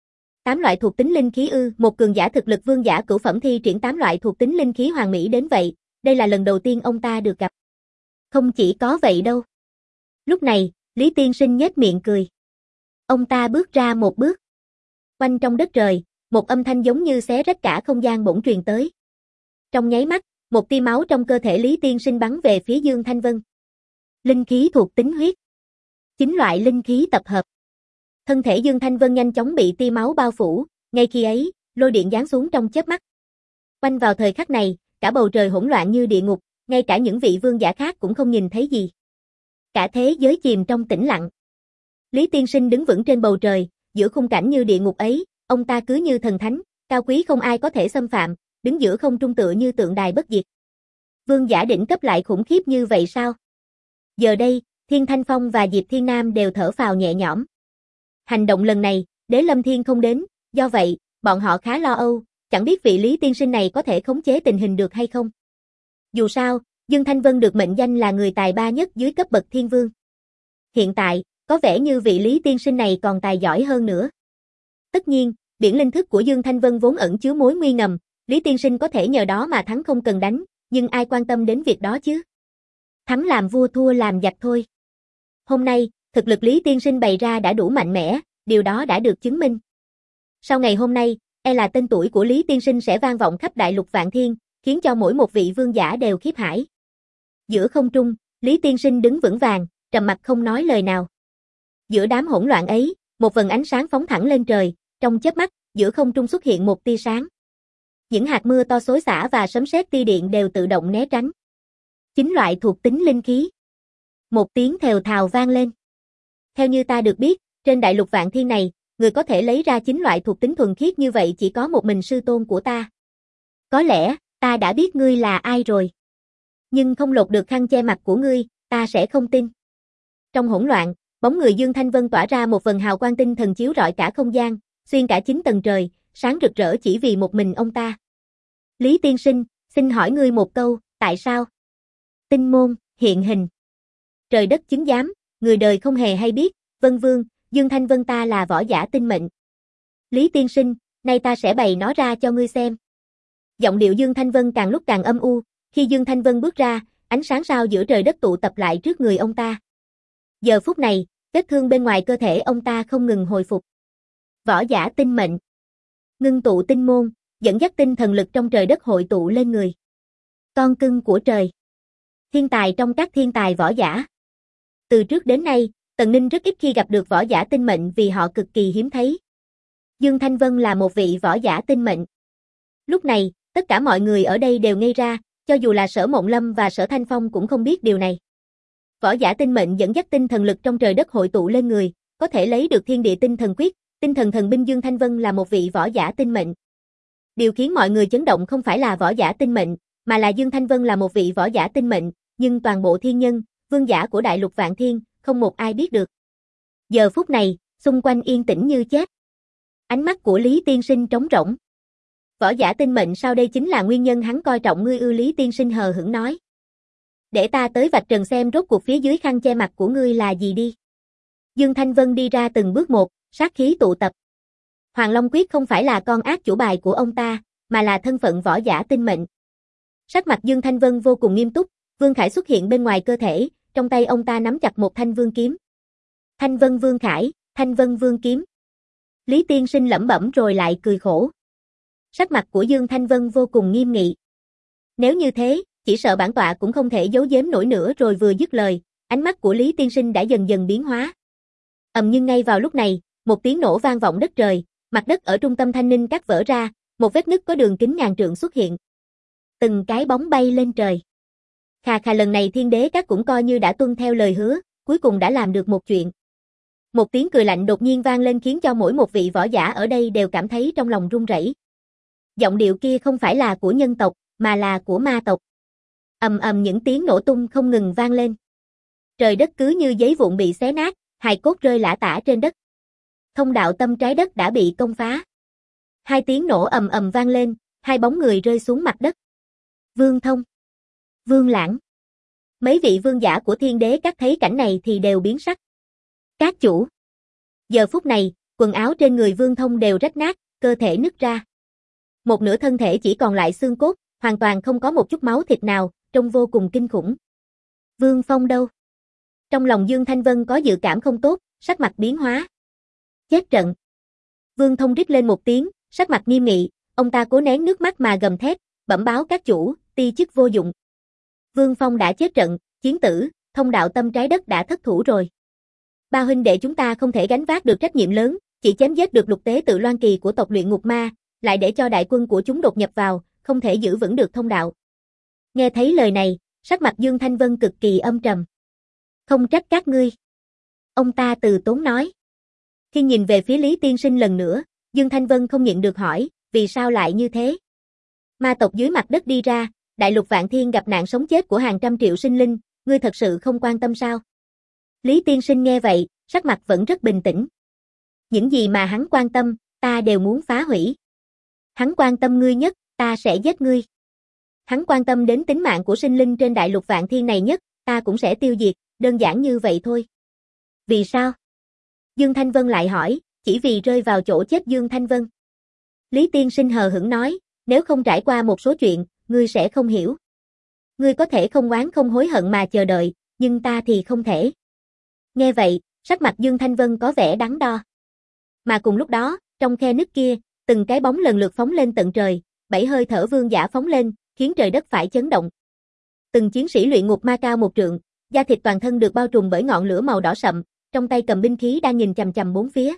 8 loại thuộc tính linh khí ư, một cường giả thực lực vương giả cửu phẩm thi triển 8 loại thuộc tính linh khí hoàn mỹ đến vậy, đây là lần đầu tiên ông ta được gặp. Không chỉ có vậy đâu. Lúc này, Lý Tiên Sinh nhếch miệng cười. Ông ta bước ra một bước. Quanh trong đất trời, một âm thanh giống như xé rách cả không gian bỗng truyền tới. Trong nháy mắt, một tia máu trong cơ thể Lý Tiên Sinh bắn về phía Dương Thanh Vân. Linh khí thuộc tính huyết. 9 loại linh khí tập hợp. Thân thể Dương Thanh Vân nhanh chóng bị tia máu bao phủ, ngay khi ấy, lôi điện giáng xuống trong chớp mắt. Quanh vào thời khắc này, cả bầu trời hỗn loạn như địa ngục, ngay cả những vị vương giả khác cũng không nhìn thấy gì. Cả thế giới chìm trong tĩnh lặng. Lý Tiên Sinh đứng vững trên bầu trời, giữa khung cảnh như địa ngục ấy, ông ta cứ như thần thánh, cao quý không ai có thể xâm phạm, đứng giữa không trung tựa như tượng đài bất diệt. Vương giả đỉnh cấp lại khủng khiếp như vậy sao? Giờ đây, Thiên Thanh Phong và Diệp Thiên Nam đều thở phào nhẹ nhõm. Hành động lần này, Đế Lâm Thiên không đến, do vậy, bọn họ khá lo âu, chẳng biết vị Lý Tiên Sinh này có thể khống chế tình hình được hay không. Dù sao, Dương Thanh Vân được mệnh danh là người tài ba nhất dưới cấp bậc Thiên Vương. Hiện tại, có vẻ như vị Lý Tiên Sinh này còn tài giỏi hơn nữa. Tất nhiên, điển linh thức của Dương Thanh Vân vốn ẩn chứa mối nguy ngầm, Lý Tiên Sinh có thể nhờ đó mà thắng không cần đánh, nhưng ai quan tâm đến việc đó chứ? Thắng làm vua thua làm giặc thôi. Hôm nay, thực lực Lý Tiên Sinh bày ra đã đủ mạnh mẽ, điều đó đã được chứng minh. Sau ngày hôm nay, là tên tuổi của Lý Tiên Sinh sẽ vang vọng khắp đại lục vạn thiên, khiến cho mỗi một vị vương giả đều khiếp hãi. Giữa không trung, Lý Tiên Sinh đứng vững vàng, trầm mặc không nói lời nào. Giữa đám hỗn loạn ấy, một vầng ánh sáng phóng thẳng lên trời, trong chớp mắt, giữa không trung xuất hiện một tia sáng. Những hạt mưa to xối xả và sấm sét tia điện đều tự động né tránh. 9 loại thuộc tính linh khí. Một tiếng thều thào vang lên. Theo như ta được biết, trên đại lục vạn thiên này, người có thể lấy ra 9 loại thuộc tính thuần khiết như vậy chỉ có một mình sư tôn của ta. Có lẽ, ta đã biết ngươi là ai rồi. Nhưng không lột được khăn che mặt của ngươi, ta sẽ không tin. Trong hỗn loạn, bóng người Dương Thanh Vân tỏa ra một vầng hào quang tinh thần chiếu rọi cả không gian, xuyên cả 9 tầng trời, sáng rực rỡ chỉ vì một mình ông ta. Lý Tiên Sinh, xin hỏi ngươi một câu, tại sao? Tinh môn, hiện hình. Trời đất chứng giám, người đời không hề hay biết, Vân Vương, Dương Thanh Vân ta là võ giả tinh mệnh. Lý Tiên Sinh, nay ta sẽ bày nó ra cho ngươi xem. Giọng điệu Dương Thanh Vân càng lúc càng âm u, khi Dương Thanh Vân bước ra, ánh sáng sao giữa trời đất tụ tập lại trước người ông ta. Giờ phút này, vết thương bên ngoài cơ thể ông ta không ngừng hồi phục. Võ giả tinh mệnh. Ngưng tụ tinh môn, dẫn dắt tinh thần lực trong trời đất hội tụ lên người. Con cưng của trời. Thiên tài trong các thiên tài võ giả. Từ trước đến nay, Tần Ninh rất ít khi gặp được võ giả tinh mệnh vì họ cực kỳ hiếm thấy. Dương Thanh Vân là một vị võ giả tinh mệnh. Lúc này, tất cả mọi người ở đây đều ngây ra, cho dù là Sở Mộng Lâm và Sở Thanh Phong cũng không biết điều này. Võ giả tinh mệnh dẫn dắt tinh thần lực trong trời đất hội tụ lên người, có thể lấy được thiên địa tinh thần quyết, tinh thần thần binh. Dương Thanh Vân là một vị võ giả tinh mệnh. Điều khiến mọi người chấn động không phải là võ giả tinh mệnh, mà là Dương Thanh Vân là một vị võ giả tinh mệnh, nhưng toàn bộ thiên nhân, vương giả của đại lục Vạn Thiên, không một ai biết được. Giờ phút này, xung quanh yên tĩnh như chết. Ánh mắt của Lý Tiên Sinh trống rỗng. Võ giả tinh mệnh sao, đây chính là nguyên nhân hắn coi trọng ngươi ư? Lý Tiên Sinh hờ hững nói. Để ta tới vạch trần xem rốt cuộc phía dưới khăn che mặt của ngươi là gì đi. Dương Thanh Vân đi ra từng bước một, sát khí tụ tập. Hoàng Long Quyết không phải là con ác chủ bài của ông ta, mà là thân phận võ giả tinh mệnh. Sắc mặt Dương Thanh Vân vô cùng nghiêm túc, Vương Khải xuất hiện bên ngoài cơ thể, trong tay ông ta nắm chặt một thanh vương kiếm. Thanh Vân Vương Khải, Thanh Vân Vương kiếm. Lý Tiên Sinh lẩm bẩm rồi lại cười khổ. Sắc mặt của Dương Thanh Vân vô cùng nghiêm nghị. Nếu như thế, chỉ sợ bản tọa cũng không thể giấu giếm nổi nữa. Rồi vừa dứt lời, ánh mắt của Lý Tiên Sinh đã dần dần biến hóa. Nhưng ngay vào lúc này, một tiếng nổ vang vọng đất trời, mặt đất ở trung tâm Thanh Ninh Các vỡ ra, một vết nứt có đường kính ngàn trượng xuất hiện. Từng cái bóng bay lên trời. Khà khà, lần này Thiên Đế Các cũng coi như đã tuân theo lời hứa, cuối cùng đã làm được một chuyện. Một tiếng cười lạnh đột nhiên vang lên khiến cho mỗi một vị võ giả ở đây đều cảm thấy trong lòng run rẩy. Giọng điệu kia không phải là của nhân tộc, mà là của ma tộc. Ầm ầm, những tiếng nổ tung không ngừng vang lên. Trời đất cứ như giấy vụn bị xé nát, hài cốt rơi lả tả trên đất. Thông đạo tâm trái đất đã bị công phá. Hai tiếng nổ ầm ầm vang lên, hai bóng người rơi xuống mặt đất. Vương Thông, Vương Lãng. Mấy vị vương giả của Thiên Đế Các thấy cảnh này thì đều biến sắc. Các chủ. Giờ phút này, quần áo trên người Vương Thông đều rách nát, cơ thể nứt ra. Một nửa thân thể chỉ còn lại xương cốt, hoàn toàn không có một chút máu thịt nào, trông vô cùng kinh khủng. Vương Phong đâu? Trong lòng Dương Thanh Vân có dự cảm không tốt, sắc mặt biến hóa. Chết trận. Vương Thông rít lên một tiếng, sắc mặt nghiêm nghị, ông ta cố nén nước mắt mà gầm thét, bẩm báo các chủ, ti chức vô dụng. Vương Phong đã chết trận, chiến tử, thông đạo tâm trái đất đã thất thủ rồi. Ba huynh đệ chúng ta không thể gánh vác được trách nhiệm lớn, chỉ chém giết được lục tế tự Loan Kỳ của tộc Luyện Ngục Ma, lại để cho đại quân của chúng đột nhập vào, không thể giữ vững được thông đạo. Nghe thấy lời này, sắc mặt Dương Thanh Vân cực kỳ âm trầm. Không trách các ngươi. Ông ta từ tốn nói. Khi nhìn về phía Lý Tiên Sinh lần nữa, Dương Thanh Vân không nhịn được hỏi, vì sao lại như thế? Ma tộc dưới mặt đất đi ra, đại lục Vạn Thiên gặp nạn sống chết của hàng trăm triệu sinh linh, ngươi thật sự không quan tâm sao? Lý Tiên Sinh nghe vậy, sắc mặt vẫn rất bình tĩnh. Những gì mà hắn quan tâm, ta đều muốn phá hủy. Hắn quan tâm ngươi nhất, ta sẽ giết ngươi. Hắn quan tâm đến tính mạng của sinh linh trên đại lục Vạn Thiên này nhất, ta cũng sẽ tiêu diệt, đơn giản như vậy thôi. Vì sao? Dương Thanh Vân lại hỏi, chỉ vì rơi vào chỗ chết Dương Thanh Vân. Lý Tiên Sinh hờ hững nói, nếu không trải qua một số chuyện, ngươi sẽ không hiểu. Ngươi có thể không oán không hối hận mà chờ đợi, nhưng ta thì không thể. Nghe vậy, sắc mặt Dương Thanh Vân có vẻ đắn đo. Mà cùng lúc đó, trong khe nứt kia, từng cái bóng lần lượt phóng lên tận trời, 7 hơi thở vương giả phóng lên, khiến trời đất phải chấn động. Từng chiến sĩ luyện ngục ma cao 1 trượng, da thịt toàn thân được bao trùm bởi ngọn lửa màu đỏ sậm, trong tay cầm binh khí đang nhìn chằm chằm bốn phía.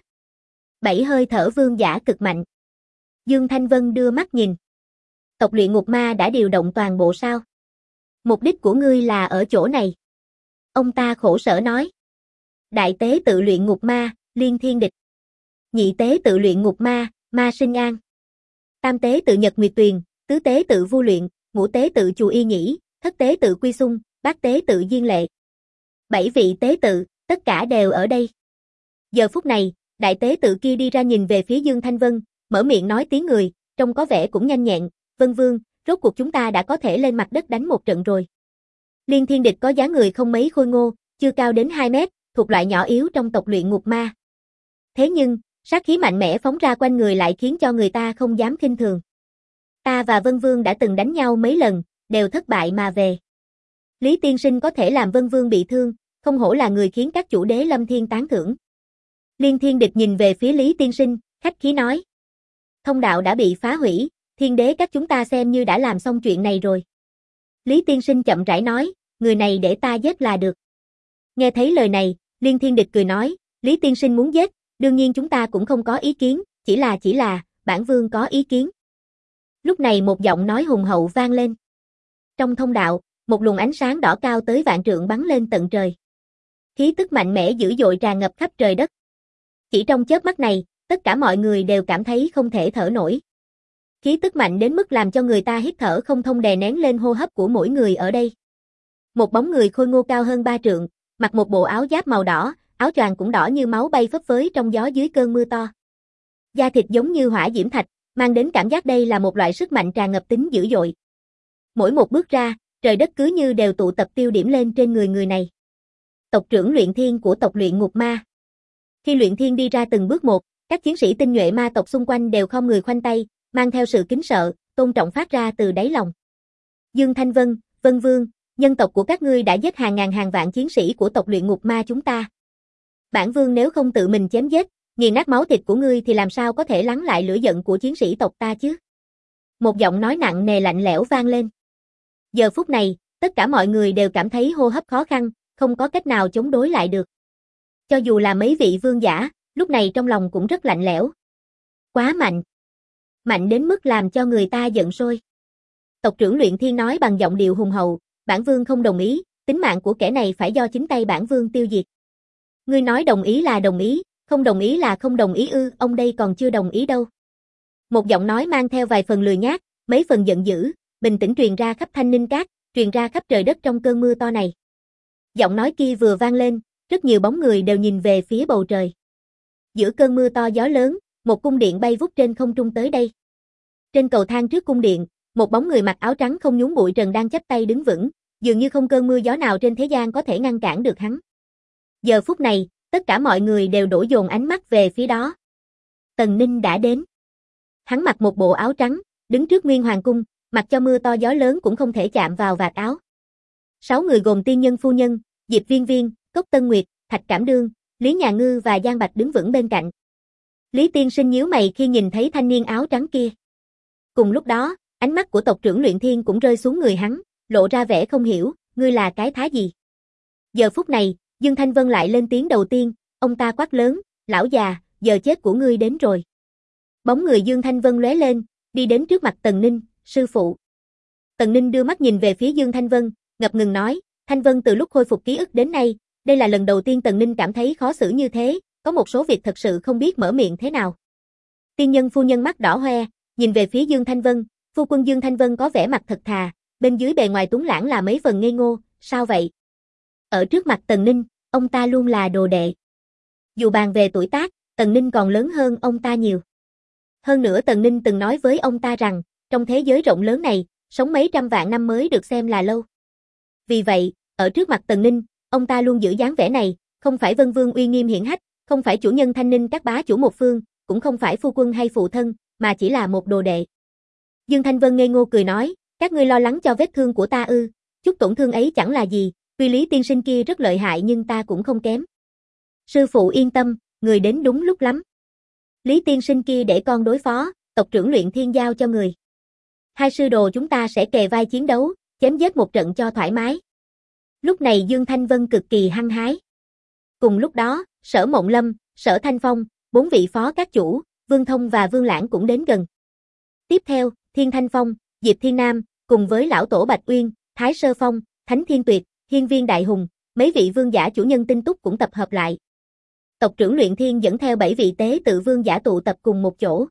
7 hơi thở vương giả cực mạnh. Dương Thanh Vân đưa mắt nhìn. Tộc luyện ngục ma đã điều động toàn bộ sao? Mục đích của ngươi là ở chỗ này. Ông ta khổ sở nói. Đại tế tự luyện ngục ma, Liên Thiên Địch. Nhị tế tự luyện ngục ma, Ma Sinh An. Tam tế tự Nhật Nguyệt Tuyền, tứ tế tự Vu Luyện, ngũ tế tự Chù Y Nhĩ, thất tế tự Quy Xung, bát tế tự Diên Lệ. 7 vị tế tự, tất cả đều ở đây. Giờ phút này, đại tế tự kia đi ra nhìn về phía Dương Thanh Vân, mở miệng nói tiếng người, trông có vẻ cũng nhanh nhẹn, Vân Vương, rốt cuộc chúng ta đã có thể lên mặt đất đánh một trận rồi. Liên Thiên Địch có dáng người không mấy khôi ngô, chưa cao đến 2 mét, thuộc loại nhỏ yếu trong tộc luyện ngục ma. Thế nhưng, sát khí mạnh mẽ phóng ra quanh người lại khiến cho người ta không dám khinh thường. Ta và Vân Vương đã từng đánh nhau mấy lần, đều thất bại mà về. Lý Tiên Sinh có thể làm Vân Vương bị thương, không hổ là người khiến các chủ đế lâm thiên tán thưởng. Liên Thiên Địch nhìn về phía Lý Tiên Sinh, khách khí nói. Thông đạo đã bị phá hủy, Thiên Đế Các chúng ta xem như đã làm xong chuyện này rồi. Lý Tiên Sinh chậm rãi nói, người này để ta giết là được. Nghe thấy lời này, Liên Thiên Địch cười nói, Lý Tiên Sinh muốn giết, đương nhiên chúng ta cũng không có ý kiến, chỉ là, bản vương có ý kiến. Lúc này một giọng nói hùng hậu vang lên. Trong thông đạo, một luồng ánh sáng đỏ cao tới vạn trượng bắn lên tận trời. Khí tức mạnh mẽ dữ dội tràn ngập khắp trời đất. Chỉ trong chớp mắt này, tất cả mọi người đều cảm thấy không thể thở nổi. Khí tức mạnh đến mức làm cho người ta hít thở không thông, đè nén lên hô hấp của mỗi người ở đây. Một bóng người khôi ngô cao hơn 3 trượng, mặc một bộ áo giáp màu đỏ, áo choàng cũng đỏ như máu bay phấp phới trong gió dưới cơn mưa to. Da thịt giống như hỏa diễm thạch, mang đến cảm giác đây là một loại sức mạnh tràn ngập tính dữ dội. Mỗi một bước ra, trời đất cứ như đều tụ tập tiêu điểm lên trên người này. Tộc trưởng Luyện Thiên của tộc Luyện Ngục Ma. Khi Luyện Thiên đi ra từng bước một, các chiến sĩ tinh nhuệ ma tộc xung quanh đều khom người khoanh tay, mang theo sự kính sợ, tôn trọng phát ra từ đáy lòng. Dương Thanh Vân, Vân Vương, nhân tộc của các ngươi đã giết hàng ngàn hàng vạn chiến sĩ của tộc Luyện Ngục Ma chúng ta. Bản vương nếu không tự mình chém giết, nghiền nát máu thịt của ngươi thì làm sao có thể lắng lại lửa giận của chiến sĩ tộc ta chứ? Một giọng nói nặng nề lạnh lẽo vang lên. Giờ phút này, tất cả mọi người đều cảm thấy hô hấp khó khăn, không có cách nào chống đối lại được. Cho dù là mấy vị vương giả, lúc này trong lòng cũng rất lạnh lẽo. Quá mạnh. Mạnh đến mức làm cho người ta giận sôi. Tộc trưởng Luyện Thiên nói bằng giọng điệu hùng hậu, bản vương không đồng ý, tính mạng của kẻ này phải do chính tay bản vương tiêu diệt. Ngươi nói đồng ý là đồng ý, không đồng ý là không đồng ý ư, ông đây còn chưa đồng ý đâu. Một giọng nói mang theo vài phần lười nhác, mấy phần giận dữ, bình tĩnh truyền ra khắp Thanh Ninh Các, truyền ra khắp trời đất trong cơn mưa to này. Giọng nói kia vừa vang lên, rất nhiều bóng người đều nhìn về phía bầu trời. Giữa cơn mưa to gió lớn, một cung điện bay vút trên không trung tới đây. Trên cầu thang trước cung điện, một bóng người mặc áo trắng không nhúng bụi trần đang chắp tay đứng vững, dường như không cơn mưa gió nào trên thế gian có thể ngăn cản được hắn. Giờ phút này, tất cả mọi người đều đổ dồn ánh mắt về phía đó. Tần Ninh đã đến. Hắn mặc một bộ áo trắng, đứng trước Nguyên Hoàng cung, mặc cho mưa to gió lớn cũng không thể chạm vào vạt áo. 6 người gồm Tiên Nhân Phu Nhân, Diệp Viên Viên, Cốc Tân Nguyệt, Thạch Cảm Đương, Lý Nhà Ngư và Giang Bạch đứng vững bên cạnh. Lý Tiên Sinh nhíu mày khi nhìn thấy thanh niên áo trắng kia. Cùng lúc đó, ánh mắt của tộc trưởng Luyện Thiên cũng rơi xuống người hắn, lộ ra vẻ không hiểu, ngươi là cái thá gì? Giờ phút này, Dương Thanh Vân lại lên tiếng đầu tiên, ông ta quát lớn, lão già, giờ chết của ngươi đến rồi. Bóng người Dương Thanh Vân lóe lên, đi đến trước mặt Tần Ninh, sư phụ. Tần Ninh đưa mắt nhìn về phía Dương Thanh Vân, ngập ngừng nói, Thanh Vân từ lúc khôi phục ký ức đến nay, đây là lần đầu tiên Tần Ninh cảm thấy khó xử như thế, có một số việc thật sự không biết mở miệng thế nào. Tiên Nhân Phu Nhân mắt đỏ hoe, nhìn về phía Dương Thanh Vân, phu quân Dương Thanh Vân có vẻ mặt thật thà, bên dưới bề ngoài tuấn lãng là mấy phần ngây ngô, sao vậy? Ở trước mặt Tần Ninh, ông ta luôn là đồ đệ. Dù bàn về tuổi tác, Tần Ninh còn lớn hơn ông ta nhiều. Hơn nữa Tần Ninh từng nói với ông ta rằng, trong thế giới rộng lớn này, sống mấy trăm vạn năm mới được xem là lâu. Vì vậy, ở trước mặt Tần Ninh, ông ta luôn giữ dáng vẻ này, không phải Vân Vương uy nghiêm hiển hách, không phải chủ nhân Thanh Ninh các bá chủ một phương, cũng không phải phu quân hay phụ thân, mà chỉ là một đồ đệ. Dương Thanh Vân ngây ngô cười nói, các ngươi lo lắng cho vết thương của ta ư, chút tổn thương ấy chẳng là gì, tuy Lý tiên sinh kia rất lợi hại nhưng ta cũng không kém. Sư phụ yên tâm, người đến đúng lúc lắm. Lý tiên sinh kia để con đối phó, tộc trưởng Luyện Thiên giao cho người. Hai sư đồ chúng ta sẽ kề vai chiến đấu, chém giết một trận cho thoải mái. Lúc này Dương Thanh Vân cực kỳ hăng hái. Cùng lúc đó, Sở Mộng Lâm, Sở Thanh Phong, 4 vị phó các chủ, Vương Thông và Vương Lãng cũng đến gần. Tiếp theo, Thiên Thanh Phong, Diệp Thiên Nam, cùng với lão tổ Bạch Uyên, Thái Sơ Phong, Thánh Thiên Tuyệt, Hiên Viên Đại Hùng, mấy vị vương giả chủ nhân tinh túc cũng tập hợp lại. Tộc trưởng Luyện Thiên dẫn theo 7 vị tế tự vương giả tụ tập cùng một chỗ.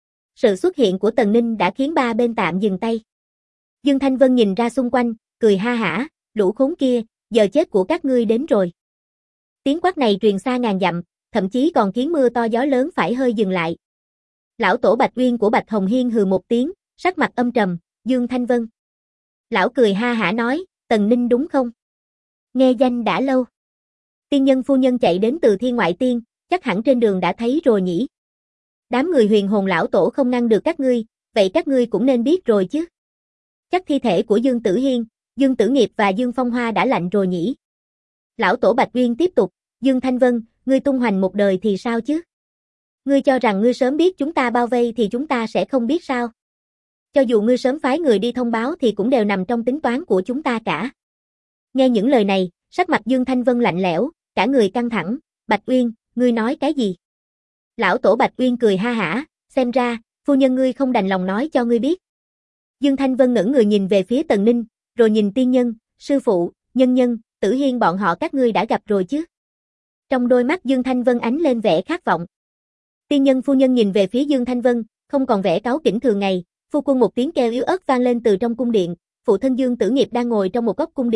Sự xuất hiện của Tần Ninh đã khiến ba bên tạm dừng tay. Dương Thanh Vân nhìn ra xung quanh, cười ha hả, lũ khốn kia, giờ chết của các ngươi đến rồi. Tiếng quát này truyền xa ngàn dặm, thậm chí còn khiến mưa to gió lớn phải hơi dừng lại. Lão tổ Bạch Uyên của Bạch Hồng Hiên hừ một tiếng, sắc mặt âm trầm, Dương Thanh Vân. Lão cười ha hả nói, Tần Ninh đúng không? Nghe danh đã lâu. Tiên Nhân Phu Nhân chạy đến từ Thiên Ngoại Tiên, chắc hẳn trên đường đã thấy rồi nhỉ. Đám người Huyền Hồn lão tổ không ngăn được các ngươi, vậy các ngươi cũng nên biết rồi chứ. Chắc thi thể của Dương Tử Hiên, Dương Tử Nghiệp và Dương Phong Hoa đã lạnh rồi nhỉ. Lão tổ Bạch Uyên tiếp tục, Dương Thanh Vân, ngươi tung hoành một đời thì sao chứ? Ngươi cho rằng ngươi sớm biết chúng ta bao vây thì chúng ta sẽ không biết sao? Cho dù ngươi sớm phái người đi thông báo thì cũng đều nằm trong tính toán của chúng ta cả. Nghe những lời này, sắc mặt Dương Thanh Vân lạnh lẽo, cả người căng thẳng, Bạch Uyên, ngươi nói cái gì? Lão tổ Bạch Uyên cười ha hả, xem ra, phu nhân ngươi không đành lòng nói cho ngươi biết. Dương Thanh Vân ngẩng người nhìn về phía Tần Ninh, rồi nhìn tiên nhân, sư phụ, nhân nhân, Tử Hiên bọn họ các ngươi đã gặp rồi chứ? Trong đôi mắt Dương Thanh Vân ánh lên vẻ khát vọng. Tiên nhân phu nhân nhìn về phía Dương Thanh Vân, không còn vẻ cáu kỉnh thường ngày, phu quân một tiếng kêu yếu ớt vang lên từ trong cung điện, phụ thân Dương Tử Nghiệp đang ngồi trong một góc cung điện,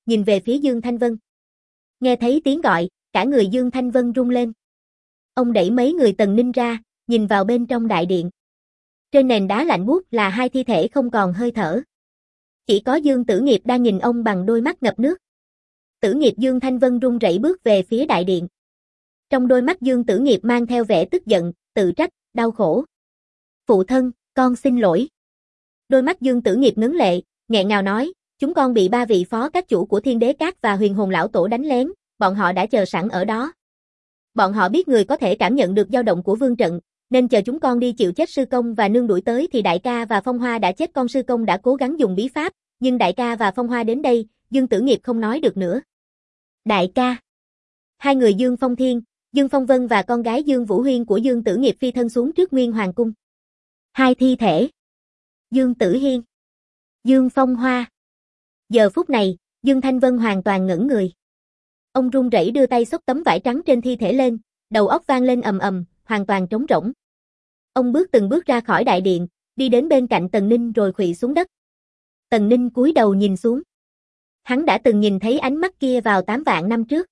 nhìn về phía Dương Thanh Vân. Nghe thấy tiếng gọi, cả người Dương Thanh Vân rung lên. Ông đẩy mấy người Tần Ninh ra, nhìn vào bên trong đại điện. Trên nền đá lạnh buốt là hai thi thể không còn hơi thở. Chỉ có Dương Tử Nghiệp đang nhìn ông bằng đôi mắt ngập nước. Tử Nghiệp Dương Thanh Vân run rẩy bước về phía đại điện. Trong đôi mắt Dương Tử Nghiệp mang theo vẻ tức giận, tự trách, đau khổ. Phụ thân, con xin lỗi. Đôi mắt Dương Tử Nghiệp ngấn lệ, nghẹn ngào nói, chúng con bị ba vị phó các chủ của Thiên Đế Các và Huyền Hồn Lão Tổ đánh lén, bọn họ đã chờ sẵn ở đó. Bọn họ biết người có thể cảm nhận được dao động của vương trận, nên chờ chúng con đi chịu chết sư công và nương đuổi tới thì đại ca và Phong Hoa đã chết. Con sư công đã cố gắng dùng bí pháp, nhưng đại ca và Phong Hoa đến đây, Dương Tử Nghiệp không nói được nữa. Đại ca. Hai người Dương Phong Thiên, Dương Phong Vân và con gái Dương Vũ Huyên của Dương Tử Nghiệp phi thân xuống trước Nguyên Hoàng cung. Hai thi thể. Dương Tử Hiên, Dương Phong Hoa. Giờ phút này, Dương Thanh Vân hoàn toàn ngẩn người. Ông run rẩy đưa tay xốc tấm vải trắng trên thi thể lên, đầu óc vang lên ầm ầm, hoàn toàn trống rỗng. Ông bước từng bước ra khỏi đại điện, đi đến bên cạnh Tần Ninh rồi khuỵu xuống đất. Tần Ninh cúi đầu nhìn xuống. Hắn đã từng nhìn thấy ánh mắt kia vào 8 vạn năm trước.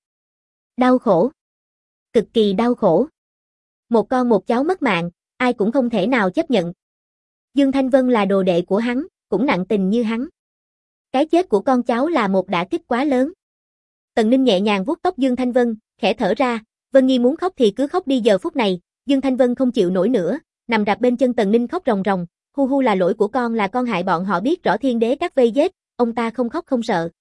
Đau khổ. Cực kỳ đau khổ. Một con một cháu mất mạng, ai cũng không thể nào chấp nhận. Dương Thanh Vân là đồ đệ của hắn, cũng nặng tình như hắn. Cái chết của con cháu là một đả kích quá lớn. Tần Ninh nhẹ nhàng vuốt tóc Dương Thanh Vân, khẽ thở ra, Vân Nhi muốn khóc thì cứ khóc đi. Giờ phút này, Dương Thanh Vân không chịu nổi nữa, nằm rạp bên chân Tần Ninh khóc ròng ròng, hu hu là lỗi của con, là con hại bọn họ, biết rõ Thiên Đế Các vây giết, ông ta không khóc không sợ.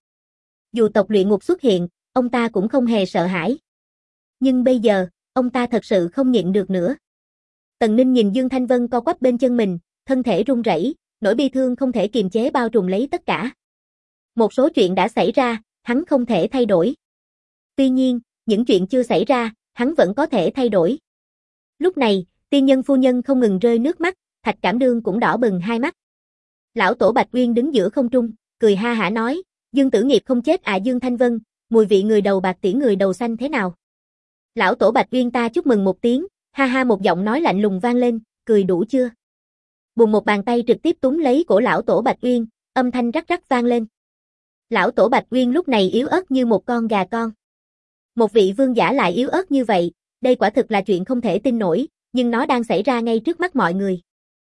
Dù tộc luyện ngục xuất hiện, ông ta cũng không hề sợ hãi. Nhưng bây giờ, ông ta thật sự không nhịn được nữa. Tần Ninh nhìn Dương Thanh Vân co quắp bên chân mình, thân thể run rẩy, nỗi bi thương không thể kiềm chế bao trùm lấy tất cả. Một số chuyện đã xảy ra, hắn không thể thay đổi. Tuy nhiên, những chuyện chưa xảy ra, hắn vẫn có thể thay đổi. Lúc này, tiên nhân phu nhân không ngừng rơi nước mắt, Thạch Cảm Đương cũng đỏ bừng hai mắt. Lão tổ Bạch Uyên đứng giữa không trung, cười ha hả nói, Dương Tử Nghiệp không chết à? Dương Thanh Vân, mùi vị người đầu bạc tiễn người đầu xanh thế nào? Lão tổ Bạch Uyên ta chúc mừng một tiếng, ha ha, một giọng nói lạnh lùng vang lên, cười đủ chưa? Bùng, một bàn tay trực tiếp túm lấy cổ lão tổ Bạch Uyên, âm thanh rắc rắc vang lên. Lão tổ Bạch Uyên lúc này yếu ớt như một con gà con. Một vị vương giả lại yếu ớt như vậy, đây quả thực là chuyện không thể tin nổi, nhưng nó đang xảy ra ngay trước mắt mọi người.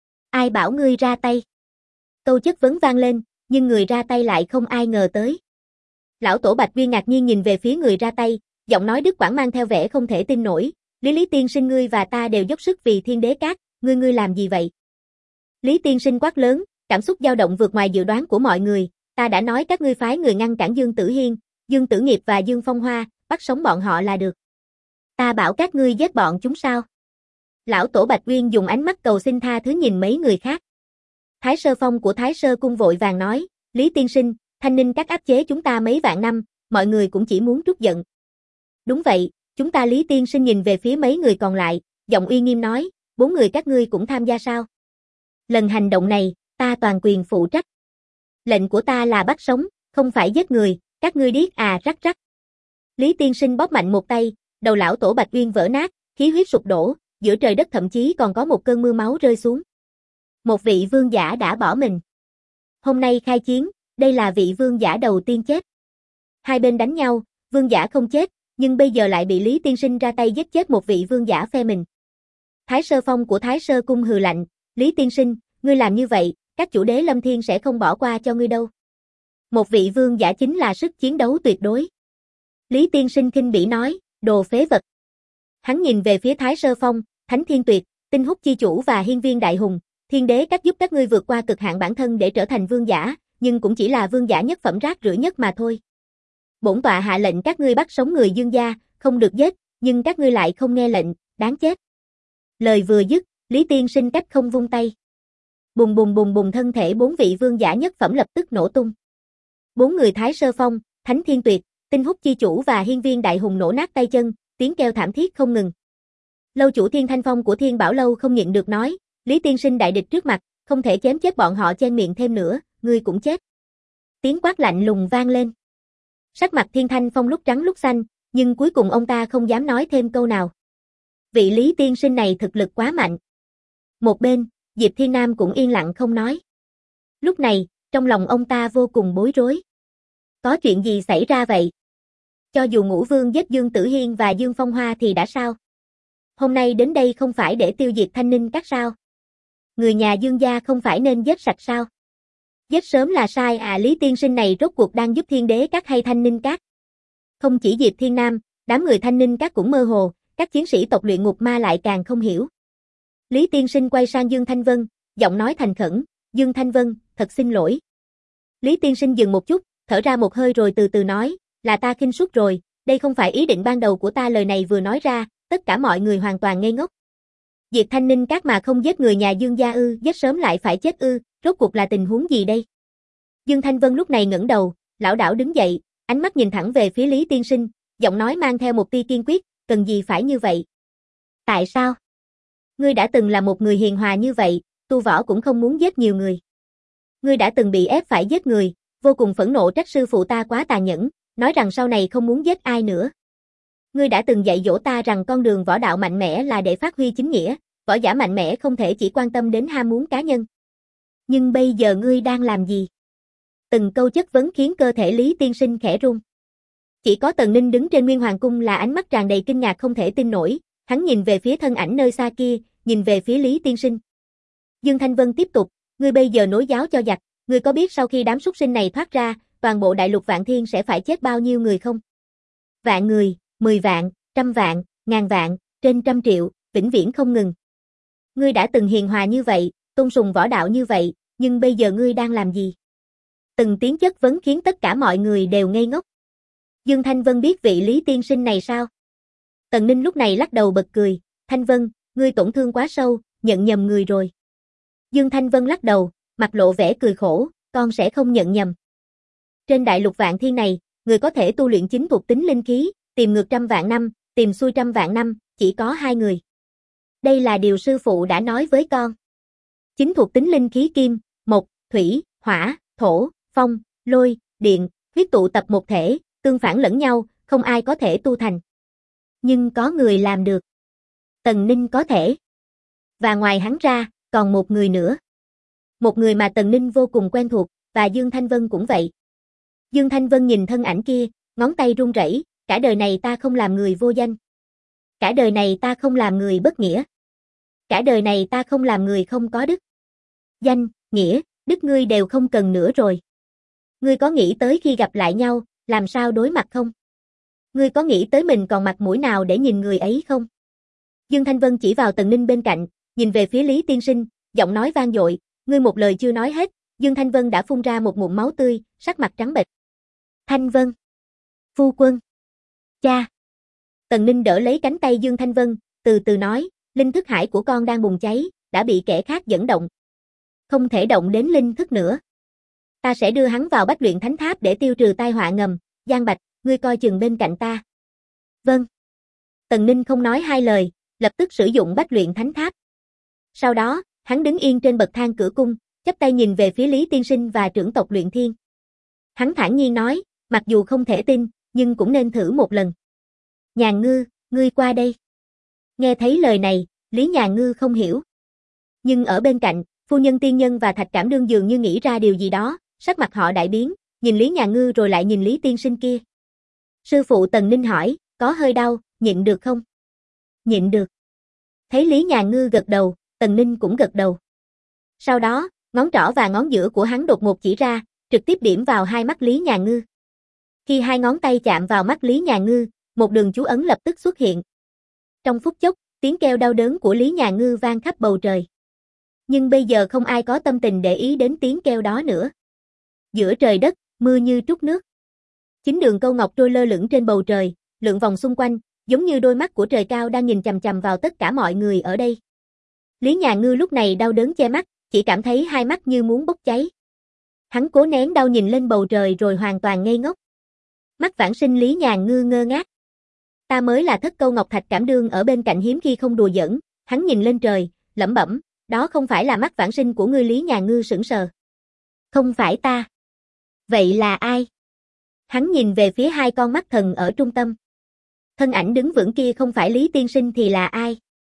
Ai bảo ngươi ra tay? Câu chất vấn vang lên, nhưng người ra tay lại không ai ngờ tới. Lão tổ Bạch Uyên ngạc nhiên nhìn về phía người ra tay, giọng nói đứt quãng mang theo vẻ không thể tin nổi, Lý tiên sinh, ngươi và ta đều dốc sức vì Thiên Đế Các, ngươi làm gì vậy? Lý tiên sinh quát lớn, cảm xúc dao động vượt ngoài dự đoán của mọi người, ta đã nói các ngươi phái người ngăn cản Dương Tử Hiên, Dương Tử Nghiệp và Dương Phong Hoa, bắt sống bọn họ là được. Ta bảo các ngươi giết bọn chúng sao? Lão tổ Bạch Uyên dùng ánh mắt cầu xin tha thứ nhìn mấy người khác. Thái Sơ Phong của Thái Sơ Cung vội vàng nói, Lý tiên sinh, Thanh Ninh Các áp chế chúng ta mấy vạn năm, mọi người cũng chỉ muốn trút giận. Đúng vậy, chúng ta. Lý tiên sinh nhìn về phía mấy người còn lại, giọng uy nghiêm nói, 4 người các ngươi cũng tham gia sao? Lần hành động này, ta toàn quyền phụ trách. Lệnh của ta là bắt sống, không phải giết người, các ngươi điếc à? Rắc rắc. Lý tiên sinh bóp mạnh một tay, đầu lão tổ Bạch Uyên vỡ nát, khí huyết sụp đổ, giữa trời đất thậm chí còn có một cơn mưa máu rơi xuống. Một vị vương giả đã bỏ mình. Hôm nay khai chiến, đây là vị vương giả đầu tiên chết. Hai bên đánh nhau, vương giả không chết, nhưng bây giờ lại bị Lý tiên sinh ra tay giết chết một vị vương giả phe mình. Thái Sơ Phong của Thái Sơ Cung hừ lạnh, Lý tiên sinh, ngươi làm như vậy, các chủ đế Lâm Thiên sẽ không bỏ qua cho ngươi đâu. Một vị vương giả chính là sức chiến đấu tuyệt đối. Lý tiên sinh khinh bỉ nói, đồ phế vật. Hắn nhìn về phía Thái Sơ Phong, Thánh Thiên Tuyệt, Tinh Húc Chi Chủ và Hiên Viên Đại Hùng, Thiên Đế Các giúp các ngươi vượt qua cực hạn bản thân để trở thành vương giả, nhưng cũng chỉ là vương giả nhất phẩm rác rưởi nhất mà thôi. Bổn tọa hạ lệnh các ngươi bắt sống người Dương gia, không được giết, nhưng các ngươi lại không nghe lệnh, đáng chết. Lời vừa dứt, Lý tiên sinh cách không vung tay. Bùng bùng bùng bùng, thân thể 4 vị vương giả nhất phẩm lập tức nổ tung. 4 người Thái Sơ Phong, Thánh Thiên Tuyệt, Tinh Húc Chi Chủ và Hiên Viên Đại Hùng nổ nát tay chân, tiếng kêu thảm thiết không ngừng. Lâu chủ Thiên Thanh Phong của Thiên Bảo Lâu không nhịn được nói, Lý tiên sinh đại địch trước mặt, không thể chém chết bọn họ chen miệng thêm nữa, ngươi cũng chết. Tiếng quát lạnh lùng vang lên. Sắc mặt Thiên Thanh Phong lúc trắng lúc xanh, nhưng cuối cùng ông ta không dám nói thêm câu nào. Vị Lý tiên sinh này thực lực quá mạnh. Một bên, Diệp Thiên Nam cũng yên lặng không nói. Lúc này, trong lòng ông ta vô cùng bối rối. Có chuyện gì xảy ra vậy? Cho dù Ngũ Vương giết Dương Tử Hiên và Dương Phong Hoa thì đã sao? Hôm nay đến đây không phải để tiêu diệt Thanh Ninh Các sao? Người nhà Dương gia không phải nên giết sạch sao? Giết sớm là sai à, Lý tiên sinh này rốt cuộc đang giúp Thiên Đế Các hay Thanh Ninh Các? Không chỉ Diệp Thiên Nam, đám người Thanh Ninh Các cũng mơ hồ, các chiến sĩ tộc luyện ngục ma lại càng không hiểu. Lý tiên sinh quay sang Dương Thanh Vân, giọng nói thành khẩn, Dương Thanh Vân, thật xin lỗi. Lý tiên sinh dừng một chút, thở ra một hơi rồi từ từ nói, là ta khinh suất rồi, đây không phải ý định ban đầu của ta. Lời này vừa nói ra, tất cả mọi người hoàn toàn ngây ngốc. Diệt Thanh Ninh Các mà không giết người nhà Dương gia ư, giết sớm lại phải chết ư, rốt cuộc là tình huống gì đây? Dương Thanh Vân lúc này ngẩng đầu, lảo đảo đứng dậy, ánh mắt nhìn thẳng về phía Lý tiên sinh, giọng nói mang theo một tia kiên quyết, cần gì phải như vậy? Tại sao? Ngươi đã từng là một người hiền hòa như vậy, tu võ cũng không muốn giết nhiều người. Ngươi đã từng bị ép phải giết người, vô cùng phẫn nộ trách sư phụ ta quá tàn nhẫn, nói rằng sau này không muốn giết ai nữa. Ngươi đã từng dạy dỗ ta rằng con đường võ đạo mạnh mẽ là để phát huy chính nghĩa, võ giả mạnh mẽ không thể chỉ quan tâm đến ham muốn cá nhân. Nhưng bây giờ ngươi đang làm gì? Từng câu chất vấn khiến cơ thể Lý tiên sinh khẽ run. Chỉ có Tần Ninh đứng trên Nguyên Hoàng Cung là ánh mắt tràn đầy kinh ngạc không thể tin nổi, hắn nhìn về phía thân ảnh nơi xa kia, nhìn về phía Lý tiên sinh. Dương Thanh Vân tiếp tục, ngươi bây giờ nối giáo cho giặc, ngươi có biết sau khi đám súc sinh này thoát ra, toàn bộ đại lục Vạn Thiên sẽ phải chết bao nhiêu người không? Vạn người, 10 vạn, trăm vạn, ngàn vạn, trên trăm triệu, vĩnh viễn không ngừng. Ngươi đã từng hiền hòa như vậy, tôn sùng võ đạo như vậy, nhưng bây giờ ngươi đang làm gì? Từng tiếng chất vấn khiến tất cả mọi người đều ngây ngốc. Dương Thanh Vân biết vị Lý tiên sinh này sao? Tần Ninh lúc này lắc đầu bật cười, Thanh Vân, ngươi tổn thương quá sâu, nhận nhầm người rồi. Dương Thanh Vân lắc đầu, mặt lộ vẻ cười khổ, con sẽ không nhận nhầm. Trên đại lục Vạn Thiên này, người có thể tu luyện chính thuộc tính linh khí, tìm ngược trăm vạn năm, tìm xuôi trăm vạn năm, chỉ có 2 người. Đây là điều sư phụ đã nói với con. Chính thuộc tính linh khí kim, mộc, thủy, hỏa, thổ, phong, lôi, điện, huyết tụ tập một thể, tương phản lẫn nhau, không ai có thể tu thành. Nhưng có người làm được. Tần Ninh có thể. Và ngoài hắn ra, còn một người nữa. Một người mà Tần Ninh vô cùng quen thuộc, và Dương Thanh Vân cũng vậy. Dương Thanh Vân nhìn thân ảnh kia, ngón tay run rẩy, cả đời này ta không làm người vô danh. Cả đời này ta không làm người bất nghĩa. Cả đời này ta không làm người không có đức. Danh, nghĩa, đức ngươi đều không cần nữa rồi. Ngươi có nghĩ tới khi gặp lại nhau, làm sao đối mặt không? Ngươi có nghĩ tới mình còn mặt mũi nào để nhìn người ấy không? Dương Thanh Vân chỉ vào Tần Ninh bên cạnh, nhìn về phía Lý tiên sinh, giọng nói vang dội, ngươi một lời chưa nói hết, Dương Thanh Vân đã phun ra một ngụm máu tươi, sắc mặt trắng bệch. Thanh Vân, phu quân, cha. Tần Ninh đỡ lấy cánh tay Dương Thanh Vân, từ từ nói, linh thức hải của con đang bùng cháy, đã bị kẻ khác dẫn động. Không thể động đến linh thức nữa. Ta sẽ đưa hắn vào Bách Luyện Thánh Tháp để tiêu trừ tai họa ngầm, Giang Bạch, ngươi coi chừng bên cạnh ta. Vâng. Tần Ninh không nói hai lời, lập tức sử dụng Bách Luyện Thánh Tháp. Sau đó, hắn đứng yên trên bậc thang cửa cung, chắp tay nhìn về phía Lý tiên sinh và trưởng tộc Luyện Thiên. Hắn thản nhiên nói, mặc dù không thể tin, nhưng cũng nên thử một lần. Nhàn Ngư, ngươi qua đây. Nghe thấy lời này, Lý Nhàn Ngư không hiểu. Nhưng ở bên cạnh, phu nhân tiên nhân và Thạch Cảm Đương dường như nghĩ ra điều gì đó, sắc mặt họ đại biến, nhìn Lý Nhàn Ngư rồi lại nhìn Lý tiên sinh kia. Sư phụ Tần Ninh hỏi, có hơi đau, nhịn được không? Nhịn được. Thấy Lý Nhàn Ngư gật đầu, Tần Ninh cũng gật đầu. Sau đó, ngón trỏ và ngón giữa của hắn đột ngột chỉ ra, trực tiếp điểm vào hai mắt Lý Nhàn Ngư. Khi hai ngón tay chạm vào mắt Lý Nhàn Ngư, một đường chú ấn lập tức xuất hiện. Trong phút chốc, tiếng kêu đau đớn của Lý Nhàn Ngư vang khắp bầu trời. Nhưng bây giờ không ai có tâm tình để ý đến tiếng kêu đó nữa. Giữa trời đất, mưa như trút nước. 9 đường câu ngọc trôi lơ lửng trên bầu trời, lượn vòng xung quanh, giống như đôi mắt của trời cao đang nhìn chằm chằm vào tất cả mọi người ở đây. Lý Nhàn Ngư lúc này đau đớn che mắt, chỉ cảm thấy hai mắt như muốn bốc cháy. Hắn cố nén đau nhìn lên bầu trời rồi hoàn toàn ngây ngốc. Mắt vãng sinh Lý Nhàn Ngư ngơ ngác. Ta mới là Thất Câu Ngọc Thạch Cảm Đương ở bên cạnh hiếm khi không đùa giỡn, hắn nhìn lên trời, lẩm bẩm, đó không phải là mắt vãng sinh của ngươi. Lý Nhàn Ngư sững sờ. Không phải ta. Vậy là ai? Hắn nhìn về phía hai con mắt thần ở trung tâm. Thân ảnh đứng vững kia không phải Lý tiên sinh thì là ai?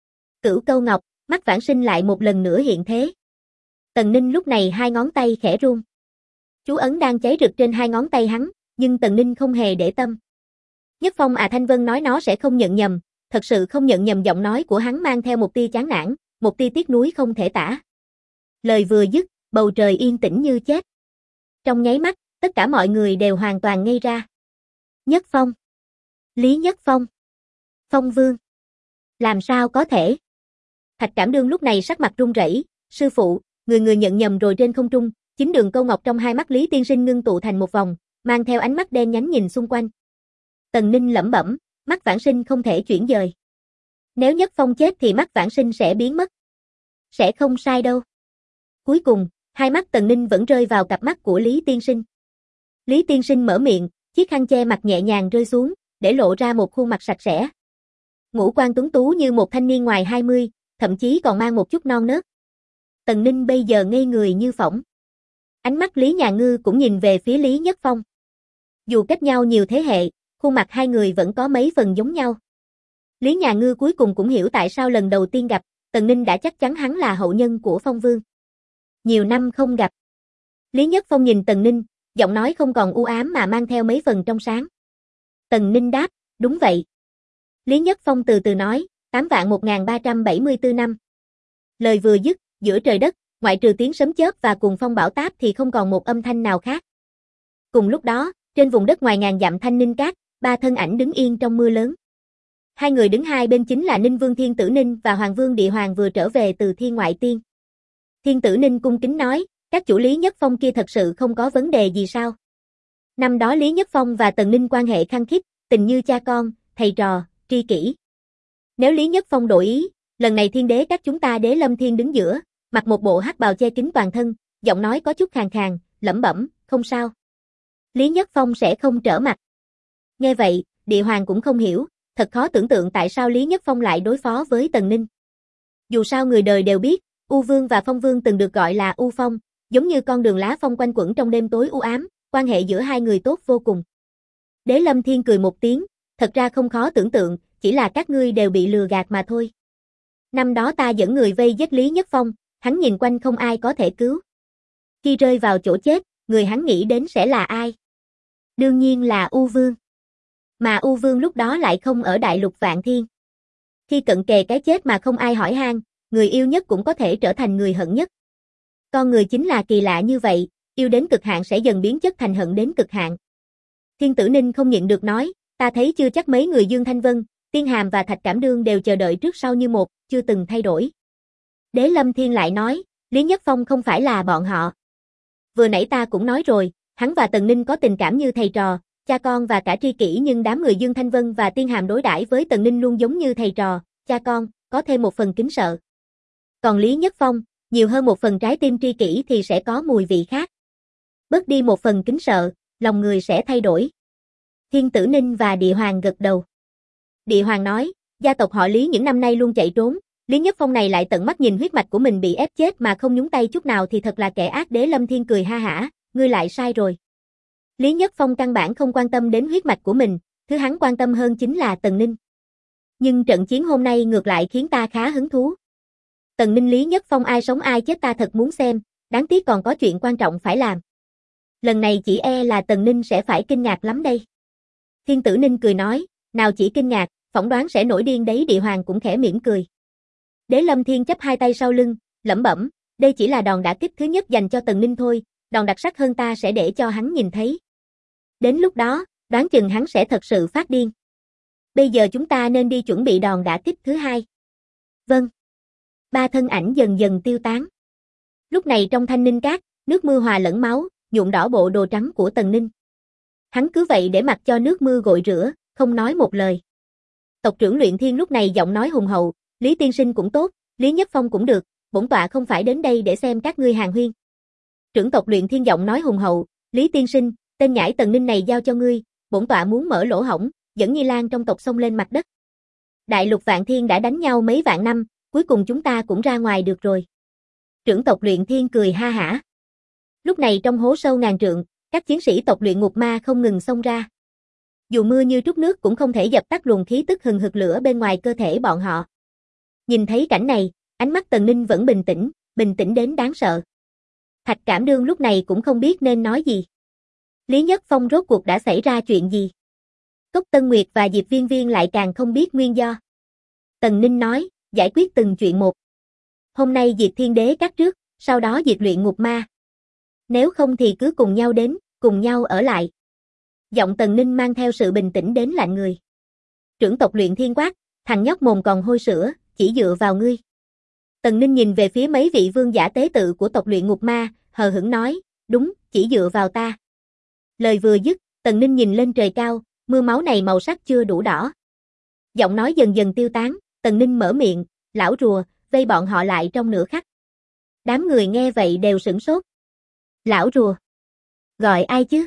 Cửu Câu Ngọc, mắt vãng sinh lại một lần nữa hiện thế. Tần Ninh lúc này hai ngón tay khẽ run. Chú ấn đang cháy rực trên hai ngón tay hắn, Nhưng Tần Ninh không hề để tâm. Nhất Phong à, Thanh Vân nói nó sẽ không nhận nhầm, thật sự không nhận nhầm. Giọng nói của hắn mang theo một tia chán nản, một tia tiếc nuối không thể tả. Lời vừa dứt, bầu trời yên tĩnh như chết. Trong nháy mắt, tất cả mọi người đều hoàn toàn ngây ra. Nhất Phong. Lý Nhất Phong. Phong Vương. Làm sao có thể? Thạch Cảm Đương lúc này sắc mặt run rẩy, sư phụ, người nhận nhầm rồi. Trên không trung, chính đường câu ngọc trong hai mắt Lý tiên sinh ngưng tụ thành một vòng, mang theo ánh mắt đen nhánh nhìn xung quanh. Tần Ninh lẩm bẩm, mắt vãng sinh không thể chuyển dời. Nếu Nhất Phong chết thì mắt vãng sinh sẽ biến mất. Sẽ không sai đâu. Cuối cùng, hai mắt Tần Ninh vẫn rơi vào cặp mắt của Lý tiên sinh. Lý tiên sinh mở miệng, chiếc khăn che mặt nhẹ nhàng rơi xuống, để lộ ra một khuôn mặt sạch sẽ. Ngũ quan tuấn tú như một thanh niên ngoài 20, thậm chí còn mang một chút non nớt. Tần Ninh bây giờ ngây người như phỏng. Ánh mắt Lý Nhà Ngư cũng nhìn về phía Lý Nhất Phong. Dù cách nhau nhiều thế hệ, khuôn mặt hai người vẫn có mấy phần giống nhau. Lý Nhà Ngư cuối cùng cũng hiểu tại sao lần đầu tiên gặp, Tần Ninh đã chắc chắn hắn là hậu nhân của Phong Vương. Nhiều năm không gặp. Lý Nhất Phong nhìn Tần Ninh, giọng nói không còn u ám mà mang theo mấy phần trong sáng. Tần Ninh đáp, đúng vậy. Lý Nhất Phong từ từ nói, 8.1374 năm. Lời vừa dứt, giữa trời đất, ngoại trừ tiếng sấm chớp và cùng phong bão táp thì không còn một âm thanh nào khác. Cùng lúc đó, trên vùng đất ngoài ngàn dặm Thanh Ninh Cát, ba thân ảnh đứng yên trong mưa lớn. Hai người đứng hai bên chính là Ninh Vương Thiên Tử Ninh và Hoàng Vương Địa Hoàng vừa trở về từ Thiên Ngoại Tiên. Thiên Tử Ninh cung kính nói, các chủ Lý Nhất Phong kia thật sự không có vấn đề gì sao? Năm đó Lý Nhất Phong và Tần Ninh quan hệ khăng khít, tình như cha con, thầy trò, tri kỷ. Nếu Lý Nhất Phong đổi ý, lần này thiên đế các chúng ta Đế Lâm Thiên đứng giữa, mặc một bộ hắc bào che kín toàn thân, giọng nói có chút khàn khàn, lẩm bẩm, không sao. Lý Nhất Phong sẽ không trở mặt. Nghe vậy, Địa Hoàng cũng không hiểu, thật khó tưởng tượng tại sao Lý Nhất Phong lại đối phó với Tần Ninh. Dù sao người đời đều biết, U Vương và Phong Vương từng được gọi là U Phong, giống như con đường lá phong quanh quẩn trong đêm tối u ám, quan hệ giữa hai người tốt vô cùng. Đế Lâm Thiên cười một tiếng, thật ra không khó tưởng tượng, chỉ là các ngươi đều bị lừa gạt mà thôi. Năm đó ta dẫn người vây giết Lý Nhất Phong, hắn nhìn quanh không ai có thể cứu. Khi rơi vào chỗ chết, người hắn nghĩ đến sẽ là ai? Đương nhiên là U Vương. Mà U Vương lúc đó lại không ở Đại Lục Vạn Thiên. Khi cận kề cái chết mà không ai hỏi han, người yêu nhất cũng có thể trở thành người hận nhất. Con người chính là kỳ lạ như vậy, yêu đến cực hạn sẽ dần biến chất thành hận đến cực hạn. Thiên Tử Ninh không nhịn được nói, ta thấy chưa chắc mấy người Dương Thanh Vân, Tiên Hàm và Thạch Cảm Đương đều chờ đợi trước sau như một, chưa từng thay đổi. Đế Lâm Thiên lại nói, Lý Nhất Phong không phải là bọn họ. Vừa nãy ta cũng nói rồi, hắn và Tần Ninh có tình cảm như thầy trò, cha con và cả tri kỷ, nhưng đám người Dương Thanh Vân và Tiên Hàm đối đãi với Tần Ninh luôn giống như thầy trò, cha con, có thêm một phần kính sợ. Còn Lý Nhất Phong, nhiều hơn một phần trái tim tri kỷ thì sẽ có mùi vị khác. Bớt đi một phần kính sợ, lòng người sẽ thay đổi. Thiên Tử Ninh và Địa Hoàng gật đầu. Địa Hoàng nói, gia tộc họ Lý những năm nay luôn chạy trốn, Lý Nhất Phong này lại tận mắt nhìn huyết mạch của mình bị ép chết mà không nhúng tay chút nào thì thật là kẻ ác. Đế Lâm Thiên cười ha hả, ngươi lại sai rồi. Lý Nhất Phong căn bản không quan tâm đến huyết mạch của mình, thứ hắn quan tâm hơn chính là Tần Ninh. Nhưng trận chiến hôm nay ngược lại khiến ta khá hứng thú. Tần Ninh Lý Nhất Phong ai sống ai chết ta thật muốn xem, đáng tiếc còn có chuyện quan trọng phải làm. Lần này chỉ e là Tần Ninh sẽ phải kinh ngạc lắm đây. Thiên Tử Ninh cười nói, nào chỉ kinh ngạc, phỏng đoán sẽ nổi điên đấy. Địa Hoàng cũng khẽ mỉm cười. Đế Lâm Thiên chắp hai tay sau lưng, lẩm bẩm, đây chỉ là đòn đả kích thứ nhất dành cho Tần Ninh thôi, đòn đặc sắc hơn ta sẽ để cho hắn nhìn thấy. Đến lúc đó, đoán chừng hắn sẽ thật sự phát điên. Bây giờ chúng ta nên đi chuẩn bị đòn đả kích thứ hai. Vâng. Ba thân ảnh dần dần tiêu tán. Lúc này trong Thanh Ninh Cát, nước mưa hòa lẫn máu, nhuộm đỏ bộ đồ trắng của Tần Ninh. Hắn cứ vậy để mặc cho nước mưa gội rửa, không nói một lời. Tộc trưởng Luyện Thiên lúc này giọng nói hùng hậu, Lý tiên sinh cũng tốt, Lý Nhất Phong cũng được, bổn tọa không phải đến đây để xem các ngươi hàn huyên. Trưởng tộc Luyện Thiên giọng nói hùng hậu, Lý tiên sinh, tên nhãi Tần Ninh này giao cho ngươi, bổn tọa muốn mở lỗ hổng, dẫn Nhi Lan trong tộc xông lên mặt đất. Đại Lục Vạn Thiên đã đánh nhau mấy vạn năm, cuối cùng chúng ta cũng ra ngoài được rồi. Trưởng tộc Luyện Thiên cười ha hả. Lúc này trong hố sâu ngàn trượng, các chiến sĩ tộc Luyện Ngục Ma không ngừng xông ra. Dù mưa như trút nước cũng không thể dập tắt luồng khí tức hừng hực lửa bên ngoài cơ thể bọn họ. Nhìn thấy cảnh này, ánh mắt Tần Ninh vẫn bình tĩnh đến đáng sợ. Thạch Cảm Đương lúc này cũng không biết nên nói gì. Lý Nhất Phong rốt cuộc đã xảy ra chuyện gì? Cốc Tân Nguyệt và Diệp Viên Viên lại càng không biết nguyên do. Tần Ninh nói, giải quyết từng chuyện một. Hôm nay diệt thiên đế các trước, sau đó diệt luyện ngục ma. Nếu không thì cứ cùng nhau đến, cùng nhau ở lại. Giọng Tần Ninh mang theo sự bình tĩnh đến lạnh người. Trưởng tộc Luyện Thiên quát, thằng nhóc mồm còn hôi sữa, chỉ dựa vào ngươi. Tần Ninh nhìn về phía mấy vị vương giả tế tự của tộc Luyện Ngục Ma, hờ hững nói, đúng, chỉ dựa vào ta. Lời vừa dứt, Tần Ninh nhìn lên trời cao, mưa máu này màu sắc chưa đủ đỏ. Giọng nói dần dần tiêu tán, Tần Ninh mở miệng, lão rùa, vây bọn họ lại trong nửa khắc. Đám người nghe vậy đều sửng sốt. Lão rùa? Gọi ai chứ?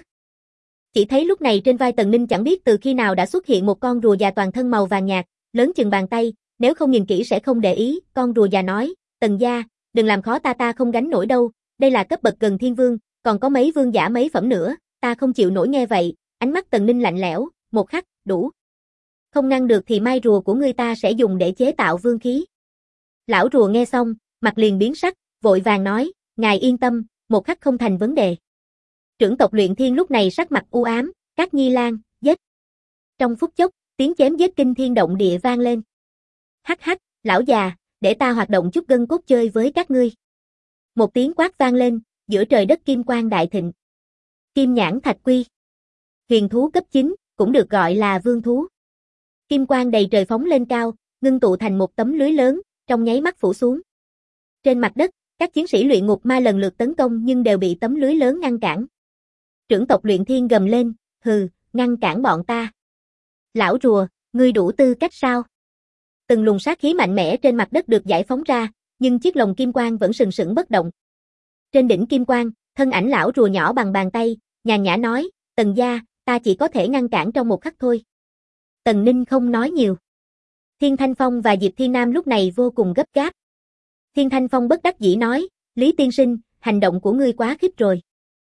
Chỉ thấy lúc này trên vai Tần Ninh chẳng biết từ khi nào đã xuất hiện một con rùa già toàn thân màu vàng nhạt, lớn chừng bàn tay, nếu không nhìn kỹ sẽ không để ý, con rùa già nói, Tần gia, đừng làm khó ta không gánh nổi đâu, đây là cấp bậc gần thiên vương, còn có mấy vương giả mấy phẩm nữa, ta không chịu nổi. Nghe vậy, ánh mắt Tần Ninh lạnh lẽo, một khắc, đủ. Không ngăn được thì mai rùa của ngươi ta sẽ dùng để chế tạo vương khí. Lão rùa nghe xong, mặt liền biến sắc, vội vàng nói, ngài yên tâm, một khắc không thành vấn đề. Trưởng tộc Luyện Thiên lúc này sắc mặt u ám, Cát Nhi Lan, giết. Trong phút chốc, tiếng chém giết kinh thiên động địa vang lên. Hắc hắc, lão già, để ta hoạt động chút gân cốt chơi với các ngươi. Một tiếng quát vang lên, giữa trời đất kim quang đại thịnh. Kim nhãn thạch quy. Huyền thú cấp 9, cũng được gọi là vương thú. Kim quang đầy trời phóng lên cao, ngưng tụ thành một tấm lưới lớn, trong nháy mắt phủ xuống. Trên mặt đất, các chiến sĩ luyện ngục ma lần lượt tấn công nhưng đều bị tấm lưới lớn ngăn cản. Trưởng tộc Luyện Thiên gầm lên, hừ, ngăn cản bọn ta. Lão rùa, ngươi đủ tư cách sao? Từng luồng sát khí mạnh mẽ trên mặt đất được giải phóng ra, nhưng chiếc lồng kim quang vẫn sừng sững bất động. Trên đỉnh kim quang, thân ảnh lão rùa nhỏ bằng bàn tay, nhàn nhã nói, Tần gia, ta chỉ có thể ngăn cản trong một khắc thôi. Tần Ninh không nói nhiều. Thiên Thanh Phong và Diệp Thiên Nam lúc này vô cùng gấp gáp. Thiên Thanh Phong bất đắc dĩ nói, Lý tiên sinh, hành động của ngươi quá khích rồi.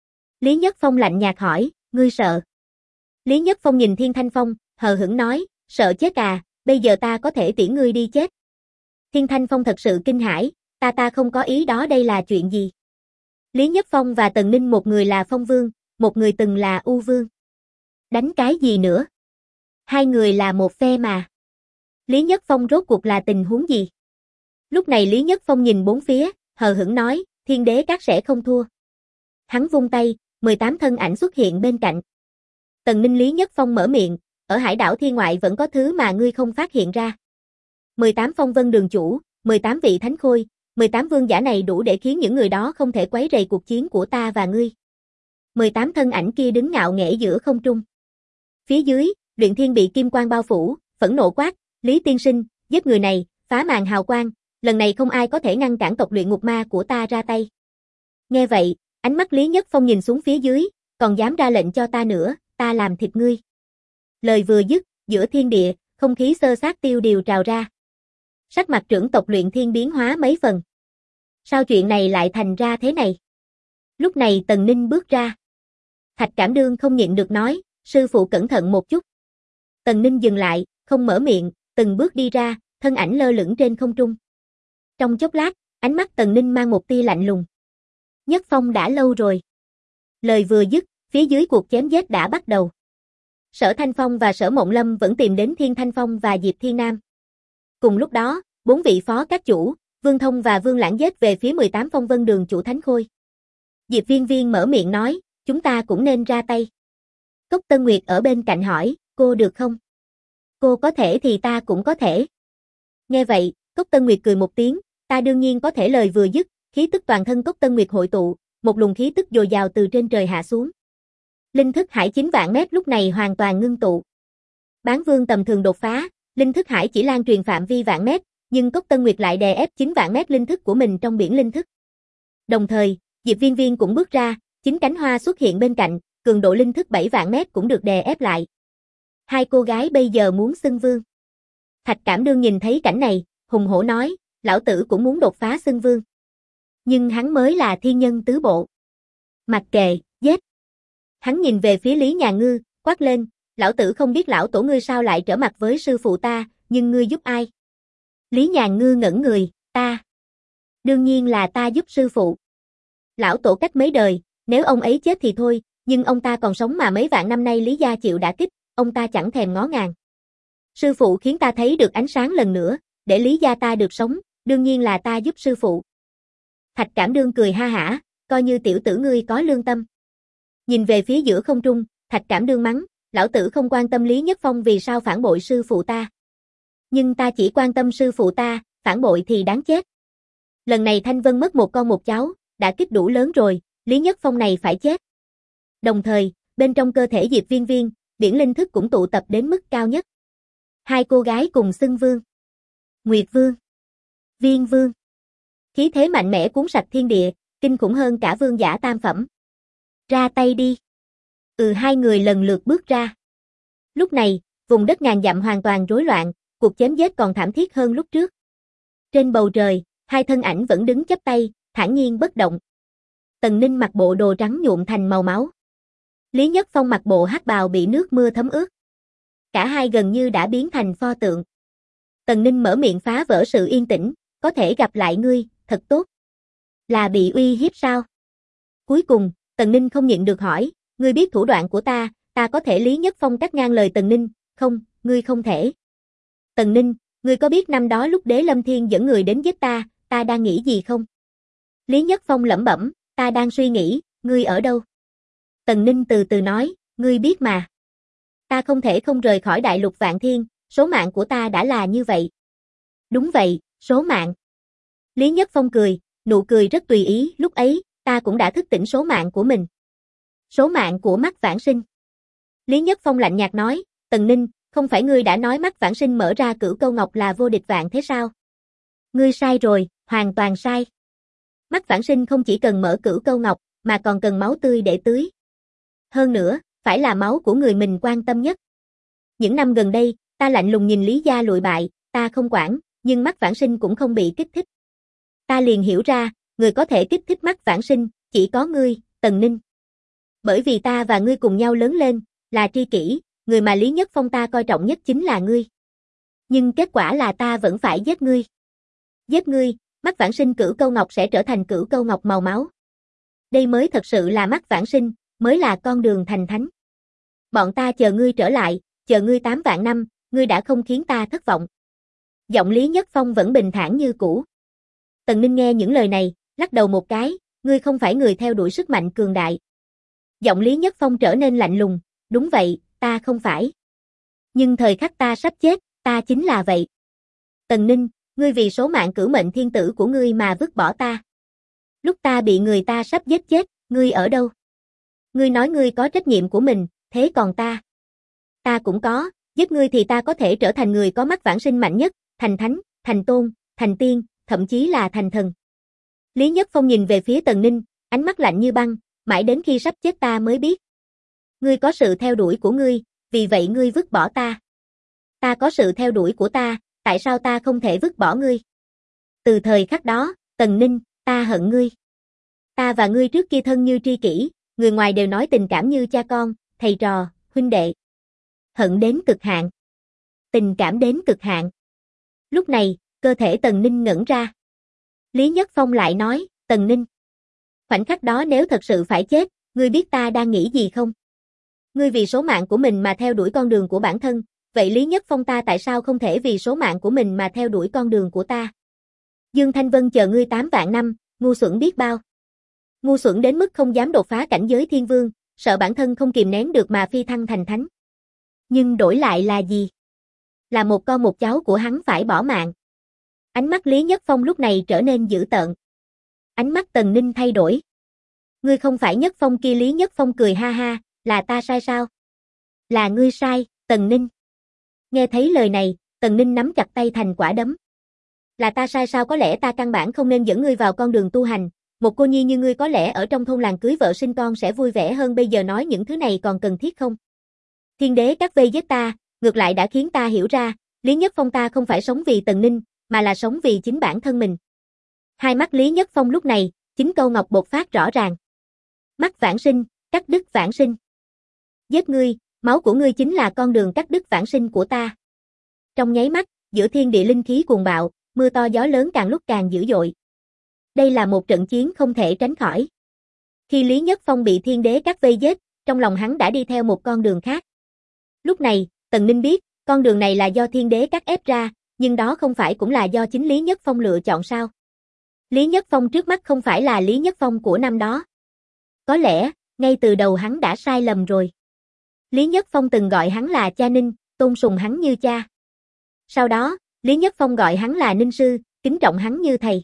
Lý Nhất Phong lạnh nhạt hỏi, ngươi sợ? Lý Nhất Phong nhìn Thiên Thanh Phong, hờ hững nói, sợ chết à, bây giờ ta có thể tiễn ngươi đi chết. Thiên Thanh Phong thật sự kinh hãi, ta không có ý đó, đây là chuyện gì? Lý Nhất Phong và Tần Ninh, một người là Phong Vương, một người từng là U Vương. Đánh cái gì nữa? Hai người là một phe mà. Lý Nhất Phong rốt cuộc là tình huống gì? Lúc này Lý Nhất Phong nhìn bốn phía, hờ hững nói, thiên đế các sẽ không thua. Hắn vung tay, 18 thân ảnh xuất hiện bên cạnh. Tần Ninh. Lý Nhất Phong mở miệng, ở hải đảo thiên ngoại vẫn có thứ mà ngươi không phát hiện ra. 18 phong vân đường chủ, 18 vị thánh khôi, 18 vương giả này đủ để khiến những người đó không thể quấy rầy cuộc chiến của ta và ngươi. 18 thân ảnh kia đứng ngạo nghễ giữa không trung. Phía dưới, Luyện Thiên bị kim quang bao phủ, phẫn nộ quát, Lý tiên sinh, giết người này, phá màn hào quang, lần này không ai có thể ngăn cản tộc Luyện Ngục Ma của ta ra tay. Nghe vậy, ánh mắt Lý Nhất Phong nhìn xuống phía dưới, còn dám ra lệnh cho ta nữa, ta làm thịt ngươi. Lời vừa dứt, giữa thiên địa, không khí xơ xát tiêu điều trào ra. Sắc mặt trưởng tộc Luyện Thiên biến hóa mấy phần. Sao chuyện này lại thành ra thế này? Lúc này Tần Ninh bước ra. Thạch Cảm Đương không nhịn được nói, sư phụ cẩn thận một chút. Tần Ninh dừng lại, không mở miệng, từng bước đi ra, thân ảnh lơ lửng trên không trung. Trong chốc lát, ánh mắt Tần Ninh mang một tia lạnh lùng. Nhất Phong đã lâu rồi. Lời vừa dứt, phía dưới cuộc chém giết đã bắt đầu. Sở Thanh Phong và Sở Mộng Lâm vẫn tìm đến Thiên Thanh Phong và Diệp Thiên Nam. Cùng lúc đó, 4 vị phó các chủ, Vương Thông và Vương Lãng giết về phía 18 phong vân đường chủ thánh khôi. Diệp Viên Viên mở miệng nói, chúng ta cũng nên ra tay. Cốc Tân Nguyệt ở bên cạnh hỏi, cô được không? Cô có thể thì ta cũng có thể. Nghe vậy, Cốc Tân Nguyệt cười một tiếng, ta đương nhiên có thể. Lời vừa dứt, khí tức toàn thân Cốc Tân Nguyệt hội tụ, một luồng khí tức dồi dào từ trên trời hạ xuống. Linh thức hải 9 vạn mét lúc này hoàn toàn ngưng tụ. Bán vương tầm thường đột phá, linh thức hải chỉ lan truyền phạm vi vạn mét, nhưng Cốc Tân Nguyệt lại đè ép 9 vạn mét linh thức của mình trong biển linh thức. Đồng thời, Diệp Viên Viên cũng bước ra, 9 cánh hoa xuất hiện bên cạnh, cường độ linh thức 7 vạn mét cũng được đè ép lại. Hai cô gái bây giờ muốn xưng vương. Thạch Cảm Đương nhìn thấy cảnh này, hùng hổ nói, lão tử cũng muốn đột phá xưng vương. Nhưng hắn mới là thiên nhân tứ bộ. Mặc kệ, giết. Hắn nhìn về phía Lý Nhà Ngư, quát lên, lão tử không biết lão tổ ngươi sao lại trở mặt với sư phụ ta, nhưng ngươi giúp ai? Lý Nhà Ngư ngẩn người, ta. Đương nhiên là ta giúp sư phụ. Lão tổ cách mấy đời, nếu ông ấy chết thì thôi, Nhưng ông ta còn sống mà mấy vạn năm nay Lý gia chịu đả kích, ông ta chẳng thèm ngó ngàng. Sư phụ khiến ta thấy được ánh sáng lần nữa, để Lý gia ta được sống, đương nhiên là ta giúp sư phụ. Thạch Cảm Đương cười ha hả, coi như tiểu tử ngươi có lương tâm. Nhìn về phía giữa không trung, Thạch Cảm Đương mắng, lão tử không quan tâm Lý Nhất Phong vì sao phản bội sư phụ ta. Nhưng ta chỉ quan tâm sư phụ ta, phản bội thì đáng chết. Lần này Thanh Vân mất một con một cháu, đã kích đủ lớn rồi, Lý Nhất Phong này phải chết. Đồng thời, bên trong cơ thể Diệp Viên Viên, biển linh thức cũng tụ tập đến mức cao nhất. Hai cô gái cùng xưng vương. Nguyệt Vương, Viên Vương. Khí thế mạnh mẽ cuốn sạch thiên địa, kinh khủng hơn cả vương giả tam phẩm. Ra tay đi. Hai người lần lượt bước ra. Lúc này, vùng đất ngàn dặm hoàn toàn rối loạn, cuộc chém giết còn thảm thiết hơn lúc trước. Trên bầu trời, hai thân ảnh vẫn đứng chắp tay, thản nhiên bất động. Tần Ninh mặc bộ đồ trắng nhuộm thành màu máu. Lý Nhất Phong mặc bộ hắc bào bị nước mưa thấm ướt. Cả hai gần như đã biến thành pho tượng. Tần Ninh mở miệng phá vỡ sự yên tĩnh, có thể gặp lại ngươi, thật tốt. Là bị uy hiếp sao? Cuối cùng, Tần Ninh không nhịn được hỏi, ngươi biết thủ đoạn của ta có thể. Lý Nhất Phong cắt ngang lời Tần Ninh, không, ngươi không thể. Tần Ninh, ngươi có biết năm đó lúc Đế Lâm Thiên dẫn người đến giết ta đang nghĩ gì không? Lý Nhất Phong lẩm bẩm, ta đang suy nghĩ, ngươi ở đâu? Tần Ninh từ từ nói, ngươi biết mà. Ta không thể không rời khỏi đại lục Vạn Thiên, số mạng của ta đã là như vậy. Đúng vậy, số mạng. Lý Nhất Phong cười, nụ cười rất tùy ý, lúc ấy, ta cũng đã thức tỉnh số mạng của mình. Số mạng của Mắt Vãng Sinh. Lý Nhất Phong lạnh nhạt nói, Tần Ninh, không phải ngươi đã nói Mắt Vãng Sinh mở ra Cửu Câu Ngọc là vô địch vạn thế sao? Ngươi sai rồi, hoàn toàn sai. Mắt Vãng Sinh không chỉ cần mở Cửu Câu Ngọc, mà còn cần máu tươi để tưới. Hơn nữa, phải là máu của người mình quan tâm nhất. Những năm gần đây, ta lạnh lùng nhìn Lý gia lụi bại, ta không quản, nhưng Mắt Vãng Sinh cũng không bị kích thích. Ta liền hiểu ra, người có thể kích thích Mắt Vãng Sinh, chỉ có ngươi, Tần Ninh. Bởi vì ta và ngươi cùng nhau lớn lên, là tri kỷ, người mà Lý Nhất Phong ta coi trọng nhất chính là ngươi. Nhưng kết quả là ta vẫn phải giết ngươi. Giết ngươi, Mắt Vãng Sinh Cửu Câu Ngọc sẽ trở thành Cửu Câu Ngọc màu máu. Đây mới thật sự là Mắt Vãng Sinh, mới là con đường thành thánh. Bọn ta chờ ngươi trở lại, chờ ngươi 8 vạn năm, ngươi đã không khiến ta thất vọng. Giọng Lý Nhất Phong vẫn bình thản như cũ. Tần Ninh nghe những lời này, lắc đầu một cái, ngươi không phải người theo đuổi sức mạnh cường đại. Giọng Lý Nhất Phong trở nên lạnh lùng, đúng vậy, ta không phải. Nhưng thời khắc ta sắp chết, ta chính là vậy. Tần Ninh, ngươi vì số mạng cửu mệnh thiên tử của ngươi mà vứt bỏ ta. Lúc ta bị người ta sắp giết chết, ngươi ở đâu? Ngươi nói ngươi có trách nhiệm của mình, thế còn ta? Ta cũng có, giết ngươi thì ta có thể trở thành người có Mắt Vãng Sinh mạnh nhất, thành thánh, thành tôn, thành tiên, thậm chí là thành thần. Lý Nhất Phong nhìn về phía Tần Ninh, ánh mắt lạnh như băng, mãi đến khi sắp chết ta mới biết. Ngươi có sự theo đuổi của ngươi, vì vậy ngươi vứt bỏ ta. Ta có sự theo đuổi của ta, tại sao ta không thể vứt bỏ ngươi? Từ thời khắc đó, Tần Ninh, ta hận ngươi. Ta và ngươi trước kia thân như tri kỷ, người ngoài đều nói tình cảm như cha con, thầy trò, huynh đệ. Hận đến cực hạn. Tình cảm đến cực hạn. Lúc này, cơ thể Tần Ninh ngẩn ra. Lý Nhất Phong lại nói, Tần Ninh. Khoảnh khắc đó nếu thật sự phải chết, ngươi biết ta đang nghĩ gì không? Ngươi vì số mạng của mình mà theo đuổi con đường của bản thân, vậy Lý Nhất Phong ta tại sao không thể vì số mạng của mình mà theo đuổi con đường của ta? Dương Thanh Vân chờ ngươi 8 vạn năm, ngu xuẩn biết bao. Ngu xuẩn đến mức không dám đột phá cảnh giới thiên vương, sợ bản thân không kìm nén được mà phi thăng thành thánh. Nhưng đổi lại là gì? Là một con một cháu của hắn phải bỏ mạng. Ánh mắt Lý Nhất Phong lúc này trở nên dữ tợn. Ánh mắt Tần Ninh thay đổi. Ngươi không phải Nhất Phong kia. Lý Nhất Phong cười ha ha, là ta sai sao? Là ngươi sai, Tần Ninh. Nghe thấy lời này, Tần Ninh nắm chặt tay thành quả đấm. Là ta sai sao? Có lẽ ta căn bản không nên dẫn ngươi vào con đường tu hành. Một cô nhi như ngươi có lẽ ở trong thôn làng cưới vợ sinh con sẽ vui vẻ hơn, bây giờ nói những thứ này còn cần thiết không? Thiên đế các vây giết ta, ngược lại đã khiến ta hiểu ra, Lý Nhất Phong ta không phải sống vì Tần Ninh, mà là sống vì chính bản thân mình. Hai mắt Lý Nhất Phong lúc này, chính câu ngọc bộc phát rõ ràng. Mắt Vãng Sinh, cắt đứt vãng sinh. Giết ngươi, máu của ngươi chính là con đường cắt đứt vãng sinh của ta. Trong nháy mắt, giữa thiên địa linh khí cuồng bạo, mưa to gió lớn càng lúc càng dữ dội. Đây là một trận chiến không thể tránh khỏi. Khi Lý Nhất Phong bị thiên đế các vây giết, trong lòng hắn đã đi theo một con đường khác. Lúc này, Tần Ninh biết, con đường này là do thiên đế cắt ép ra, nhưng đó không phải cũng là do chính Lý Nhất Phong lựa chọn sao? Lý Nhất Phong trước mắt không phải là Lý Nhất Phong của năm đó. Có lẽ, ngay từ đầu hắn đã sai lầm rồi. Lý Nhất Phong từng gọi hắn là cha Ninh, tôn sùng hắn như cha. Sau đó, Lý Nhất Phong gọi hắn là Ninh sư, kính trọng hắn như thầy.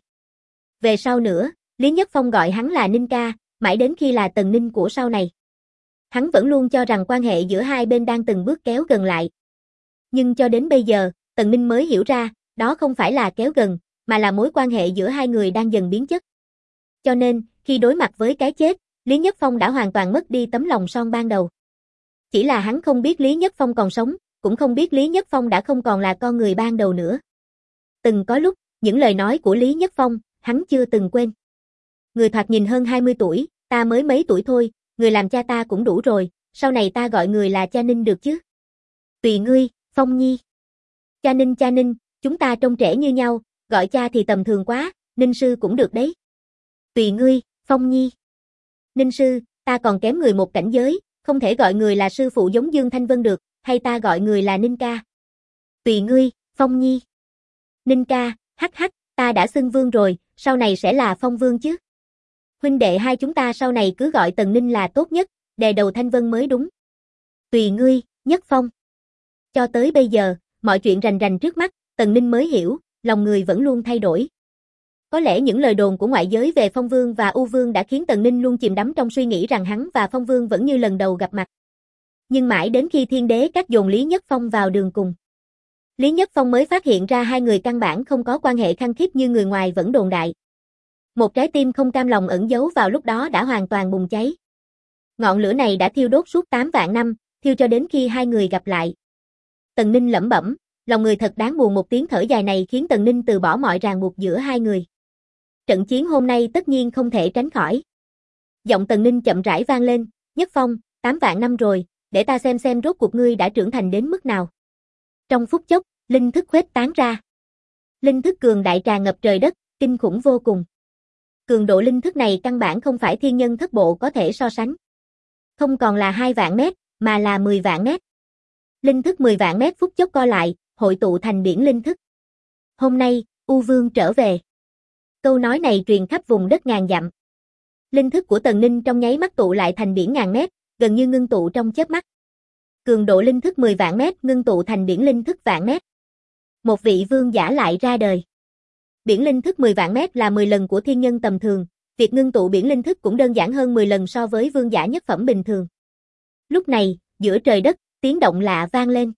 Về sau nữa, Lý Nhất Phong gọi hắn là Ninh ca, mãi đến khi là Tần Ninh của sau này. Hắn vẫn luôn cho rằng quan hệ giữa hai bên đang từng bước kéo gần lại. Nhưng cho đến bây giờ, Tần Ninh mới hiểu ra, đó không phải là kéo gần, mà là mối quan hệ giữa hai người đang dần biến chất. Cho nên, khi đối mặt với cái chết, Lý Nhất Phong đã hoàn toàn mất đi tấm lòng son ban đầu. Chỉ là hắn không biết Lý Nhất Phong còn sống, cũng không biết Lý Nhất Phong đã không còn là con người ban đầu nữa. Từng có lúc, những lời nói của Lý Nhất Phong, hắn chưa từng quên. Người thoạt nhìn hơn 20 tuổi, ta mới mấy tuổi thôi, người làm cha ta cũng đủ rồi, sau này ta gọi người là cha Ninh được chứ? Tùy ngươi, Phong Nhi. Cha Ninh, chúng ta trông trẻ như nhau, gọi cha thì tầm thường quá, Ninh sư cũng được đấy. Tùy ngươi, Phong Nhi. Ninh sư, ta còn kém người một cảnh giới, không thể gọi người là sư phụ giống Dương Thanh Vân được, hay ta gọi người là Ninh ca? Tùy ngươi, Phong Nhi. Ninh ca, hắc, ta đã xưng vương rồi, sau này sẽ là Phong vương chứ. Huynh đệ hai chúng ta sau này cứ gọi Tần Ninh là tốt nhất, đè đầu Thanh Vân mới đúng. Tùy ngươi, Nhất Phong. Cho tới bây giờ, mọi chuyện rành rành trước mắt, Tần Ninh mới hiểu, lòng người vẫn luôn thay đổi. Có lẽ những lời đồn của ngoại giới về Phong Vương và U Vương đã khiến Tần Ninh luôn chìm đắm trong suy nghĩ rằng hắn và Phong Vương vẫn như lần đầu gặp mặt. Nhưng mãi đến khi thiên đế cắt dồn Lý Nhất Phong vào đường cùng, Lý Nhất Phong mới phát hiện ra hai người căn bản không có quan hệ khăng khít như người ngoài vẫn đồn đại. Một trái tim không cam lòng ẩn giấu vào lúc đó đã hoàn toàn bùng cháy. Ngọn lửa này đã thiêu đốt suốt 8 vạn năm, thiêu cho đến khi hai người gặp lại. Tần Ninh lẩm bẩm, lòng người thật đáng buồn, một tiếng thở dài này khiến Tần Ninh từ bỏ mọi ràng buộc giữa hai người. Trận chiến hôm nay tất nhiên không thể tránh khỏi. Giọng Tần Ninh chậm rãi vang lên, Nhất Phong, 8 vạn năm rồi, để ta xem rốt cuộc ngươi đã trưởng thành đến mức nào. Trong phút chốc, linh thức khuếch tán ra. Linh thức cường đại tràn ngập trời đất, kinh khủng vô cùng. Cường độ linh thức này căn bản không phải thiên nhân thất bộ có thể so sánh. Không còn là 2 vạn mét, mà là 10 vạn mét. Linh thức 10 vạn mét phút chốc co lại, hội tụ thành biển linh thức. Hôm nay, U Vương trở về. Câu nói này truyền khắp vùng đất ngàn dặm. Linh thức của Tần Ninh trong nháy mắt tụ lại thành biển ngàn mét, gần như ngưng tụ trong chớp mắt. Cường độ linh thức 10 vạn mét ngưng tụ thành biển linh thức vạn mét. Một vị vương giả lại ra đời. Biển linh thức 10 vạn mét là 10 lần của thiên nhân tầm thường, việc ngưng tụ biển linh thức cũng đơn giản hơn 10 lần so với vương giả nhất phẩm bình thường. Lúc này, giữa trời đất, tiếng động lạ vang lên.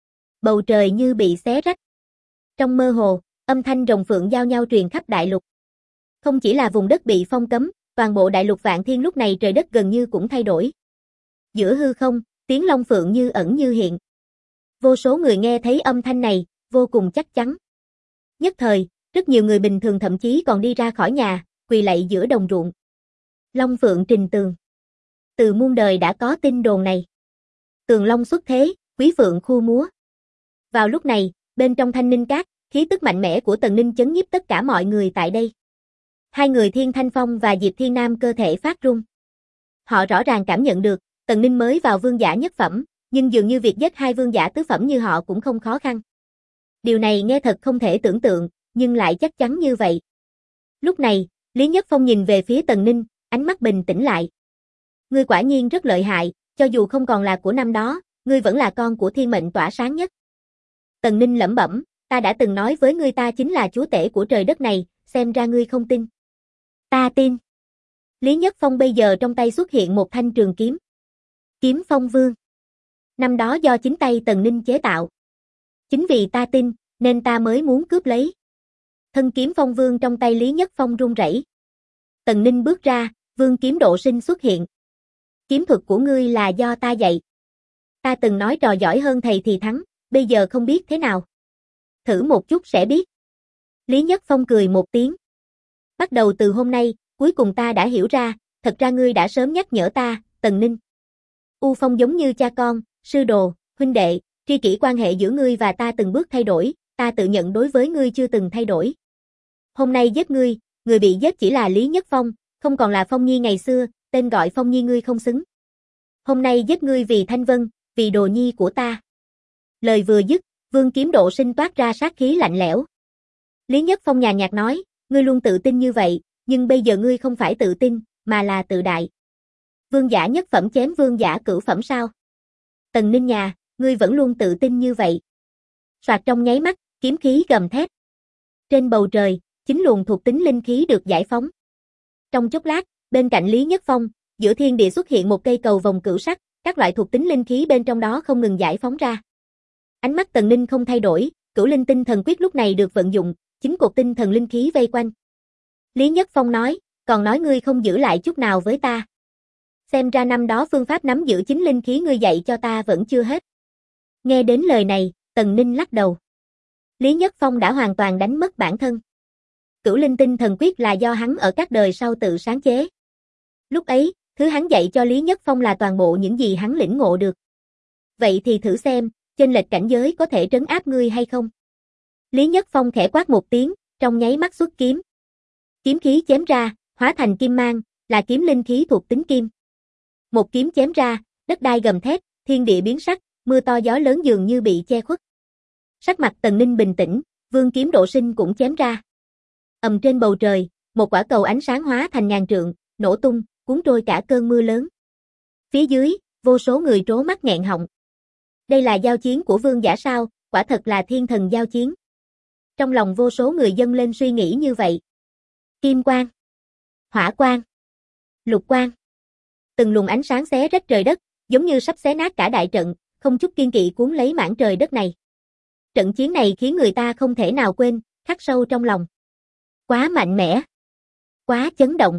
Bầu trời như bị xé rách. Trong mơ hồ, âm thanh rồng phượng giao nhau truyền khắp đại lục. Không chỉ là vùng đất bị phong cấm, toàn bộ đại lục Vạn Thiên lúc này trời đất gần như cũng thay đổi. Giữa hư không, tiếng long phượng như ẩn như hiện. Vô số người nghe thấy âm thanh này, vô cùng chắc chắn. Nhất thời, rất nhiều người bình thường thậm chí còn đi ra khỏi nhà, quỳ lạy giữa đồng ruộng. Long phượng trình tường. Từ muôn đời đã có tin đồn này. Tường long xuất thế, quý phượng khu múa. Vào lúc này, bên trong Thanh Ninh Các, khí tức mạnh mẽ của Tần Ninh chấn nhiếp tất cả mọi người tại đây. Hai người Thiên Thanh Phong và Diệp Thiên Nam cơ thể phát run. Họ rõ ràng cảm nhận được, Tần Ninh mới vào vương giả nhất phẩm, nhưng dường như việc giết hai vương giả tứ phẩm như họ cũng không khó khăn. Điều này nghe thật không thể tưởng tượng, nhưng lại chắc chắn như vậy. Lúc này, Lý Nhất Phong nhìn về phía Tần Ninh, ánh mắt bình tĩnh lại. Ngươi quả nhiên rất lợi hại, cho dù không còn là của năm đó, ngươi vẫn là con của thiên mệnh tỏa sáng nhất. Tần Ninh lẩm bẩm, ta đã từng nói với ngươi ta chính là chúa tể của trời đất này, xem ra ngươi không tin. Ta tin. Lý Nhất Phong bây giờ trong tay xuất hiện một thanh trường kiếm. Kiếm Phong Vương. Năm đó do chính tay Tần Ninh chế tạo. Chính vì ta tin, nên ta mới muốn cướp lấy. Thân kiếm Phong Vương trong tay Lý Nhất Phong run rẩy. Tần Ninh bước ra, vương kiếm độ sinh xuất hiện. Kiếm thuật của ngươi là do ta dạy. Ta từng nói trò giỏi hơn thầy thì thắng, bây giờ không biết thế nào. Thử một chút sẽ biết. Lý Nhất Phong cười một tiếng. Bắt đầu từ hôm nay, cuối cùng ta đã hiểu ra, thật ra ngươi đã sớm nhắc nhở ta, Tần Ninh. U Phong giống như cha con, sư đồ, huynh đệ, tri kỷ quan hệ giữa ngươi và ta từng bước thay đổi, ta tự nhận đối với ngươi chưa từng thay đổi. Hôm nay giết ngươi, người bị giết chỉ là Lý Nhất Phong, không còn là Phong Nhi ngày xưa, tên gọi Phong Nhi ngươi không xứng. Hôm nay giết ngươi vì Thanh Vân, vì đồ nhi của ta. Lời vừa dứt, Vương Kiếm Độ Sinh toát ra sát khí lạnh lẽo. Lý Nhất Phong nhàn nhạt nói, ngươi luôn tự tin như vậy, nhưng bây giờ ngươi không phải tự tin, mà là tự đại. Vương giả nhất phẩm chém vương giả cửu phẩm sao? Tần Ninh nhà, ngươi vẫn luôn tự tin như vậy. Soạt trong nháy mắt, kiếm khí gầm thét. Trên bầu trời, 9 luồng thuộc tính linh khí được giải phóng. Trong chốc lát, bên cạnh Lý Nhất Phong, giữa thiên địa xuất hiện một cây cầu vòng cửu sắc, các loại thuộc tính linh khí bên trong đó không ngừng giải phóng ra. Ánh mắt Tần Ninh không thay đổi, Cửu Linh Tinh Thần Quyết lúc này được vận dụng, 9 cột tinh thần linh khí vây quanh. Lý Nhất Phong nói, còn nói ngươi không giữ lại chút nào với ta. Xem ra năm đó phương pháp nắm giữ 9 linh khí ngươi dạy cho ta vẫn chưa hết. Nghe đến lời này, Tần Ninh lắc đầu. Lý Nhất Phong đã hoàn toàn đánh mất bản thân. Cửu Linh Tinh Thần Quyết là do hắn ở các đời sau tự sáng chế. Lúc ấy, thứ hắn dạy cho Lý Nhất Phong là toàn bộ những gì hắn lĩnh ngộ được. Vậy thì thử xem, chênh lệch cảnh giới có thể trấn áp ngươi hay không? Lý Nhất Phong khẽ quát một tiếng, trong nháy mắt xuất kiếm. Kiếm khí chém ra, hóa thành kim mang, là kiếm linh khí thuộc tính kim. Một kiếm chém ra, đất đai gầm thét, thiên địa biến sắc, mưa to gió lớn dường như bị che khuất. Sắc mặt Tần Ninh bình tĩnh, Vương Kiếm Độ Sinh cũng chém ra. Ầm trên bầu trời, một quả cầu ánh sáng hóa thành ngàn trượng, nổ tung, cuốn trôi cả cơn mưa lớn. Phía dưới, vô số người trố mắt nghẹn họng. Đây là giao chiến của vương giả sao, quả thật là thiên thần giao chiến. Trong lòng vô số người dâng lên suy nghĩ như vậy. Kim quang, hỏa quang, lục quang. Từng luồng ánh sáng xé rách trời đất, giống như sắp xé nát cả đại trận, không chút kiên kỵ cuốn lấy mảng trời đất này. Trận chiến này khiến người ta không thể nào quên, khắc sâu trong lòng. Quá mạnh mẽ, quá chấn động.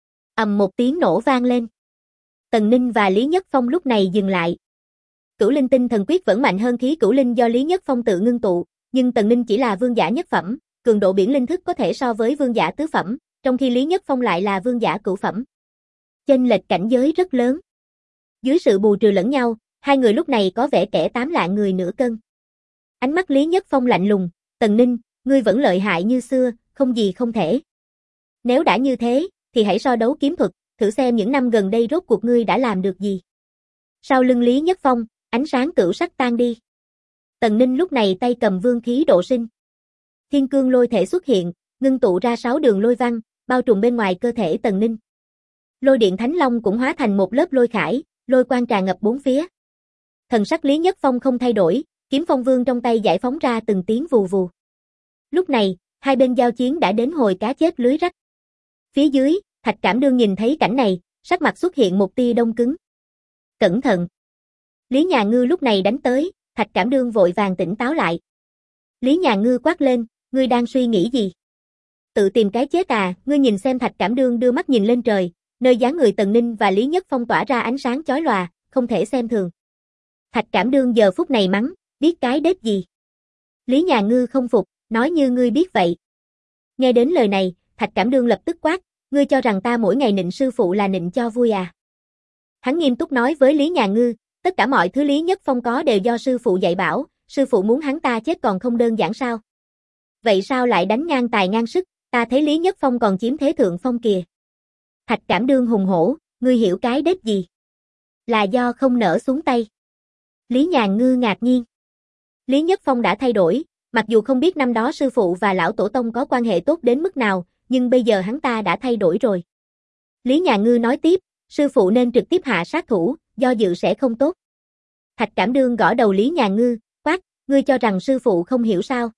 Ầm một tiếng nổ vang lên. Tần Ninh và Lý Nhất Phong lúc này dừng lại. Cửu Linh Tinh Thần Quyết vẫn mạnh hơn khí cửu linh do Lý Nhất Phong tự ngưng tụ, nhưng Tần Ninh chỉ là vương giả nhất phẩm, cường độ biển linh thức có thể so với vương giả tứ phẩm, trong khi Lý Nhất Phong lại là vương giả cửu phẩm. Chênh lệch cảnh giới rất lớn. Dưới sự bù trừ lẫn nhau, hai người lúc này có vẻ kẻ 8 lạng người nửa cân. Ánh mắt Lý Nhất Phong lạnh lùng, Tần Ninh, ngươi vẫn lợi hại như xưa, không gì không thể. Nếu đã như thế, thì hãy so đấu kiếm thuật, thử xem những năm gần đây rốt cuộc ngươi đã làm được gì. Sau lưng Lý Nhất Phong, ánh sáng cửu sắc tan đi. Tần Ninh lúc này tay cầm vương khí độ sinh. Thiên cương lôi thể xuất hiện, ngưng tụ ra 6 đường lôi văn, bao trùm bên ngoài cơ thể Tần Ninh. Lôi điện Thánh Long cũng hóa thành một lớp lôi khải, lôi quang tràn ngập bốn phía. Thần sắc Lý Nhất Phong không thay đổi, kiếm phong vương trong tay giải phóng ra từng tiếng vù vù. Lúc này, hai bên giao chiến đã đến hồi cá chết lưới rách. Phía dưới, Thạch Cảm Đương nhìn thấy cảnh này, sắc mặt xuất hiện một tia đông cứng. Cẩn thận! Lý Nhà Ngư lúc này đánh tới, Thạch Cảm Đương vội vàng tỉnh táo lại. Lý Nhà Ngư quát lên, ngươi đang suy nghĩ gì? Tự tìm cái chết à? Ngươi nhìn xem. Thạch Cảm Đương đưa mắt nhìn lên trời, nơi dáng người Tần Ninh và Lý Nhất Phong tỏa ra ánh sáng chói lòa, không thể xem thường. Thạch Cảm Đương giờ phút này mắng, biết cái đết gì? Lý Nhà Ngư không phục, nói như ngươi biết vậy. Nghe đến lời này, Thạch Cảm Đương lập tức quát, ngươi cho rằng ta mỗi ngày nịnh sư phụ là nịnh cho vui à? Hắn nghiêm túc nói với Lý Nhà Ngư, tất cả mọi thứ Lý Nhất Phong có đều do sư phụ dạy bảo, sư phụ muốn hắn ta chết còn không đơn giản sao? Vậy sao lại đánh ngang tài ngang sức, ta thấy Lý Nhất Phong còn chiếm thế thượng phong kìa. Thạch Cảm Đương hùng hổ, ngươi hiểu cái đết gì? Là do không nỡ xuống tay. Lý Nhà Ngư ngạc nhiên. Lý Nhất Phong đã thay đổi, mặc dù không biết năm đó sư phụ và lão tổ tông có quan hệ tốt đến mức nào, nhưng bây giờ hắn ta đã thay đổi rồi. Lý Nhà Ngư nói tiếp, sư phụ nên trực tiếp hạ sát thủ, do dự sẽ không tốt. Thạch Cảm Đương gõ đầu Lý Nhà Ngư, quát, ngươi cho rằng sư phụ không hiểu sao?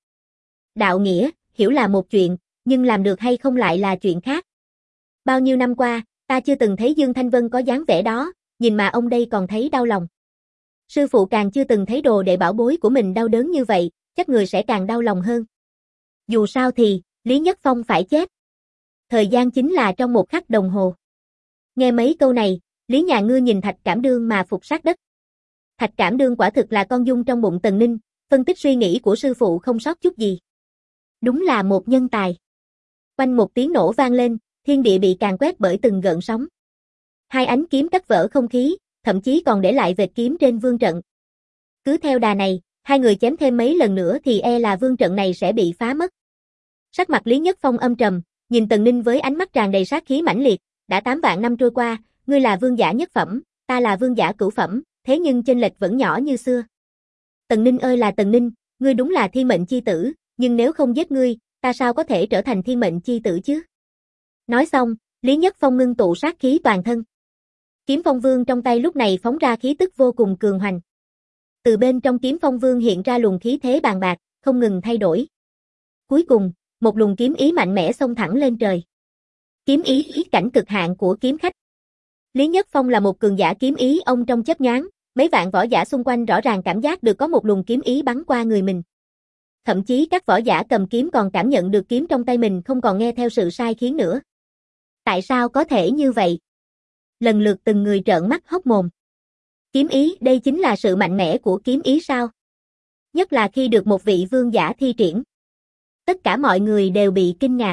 Đạo nghĩa, hiểu là một chuyện, nhưng làm được hay không lại là chuyện khác. Bao nhiêu năm qua, ta chưa từng thấy Dương Thanh Vân có dáng vẻ đó, nhìn mà ông đây còn thấy đau lòng. Sư phụ càng chưa từng thấy đồ đệ bảo bối của mình đau đớn như vậy, chắc người sẽ càng đau lòng hơn. Dù sao thì, Lý Nhất Phong phải chết. Thời gian chính là trong một khắc đồng hồ. Nghe mấy câu này, Lý Nhà Ngư nhìn Thạch Cảm Đương mà phục sát đất. Thạch Cảm Đương quả thực là con dung trong bụng Tần Ninh, phân tích suy nghĩ của sư phụ không sót chút gì. Đúng là một nhân tài. Quanh một tiếng nổ vang lên, thiên địa bị càn quét bởi từng gợn sóng. Hai ánh kiếm cắt vỡ không khí, thậm chí còn để lại vệt kiếm trên vương trận. Cứ theo đà này, hai người chém thêm mấy lần nữa thì e là vương trận này sẽ bị phá mất. Sắc mặt Lý Nhất Phong âm trầm, nhìn Tần Ninh với ánh mắt tràn đầy sát khí mãnh liệt, đã 8 vạn năm trôi qua, ngươi là vương giả nhất phẩm, ta là vương giả cửu phẩm, thế nhưng chênh lệch vẫn nhỏ như xưa. Tần Ninh ơi là Tần Ninh, ngươi đúng là thiên mệnh chi tử, nhưng nếu không giết ngươi, ta sao có thể trở thành thiên mệnh chi tử chứ? Nói xong, Lý Nhất Phong ngưng tụ sát khí toàn thân. Kiếm Phong Vương trong tay lúc này phóng ra khí tức vô cùng cường hoành. Từ bên trong Kiếm Phong Vương hiện ra luồng khí thế bàn bạc, không ngừng thay đổi. Cuối cùng, một luồng kiếm ý mạnh mẽ xông thẳng lên trời. Kiếm ý cảnh cực hạn của kiếm khách. Lý Nhất Phong là một cường giả kiếm ý ông trong chớp nhoáng, mấy vạn võ giả xung quanh rõ ràng cảm giác được có một luồng kiếm ý bắn qua người mình. Thậm chí các võ giả cầm kiếm còn cảm nhận được kiếm trong tay mình không còn nghe theo sự sai khiến nữa. Tại sao có thể như vậy? Lần lượt từng người trợn mắt hốc mồm. Kiếm ý, đây chính là sự mạnh mẽ của kiếm ý sao? Nhất là khi được một vị vương giả thi triển. Tất cả mọi người đều bị kinh ngạc.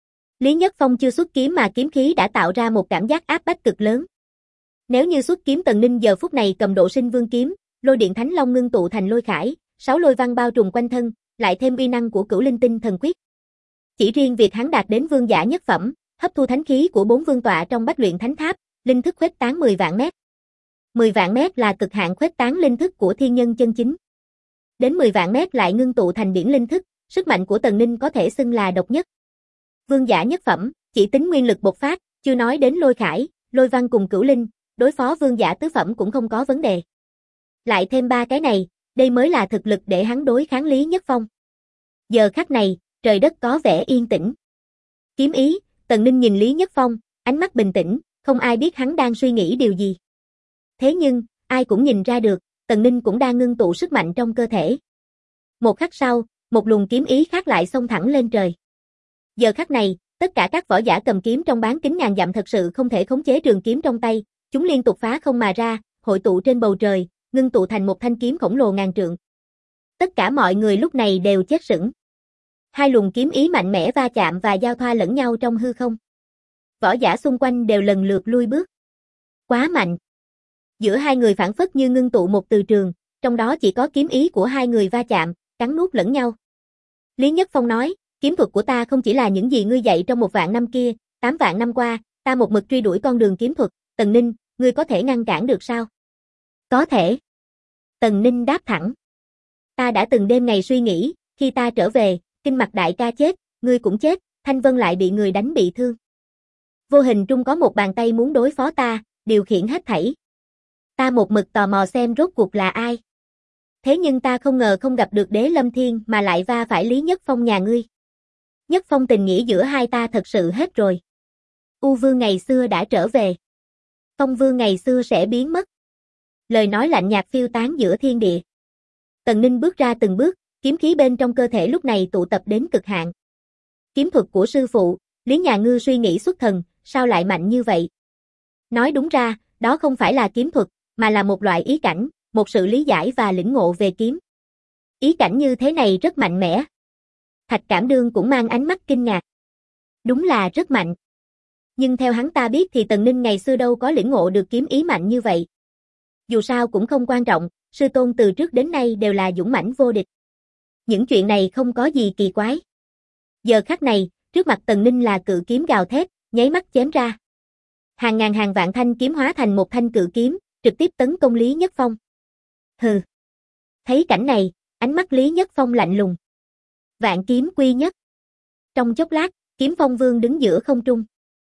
Lý Nhất Phong chưa xuất kiếm mà kiếm khí đã tạo ra một cảm giác áp bách cực lớn. Nếu như xuất kiếm Tần Ninh giờ phút này cầm độ sinh vương kiếm, lôi điện thánh long ngưng tụ thành lôi khải, 6 lôi văn bao trùm quanh thân, lại thêm uy năng của Cửu Linh Tinh thần quyết. Chỉ riêng việc hắn đạt đến vương giả nhất phẩm, hấp thu thánh khí của 4 vương tọa trong Bách Luyện Thánh Tháp, linh thức khuếch tán 10 vạn mét. 10 vạn mét là cực hạn khuếch tán linh thức của thiên nhân chân chính. Đến 10 vạn mét lại ngưng tụ thành biển linh thức, sức mạnh của Tần Ninh có thể xưng là độc nhất. Vương giả nhất phẩm, chỉ tính nguyên lực bộc phát, chưa nói đến lôi khải, lôi văn cùng cửu linh, đối phó vương giả tứ phẩm cũng không có vấn đề. Lại thêm 3 cái này, đây mới là thực lực để hắn đối kháng Lý Nhất Phong. Giờ khắc này, trời đất có vẻ yên tĩnh. Kiếm ý, Tần Ninh nhìn Lý Nhất Phong, ánh mắt bình tĩnh, không ai biết hắn đang suy nghĩ điều gì. Thế nhưng, ai cũng nhìn ra được, Tần Ninh cũng đang ngưng tụ sức mạnh trong cơ thể. Một khắc sau, một luồng kiếm ý khác lại xông thẳng lên trời. Giờ khắc này, tất cả các võ giả cầm kiếm trong bán kính ngàn dặm thật sự không thể khống chế trường kiếm trong tay, chúng liên tục phá không mà ra, hội tụ trên bầu trời, ngưng tụ thành một thanh kiếm khổng lồ ngàn trượng. Tất cả mọi người lúc này đều chết sững. Hai luồng kiếm ý mạnh mẽ va chạm và giao thoa lẫn nhau trong hư không. Võ giả xung quanh đều lần lượt lui bước. Quá mạnh. Giữa hai người phảng phất như ngưng tụ một từ trường, trong đó chỉ có kiếm ý của hai người va chạm, cắn nuốt lẫn nhau. Lý Nhất Phong nói, kiếm thuật của ta không chỉ là những gì ngươi dạy trong 1 vạn năm kia, 8 vạn năm qua, ta một mực truy đuổi con đường kiếm thuật, Tần Ninh, ngươi có thể ngăn cản được sao? Có thể. Tần Ninh đáp thẳng. Ta đã từng đêm ngày suy nghĩ, khi ta trở về, Kinh Mạch đại ca chết, ngươi cũng chết, Thanh Vân lại bị người đánh bị thương. Vô hình trung có một bàn tay muốn đối phó ta, điều khiển hết thảy. Ta một mực tò mò xem rốt cuộc là ai. Thế nhưng ta không ngờ không gặp được Đế Lâm Thiên mà lại va phải Lý Nhất Phong nhà ngươi. Nhất Phong tình nghĩa giữa hai ta thật sự hết rồi. U Vương ngày xưa đã trở về. Phong Vương ngày xưa sẽ biến mất. Lời nói lạnh nhạt phiêu tán giữa thiên địa. Tần Ninh bước ra từng bước, kiếm khí bên trong cơ thể lúc này tụ tập đến cực hạn. Kiếm thuật của sư phụ, Lý nhà ngươi suy nghĩ xuất thần, sao lại mạnh như vậy? Nói đúng ra, đó không phải là kiếm thuật, mà là một loại ý cảnh, một sự lý giải và lĩnh ngộ về kiếm. Ý cảnh như thế này rất mạnh mẽ. Thạch Cảm Đương cũng mang ánh mắt kinh ngạc. Đúng là rất mạnh. Nhưng theo hắn ta biết thì Tần Ninh ngày xưa đâu có lĩnh ngộ được kiếm ý mạnh như vậy. Dù sao cũng không quan trọng, sư tôn từ trước đến nay đều là dũng mãnh vô địch. Những chuyện này không có gì kỳ quái. Giờ khắc này, trước mặt Tần Ninh là cự kiếm gào thét, nháy mắt chém ra. Hàng ngàn hàng vạn thanh kiếm hóa thành một thanh cự kiếm, trực tiếp tấn công Lý Nhất Phong. Hừ. Thấy cảnh này, ánh mắt Lý Nhất Phong lạnh lùng. Vạn kiếm quy nhất. Trong chốc lát, Kiếm Phong Vương đứng giữa không trung.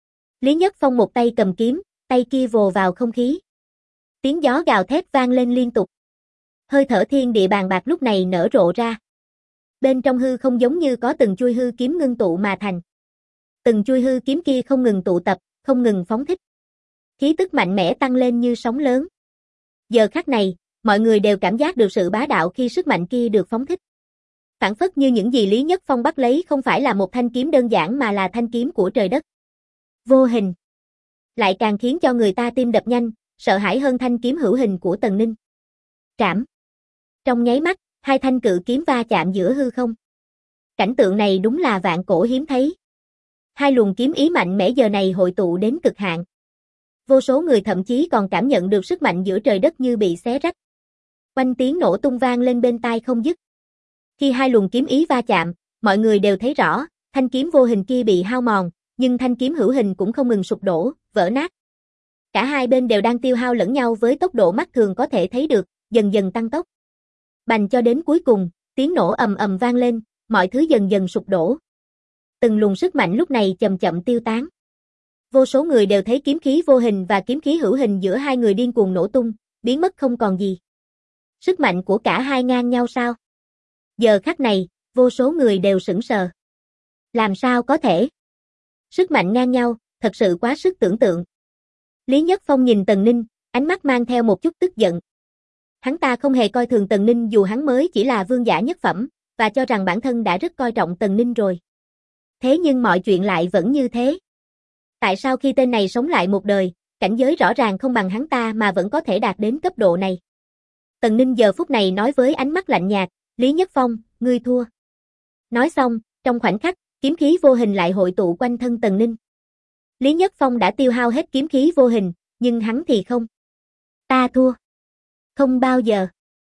Lý Nhất Phong một tay cầm kiếm, tay kia vồ vào không khí. Tiếng gió gào thét vang lên liên tục. Hơi thở thiên địa bàn bạc lúc này nở rộ ra. Bên trong hư không giống như có từng chuôi hư kiếm ngưng tụ mà thành. Từng chuôi hư kiếm kia không ngừng tụ tập, không ngừng phóng thích. Khí tức mạnh mẽ tăng lên như sóng lớn. Giờ khắc này, mọi người đều cảm giác được sự bá đạo khi sức mạnh kia được phóng thích. Phản phất như những gì Lý Nhất Phong bắt lấy không phải là một thanh kiếm đơn giản mà là thanh kiếm của trời đất. Vô hình. Lại càng khiến cho người ta tim đập nhanh, sợ hãi hơn thanh kiếm hữu hình của Tần Ninh. Trảm. Trong nháy mắt, hai thanh cự kiếm va chạm giữa hư không. Cảnh tượng này đúng là vạn cổ hiếm thấy. Hai luồng kiếm ý mạnh mẽ giờ này hội tụ đến cực hạn. Vô số người thậm chí còn cảm nhận được sức mạnh giữa trời đất như bị xé rách. Oanh tiếng nổ tung vang lên bên tai không dứt. Khi hai luồng kiếm ý va chạm, mọi người đều thấy rõ, thanh kiếm vô hình kia bị hao mòn, nhưng thanh kiếm hữu hình cũng không ngừng sụp đổ, vỡ nát. Cả hai bên đều đang tiêu hao lẫn nhau với tốc độ mắt thường có thể thấy được, dần dần tăng tốc. Bành cho đến cuối cùng, tiếng nổ ầm ầm vang lên, mọi thứ dần dần sụp đổ. Từng luồng sức mạnh lúc này chậm chậm tiêu tán. Vô số người đều thấy kiếm khí vô hình và kiếm khí hữu hình giữa hai người điên cuồng nổ tung, biến mất không còn gì. Sức mạnh của cả hai ngang nhau sao? Giờ khắc này, vô số người đều sững sờ. Làm sao có thể? Sức mạnh ngang nhau, thật sự quá sức tưởng tượng. Lý Nhất Phong nhìn Tần Ninh, ánh mắt mang theo một chút tức giận. Hắn ta không hề coi thường Tần Ninh dù hắn mới chỉ là vương giả nhất phẩm, và cho rằng bản thân đã rất coi trọng Tần Ninh rồi. Thế nhưng mọi chuyện lại vẫn như thế. Tại sao khi tên này sống lại một đời, cảnh giới rõ ràng không bằng hắn ta mà vẫn có thể đạt đến cấp độ này? Tần Ninh giờ phút này nói với ánh mắt lạnh nhạt, Lý Nhất Phong, ngươi thua. Nói xong, trong khoảnh khắc, kiếm khí vô hình lại hội tụ quanh thân Tần Ninh. Lý Nhất Phong đã tiêu hao hết kiếm khí vô hình, nhưng hắn thì không. Ta thua. Không bao giờ.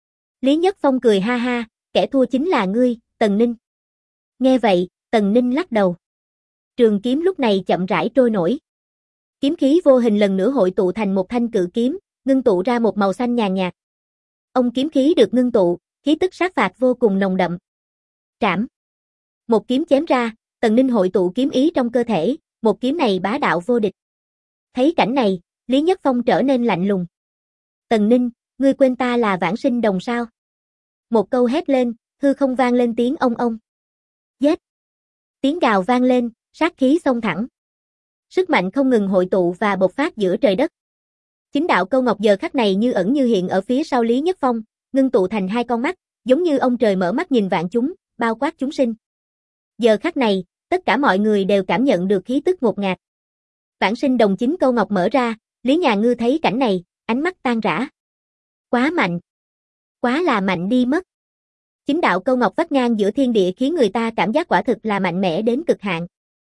Lý Nhất Phong cười ha ha, kẻ thua chính là ngươi, Tần Ninh. Nghe vậy, Tần Ninh lắc đầu. Trường kiếm lúc này chậm rãi trôi nổi. Kiếm khí vô hình lần nữa hội tụ thành một thanh cự kiếm, ngưng tụ ra một màu xanh nhàn nhạt. Ông kiếm khí được ngưng tụ, khí tức sát phạt vô cùng nồng đậm. Trảm. Một kiếm chém ra, Tần Ninh hội tụ kiếm ý trong cơ thể, một kiếm này bá đạo vô địch. Thấy cảnh này, Lý Nhất Phong trở nên lạnh lùng. Tần Ninh, ngươi quên ta là Vãng Sinh Đồng sao? Một câu hét lên, hư không vang lên tiếng ông ông. Giết! Tiếng gào vang lên, sát khí xông thẳng. Sức mạnh không ngừng hội tụ và bộc phát giữa trời đất. Chính đạo câu ngọc giờ khắc này như ẩn như hiện ở phía sau Lý Nhất Phong, ngưng tụ thành hai con mắt, giống như ông trời mở mắt nhìn vạn chúng, bao quát chúng sinh. Giờ khắc này, tất cả mọi người đều cảm nhận được khí tức ngột ngạt. Vãng Sinh Đồng chính câu ngọc mở ra, Lý Nhà Ngư thấy cảnh này, ánh mắt tan rã. Quá mạnh. Quá là mạnh đi mất. Chính đạo câu ngọc vắt ngang giữa thiên địa khiến người ta cảm giác quả thực là mạnh mẽ đến cực hạn.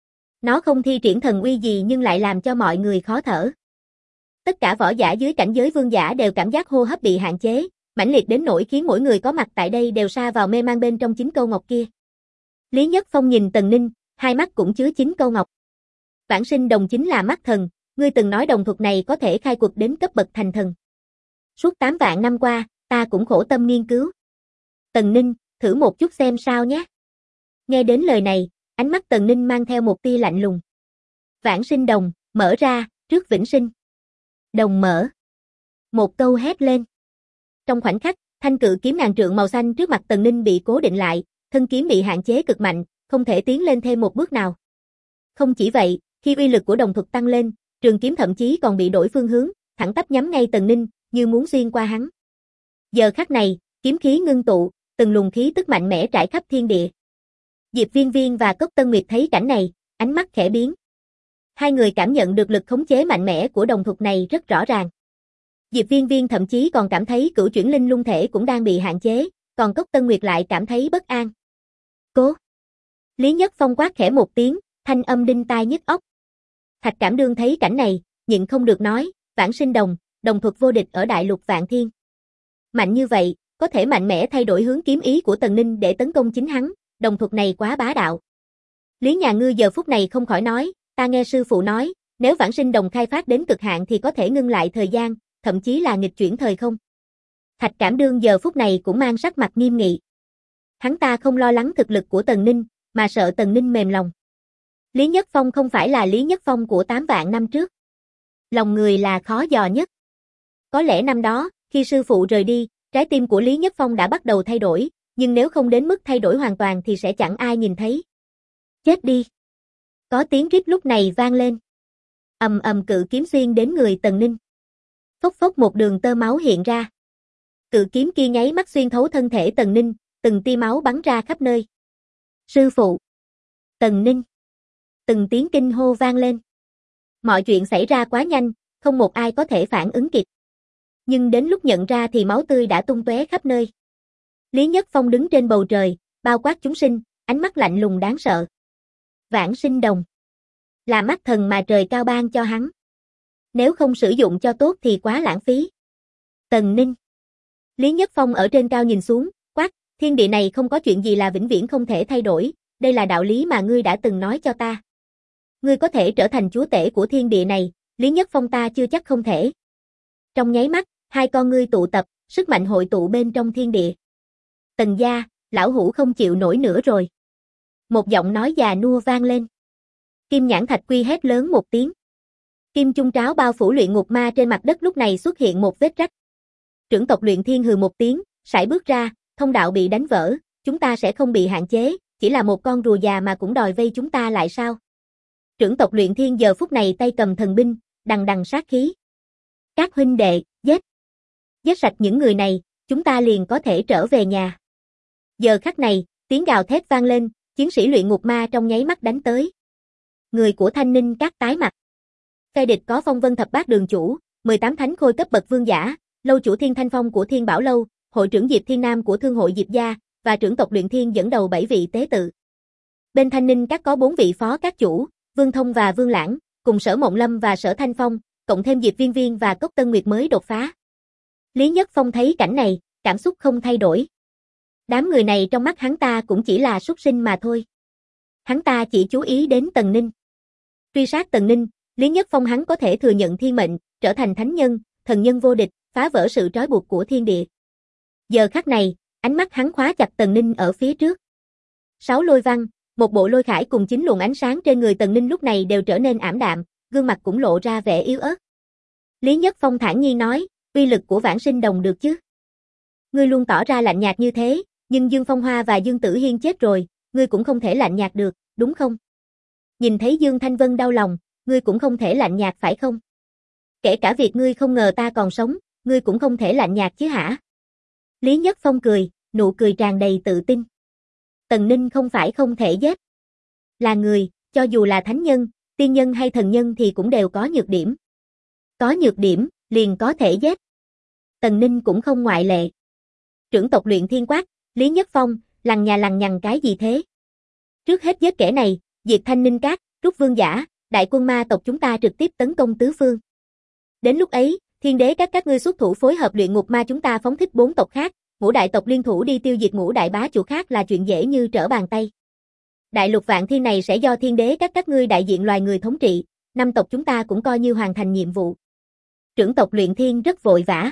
Nó không thi triển thần uy gì nhưng lại làm cho mọi người khó thở. Tất cả võ giả dưới cảnh giới vương giả đều cảm giác hô hấp bị hạn chế, mãnh liệt đến nỗi khiến mỗi người có mặt tại đây đều sa vào mê man bên trong chính câu ngọc kia. Lý Nhất Phong nhìn Tần Ninh, hai mắt cũng chứa chính câu ngọc. Vãng Sinh Đồng chính là mắt thần, ngươi từng nói đồng thuật này có thể khai quật đến cấp bậc thành thần. Suốt 8 vạn năm qua, ta cũng khổ tâm nghiên cứu. Tần Ninh, thử một chút xem sao nhé. Nghe đến lời này, ánh mắt Tần Ninh mang theo một tia lạnh lùng. Vãng Sinh Đồng, mở ra, trước vĩnh sinh. Đồng mở. Một câu hét lên. Trong khoảnh khắc, thanh cự kiếm ngàn trượng màu xanh trước mặt Tần Ninh bị cố định lại, thân kiếm bị hạn chế cực mạnh, không thể tiến lên thêm một bước nào. Không chỉ vậy, khi uy lực của đồng thuật tăng lên, trường kiếm thậm chí còn bị đổi phương hướng, thẳng tắp nhắm ngay Tần Ninh, như muốn xuyên qua hắn. Giờ khắc này, kiếm khí ngưng tụ, từng luồng khí tức mạnh mẽ trải khắp thiên địa. Diệp Viên Viên và Cốc Tân Nguyệt thấy cảnh này, ánh mắt khẽ biến. Hai người cảm nhận được lực khống chế mạnh mẽ của đồng thuật này rất rõ ràng. Diệp Viên Viên thậm chí còn cảm thấy cửu chuyển linh lung thể cũng đang bị hạn chế, còn Cốc Tân Nguyệt lại cảm thấy bất an. Cố! Lý Nhất Phong quát khẽ một tiếng, thanh âm đinh tai nhức óc. Thạch Cảm Đương thấy cảnh này, nhịn không được nói, Vãng Sinh Đồng, đồng thuật vô địch ở đại lục Vạn Thiên. Mạnh như vậy, có thể mạnh mẽ thay đổi hướng kiếm ý của Tần Ninh để tấn công chính hắn, đồng thuật này quá bá đạo. Lý Nhà Ngư giờ phút này không khỏi nói, ta nghe sư phụ nói, nếu Vãng Sinh Đồng khai phát đến cực hạn thì có thể ngưng lại thời gian, thậm chí là nghịch chuyển thời không. Thạch Cảm Đương giờ phút này cũng mang sắc mặt nghiêm nghị. Hắn ta không lo lắng thực lực của Tần Ninh, mà sợ Tần Ninh mềm lòng. Lý Nhất Phong không phải là Lý Nhất Phong của 8 vạn năm trước. Lòng người là khó dò nhất. Có lẽ năm đó, khi sư phụ rời đi, trái tim của Lý Nhất Phong đã bắt đầu thay đổi, nhưng nếu không đến mức thay đổi hoàn toàn thì sẽ chẳng ai nhìn thấy. Chết đi! Có tiếng rít lúc này vang lên. Ầm ầm cự kiếm xuyên đến người Tần Ninh. Phốc phốc một đường tơ máu hiện ra. Cự kiếm kia nháy mắt xuyên thấu thân thể Tần Ninh, từng tia máu bắn ra khắp nơi. Sư phụ! Tần Ninh! Từng tiếng kinh hô vang lên. Mọi chuyện xảy ra quá nhanh, không một ai có thể phản ứng kịp. Nhưng đến lúc nhận ra thì máu tươi đã tung tóe khắp nơi. Lý Nhất Phong đứng trên bầu trời, bao quát chúng sinh, ánh mắt lạnh lùng đáng sợ. Vãng Sinh Đồng. Là mắt thần mà trời cao ban cho hắn. Nếu không sử dụng cho tốt thì quá lãng phí. Tần Ninh. Lý Nhất Phong ở trên cao nhìn xuống, quát, thiên địa này không có chuyện gì là vĩnh viễn không thể thay đổi, đây là đạo lý mà ngươi đã từng nói cho ta. Ngươi có thể trở thành chúa tể của thiên địa này, Lý Nhất Phong ta chưa chắc không thể. Trong nháy mắt, hai con ngươi tụ tập, sức mạnh hội tụ bên trong thiên địa. Tần gia, lão hủ không chịu nổi nữa rồi. Một giọng nói già nua vang lên. Kim Nhãn Thạch Quy hét lớn một tiếng. Kim chung tráo bao phủ luyện ngục ma trên mặt đất lúc này xuất hiện một vết rách. Trưởng tộc Luyện Thiên hừ một tiếng, sải bước ra, thông đạo bị đánh vỡ, chúng ta sẽ không bị hạn chế, chỉ là một con rùa già mà cũng đòi vây chúng ta lại sao? Trưởng tộc Luyện Thiên giờ phút này tay cầm thần binh, đằng đằng sát khí. Các huynh đệ, giết! Giết sạch những người này, chúng ta liền có thể trở về nhà. Giờ khắc này, tiếng gào thét vang lên, chiến sĩ luyện ngục ma trong nháy mắt đánh tới. Người của Thanh Ninh Các tái mặt. Phe địch có Phong Vân Thập Bát Đường chủ, 18 thánh khôi cấp bậc vương giả, lâu chủ Thiên Thanh Phong của Thiên Bảo Lâu, hội trưởng Diệp Thiên Nam của Thương hội Diệp gia và trưởng tộc Luyện Thiên dẫn đầu 7 vị tế tự. Bên Thanh Ninh Các có 4 vị phó các chủ, Vương Thông và Vương Lãng, cùng Sở Mộng Lâm và Sở Thanh Phong, cộng thêm Diệp Viên Viên và Cốc Tân Nguyệt mới đột phá. Lý Nhất Phong thấy cảnh này, cảm xúc không thay đổi. Đám người này trong mắt hắn ta cũng chỉ là súc sinh mà thôi. Hắn ta chỉ chú ý đến Tần Ninh. Truy sát Tần Ninh, Lý Nhất Phong hắn có thể thừa nhận thiên mệnh, trở thành thánh nhân, thần nhân vô địch, phá vỡ sự trói buộc của thiên địa. Giờ khắc này, ánh mắt hắn khóa chặt Tần Ninh ở phía trước. 6 lôi văn, một bộ lôi khải cùng 9 luồng ánh sáng trên người Tần Ninh lúc này đều trở nên ảm đạm, gương mặt cũng lộ ra vẻ yếu ớt. Lý Nhất Phong thản nhiên nói, uy lực của Vãng Sinh Đồng được chứ? Ngươi luôn tỏ ra lạnh nhạt như thế, nhưng Dương Phong Hoa và Dương Tử Hiên chết rồi, ngươi cũng không thể lạnh nhạt được, đúng không? Nhìn thấy Dương Thanh Vân đau lòng, ngươi cũng không thể lạnh nhạt phải không? Kể cả việc ngươi không ngờ ta còn sống, ngươi cũng không thể lạnh nhạt chứ hả? Lý Nhất Phong cười, nụ cười tràn đầy tự tin. Tần Ninh không phải không thể giết. Là người, cho dù là thánh nhân, tiên nhân hay thần nhân thì cũng đều có nhược điểm. Có nhược điểm, liền có thể giết. Tần Ninh cũng không ngoại lệ. Trưởng tộc Luyện Thiên quát, Lý Nhất Phong, lằng nhà lằng nhằng cái gì thế? Trước hết giết kẻ này, diệt Thanh Ninh Các, rút vương giả, đại quân ma tộc chúng ta trực tiếp tấn công tứ phương. Đến lúc ấy, thiên đế các ngươi xuất thủ phối hợp luyện ngục ma chúng ta phóng thích 4 tộc khác, ngũ đại tộc liên thủ đi tiêu diệt ngũ đại bá chủ khác là chuyện dễ như trở bàn tay. Đại lục vạn thiên này sẽ do thiên đế các ngươi đại diện loài người thống trị, 5 tộc chúng ta cũng coi như hoàn thành nhiệm vụ. Trưởng tộc Luyện Thiên rất vội vã.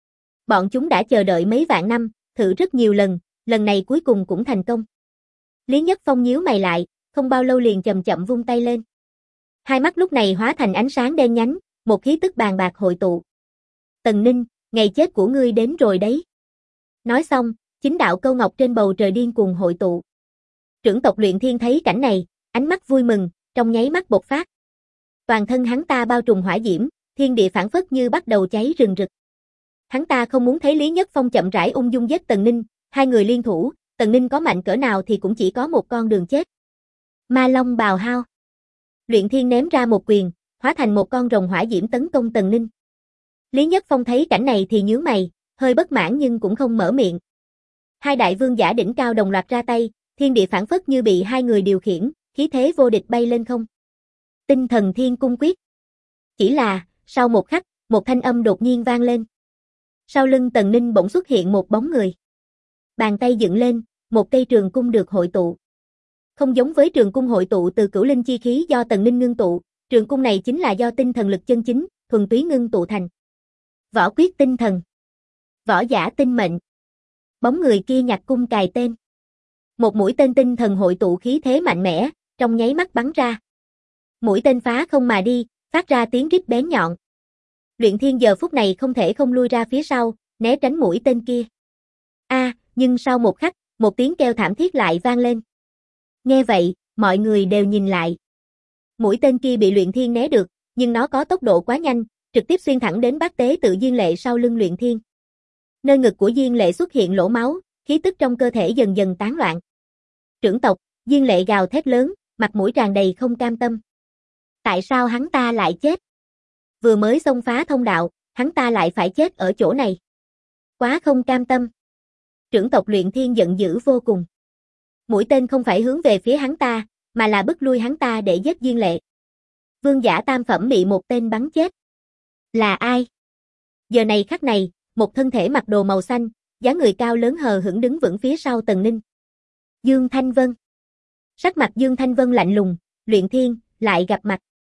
Bọn chúng đã chờ đợi mấy vạn năm, thử rất nhiều lần, lần này cuối cùng cũng thành công. Lý Nhất Phong nhíu mày lại, không bao lâu liền chậm chậm vung tay lên. Hai mắt lúc này hóa thành ánh sáng đen nhánh, một khí tức bàn bạc hội tụ. Tần Ninh, ngày chết của ngươi đến rồi đấy. Nói xong, 9 đạo câu ngọc trên bầu trời điên cuồng hội tụ. Trưởng tộc Luyện Thiên thấy cảnh này, ánh mắt vui mừng, trong nháy mắt bộc phát. Toàn thân hắn ta bao trùm hỏa diễm, thiên địa phảng phất như bắt đầu cháy rừng rực. Hắn ta không muốn thấy Lý Nhất Phong chậm rãi ung dung giết Tần Ninh, hai người liên thủ, Tần Ninh có mạnh cỡ nào thì cũng chỉ có một con đường chết. Ma Long bào hao. Luyện Thiên ném ra một quyền, hóa thành một con rồng hỏa diễm tấn công Tần Ninh. Lý Nhất Phong thấy cảnh này thì nhướng mày, hơi bất mãn nhưng cũng không mở miệng. Hai đại vương giả đỉnh cao đồng loạt ra tay, thiên địa phảng phất như bị hai người điều khiển, khí thế vô địch bay lên không. Tinh Thần Thiên Cung Quyết. Chỉ là, sau một khắc, một thanh âm đột nhiên vang lên. Sau lưng Tần Ninh bỗng xuất hiện một bóng người. Bàn tay dựng lên, một cây trường cung được hội tụ. Không giống với trường cung hội tụ từ cửu linh chi khí do Tần Ninh ngưng tụ, trường cung này chính là do tinh thần lực chân chính, thuần túy ngưng tụ thành. Võ quyết tinh thần. Võ giả tinh mệnh. Bóng người kia nhặt cung cài tên. Một mũi tên tinh thần hội tụ khí thế mạnh mẽ, trong nháy mắt bắn ra. Mũi tên phá không mà đi, phát ra tiếng rít bén nhọn. Luyện Thiên giờ phút này không thể không lui ra phía sau, né tránh mũi tên kia. Nhưng sau một khắc, một tiếng kêu thảm thiết lại vang lên. Nghe vậy, mọi người đều nhìn lại. Mũi tên kia bị Luyện Thiên né được, nhưng nó có tốc độ quá nhanh, trực tiếp xuyên thẳng đến bát tế tự Diên Lệ sau lưng Luyện Thiên. Nơi ngực của Diên Lệ xuất hiện lỗ máu, khí tức trong cơ thể dần dần tán loạn. Trưởng tộc, Diên Lệ gào thét lớn, mặt mũi tràn đầy không cam tâm. Tại sao hắn ta lại chết? Vừa mới xông phá thông đạo, hắn ta lại phải chết ở chỗ này. Quá không cam tâm. Trưởng tộc Luyện Thiên giận dữ vô cùng. Mũi tên không phải hướng về phía hắn ta, mà là bức lui hắn ta để giết Diên Lệ. Vương giả tam phẩm bị một tên bắn chết. Là ai? Giờ này khắc này, một thân thể mặc đồ màu xanh, dáng người cao lớn hờ hững đứng vững phía sau Tần Ninh. Dương Thanh Vân. Sắc mặt Dương Thanh Vân lạnh lùng, Luyện Thiên, lại gặp mặt.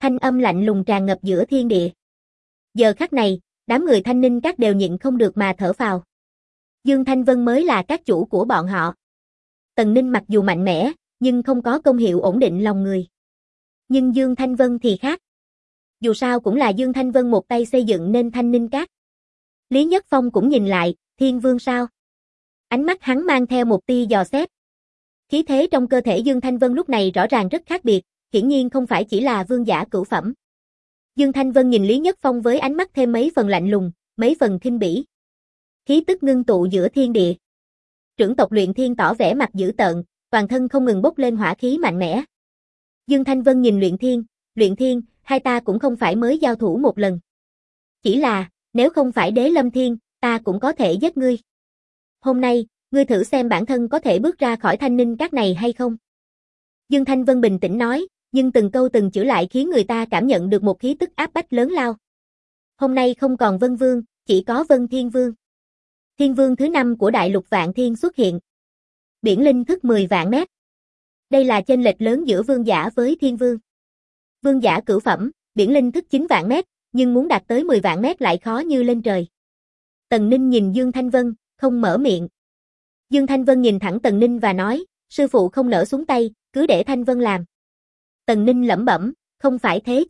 Thanh âm lạnh lùng tràn ngập giữa thiên địa. Giờ khắc này, đám người Thanh Ninh Các đều nhịn không được mà thở phào. Dương Thanh Vân mới là các chủ của bọn họ. Tần Ninh mặc dù mạnh mẽ, nhưng không có công hiệu ổn định lòng người. Nhưng Dương Thanh Vân thì khác. Dù sao cũng là Dương Thanh Vân một tay xây dựng nên Thanh Ninh Các. Lý Nhất Phong cũng nhìn lại, Thiên Vương sao? Ánh mắt hắn mang theo một tia dò xét. Khí thế trong cơ thể Dương Thanh Vân lúc này rõ ràng rất khác biệt, hiển nhiên không phải chỉ là vương giả cửu phẩm. Dương Thanh Vân nhìn Lý Nhất Phong với ánh mắt thêm mấy phần lạnh lùng, mấy phần khinh bỉ. Khí tức ngưng tụ giữa thiên địa. Trưởng tộc Luyện Thiên tỏ vẻ mặt dữ tợn, toàn thân không ngừng bốc lên hỏa khí mạnh mẽ. Dương Thanh Vân nhìn Luyện Thiên, hai ta cũng không phải mới giao thủ một lần. Chỉ là, nếu không phải Đế Lâm Thiên, ta cũng có thể giết ngươi. Hôm nay, ngươi thử xem bản thân có thể bước ra khỏi Thanh Ninh Các này hay không. Dương Thanh Vân bình tĩnh nói, nhưng từng câu từng chữ lại khiến người ta cảm nhận được một khí tức áp bách lớn lao. Hôm nay không còn Vân Vương, chỉ có Vân Thiên Vương. Thiên Vương thứ 5 của Đại Lục Vạn Thiên xuất hiện. Biển linh thức 10 vạn mét. Đây là chênh lệch lớn giữa vương giả với Thiên Vương. Vương giả cửu phẩm, biển linh thức 9 vạn mét, nhưng muốn đạt tới 10 vạn mét lại khó như lên trời. Tần Ninh nhìn Dương Thanh Vân, không mở miệng. Dương Thanh Vân nhìn thẳng Tần Ninh và nói, sư phụ không nỡ xuống tay, cứ để Thanh Vân làm. Tần Ninh lẩm bẩm, không phải thế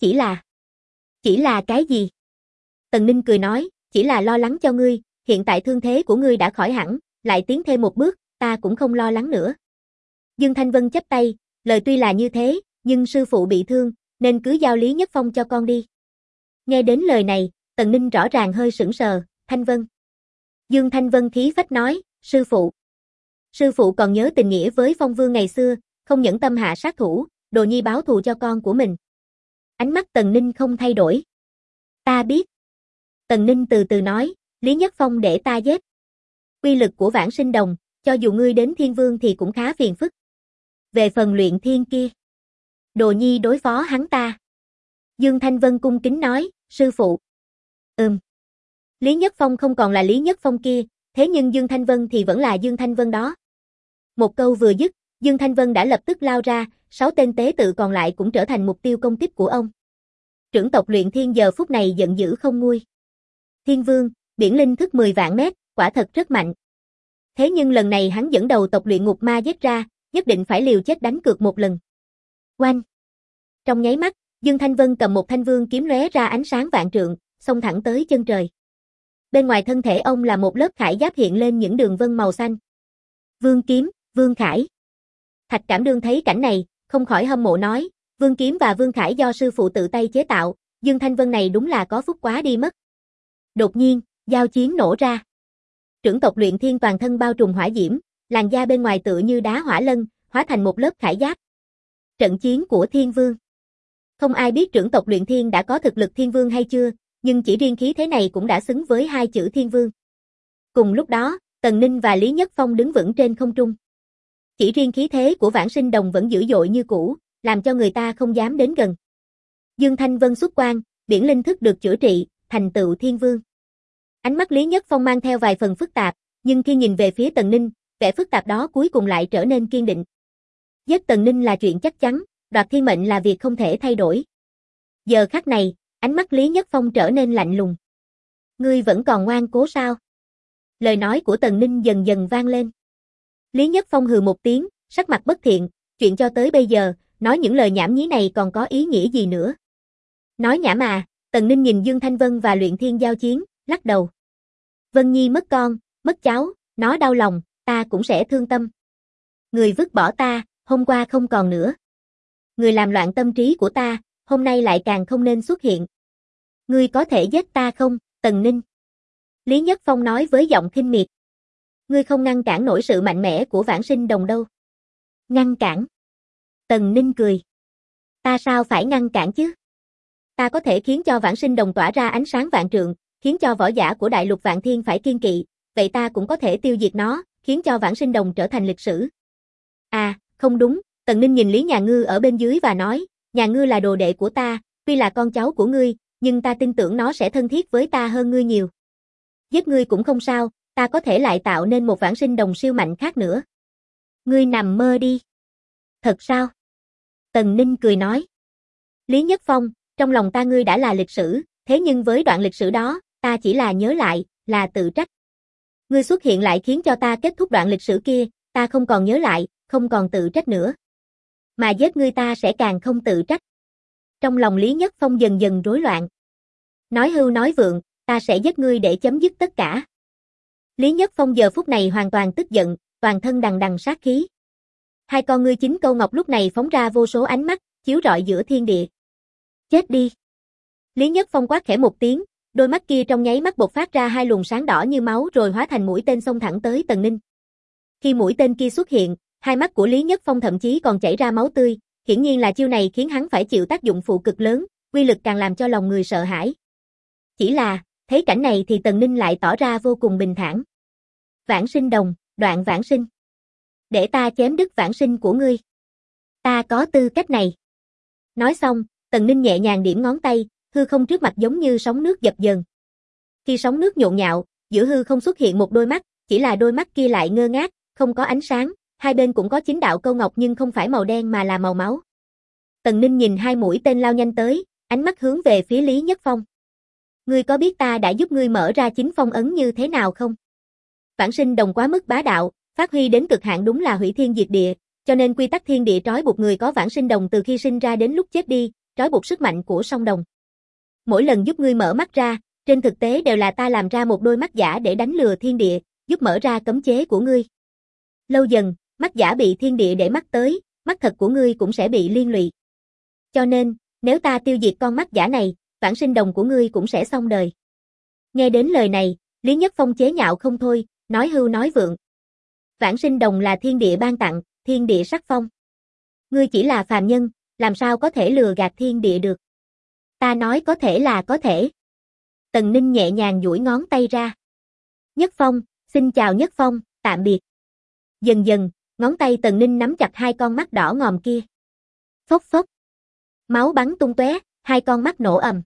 Chỉ là cái gì? Tần Ninh cười nói, chỉ là lo lắng cho ngươi, hiện tại thương thế của ngươi đã khỏi hẳn, lại tiến thêm một bước, ta cũng không lo lắng nữa. Dương Thanh Vân chắp tay, lời tuy là như thế, nhưng sư phụ bị thương, nên cứ giao Lý Nhất Phong cho con đi. Nghe đến lời này, Tần Ninh rõ ràng hơi sững sờ, Thanh Vân. Dương Thanh Vân khí phách nói, sư phụ còn nhớ tình nghĩa với Phong Vương ngày xưa, không nhẫn tâm hạ sát thủ, đồ nhi báo thù cho con của mình. Ánh mắt Tần Ninh không thay đổi. Ta biết. Tần Ninh từ từ nói, Lý Nhất Phong để ta giết. Uy lực của Vãng Sinh Đồng, cho dù ngươi đến Thiên Vương thì cũng khá phiền phức. Về phần Luyện Thiên kia, đồ nhi đối phó hắn ta. Dương Thanh Vân cung kính nói, sư phụ. Lý Nhất Phong không còn là Lý Nhất Phong kia, thế nhưng Dương Thanh Vân thì vẫn là Dương Thanh Vân đó. Một câu vừa dứt, Dương Thanh Vân đã lập tức lao ra, 6 tên tế tự còn lại cũng trở thành mục tiêu công kích của ông. Trưởng tộc Luyện Thiên giờ phút này giận dữ không nguôi. Thiên Vương, biển linh thức 10 vạn mét, quả thật rất mạnh. Thế nhưng lần này hắn dẫn đầu tộc Luyện Ngục Ma giết ra, nhất định phải liều chết đánh cược một lần. Oanh! Trong nháy mắt, Dương Thanh Vân cầm một thanh vương kiếm lóe ra ánh sáng vạn trượng, xông thẳng tới chân trời. Bên ngoài thân thể ông là một lớp khải giáp hiện lên những đường vân màu xanh. Vương kiếm, Vương Khải. Thạch Cảm Đương thấy cảnh này, không khỏi hâm mộ nói, Vương kiếm và Vương Khải do sư phụ tự tay chế tạo, Dương Thanh Vân này đúng là có phúc quá đi mất. Đột nhiên, giao chiến nổ ra. Trưởng tộc Luyện Thiên toàn thân bao trùm hỏa diễm, làn da bên ngoài tựa như đá hỏa lân, hóa thành một lớp khải giáp. Trận chiến của Thiên Vương. Không ai biết trưởng tộc Luyện Thiên đã có thực lực Thiên Vương hay chưa, nhưng chỉ riêng khí thế này cũng đã xứng với hai chữ Thiên Vương. Cùng lúc đó, Tần Ninh và Lý Nhất Phong đứng vững trên không trung. Chỉ riêng khí thế của Vãng Sinh Đồng vẫn dữ dội như cũ, làm cho người ta không dám đến gần. Dương Thanh Vân xuất quan, biển linh thức được chữa trị, thành tựu Thiên Vương. Ánh mắt Lý Nhất Phong mang theo vài phần phức tạp, nhưng khi nhìn về phía Tần Ninh, vẻ phức tạp đó cuối cùng lại trở nên kiên định. Giết Tần Ninh là chuyện chắc chắn, đoạt thiên mệnh là việc không thể thay đổi. Giờ khắc này, ánh mắt Lý Nhất Phong trở nên lạnh lùng. Ngươi vẫn còn ngoan cố sao? Lời nói của Tần Ninh dần dần vang lên. Lý Nhất Phong hừ một tiếng, sắc mặt bất thiện, chuyện cho tới bây giờ, nói những lời nhảm nhí này còn có ý nghĩa gì nữa? Nói nhảm à, Tần Ninh nhìn Dương Thanh Vân và Luyện Thiên giao chiến, lắc đầu. Vân Nhi mất con, mất cháu, nó đau lòng, ta cũng sẽ thương tâm. Người vứt bỏ ta, hôm qua không còn nữa. Người làm loạn tâm trí của ta, hôm nay lại càng không nên xuất hiện. Ngươi có thể giết ta không, Tần Ninh? Lý Nhất Phong nói với giọng khinh miệt. Ngươi không ngăn cản nổi sự mạnh mẽ của Vãng Sinh Đồng đâu. Ngăn cản? Tần Ninh cười. Ta sao phải ngăn cản chứ? Ta có thể khiến cho Vãng Sinh Đồng tỏa ra ánh sáng vạn trượng, khiến cho võ giả của Đại Lục Vạn Thiên phải kiêng kỵ, vậy ta cũng có thể tiêu diệt nó, khiến cho Vãng Sinh Đồng trở thành lịch sử. À, không đúng, Tần Ninh nhìn Lý Nhà Ngư ở bên dưới và nói, Nhà Ngư là đồ đệ của ta, tuy là con cháu của ngươi, nhưng ta tin tưởng nó sẽ thân thiết với ta hơn ngươi nhiều. Giết ngươi cũng không sao, ta có thể lại tạo nên một Vãng Sinh Đồng siêu mạnh khác nữa. Ngươi nằm mơ đi. Thật sao? Tần Ninh cười nói. Lý Nhất Phong, Trong lòng ta ngươi đã là lịch sử, thế nhưng với đoạn lịch sử đó, ta chỉ là nhớ lại, là tự trách. Ngươi xuất hiện lại khiến cho ta kết thúc đoạn lịch sử kia, ta không còn nhớ lại, không còn tự trách nữa. Mà giết ngươi ta sẽ càng không tự trách. Trong lòng Lý Nhất Phong dần dần rối loạn. Nói hưu nói vượng, ta sẽ giết ngươi để chấm dứt tất cả. Lý Nhất Phong giờ phút này hoàn toàn tức giận, toàn thân đằng đằng sát khí. Hai con ngươi chính câu ngọc lúc này phóng ra vô số ánh mắt, chiếu rọi giữa thiên địa. Chết đi. Lý Nhất Phong quát khẽ một tiếng, đôi mắt kia trong nháy mắt bộc phát ra hai luồng sáng đỏ như máu rồi hóa thành mũi tên xông thẳng tới Tần Ninh. Khi mũi tên kia xuất hiện, hai mắt của Lý Nhất Phong thậm chí còn chảy ra máu tươi, hiển nhiên là chiêu này khiến hắn phải chịu tác dụng phụ cực lớn, uy lực càng làm cho lòng người sợ hãi. Chỉ là, thấy cảnh này thì Tần Ninh lại tỏ ra vô cùng bình thản. Vãng sinh đồng, đoạn vãng sinh. Để ta chém đứt vãng sinh của ngươi. Ta có tư cách này. Nói xong, Tần Ninh nhẹ nhàng điểm ngón tay, hư không trước mặt giống như sóng nước dập dờn. Khi sóng nước nhộn nhạo, giữa hư không xuất hiện một đôi mắt, chỉ là đôi mắt kia lại ngơ ngác, không có ánh sáng, hai bên cũng có 9 đạo câu ngọc nhưng không phải màu đen mà là màu máu. Tần Ninh nhìn hai mũi tên lao nhanh tới, ánh mắt hướng về phía Lý Nhất Phong. Ngươi có biết ta đã giúp ngươi mở ra 9 phong ấn như thế nào không? Vãng sinh đồng quá mức bá đạo, phát huy đến cực hạn đúng là hủy thiên diệt địa, cho nên quy tắc thiên địa trói buộc người có vãng sinh đồng từ khi sinh ra đến lúc chết đi, trói buộc sức mạnh của song đồng. Mỗi lần giúp ngươi mở mắt ra, trên thực tế đều là ta làm ra một đôi mắt giả để đánh lừa thiên địa, giúp mở ra cấm chế của ngươi. Lâu dần, mắt giả bị thiên địa để mắt tới, mắt thật của ngươi cũng sẽ bị liên lụy. Cho nên, nếu ta tiêu diệt con mắt giả này, vãng sinh đồng của ngươi cũng sẽ xong đời. Nghe đến lời này, Lý Nhất Phong chế nhạo không thôi, nói hưu nói vượng. Vãng sinh đồng là thiên địa ban tặng, thiên địa sắc phong. Ngươi chỉ là phàm nhân, làm sao có thể lừa gạt thiên địa được? Ta nói có thể là có thể. Tần Ninh nhẹ nhàng duỗi ngón tay ra. Nhất Phong, xin chào Nhất Phong, tạm biệt. Dần dần, ngón tay Tần Ninh nắm chặt hai con mắt đỏ ngòm kia. Phốc phốc. Máu bắn tung tóe, hai con mắt nổ ầm.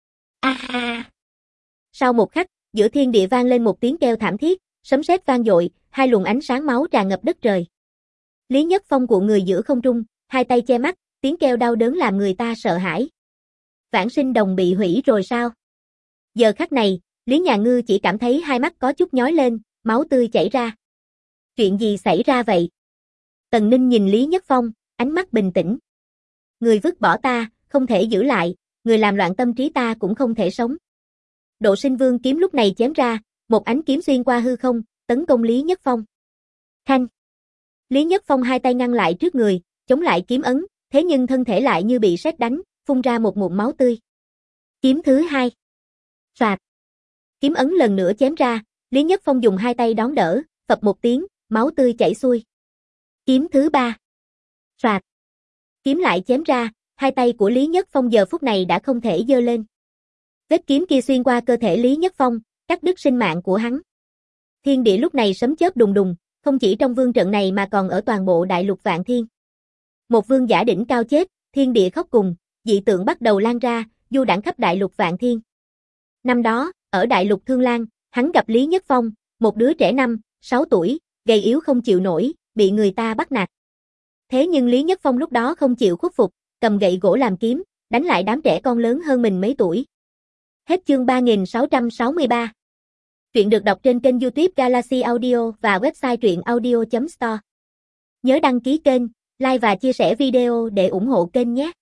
Sau một khắc, giữa thiên địa vang lên một tiếng kêu thảm thiết, sấm sét vang dội, hai luồng ánh sáng máu tràn ngập đất trời. Lý Nhất Phong cuộn người giữa không trung, hai tay che mắt, tiếng kêu đau đớn làm người ta sợ hãi. Vãng sinh đồng bị hủy rồi sao? Giờ khắc này, Lý Nhà Ngư chỉ cảm thấy hai mắt có chút nhói lên, máu tươi chảy ra. Chuyện gì xảy ra vậy? Tần Ninh nhìn Lý Nhất Phong, ánh mắt bình tĩnh. Người vứt bỏ ta, không thể giữ lại, người làm loạn tâm trí ta cũng không thể sống. Độ Sinh Vương kiếm lúc này chém ra, một ánh kiếm xuyên qua hư không, tấn công Lý Nhất Phong. Thanh. Lý Nhất Phong hai tay ngăn lại trước người, chống lại kiếm ấn, thế nhưng thân thể lại như bị sét đánh, phun ra một ngụm máu tươi. Kiếm thứ hai. Soạt. Kiếm ấn lần nữa chém ra, Lý Nhất Phong dùng hai tay đón đỡ, phập một tiếng, máu tươi chảy xuôi. Kiếm thứ ba. Soạt. Kiếm lại chém ra, hai tay của Lý Nhất Phong giờ phút này đã không thể giơ lên. Vết kiếm kia xuyên qua cơ thể Lý Nhất Phong, cắt đứt sinh mạng của hắn. Thiên địa lúc này sấm chớp đùng đùng, không chỉ trong vương trận này mà còn ở toàn bộ đại lục Vạn Thiên. Một vương giả đỉnh cao chết, thiên địa khóc cùng, dị tượng bắt đầu lan ra, du đãng khắp đại lục Vạn Thiên. Năm đó, ở đại lục Thương Lan, hắn gặp Lý Nhất Phong, một đứa trẻ 5-6 tuổi, gầy yếu không chịu nổi, bị người ta bắt nạt. Thế nhưng Lý Nhất Phong lúc đó không chịu khuất phục, cầm gậy gỗ làm kiếm, đánh lại đám trẻ con lớn hơn mình mấy tuổi. Hết chương 3663. Truyện được đọc trên kênh YouTube Galaxy Audio và website truyệnaudio.store. Nhớ đăng ký kênh, like và chia sẻ video để ủng hộ kênh nhé.